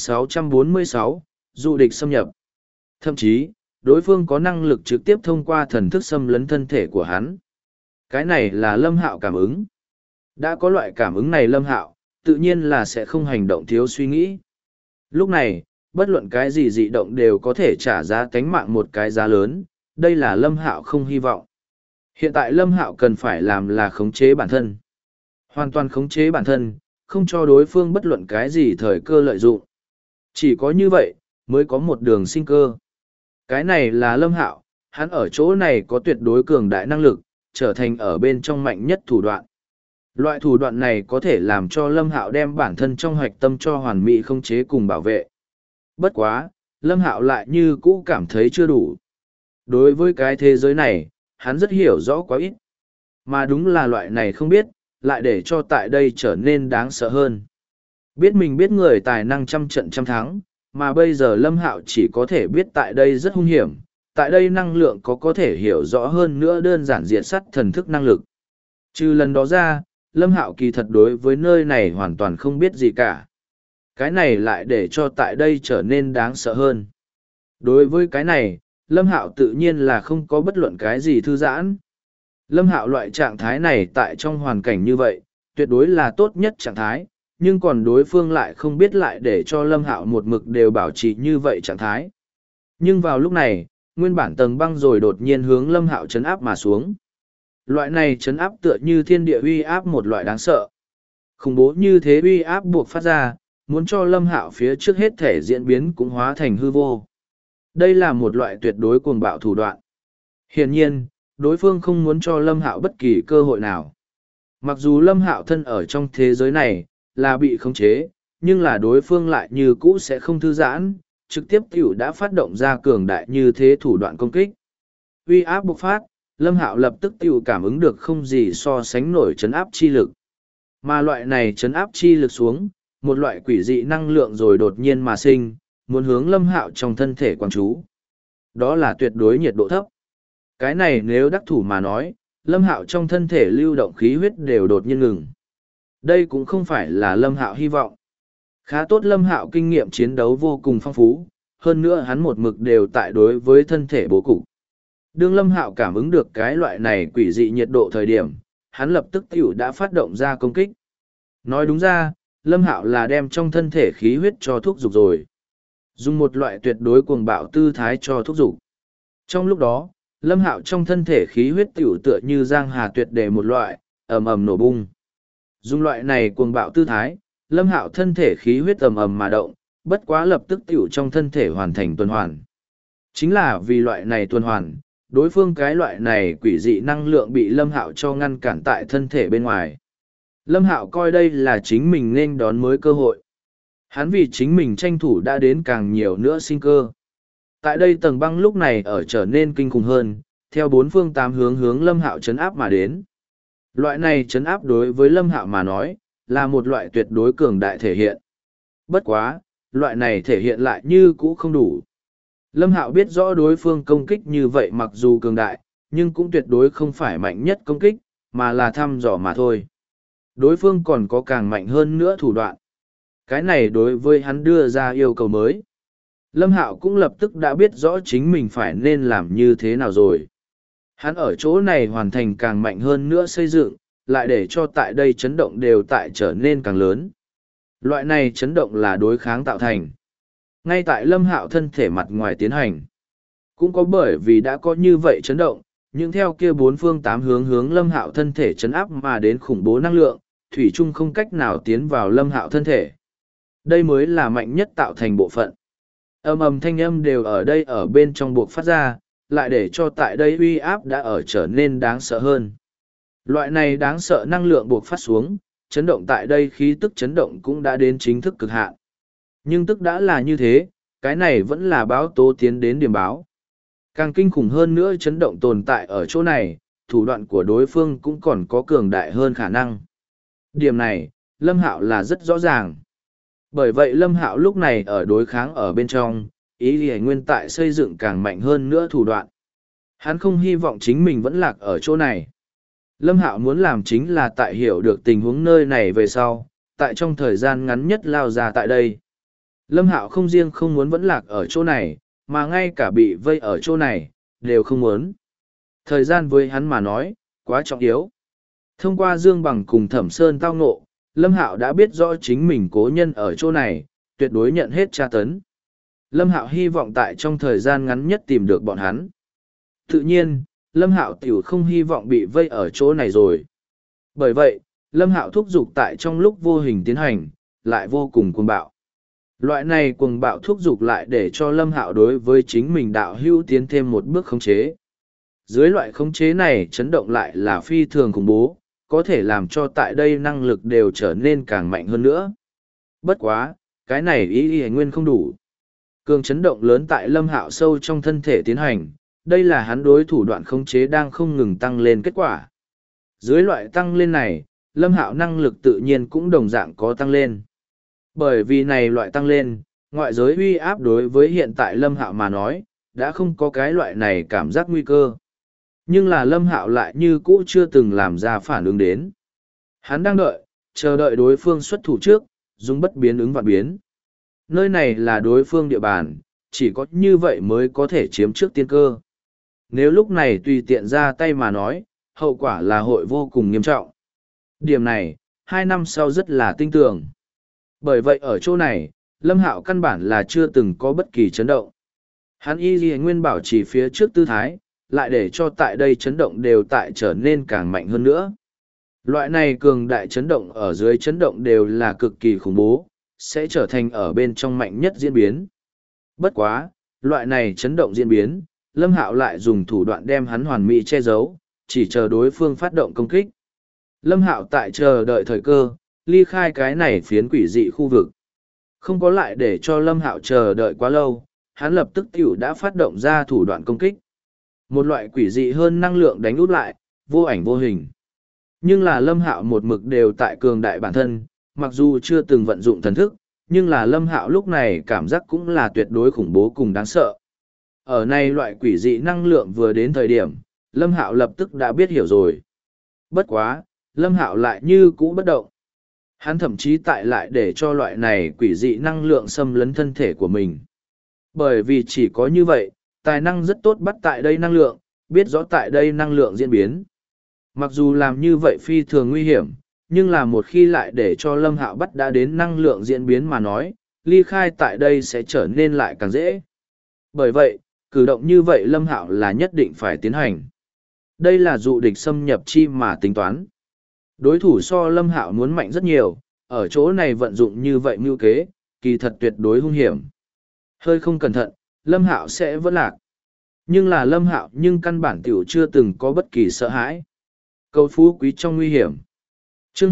2646, du địch xâm nhập. Thậm chí, đối phương có năng lực trực tiếp thông qua thần thức xâm lấn thân thể của hắn. Cái này là Lâm Hạo cảm ứng. Đã có loại cảm ứng này Lâm Hạo, tự nhiên là sẽ không hành động thiếu suy nghĩ. Lúc này, bất luận cái gì dị động đều có thể trả giá tánh mạng một cái giá lớn, đây là Lâm Hạo không hy vọng. Hiện tại Lâm Hạo cần phải làm là khống chế bản thân. Hoàn toàn khống chế bản thân, không cho đối phương bất luận cái gì thời cơ lợi dụng. Chỉ có như vậy, mới có một đường sinh cơ. Cái này là Lâm Hạo, hắn ở chỗ này có tuyệt đối cường đại năng lực, trở thành ở bên trong mạnh nhất thủ đoạn. Loại thủ đoạn này có thể làm cho Lâm Hạo đem bản thân trong hoạch tâm cho hoàn mỹ khống chế cùng bảo vệ. Bất quá, Lâm Hạo lại như cũ cảm thấy chưa đủ. Đối với cái thế giới này, hắn rất hiểu rõ quá ít. Mà đúng là loại này không biết, lại để cho tại đây trở nên đáng sợ hơn. Biết mình biết người tài năng trăm trận trăm thắng, mà bây giờ Lâm Hạo chỉ có thể biết tại đây rất hung hiểm, tại đây năng lượng có thể hiểu rõ hơn nữa đơn giản diệt sắt thần thức năng lực. Trừ lần đó ra, Lâm Hạo kỳ thật đối với nơi này hoàn toàn không biết gì cả. Cái này lại để cho tại đây trở nên đáng sợ hơn. Đối với cái này, Lâm Hạo tự nhiên là không có bất luận cái gì thư giãn. Lâm Hạo loại trạng thái này tại trong hoàn cảnh như vậy, tuyệt đối là tốt nhất trạng thái, nhưng còn đối phương lại không biết lại để cho Lâm Hạo một mực đều bảo trì như vậy trạng thái. Nhưng vào lúc này, nguyên bản tầng băng rồi đột nhiên hướng Lâm Hạo chấn áp mà xuống. Loại này chấn áp tựa như thiên địa uy áp một loại đáng sợ. Khủng bố như thế uy áp buộc phát ra, muốn cho Lâm Hạo phía trước hết thể diễn biến cũng hóa thành hư vô. Đây là một loại tuyệt đối cuồng bạo thủ đoạn. Hiển nhiên, đối phương không muốn cho Lâm Hạo bất kỳ cơ hội nào. Mặc dù Lâm Hạo thân ở trong thế giới này, là bị khống chế, nhưng là đối phương lại như cũ sẽ không thư giãn, trực tiếp tiểu đã phát động ra cường đại như thế thủ đoạn công kích. Uy áp bộc phát, Lâm Hạo lập tức tiểu cảm ứng được không gì so sánh nổi chấn áp chi lực. Mà loại này chấn áp chi lực xuống, một loại quỷ dị năng lượng rồi đột nhiên mà sinh, muốn hướng Lâm Hạo trong thân thể quán chú. Đó là tuyệt đối nhiệt độ thấp. Cái này nếu đắc thủ mà nói, Lâm Hạo trong thân thể lưu động khí huyết đều đột nhiên ngừng. Đây cũng không phải là Lâm Hạo hy vọng. Khá tốt Lâm Hạo kinh nghiệm chiến đấu vô cùng phong phú, hơn nữa hắn một mực đều tại đối với thân thể bố cục. Đương Lâm Hạo cảm ứng được cái loại này quỷ dị nhiệt độ thời điểm, hắn lập tức tiểu đã phát động ra công kích. Nói đúng ra, Lâm Hạo là đem trong thân thể khí huyết cho thúc dục rồi. Dùng một loại tuyệt đối cuồng bạo tư thái cho thúc dục. Trong lúc đó, Lâm Hạo trong thân thể khí huyết tiểu tựa như giang hà tuyệt đề một loại, ầm ầm nổ bung. Dùng loại này cuồng bạo tư thái, Lâm Hạo thân thể khí huyết ầm ầm mà động, bất quá lập tức tiểu trong thân thể hoàn thành tuần hoàn. Chính là vì loại này tuần hoàn, đối phương cái loại này quỷ dị năng lượng bị Lâm Hạo cho ngăn cản tại thân thể bên ngoài. Lâm Hạo coi đây là chính mình nên đón mới cơ hội. Hắn vì chính mình tranh thủ đã đến càng nhiều nữa sinh cơ. Tại đây tầng băng lúc này ở trở nên kinh khủng hơn, theo bốn phương tám hướng hướng Lâm Hạo chấn áp mà đến. Loại này chấn áp đối với Lâm Hạo mà nói, là một loại tuyệt đối cường đại thể hiện. Bất quá, loại này thể hiện lại như cũ không đủ. Lâm Hạo biết rõ đối phương công kích như vậy mặc dù cường đại, nhưng cũng tuyệt đối không phải mạnh nhất công kích, mà là thăm dò mà thôi. Đối phương còn có càng mạnh hơn nữa thủ đoạn. Cái này đối với hắn đưa ra yêu cầu mới. Lâm Hạo cũng lập tức đã biết rõ chính mình phải nên làm như thế nào rồi. Hắn ở chỗ này hoàn thành càng mạnh hơn nữa xây dựng, lại để cho tại đây chấn động đều tại trở nên càng lớn. Loại này chấn động là đối kháng tạo thành. Ngay tại Lâm Hạo thân thể mặt ngoài tiến hành. Cũng có bởi vì đã có như vậy chấn động, nhưng theo kia bốn phương tám hướng hướng Lâm Hạo thân thể chấn áp mà đến khủng bố năng lượng, thủy chung không cách nào tiến vào Lâm Hạo thân thể. Đây mới là mạnh nhất tạo thành bộ phận. Ầm ầm thanh âm đều ở đây ở bên trong buộc phát ra, lại để cho tại đây uy áp đã ở trở nên đáng sợ hơn. Loại này đáng sợ năng lượng buộc phát xuống, chấn động tại đây khí tức chấn động cũng đã đến chính thức cực hạn. Nhưng tức đã là như thế, cái này vẫn là báo tố tiến đến điểm báo. Càng kinh khủng hơn nữa chấn động tồn tại ở chỗ này, thủ đoạn của đối phương cũng còn có cường đại hơn khả năng. Điểm này, Lâm Hạo là rất rõ ràng. Bởi vậy Lâm Hạo lúc này ở đối kháng ở bên trong, ý nghĩa nguyên tại xây dựng càng mạnh hơn nữa thủ đoạn. Hắn không hy vọng chính mình vẫn lạc ở chỗ này. Lâm Hạo muốn làm chính là tại hiểu được tình huống nơi này về sau, tại trong thời gian ngắn nhất lao ra tại đây. Lâm Hạo không riêng không muốn vẫn lạc ở chỗ này, mà ngay cả bị vây ở chỗ này, đều không muốn. Thời gian với hắn mà nói, quá trọng yếu. Thông qua Dương Bằng cùng Thẩm Sơn tao ngộ, Lâm Hạo đã biết rõ chính mình cố nhân ở chỗ này, tuyệt đối nhận hết tra tấn. Lâm Hạo hy vọng tại trong thời gian ngắn nhất tìm được bọn hắn. Tự nhiên, Lâm Hạo tiểu không hy vọng bị vây ở chỗ này rồi. Bởi vậy, Lâm Hạo thúc giục tại trong lúc vô hình tiến hành, lại vô cùng cuồng bạo. Loại này cuồng bạo thúc giục lại để cho Lâm Hạo đối với chính mình đạo hữu tiến thêm một bước khống chế. Dưới loại khống chế này chấn động lại là phi thường khủng bố, có thể làm cho tại đây năng lực đều trở nên càng mạnh hơn nữa. Bất quá, cái này ý nguyên không đủ. Cường chấn động lớn tại Lâm Hạo sâu trong thân thể tiến hành, đây là hắn đối thủ đoạn khống chế đang không ngừng tăng lên kết quả. Dưới loại tăng lên này, Lâm Hạo năng lực tự nhiên cũng đồng dạng có tăng lên. Bởi vì này loại tăng lên, ngoại giới uy áp đối với hiện tại Lâm Hạo mà nói, đã không có cái loại này cảm giác nguy cơ. Nhưng là Lâm Hạo lại như cũ chưa từng làm ra phản ứng đến. Hắn đang đợi, chờ đợi đối phương xuất thủ trước, dùng bất biến ứng vạn biến. Nơi này là đối phương địa bàn, chỉ có như vậy mới có thể chiếm trước tiên cơ. Nếu lúc này tùy tiện ra tay mà nói, hậu quả là hội vô cùng nghiêm trọng. Điểm này, 2 năm sau rất là tinh tường. Bởi vậy ở chỗ này, Lâm Hạo căn bản là chưa từng có bất kỳ chấn động. Hắn y ghi nguyên bảo chỉ phía trước tư thái, lại để cho tại đây chấn động đều tại trở nên càng mạnh hơn nữa. Loại này cường đại chấn động ở dưới chấn động đều là cực kỳ khủng bố, sẽ trở thành ở bên trong mạnh nhất diễn biến. Bất quá, loại này chấn động diễn biến, Lâm Hạo lại dùng thủ đoạn đem hắn hoàn mỹ che giấu, chỉ chờ đối phương phát động công kích. Lâm Hạo tại chờ đợi thời cơ, ly khai cái này phiến quỷ dị khu vực. Không có lại để cho Lâm Hạo chờ đợi quá lâu, hắn lập tức tiểu đã phát động ra thủ đoạn công kích. Một loại quỷ dị hơn năng lượng đánh út lại, vô ảnh vô hình. Nhưng là Lâm Hạo một mực đều tại cường đại bản thân, mặc dù chưa từng vận dụng thần thức, nhưng là Lâm Hạo lúc này cảm giác cũng là tuyệt đối khủng bố cùng đáng sợ. Ở này loại quỷ dị năng lượng vừa đến thời điểm, Lâm Hạo lập tức đã biết hiểu rồi. Bất quá, Lâm Hạo lại như cũ bất động. Hắn thậm chí tại lại để cho loại này quỷ dị năng lượng xâm lấn thân thể của mình. Bởi vì chỉ có như vậy, tài năng rất tốt bắt tại đây năng lượng, biết rõ tại đây năng lượng diễn biến. Mặc dù làm như vậy phi thường nguy hiểm, nhưng là một khi lại để cho Lâm Hạo bắt đã đến năng lượng diễn biến mà nói, ly khai tại đây sẽ trở nên lại càng dễ. Bởi vậy, cử động như vậy Lâm Hạo là nhất định phải tiến hành. Đây là dụ địch xâm nhập chi mà tính toán. Đối thủ so Lâm Hạo muốn mạnh rất nhiều, ở chỗ này vận dụng như vậy mưu kế, kỳ thật tuyệt đối hung hiểm. Hơi không cẩn thận, Lâm Hạo sẽ vỡ lạc. Nhưng là Lâm Hạo nhưng căn bản tiểu chưa từng có bất kỳ sợ hãi. Cầu phú quý trong nguy hiểm. Chương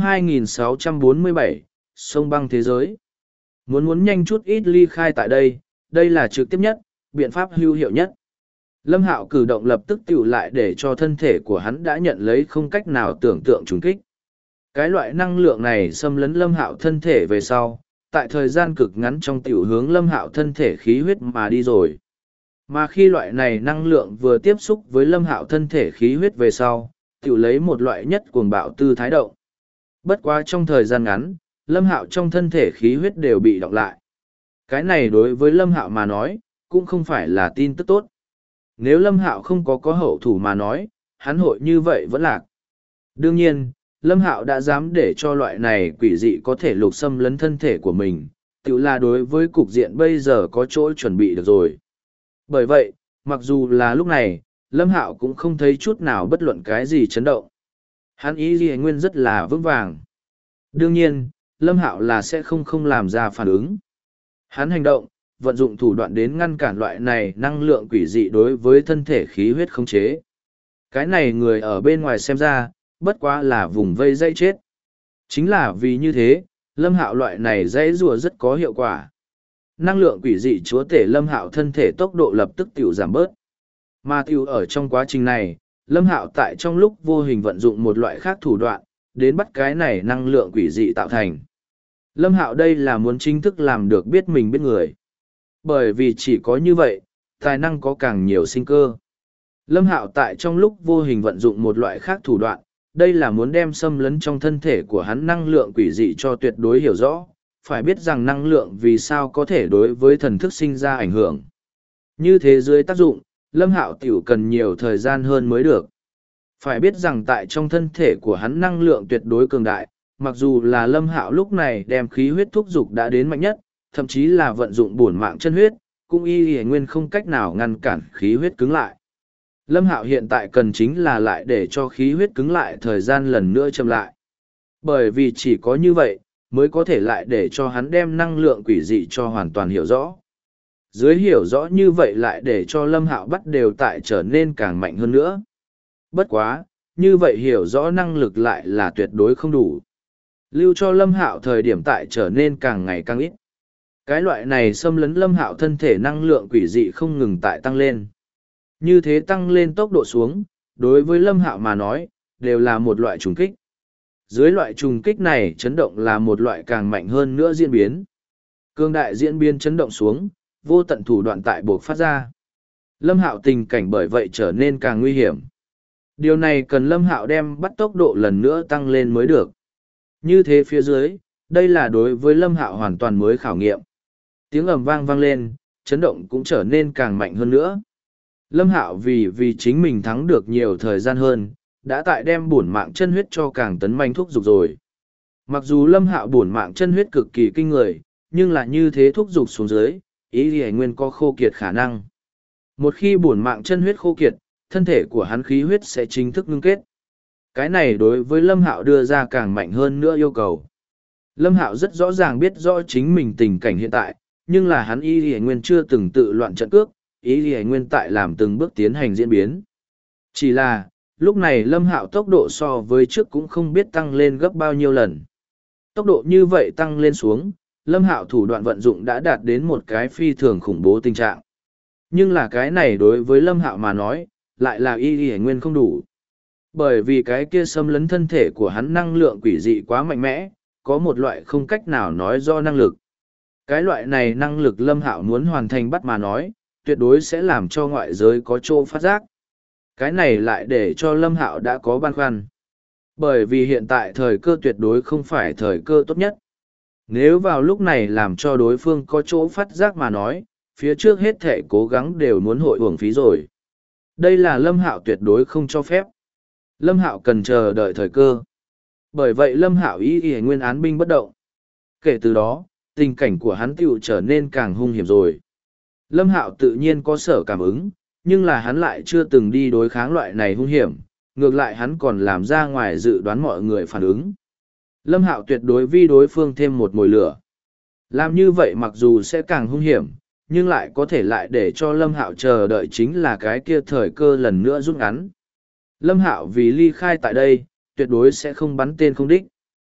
2647, Sông băng thế giới. Muốn nhanh chút ít ly khai tại đây, đây là trực tiếp nhất, biện pháp hữu hiệu nhất. Lâm Hạo cử động lập tức tiểu lại để cho thân thể của hắn đã nhận lấy không cách nào tưởng tượng trùng kích. Cái loại năng lượng này xâm lấn Lâm Hạo thân thể về sau, tại thời gian cực ngắn trong tiểu hướng Lâm Hạo thân thể khí huyết mà đi rồi. Mà khi loại này năng lượng vừa tiếp xúc với Lâm Hạo thân thể khí huyết về sau, tiểu lấy một loại nhất cuồng bạo tư thái động. Bất quá trong thời gian ngắn, Lâm Hạo trong thân thể khí huyết đều bị đọc lại. Cái này đối với Lâm Hạo mà nói, cũng không phải là tin tức tốt. Nếu Lâm Hạo không có hậu thủ mà nói, hắn hội như vậy vẫn lạc. Đương nhiên, Lâm Hạo đã dám để cho loại này quỷ dị có thể lục xâm lấn thân thể của mình, tự là đối với cục diện bây giờ có chỗ chuẩn bị được rồi. Bởi vậy, mặc dù là lúc này, Lâm Hạo cũng không thấy chút nào bất luận cái gì chấn động. Hắn ý gì nguyên rất là vững vàng. Đương nhiên, Lâm Hạo là sẽ không làm ra phản ứng. Hắn hành động, vận dụng thủ đoạn đến ngăn cản loại này năng lượng quỷ dị đối với thân thể khí huyết khống chế. Cái này người ở bên ngoài xem ra, bất quá là vùng vây dây chết. Chính là vì như thế, Lâm Hạo loại này dãy rùa rất có hiệu quả. Năng lượng quỷ dị chúa tể Lâm Hạo thân thể tốc độ lập tức tiểu giảm bớt. Mà tiểu ở trong quá trình này, Lâm Hạo tại trong lúc vô hình vận dụng một loại khác thủ đoạn, đến bắt cái này năng lượng quỷ dị tạo thành. Lâm Hạo đây là muốn chính thức làm được biết mình biết người. Bởi vì chỉ có như vậy, tài năng có càng nhiều sinh cơ. Lâm Hạo tại trong lúc vô hình vận dụng một loại khác thủ đoạn, đây là muốn đem xâm lấn trong thân thể của hắn năng lượng quỷ dị cho tuyệt đối hiểu rõ, phải biết rằng năng lượng vì sao có thể đối với thần thức sinh ra ảnh hưởng. Như thế dưới tác dụng, Lâm Hạo tiểu cần nhiều thời gian hơn mới được. Phải biết rằng tại trong thân thể của hắn năng lượng tuyệt đối cường đại, mặc dù là Lâm Hạo lúc này đem khí huyết thúc dục đã đến mạnh nhất, thậm chí là vận dụng bổn mạng chân huyết, cũng y nguyên không cách nào ngăn cản khí huyết cứng lại. Lâm Hạo hiện tại cần chính là lại để cho khí huyết cứng lại thời gian lần nữa chậm lại. Bởi vì chỉ có như vậy, mới có thể lại để cho hắn đem năng lượng quỷ dị cho hoàn toàn hiểu rõ. Dưới hiểu rõ như vậy lại để cho Lâm Hạo bắt đều tại trở nên càng mạnh hơn nữa. Bất quá, như vậy hiểu rõ năng lực lại là tuyệt đối không đủ. Lưu cho Lâm Hạo thời điểm tại trở nên càng ngày càng ít. Cái loại này xâm lấn Lâm Hạo thân thể năng lượng quỷ dị không ngừng tại tăng lên. Như thế tăng lên tốc độ xuống, đối với Lâm Hạo mà nói, đều là một loại trùng kích. Dưới loại trùng kích này chấn động là một loại càng mạnh hơn nữa diễn biến. Cương đại diễn biến chấn động xuống, vô tận thủ đoạn tại buộc phát ra. Lâm Hạo tình cảnh bởi vậy trở nên càng nguy hiểm. Điều này cần Lâm Hạo đem bắt tốc độ lần nữa tăng lên mới được. Như thế phía dưới, đây là đối với Lâm Hạo hoàn toàn mới khảo nghiệm. Tiếng ầm vang vang lên, chấn động cũng trở nên càng mạnh hơn nữa. Lâm Hạo vì chính mình thắng được nhiều thời gian hơn, đã tại đem bổn mạng chân huyết cho càng tấn manh thúc dục rồi. Mặc dù Lâm Hạo bổn mạng chân huyết cực kỳ kinh người, nhưng là như thế thúc dục xuống dưới, ý thì nguyên có khô kiệt khả năng. Một khi bổn mạng chân huyết khô kiệt, thân thể của hắn khí huyết sẽ chính thức ngưng kết. Cái này đối với Lâm Hạo đưa ra càng mạnh hơn nữa yêu cầu. Lâm Hạo rất rõ ràng biết rõ chính mình tình cảnh hiện tại, nhưng là hắn ý thì nguyên chưa từng tự loạn trận cước, ý thì nguyên tại làm từng bước tiến hành diễn biến. Chỉ là, lúc này Lâm Hạo tốc độ so với trước cũng không biết tăng lên gấp bao nhiêu lần. Tốc độ như vậy tăng lên xuống, Lâm Hạo thủ đoạn vận dụng đã đạt đến một cái phi thường khủng bố tình trạng. Nhưng là cái này đối với Lâm Hạo mà nói, lại là y nguyên không đủ. Bởi vì cái kia xâm lấn thân thể của hắn năng lượng quỷ dị quá mạnh mẽ, có một loại không cách nào nói do năng lực. Cái loại này năng lực Lâm Hạo muốn hoàn thành bắt mà nói, tuyệt đối sẽ làm cho ngoại giới có chỗ phát giác. Cái này lại để cho Lâm Hạo đã có băn khoăn. Bởi vì hiện tại thời cơ tuyệt đối không phải thời cơ tốt nhất. Nếu vào lúc này làm cho đối phương có chỗ phát giác mà nói, phía trước hết thể cố gắng đều muốn hội uổng phí rồi. Đây là Lâm Hạo tuyệt đối không cho phép. Lâm Hạo cần chờ đợi thời cơ. Bởi vậy Lâm Hạo y nguyên án binh bất động. Kể từ đó, tình cảnh của hắn tựu trở nên càng hung hiểm rồi. Lâm Hạo tự nhiên có sở cảm ứng, nhưng là hắn lại chưa từng đi đối kháng loại này hung hiểm, ngược lại hắn còn làm ra ngoài dự đoán mọi người phản ứng. Lâm Hạo tuyệt đối vi đối phương thêm một mồi lửa. Làm như vậy mặc dù sẽ càng hung hiểm, nhưng lại có thể lại để cho Lâm Hạo chờ đợi chính là cái kia thời cơ lần nữa rút ngắn. Lâm Hạo vì ly khai tại đây, tuyệt đối sẽ không bắn tên không đích.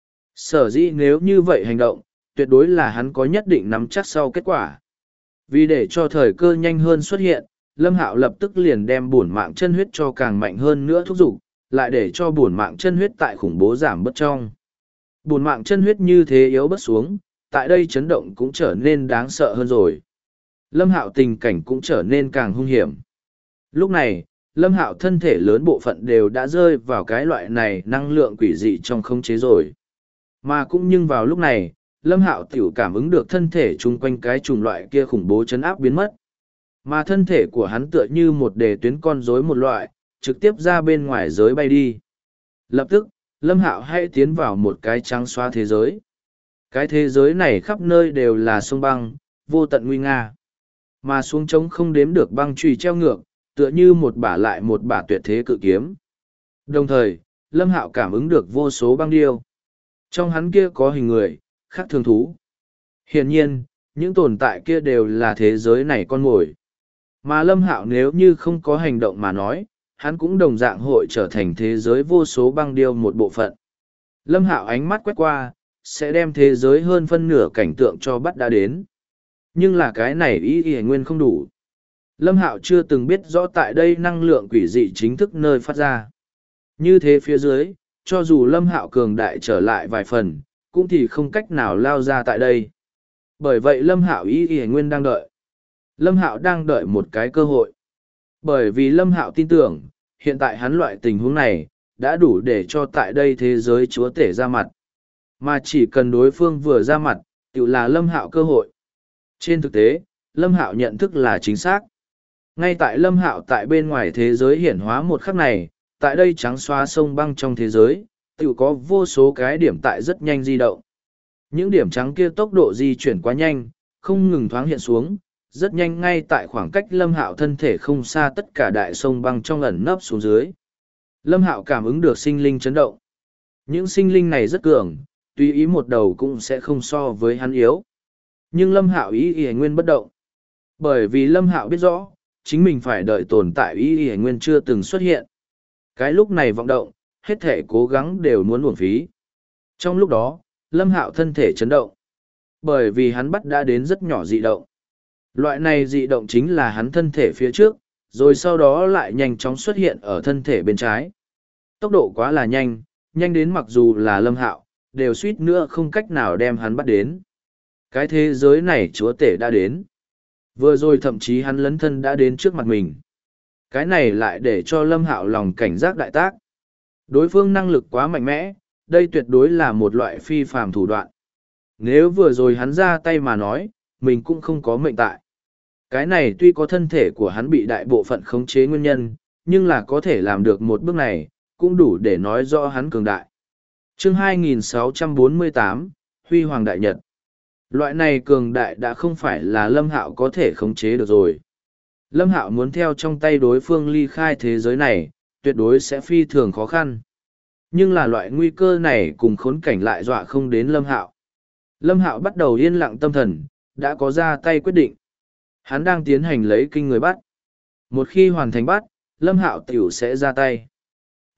Sở dĩ nếu như vậy hành động, tuyệt đối là hắn có nhất định nắm chắc sau kết quả. Vì để cho thời cơ nhanh hơn xuất hiện, Lâm Hạo lập tức liền đem bổn mạng chân huyết cho càng mạnh hơn nữa thúc giục, lại để cho bổn mạng chân huyết tại khủng bố giảm bớt trong. Bổn mạng chân huyết như thế yếu bớt xuống, tại đây chấn động cũng trở nên đáng sợ hơn rồi. Lâm Hạo tình cảnh cũng trở nên càng hung hiểm. Lúc này, Lâm Hạo thân thể lớn bộ phận đều đã rơi vào cái loại này năng lượng quỷ dị trong khống chế rồi. Mà cũng nhưng vào lúc này, Lâm Hạo tiểu cảm ứng được thân thể chung quanh cái chủng loại kia khủng bố chấn áp biến mất. Mà thân thể của hắn tựa như một đề tuyến con rối một loại, trực tiếp ra bên ngoài giới bay đi. Lập tức, Lâm Hạo hãy tiến vào một cái trắng xóa thế giới. Cái thế giới này khắp nơi đều là sông băng, vô tận nguy nga. Mà xuống trống không đếm được băng chùy treo ngược, tựa như một bả lại một bả tuyệt thế cự kiếm. Đồng thời, Lâm Hạo cảm ứng được vô số băng điêu. Trong hắn kia có hình người, khác thường thú. Hiển nhiên, những tồn tại kia đều là thế giới này con mồi. Mà Lâm Hạo nếu như không có hành động mà nói, hắn cũng đồng dạng hội trở thành thế giới vô số băng điêu một bộ phận. Lâm Hạo ánh mắt quét qua, sẽ đem thế giới hơn phân nửa cảnh tượng cho bắt đã đến. Nhưng là cái này ý nguyên không đủ. Lâm Hạo chưa từng biết rõ tại đây năng lượng quỷ dị chính thức nơi phát ra. Như thế phía dưới, cho dù Lâm Hạo cường đại trở lại vài phần, cũng thì không cách nào lao ra tại đây. Bởi vậy Lâm Hạo ý nguyên đang đợi. Lâm Hạo đang đợi một cái cơ hội. Bởi vì Lâm Hạo tin tưởng, hiện tại hắn loại tình huống này, đã đủ để cho tại đây thế giới chúa tể ra mặt. Mà chỉ cần đối phương vừa ra mặt, tự là Lâm Hạo cơ hội. Trên thực tế, Lâm Hạo nhận thức là chính xác. Ngay tại Lâm Hạo tại bên ngoài thế giới hiển hóa một khắc này, tại đây trắng xóa sông băng trong thế giới, tự có vô số cái điểm tại rất nhanh di động. Những điểm trắng kia tốc độ di chuyển quá nhanh, không ngừng thoáng hiện xuống, rất nhanh ngay tại khoảng cách Lâm Hạo thân thể không xa tất cả đại sông băng trong ẩn nấp xuống dưới. Lâm Hạo cảm ứng được sinh linh chấn động. Những sinh linh này rất cường, tùy ý một đầu cũng sẽ không so với hắn yếu. Nhưng Lâm Hạo ý nguyên bất động. Bởi vì Lâm Hạo biết rõ, chính mình phải đợi tồn tại ý nguyên chưa từng xuất hiện. Cái lúc này vọng động, hết thể cố gắng đều muốn uổng phí. Trong lúc đó, Lâm Hạo thân thể chấn động. Bởi vì hắn bắt đã đến rất nhỏ dị động. Loại này dị động chính là hắn thân thể phía trước, rồi sau đó lại nhanh chóng xuất hiện ở thân thể bên trái. Tốc độ quá là nhanh, nhanh đến mặc dù là Lâm Hạo, đều suýt nữa không cách nào đem hắn bắt đến. Cái thế giới này chúa tể đã đến. Vừa rồi thậm chí hắn lấn thân đã đến trước mặt mình. Cái này lại để cho Lâm Hạo lòng cảnh giác đại tác. Đối phương năng lực quá mạnh mẽ, đây tuyệt đối là một loại phi phàm thủ đoạn. Nếu vừa rồi hắn ra tay mà nói, mình cũng không có mệnh tại. Cái này tuy có thân thể của hắn bị đại bộ phận khống chế nguyên nhân, nhưng là có thể làm được một bước này, cũng đủ để nói rõ hắn cường đại. Chương 2648, Huy Hoàng Đại Nhật. Loại này cường đại đã không phải là Lâm Hạo có thể khống chế được rồi. Lâm Hạo muốn theo trong tay đối phương ly khai thế giới này, tuyệt đối sẽ phi thường khó khăn. Nhưng là loại nguy cơ này cùng khốn cảnh lại dọa không đến Lâm Hạo. Lâm Hạo bắt đầu yên lặng tâm thần, đã có ra tay quyết định. Hắn đang tiến hành lấy kinh người bắt. Một khi hoàn thành bắt, Lâm Hạo tiểu sẽ ra tay.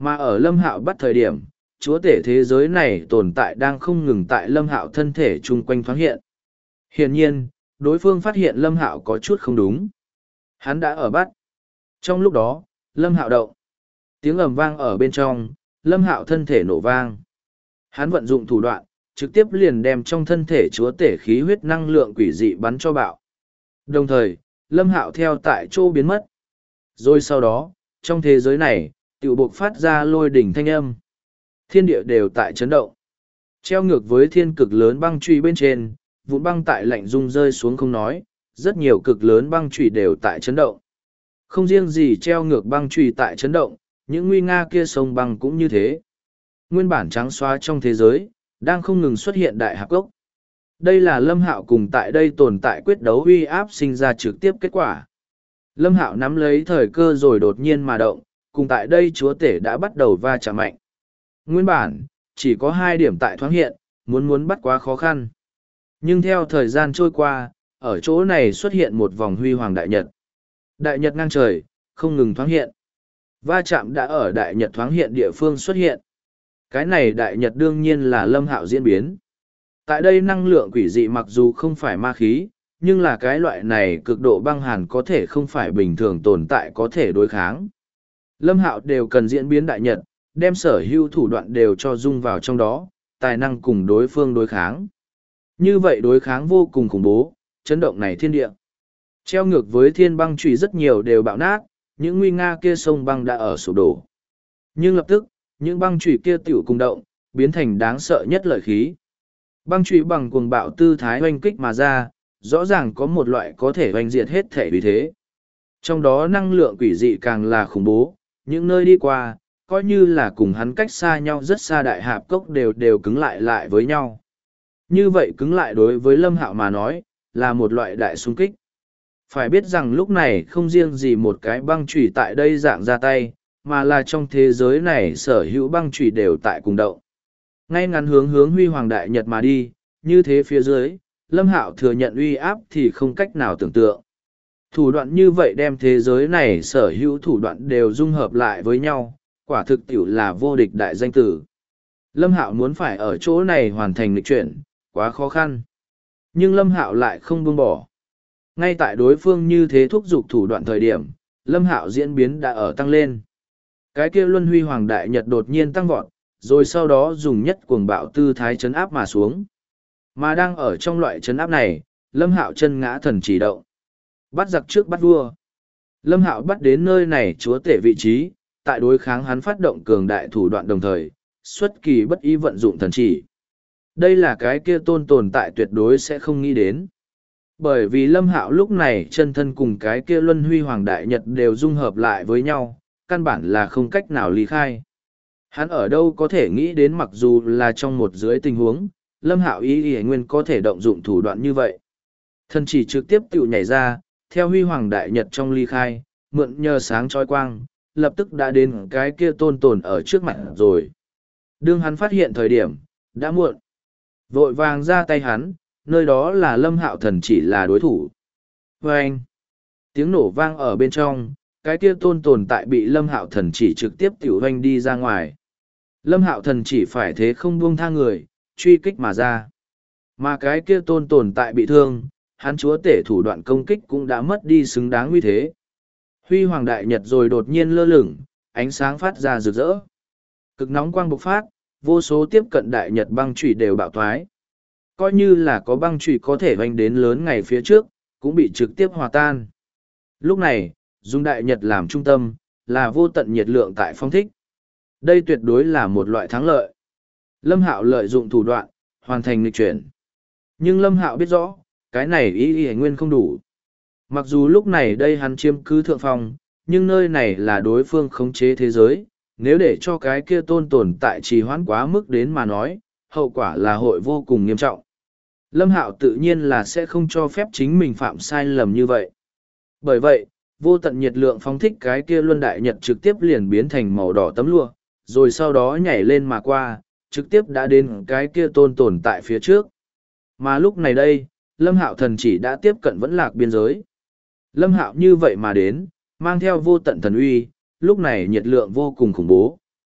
Mà ở Lâm Hạo bắt thời điểm, chúa tể thế giới này tồn tại đang không ngừng tại Lâm Hạo thân thể chung quanh thoáng hiện. Hiển nhiên, đối phương phát hiện Lâm Hạo có chút không đúng. Hắn đã ở bắt. Trong lúc đó, Lâm Hạo động. Tiếng ầm vang ở bên trong, Lâm Hạo thân thể nổ vang. Hắn vận dụng thủ đoạn, trực tiếp liền đem trong thân thể chúa tể khí huyết năng lượng quỷ dị bắn cho bạo. Đồng thời, Lâm Hạo theo tại chỗ biến mất. Rồi sau đó, trong thế giới này, tiểu buộc phát ra lôi đỉnh thanh âm. Thiên địa đều tại chấn động. Treo ngược với thiên cực lớn băng truy bên trên, vụn băng tại lạnh rung rơi xuống không nói, rất nhiều cực lớn băng truy đều tại chấn động. Không riêng gì treo ngược băng truy tại chấn động, những nguy nga kia sông băng cũng như thế. Nguyên bản trắng xóa trong thế giới, đang không ngừng xuất hiện đại hạp gốc. Đây là Lâm Hạo cùng tại đây tồn tại quyết đấu uy áp sinh ra trực tiếp kết quả. Lâm Hạo nắm lấy thời cơ rồi đột nhiên mà động, cùng tại đây chúa tể đã bắt đầu va chạm mạnh. Nguyên bản, chỉ có 2 điểm tại thoáng hiện, muốn bắt quá khó khăn. Nhưng theo thời gian trôi qua, ở chỗ này xuất hiện một vòng huy hoàng đại nhật. Đại nhật ngang trời, không ngừng thoáng hiện. Va chạm đã ở đại nhật thoáng hiện địa phương xuất hiện. Cái này đại nhật đương nhiên là Lâm Hạo diễn biến. Tại đây năng lượng quỷ dị mặc dù không phải ma khí, nhưng là cái loại này cực độ băng hàn có thể không phải bình thường tồn tại có thể đối kháng. Lâm Hạo đều cần diễn biến đại nhật, đem sở hữu thủ đoạn đều cho dung vào trong đó, tài năng cùng đối phương đối kháng. Như vậy đối kháng vô cùng khủng bố, chấn động này thiên địa. Treo ngược với thiên băng trùy rất nhiều đều bạo nát, những nguy nga kia sông băng đã ở sụp đổ. Nhưng lập tức, những băng trùy kia tiểu cùng động, biến thành đáng sợ nhất lợi khí. Băng trùy bằng cuồng bạo tư thái hoanh kích mà ra, rõ ràng có một loại có thể hoanh diệt hết thể vì thế. Trong đó năng lượng quỷ dị càng là khủng bố, những nơi đi qua, coi như là cùng hắn cách xa nhau rất xa đại hạp cốc đều cứng lại với nhau. Như vậy cứng lại đối với Lâm Hạo mà nói, là một loại đại xung kích. Phải biết rằng lúc này không riêng gì một cái băng chủy tại đây dạng ra tay, mà là trong thế giới này sở hữu băng chủy đều tại cùng động. Ngay ngắn hướng huy hoàng đại nhật mà đi, như thế phía dưới, Lâm Hạo thừa nhận uy áp thì không cách nào tưởng tượng. Thủ đoạn như vậy đem thế giới này sở hữu thủ đoạn đều dung hợp lại với nhau, quả thực tiểu là vô địch đại danh tử. Lâm Hạo muốn phải ở chỗ này hoàn thành lịch chuyển, quá khó khăn. Nhưng Lâm Hạo lại không buông bỏ. Ngay tại đối phương như thế thúc giục thủ đoạn thời điểm, Lâm Hạo diễn biến đã ở tăng lên. Cái kia luân huy hoàng đại nhật đột nhiên tăng vọt, rồi sau đó dùng nhất cuồng bạo tư thái chấn áp mà xuống. Mà đang ở trong loại chấn áp này, Lâm Hạo chân ngã thần chỉ động. Bắt giặc trước bắt vua. Lâm Hạo bắt đến nơi này chúa tể vị trí, tại đối kháng hắn phát động cường đại thủ đoạn đồng thời, xuất kỳ bất ý vận dụng thần chỉ. Đây là cái kia tồn tại tuyệt đối sẽ không nghĩ đến. Bởi vì Lâm Hạo lúc này chân thân cùng cái kia luân huy hoàng đại nhật đều dung hợp lại với nhau, căn bản là không cách nào ly khai. Hắn ở đâu có thể nghĩ đến mặc dù là trong một dưới tình huống, Lâm Hạo ý nguyên có thể động dụng thủ đoạn như vậy. Thần chỉ trực tiếp tự nhảy ra, theo huy hoàng đại nhật trong ly khai, mượn nhờ sáng chói quang, lập tức đã đến cái kia tồn ở trước mặt rồi. Đương hắn phát hiện thời điểm, đã muộn. Vội vàng ra tay hắn, nơi đó là Lâm Hạo thần chỉ là đối thủ. Vâng! Tiếng nổ vang ở bên trong, cái kia tồn tại bị Lâm Hạo thần chỉ trực tiếp tiểu hoanh đi ra ngoài. Lâm Hạo thần chỉ phải thế không buông tha người, truy kích mà ra. Mà cái kia tồn tại bị thương, hắn chúa tể thủ đoạn công kích cũng đã mất đi xứng đáng uy thế. Huy hoàng đại nhật rồi đột nhiên lơ lửng, ánh sáng phát ra rực rỡ. Cực nóng quang bộc phát, vô số tiếp cận đại nhật băng chủy đều bạo thoái. Coi như là có băng chủy có thể hoành đến lớn ngày phía trước, cũng bị trực tiếp hòa tan. Lúc này, dùng đại nhật làm trung tâm, là vô tận nhiệt lượng tại phong thích. Đây tuyệt đối là một loại thắng lợi. Lâm Hạo lợi dụng thủ đoạn, hoàn thành nghịch chuyển. Nhưng Lâm Hạo biết rõ, cái này ý nguyên không đủ. Mặc dù lúc này đây hắn chiếm cứ thượng phong, nhưng nơi này là đối phương khống chế thế giới. Nếu để cho cái kia tồn tại trì hoãn quá mức đến mà nói, hậu quả là hội vô cùng nghiêm trọng. Lâm Hạo tự nhiên là sẽ không cho phép chính mình phạm sai lầm như vậy. Bởi vậy, vô tận nhiệt lượng phóng thích cái kia luân đại nhật trực tiếp liền biến thành màu đỏ tấm lụa, rồi sau đó nhảy lên mà qua, trực tiếp đã đến cái kia tồn tại phía trước. Mà lúc này đây, Lâm Hạo thần chỉ đã tiếp cận vẫn lạc biên giới. Lâm Hạo như vậy mà đến, mang theo vô tận thần uy, lúc này nhiệt lượng vô cùng khủng bố.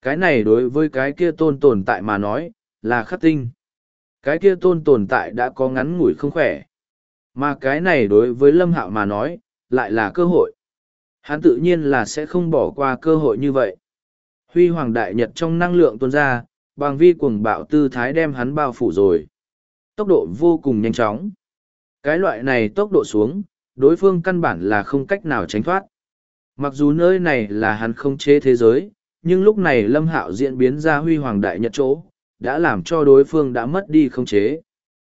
Cái này đối với cái kia tôn tồn tại mà nói, là khắc tinh. Cái kia tôn tồn tại đã có ngắn ngủi không khỏe. Mà cái này đối với Lâm Hạo mà nói, lại là cơ hội. Hắn tự nhiên là sẽ không bỏ qua cơ hội như vậy. Huy hoàng đại nhật trong năng lượng tuôn ra, bằng vi cuồng bạo tư thái đem hắn bao phủ rồi. Tốc độ vô cùng nhanh chóng. Cái loại này tốc độ xuống, đối phương căn bản là không cách nào tránh thoát. Mặc dù nơi này là hắn không chế thế giới, nhưng lúc này Lâm Hạo diễn biến ra huy hoàng đại nhật chỗ, đã làm cho đối phương đã mất đi không chế.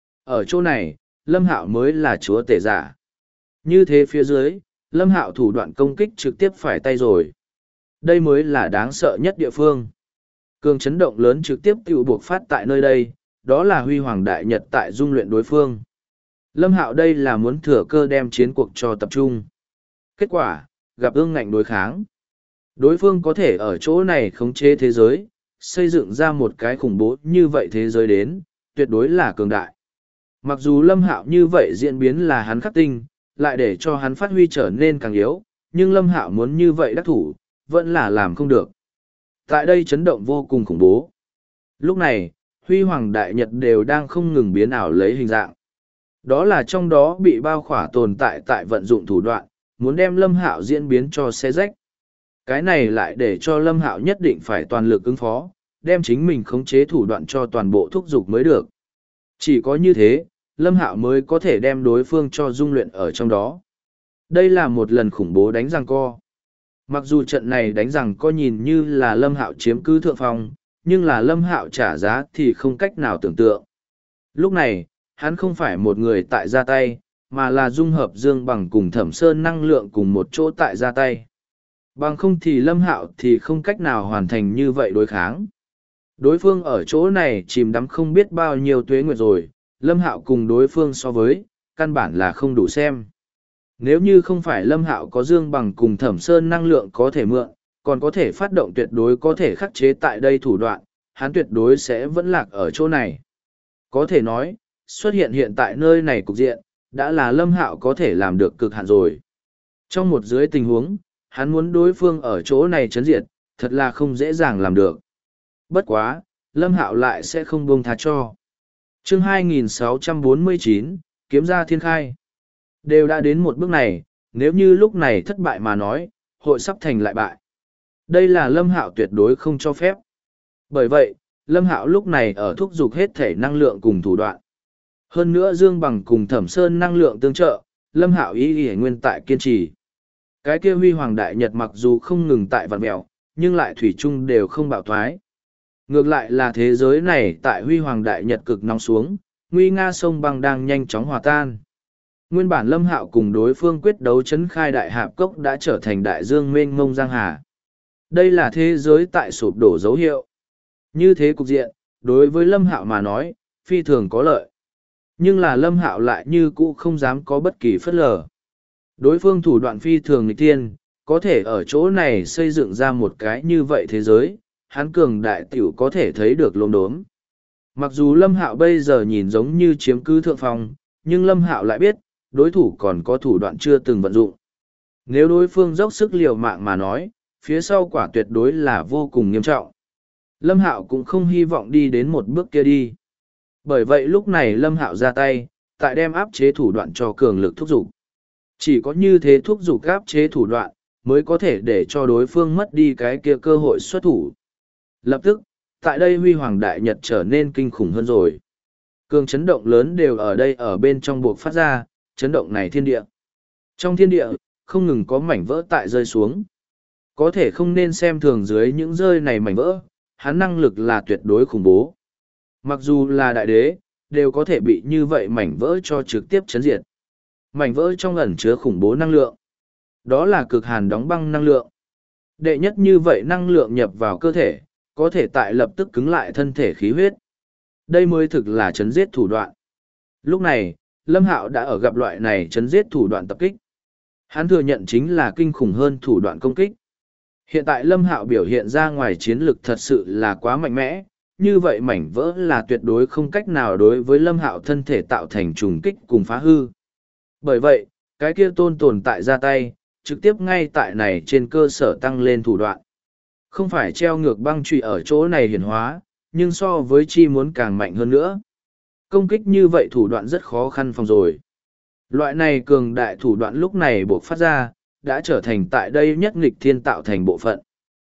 Ở chỗ này, Lâm Hạo mới là chúa tể giả. Như thế phía dưới, Lâm Hạo thủ đoạn công kích trực tiếp phải tay rồi. Đây mới là đáng sợ nhất địa phương. Cường chấn động lớn trực tiếp tự buộc phát tại nơi đây, đó là huy hoàng đại nhật tại dung luyện đối phương. Lâm Hạo đây là muốn thừa cơ đem chiến cuộc cho tập trung. Kết quả, gặp ương ngạnh đối kháng. Đối phương có thể ở chỗ này khống chế thế giới, xây dựng ra một cái khủng bố như vậy thế giới đến, tuyệt đối là cường đại. Mặc dù Lâm Hạo như vậy diễn biến là hắn khắc tinh, lại để cho hắn phát huy trở nên càng yếu, nhưng Lâm Hạo muốn như vậy đắc thủ, vẫn là làm không được. Tại đây chấn động vô cùng khủng bố. Lúc này, huy hoàng đại nhật đều đang không ngừng biến ảo lấy hình dạng. Đó là trong đó bị bao khỏa tồn tại vận dụng thủ đoạn, muốn đem Lâm Hạo diễn biến cho xé rách. Cái này lại để cho Lâm Hạo nhất định phải toàn lực ứng phó, đem chính mình khống chế thủ đoạn cho toàn bộ thúc giục mới được. Chỉ có như thế, Lâm Hạo mới có thể đem đối phương cho dung luyện ở trong đó. Đây là một lần khủng bố đánh giằng co. Mặc dù trận này đánh giằng co nhìn như là Lâm Hạo chiếm cứ thượng phong, nhưng là Lâm Hạo trả giá thì không cách nào tưởng tượng. Lúc này, hắn không phải một người tại ra tay, mà là dung hợp Dương Bằng cùng Thẩm Sơn năng lượng cùng một chỗ tại ra tay. Bằng không thì Lâm Hạo thì không cách nào hoàn thành như vậy đối kháng. Đối phương ở chỗ này chìm đắm không biết bao nhiêu tuế nguyệt rồi, Lâm Hạo cùng đối phương so với, căn bản là không đủ xem. Nếu như không phải Lâm Hạo có Dương Bằng cùng Thẩm Sơn năng lượng có thể mượn, còn có thể phát động tuyệt đối có thể khắc chế tại đây thủ đoạn, hắn tuyệt đối sẽ vẫn lạc ở chỗ này. Có thể nói, xuất hiện hiện tại nơi này cục diện, đã là Lâm Hạo có thể làm được cực hạn rồi. Trong một dưới tình huống, hắn muốn đối phương ở chỗ này chấn diệt, thật là không dễ dàng làm được. Bất quá, Lâm Hạo lại sẽ không buông tha cho. Chương 2649, Kiếm ra thiên khai. Đều đã đến một bước này, nếu như lúc này thất bại mà nói, hội sắp thành lại bại. Đây là Lâm Hạo tuyệt đối không cho phép. Bởi vậy, Lâm Hạo lúc này ở thúc giục hết thể năng lượng cùng thủ đoạn. Hơn nữa Dương Bằng cùng Thẩm Sơn năng lượng tương trợ, Lâm Hạo ý nguyên tại kiên trì. Cái kia huy hoàng đại nhật mặc dù không ngừng tại vạn mẹo, nhưng lại thủy chung đều không bạo thoái. Ngược lại là thế giới này tại huy hoàng đại nhật cực nóng xuống, nguy nga sông băng đang nhanh chóng hòa tan. Nguyên bản Lâm Hạo cùng đối phương quyết đấu chấn khai đại hạp cốc đã trở thành đại dương mênh mông giang hà. Đây là thế giới tại sụp đổ dấu hiệu. Như thế cục diện, đối với Lâm Hạo mà nói, phi thường có lợi. Nhưng là Lâm Hạo lại như cũ không dám có bất kỳ phất lờ. Đối phương thủ đoạn phi thường nghịch thiên, có thể ở chỗ này xây dựng ra một cái như vậy thế giới, hắn cường đại tiểu có thể thấy được lốm đốm. Mặc dù Lâm Hạo bây giờ nhìn giống như chiếm cứ thượng phong, nhưng Lâm Hạo lại biết, đối thủ còn có thủ đoạn chưa từng vận dụng. Nếu đối phương dốc sức liều mạng mà nói, phía sau quả tuyệt đối là vô cùng nghiêm trọng. Lâm Hạo cũng không hy vọng đi đến một bước kia đi. Bởi vậy lúc này Lâm Hạo ra tay, tại đem áp chế thủ đoạn cho cường lực thúc giục. Chỉ có như thế thúc giục áp chế thủ đoạn, mới có thể để cho đối phương mất đi cái kia cơ hội xuất thủ. Lập tức, tại đây huy hoàng đại nhật trở nên kinh khủng hơn rồi. Cường chấn động lớn đều ở đây ở bên trong buộc phát ra, chấn động này thiên địa. Trong thiên địa, không ngừng có mảnh vỡ tại rơi xuống. Có thể không nên xem thường dưới những rơi này mảnh vỡ, hắn năng lực là tuyệt đối khủng bố. Mặc dù là đại đế, đều có thể bị như vậy mảnh vỡ cho trực tiếp chấn diệt. Mảnh vỡ trong ẩn chứa khủng bố năng lượng. Đó là cực hàn đóng băng năng lượng. Đệ nhất như vậy năng lượng nhập vào cơ thể, có thể tại lập tức cứng lại thân thể khí huyết. Đây mới thực là chấn giết thủ đoạn. Lúc này, Lâm Hạo đã ở gặp loại này chấn giết thủ đoạn tập kích. Hắn thừa nhận chính là kinh khủng hơn thủ đoạn công kích. Hiện tại Lâm Hạo biểu hiện ra ngoài chiến lực thật sự là quá mạnh mẽ, như vậy mảnh vỡ là tuyệt đối không cách nào đối với Lâm Hạo thân thể tạo thành trùng kích cùng phá hư. Bởi vậy, cái kia tôn tồn tại ra tay, trực tiếp ngay tại này trên cơ sở tăng lên thủ đoạn. Không phải treo ngược băng chùy ở chỗ này hiển hóa, nhưng so với chi muốn càng mạnh hơn nữa. Công kích như vậy thủ đoạn rất khó khăn phòng rồi. Loại này cường đại thủ đoạn lúc này buộc phát ra, đã trở thành tại đây nhất nghịch thiên tạo thành bộ phận.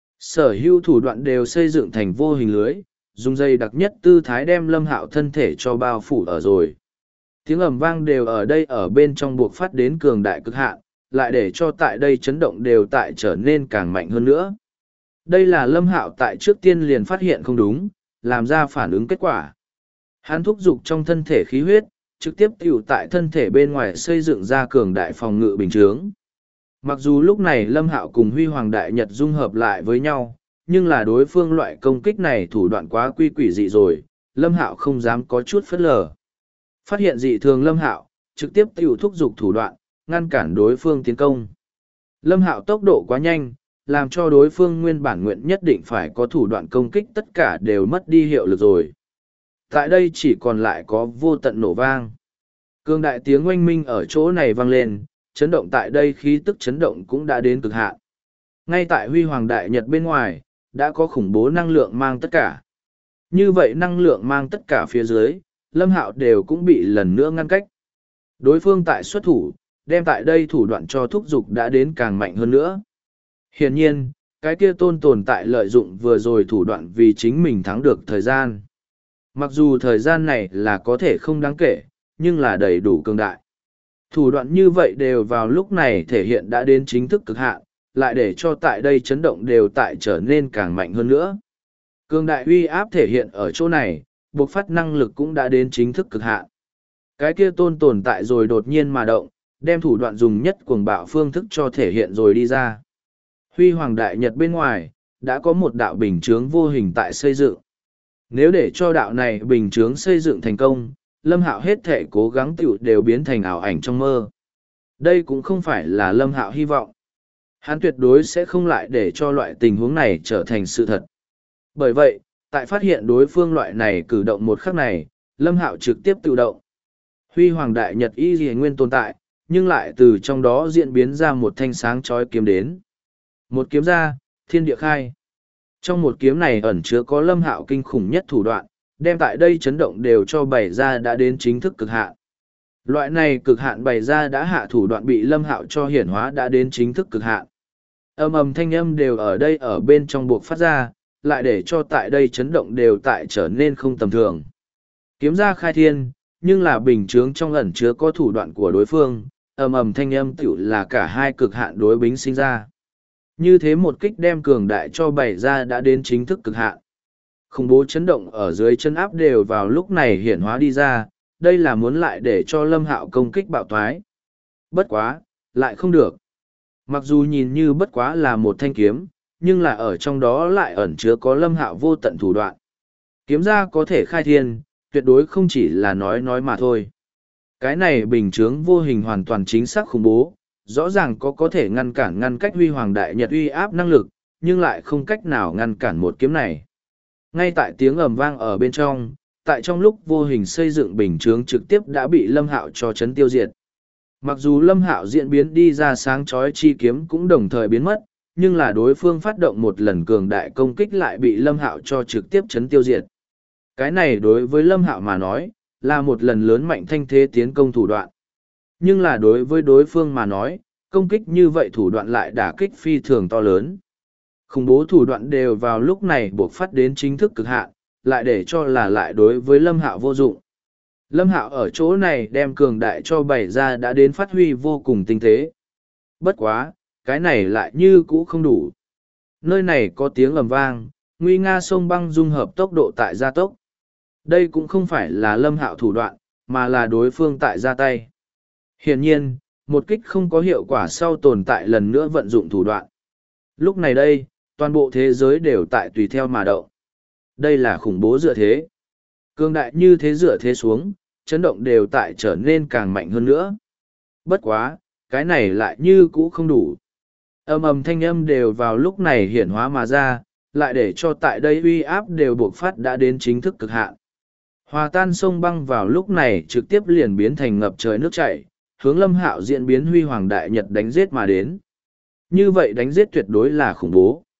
Sở hữu thủ đoạn đều xây dựng thành vô hình lưới, dùng dây đặc nhất tư thái đem Lâm Hạo thân thể cho bao phủ ở rồi. Tiếng ầm vang đều ở đây ở bên trong buộc phát đến cường đại cực hạn, lại để cho tại đây chấn động đều tại trở nên càng mạnh hơn nữa. Đây là Lâm Hạo tại trước tiên liền phát hiện không đúng, làm ra phản ứng kết quả. Hắn thúc giục trong thân thể khí huyết, trực tiếp tiểu tại thân thể bên ngoài xây dựng ra cường đại phòng ngự bình chướng. Mặc dù lúc này Lâm Hạo cùng Huy Hoàng Đại Nhật dung hợp lại với nhau, nhưng là đối phương loại công kích này thủ đoạn quá quy quỷ dị rồi, Lâm Hạo không dám có chút phớt lờ. Phát hiện dị thường Lâm Hạo, trực tiếp tiểu thúc giục thủ đoạn, ngăn cản đối phương tiến công. Lâm Hạo tốc độ quá nhanh, làm cho đối phương nguyên bản nguyện nhất định phải có thủ đoạn công kích tất cả đều mất đi hiệu lực rồi. Tại đây chỉ còn lại có vô tận nổ vang. Cường đại tiếng oanh minh ở chỗ này vang lên, chấn động tại đây khí tức chấn động cũng đã đến cực hạn. Ngay tại Huy Hoàng Đại Nhật bên ngoài, đã có khủng bố năng lượng mang tất cả. Như vậy năng lượng mang tất cả phía dưới, Lâm Hạo đều cũng bị lần nữa ngăn cách. Đối phương tại xuất thủ, đem tại đây thủ đoạn cho thúc giục đã đến càng mạnh hơn nữa. Hiển nhiên, cái kia tồn tại lợi dụng vừa rồi thủ đoạn vì chính mình thắng được thời gian. Mặc dù thời gian này là có thể không đáng kể, nhưng là đầy đủ cường đại. Thủ đoạn như vậy đều vào lúc này thể hiện đã đến chính thức cực hạn, lại để cho tại đây chấn động đều tại trở nên càng mạnh hơn nữa. Cường đại uy áp thể hiện ở chỗ này, bộc phát năng lực cũng đã đến chính thức cực hạn. Cái kia tồn tại rồi đột nhiên mà động, đem thủ đoạn dùng nhất cuồng bạo phương thức cho thể hiện rồi đi ra. Huy Hoàng Đại Nhật bên ngoài, đã có một đạo bình chướng vô hình tại xây dựng. Nếu để cho đạo này bình chướng xây dựng thành công, Lâm Hạo hết thể cố gắng tiểu đều biến thành ảo ảnh trong mơ. Đây cũng không phải là Lâm Hạo hy vọng. Hắn tuyệt đối sẽ không lại để cho loại tình huống này trở thành sự thật. Bởi vậy, tại phát hiện đối phương loại này cử động một khắc này, Lâm Hạo trực tiếp tự động. Huy Hoàng Đại Nhật y dì nguyên tồn tại, nhưng lại từ trong đó diễn biến ra một thanh sáng chói kiếm đến. Một kiếm ra, thiên địa khai. Trong một kiếm này ẩn chứa có Lâm Hạo kinh khủng nhất thủ đoạn, đem tại đây chấn động đều cho bày ra đã đến chính thức cực hạn. Loại này cực hạn bày ra đã hạ thủ đoạn bị Lâm Hạo cho hiển hóa đã đến chính thức cực hạn. Âm ầm thanh âm đều ở đây ở bên trong buộc phát ra, lại để cho tại đây chấn động đều tại trở nên không tầm thường. Kiếm ra khai thiên, nhưng là bình chướng trong ẩn chứa có thủ đoạn của đối phương, ầm ầm thanh âm tiểu là cả hai cực hạn đối bính sinh ra. Như thế một kích đem cường đại cho bày ra đã đến chính thức cực hạn. Khủng bố chấn động ở dưới chân áp đều vào lúc này hiển hóa đi ra, đây là muốn lại để cho Lâm Hạo công kích bạo thoái. Bất quá, lại không được. Mặc dù nhìn như bất quá là một thanh kiếm, nhưng là ở trong đó lại ẩn chứa có Lâm Hạo vô tận thủ đoạn. Kiếm ra có thể khai thiên, tuyệt đối không chỉ là nói mà thôi. Cái này bình chướng vô hình hoàn toàn chính xác khủng bố, rõ ràng có thể ngăn cách Huy Hoàng Đại Nhật uy áp năng lực, nhưng lại không cách nào ngăn cản một kiếm này. Ngay tại tiếng ầm vang ở bên trong, tại trong lúc vô hình xây dựng bình chướng trực tiếp đã bị Lâm Hạo cho chấn tiêu diệt. Mặc dù Lâm Hạo diễn biến đi ra sáng chói chi kiếm cũng đồng thời biến mất, nhưng là đối phương phát động một lần cường đại công kích lại bị Lâm Hạo cho trực tiếp chấn tiêu diệt. Cái này đối với Lâm Hạo mà nói, là một lần lớn mạnh thanh thế tiến công thủ đoạn. Nhưng là đối với đối phương mà nói, công kích như vậy thủ đoạn lại đả kích phi thường to lớn. Khủng bố thủ đoạn đều vào lúc này buộc phát đến chính thức cực hạn, lại để cho là lại đối với Lâm Hạo vô dụng. Lâm Hạo ở chỗ này đem cường đại cho bày ra đã đến phát huy vô cùng tinh tế. Bất quá, cái này lại như cũ không đủ. Nơi này có tiếng ầm vang, nguy nga sông băng dung hợp tốc độ tại gia tốc. Đây cũng không phải là Lâm Hạo thủ đoạn, mà là đối phương tại ra tay. Hiển nhiên, một kích không có hiệu quả sau tồn tại lần nữa vận dụng thủ đoạn. Lúc này đây, toàn bộ thế giới đều tại tùy theo mà động. Đây là khủng bố dựa thế. Cương đại như thế dựa thế xuống, chấn động đều tại trở nên càng mạnh hơn nữa. Bất quá, cái này lại như cũ không đủ. Âm ầm thanh âm đều vào lúc này hiển hóa mà ra, lại để cho tại đây uy áp đều buộc phát đã đến chính thức cực hạn. Hòa tan sông băng vào lúc này trực tiếp liền biến thành ngập trời nước chảy, hướng Lâm Hạo diễn biến Huy Hoàng Đại Nhật đánh giết mà đến. Như vậy đánh giết tuyệt đối là khủng bố.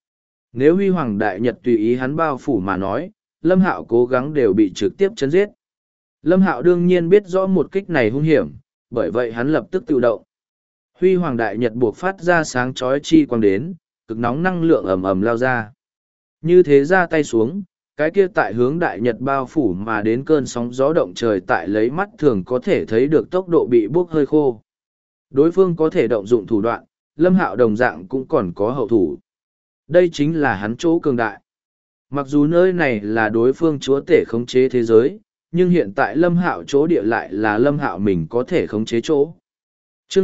Nếu huy hoàng đại nhật tùy ý hắn bao phủ mà nói, Lâm Hạo cố gắng đều bị trực tiếp chấn giết. Lâm Hạo đương nhiên biết rõ một kích này hung hiểm, bởi vậy hắn lập tức tự động. Huy hoàng đại nhật buộc phát ra sáng chói chi quang đến, cực nóng năng lượng ầm ầm lao ra. Như thế ra tay xuống, cái kia tại hướng đại nhật bao phủ mà đến cơn sóng gió động trời tại lấy mắt thường có thể thấy được tốc độ bị bốc hơi khô. Đối phương có thể động dụng thủ đoạn, Lâm Hạo đồng dạng cũng còn có hậu thủ. Đây chính là hắn chỗ cường đại. Mặc dù nơi này là đối phương chúa tể khống chế thế giới, nhưng hiện tại Lâm Hạo chỗ địa lại là Lâm Hạo mình có thể khống chế chỗ. Chương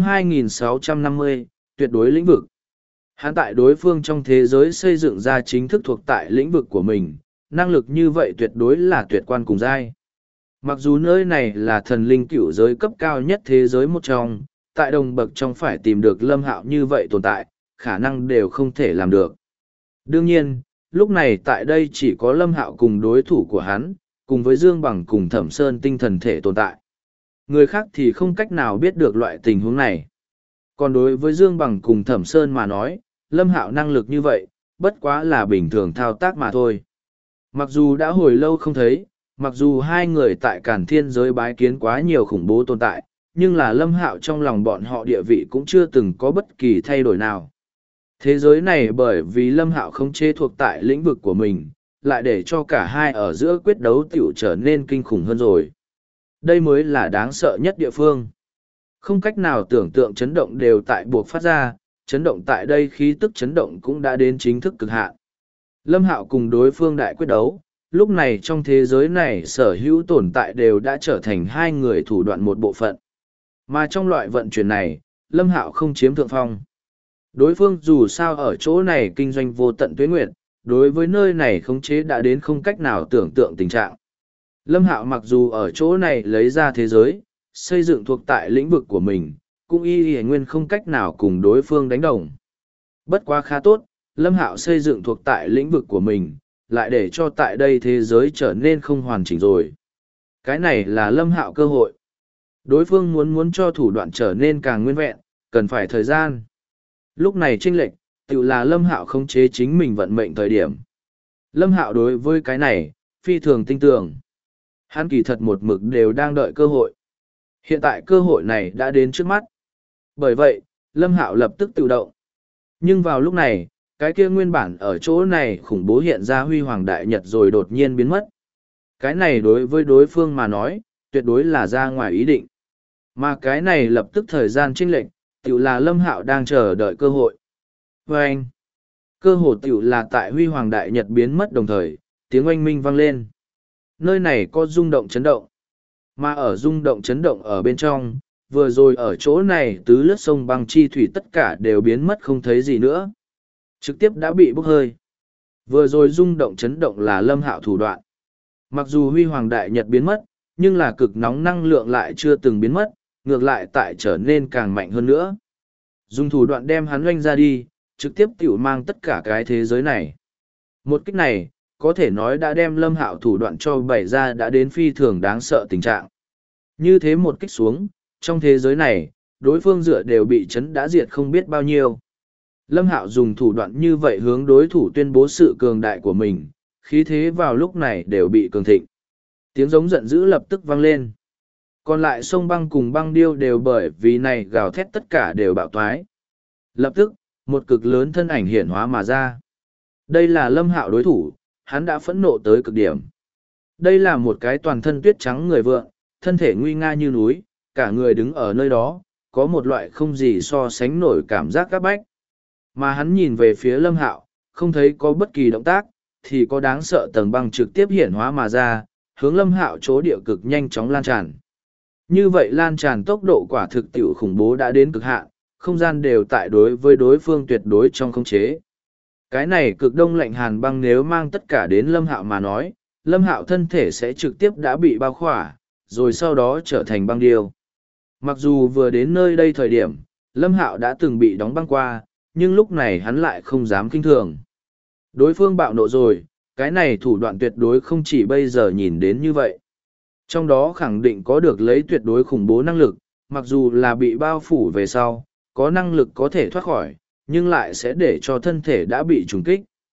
2650, tuyệt đối lĩnh vực. Hắn tại đối phương trong thế giới xây dựng ra chính thức thuộc tại lĩnh vực của mình, năng lực như vậy tuyệt đối là tuyệt quan cùng giai. Mặc dù nơi này là thần linh cửu giới cấp cao nhất thế giới một trong, tại đồng bậc trong phải tìm được Lâm Hạo như vậy tồn tại, khả năng đều không thể làm được. Đương nhiên, lúc này tại đây chỉ có Lâm Hạo cùng đối thủ của hắn, cùng với Dương Bằng cùng Thẩm Sơn tinh thần thể tồn tại. Người khác thì không cách nào biết được loại tình huống này. Còn đối với Dương Bằng cùng Thẩm Sơn mà nói, Lâm Hạo năng lực như vậy, bất quá là bình thường thao tác mà thôi. Mặc dù đã hồi lâu không thấy, mặc dù hai người tại Càn Thiên giới bái kiến quá nhiều khủng bố tồn tại, nhưng là Lâm Hạo trong lòng bọn họ địa vị cũng chưa từng có bất kỳ thay đổi nào. Thế giới này bởi vì Lâm Hạo không chế thuộc tại lĩnh vực của mình, lại để cho cả hai ở giữa quyết đấu tiểu trở nên kinh khủng hơn rồi. Đây mới là đáng sợ nhất địa phương. Không cách nào tưởng tượng chấn động đều tại buộc phát ra, chấn động tại đây khí tức chấn động cũng đã đến chính thức cực hạn. Lâm Hạo cùng đối phương đại quyết đấu, lúc này trong thế giới này sở hữu tồn tại đều đã trở thành hai người thủ đoạn một bộ phận. Mà trong loại vận chuyển này, Lâm Hạo không chiếm thượng phong. Đối phương dù sao ở chỗ này kinh doanh vô tận tuế nguyệt, đối với nơi này khống chế đã đến không cách nào tưởng tượng tình trạng. Lâm Hạo mặc dù ở chỗ này lấy ra thế giới, xây dựng thuộc tại lĩnh vực của mình, cũng y nguyên không cách nào cùng đối phương đánh đồng. Bất quá khá tốt, Lâm Hạo xây dựng thuộc tại lĩnh vực của mình, lại để cho tại đây thế giới trở nên không hoàn chỉnh rồi. Cái này là Lâm Hạo cơ hội. Đối phương muốn cho thủ đoạn trở nên càng nguyên vẹn, cần phải thời gian. Lúc này chênh lệch, tự là Lâm Hạo khống chế chính mình vận mệnh thời điểm. Lâm Hạo đối với cái này, phi thường tin tưởng. Hắn kỳ thật một mực đều đang đợi cơ hội. Hiện tại cơ hội này đã đến trước mắt. Bởi vậy, Lâm Hạo lập tức tự động. Nhưng vào lúc này, cái kia nguyên bản ở chỗ này khủng bố hiện ra huy hoàng đại nhật rồi đột nhiên biến mất. Cái này đối với đối phương mà nói, tuyệt đối là ra ngoài ý định. Mà cái này lập tức thời gian chênh lệch, tiểu là Lâm Hạo đang chờ đợi cơ hội. Và anh, cơ hội tiểu là tại huy hoàng đại nhật biến mất đồng thời, tiếng oanh minh vang lên. Nơi này có rung động chấn động. Mà ở rung động chấn động ở bên trong, vừa rồi ở chỗ này tứ lướt sông băng chi thủy tất cả đều biến mất không thấy gì nữa. Trực tiếp đã bị bốc hơi. Vừa rồi rung động chấn động là Lâm Hạo thủ đoạn. Mặc dù huy hoàng đại nhật biến mất, nhưng là cực nóng năng lượng lại chưa từng biến mất, ngược lại tại trở nên càng mạnh hơn nữa. Dùng thủ đoạn đem hắn oanh ra đi, trực tiếp tiểu mang tất cả cái thế giới này. Một kích này, có thể nói đã đem Lâm Hạo thủ đoạn cho bày ra đã đến phi thường đáng sợ tình trạng. Như thế một kích xuống, trong thế giới này, đối phương dựa đều bị chấn đã diệt không biết bao nhiêu. Lâm Hạo dùng thủ đoạn như vậy hướng đối thủ tuyên bố sự cường đại của mình, khí thế vào lúc này đều bị cường thịnh. Tiếng giống giận dữ lập tức vang lên. Còn lại sông băng cùng băng điêu đều bởi vì này gào thét tất cả đều bạo toái. Lập tức, một cực lớn thân ảnh hiển hóa mà ra. Đây là Lâm Hạo đối thủ, hắn đã phẫn nộ tới cực điểm. Đây là một cái toàn thân tuyết trắng người vượng, thân thể nguy nga như núi, cả người đứng ở nơi đó, có một loại không gì so sánh nổi cảm giác các bách. Mà hắn nhìn về phía Lâm Hạo, không thấy có bất kỳ động tác, thì có đáng sợ tầng băng trực tiếp hiển hóa mà ra, hướng Lâm Hạo chỗ địa cực nhanh chóng lan tràn. Như vậy lan tràn tốc độ quả thực tiểu khủng bố đã đến cực hạn, không gian đều tại đối với đối phương tuyệt đối trong khống chế. Cái này cực đông lạnh hàn băng nếu mang tất cả đến Lâm Hạo mà nói, Lâm Hạo thân thể sẽ trực tiếp đã bị bao khỏa, rồi sau đó trở thành băng điêu. Mặc dù vừa đến nơi đây thời điểm, Lâm Hạo đã từng bị đóng băng qua, nhưng lúc này hắn lại không dám kinh thường. Đối phương bạo nộ rồi, cái này thủ đoạn tuyệt đối không chỉ bây giờ nhìn đến như vậy. Trong đó khẳng định có được lấy tuyệt đối khủng bố năng lực, mặc dù là bị bao phủ về sau, có năng lực có thể thoát khỏi, nhưng lại sẽ để cho thân thể đã bị trùng kích.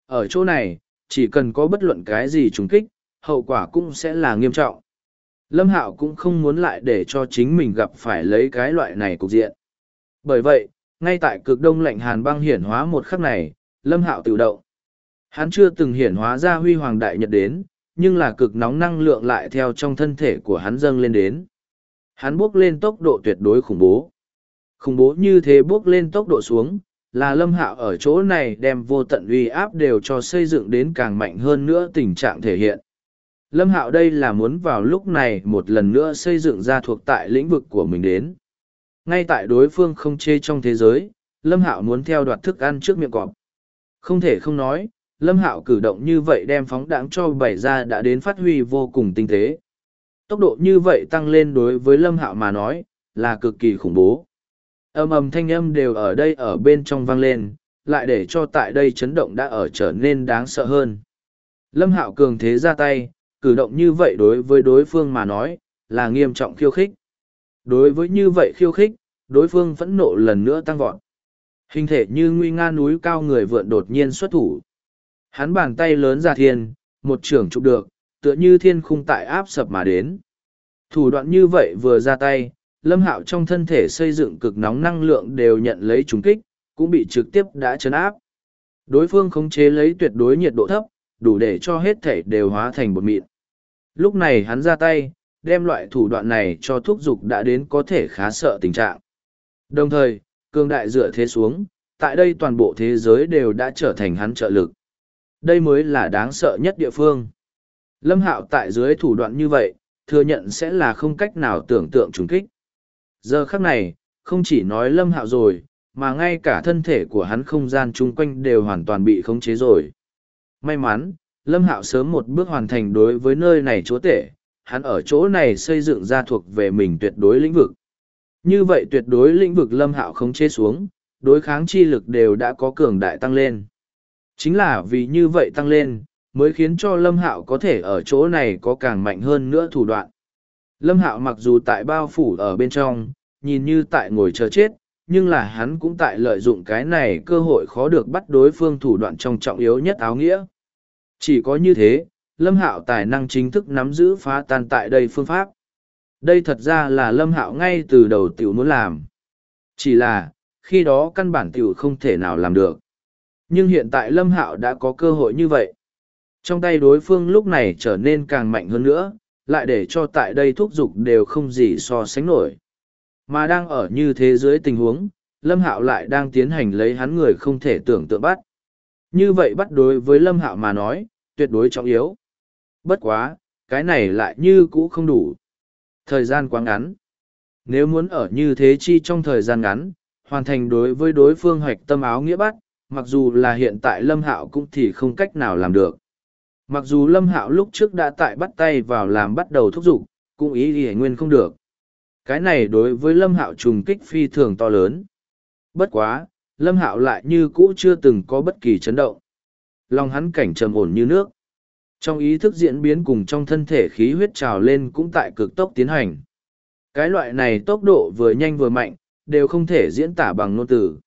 Ở chỗ này, chỉ cần có bất luận cái gì trùng kích, hậu quả cũng sẽ là nghiêm trọng. Lâm Hạo cũng không muốn lại để cho chính mình gặp phải lấy cái loại này cục diện. Bởi vậy, ngay tại cực đông lạnh hàn băng hiển hóa một khắc này, Lâm Hạo tự động. Hắn chưa từng hiển hóa ra huy hoàng đại nhật đến, nhưng là cực nóng năng lượng lại theo trong thân thể của hắn dâng lên đến. Hắn bước lên tốc độ tuyệt đối khủng bố. Khủng bố như thế bước lên tốc độ xuống, là Lâm Hạo ở chỗ này đem vô tận uy áp đều cho xây dựng đến càng mạnh hơn nữa tình trạng thể hiện. Lâm Hạo đây là muốn vào lúc này một lần nữa xây dựng ra thuộc tại lĩnh vực của mình đến. Ngay tại đối phương không chê trong thế giới, Lâm Hạo muốn theo đoạt thức ăn trước miệng cọp. Không thể không nói, Lâm Hạo cử động như vậy đem phóng đãng cho bày ra đã đến phát huy vô cùng tinh tế. Tốc độ như vậy tăng lên đối với Lâm Hạo mà nói, là cực kỳ khủng bố. Ầm ầm thanh âm đều ở đây ở bên trong vang lên, lại để cho tại đây chấn động đã ở trở nên đáng sợ hơn. Lâm Hạo cường thế ra tay, cử động như vậy đối với đối phương mà nói, là nghiêm trọng khiêu khích. Đối với như vậy khiêu khích, đối phương phẫn nộ lần nữa tăng vọt. Hình thể như nguy nga núi cao người vượn đột nhiên xuất thủ. Hắn bàn tay lớn ra thiên, một trưởng chụp được, tựa như thiên khung tại áp sập mà đến. Thủ đoạn như vậy vừa ra tay, Lâm Hạo trong thân thể xây dựng cực nóng năng lượng đều nhận lấy trùng kích, cũng bị trực tiếp đã chấn áp. Đối phương khống chế lấy tuyệt đối nhiệt độ thấp, đủ để cho hết thể đều hóa thành bột mịn. Lúc này hắn ra tay, đem loại thủ đoạn này cho thúc giục đã đến có thể khá sợ tình trạng. Đồng thời, cường đại dựa thế xuống, tại đây toàn bộ thế giới đều đã trở thành hắn trợ lực. Đây mới là đáng sợ nhất địa phương. Lâm Hạo tại dưới thủ đoạn như vậy, thừa nhận sẽ là không cách nào tưởng tượng trùng kích. Giờ khắc này, không chỉ nói Lâm Hạo rồi, mà ngay cả thân thể của hắn không gian chung quanh đều hoàn toàn bị khống chế rồi. May mắn, Lâm Hạo sớm một bước hoàn thành đối với nơi này chúa tể, hắn ở chỗ này xây dựng ra thuộc về mình tuyệt đối lĩnh vực. Như vậy tuyệt đối lĩnh vực Lâm Hạo khống chế xuống, đối kháng chi lực đều đã có cường đại tăng lên. Chính là vì như vậy tăng lên, mới khiến cho Lâm Hạo có thể ở chỗ này có càng mạnh hơn nữa thủ đoạn. Lâm Hạo mặc dù tại bao phủ ở bên trong, nhìn như tại ngồi chờ chết, nhưng là hắn cũng tại lợi dụng cái này cơ hội khó được bắt đối phương thủ đoạn trong trọng yếu nhất áo nghĩa. Chỉ có như thế, Lâm Hạo tài năng chính thức nắm giữ phá tan tại đây phương pháp. Đây thật ra là Lâm Hạo ngay từ đầu tiểu muốn làm. Chỉ là, khi đó căn bản tiểu không thể nào làm được. Nhưng hiện tại Lâm Hạo đã có cơ hội như vậy. Trong tay đối phương lúc này trở nên càng mạnh hơn nữa, lại để cho tại đây thúc giục đều không gì so sánh nổi. Mà đang ở như thế dưới tình huống, Lâm Hạo lại đang tiến hành lấy hắn người không thể tưởng tượng bắt. Như vậy bắt đối với Lâm Hạo mà nói, tuyệt đối trọng yếu. Bất quá, cái này lại như cũ không đủ. Thời gian quá ngắn. Nếu muốn ở như thế chi trong thời gian ngắn, hoàn thành đối với đối phương hoạch tâm áo nghĩa bắt, mặc dù là hiện tại Lâm Hạo cũng thì không cách nào làm được. Mặc dù Lâm Hạo lúc trước đã tại bắt tay vào làm bắt đầu thúc giục, cũng ý nguyên không được. Cái này đối với Lâm Hạo trùng kích phi thường to lớn. Bất quá, Lâm Hạo lại như cũ chưa từng có bất kỳ chấn động. Lòng hắn cảnh trầm ổn như nước. Trong ý thức diễn biến cùng trong thân thể khí huyết trào lên cũng tại cực tốc tiến hành. Cái loại này tốc độ vừa nhanh vừa mạnh, đều không thể diễn tả bằng ngôn từ.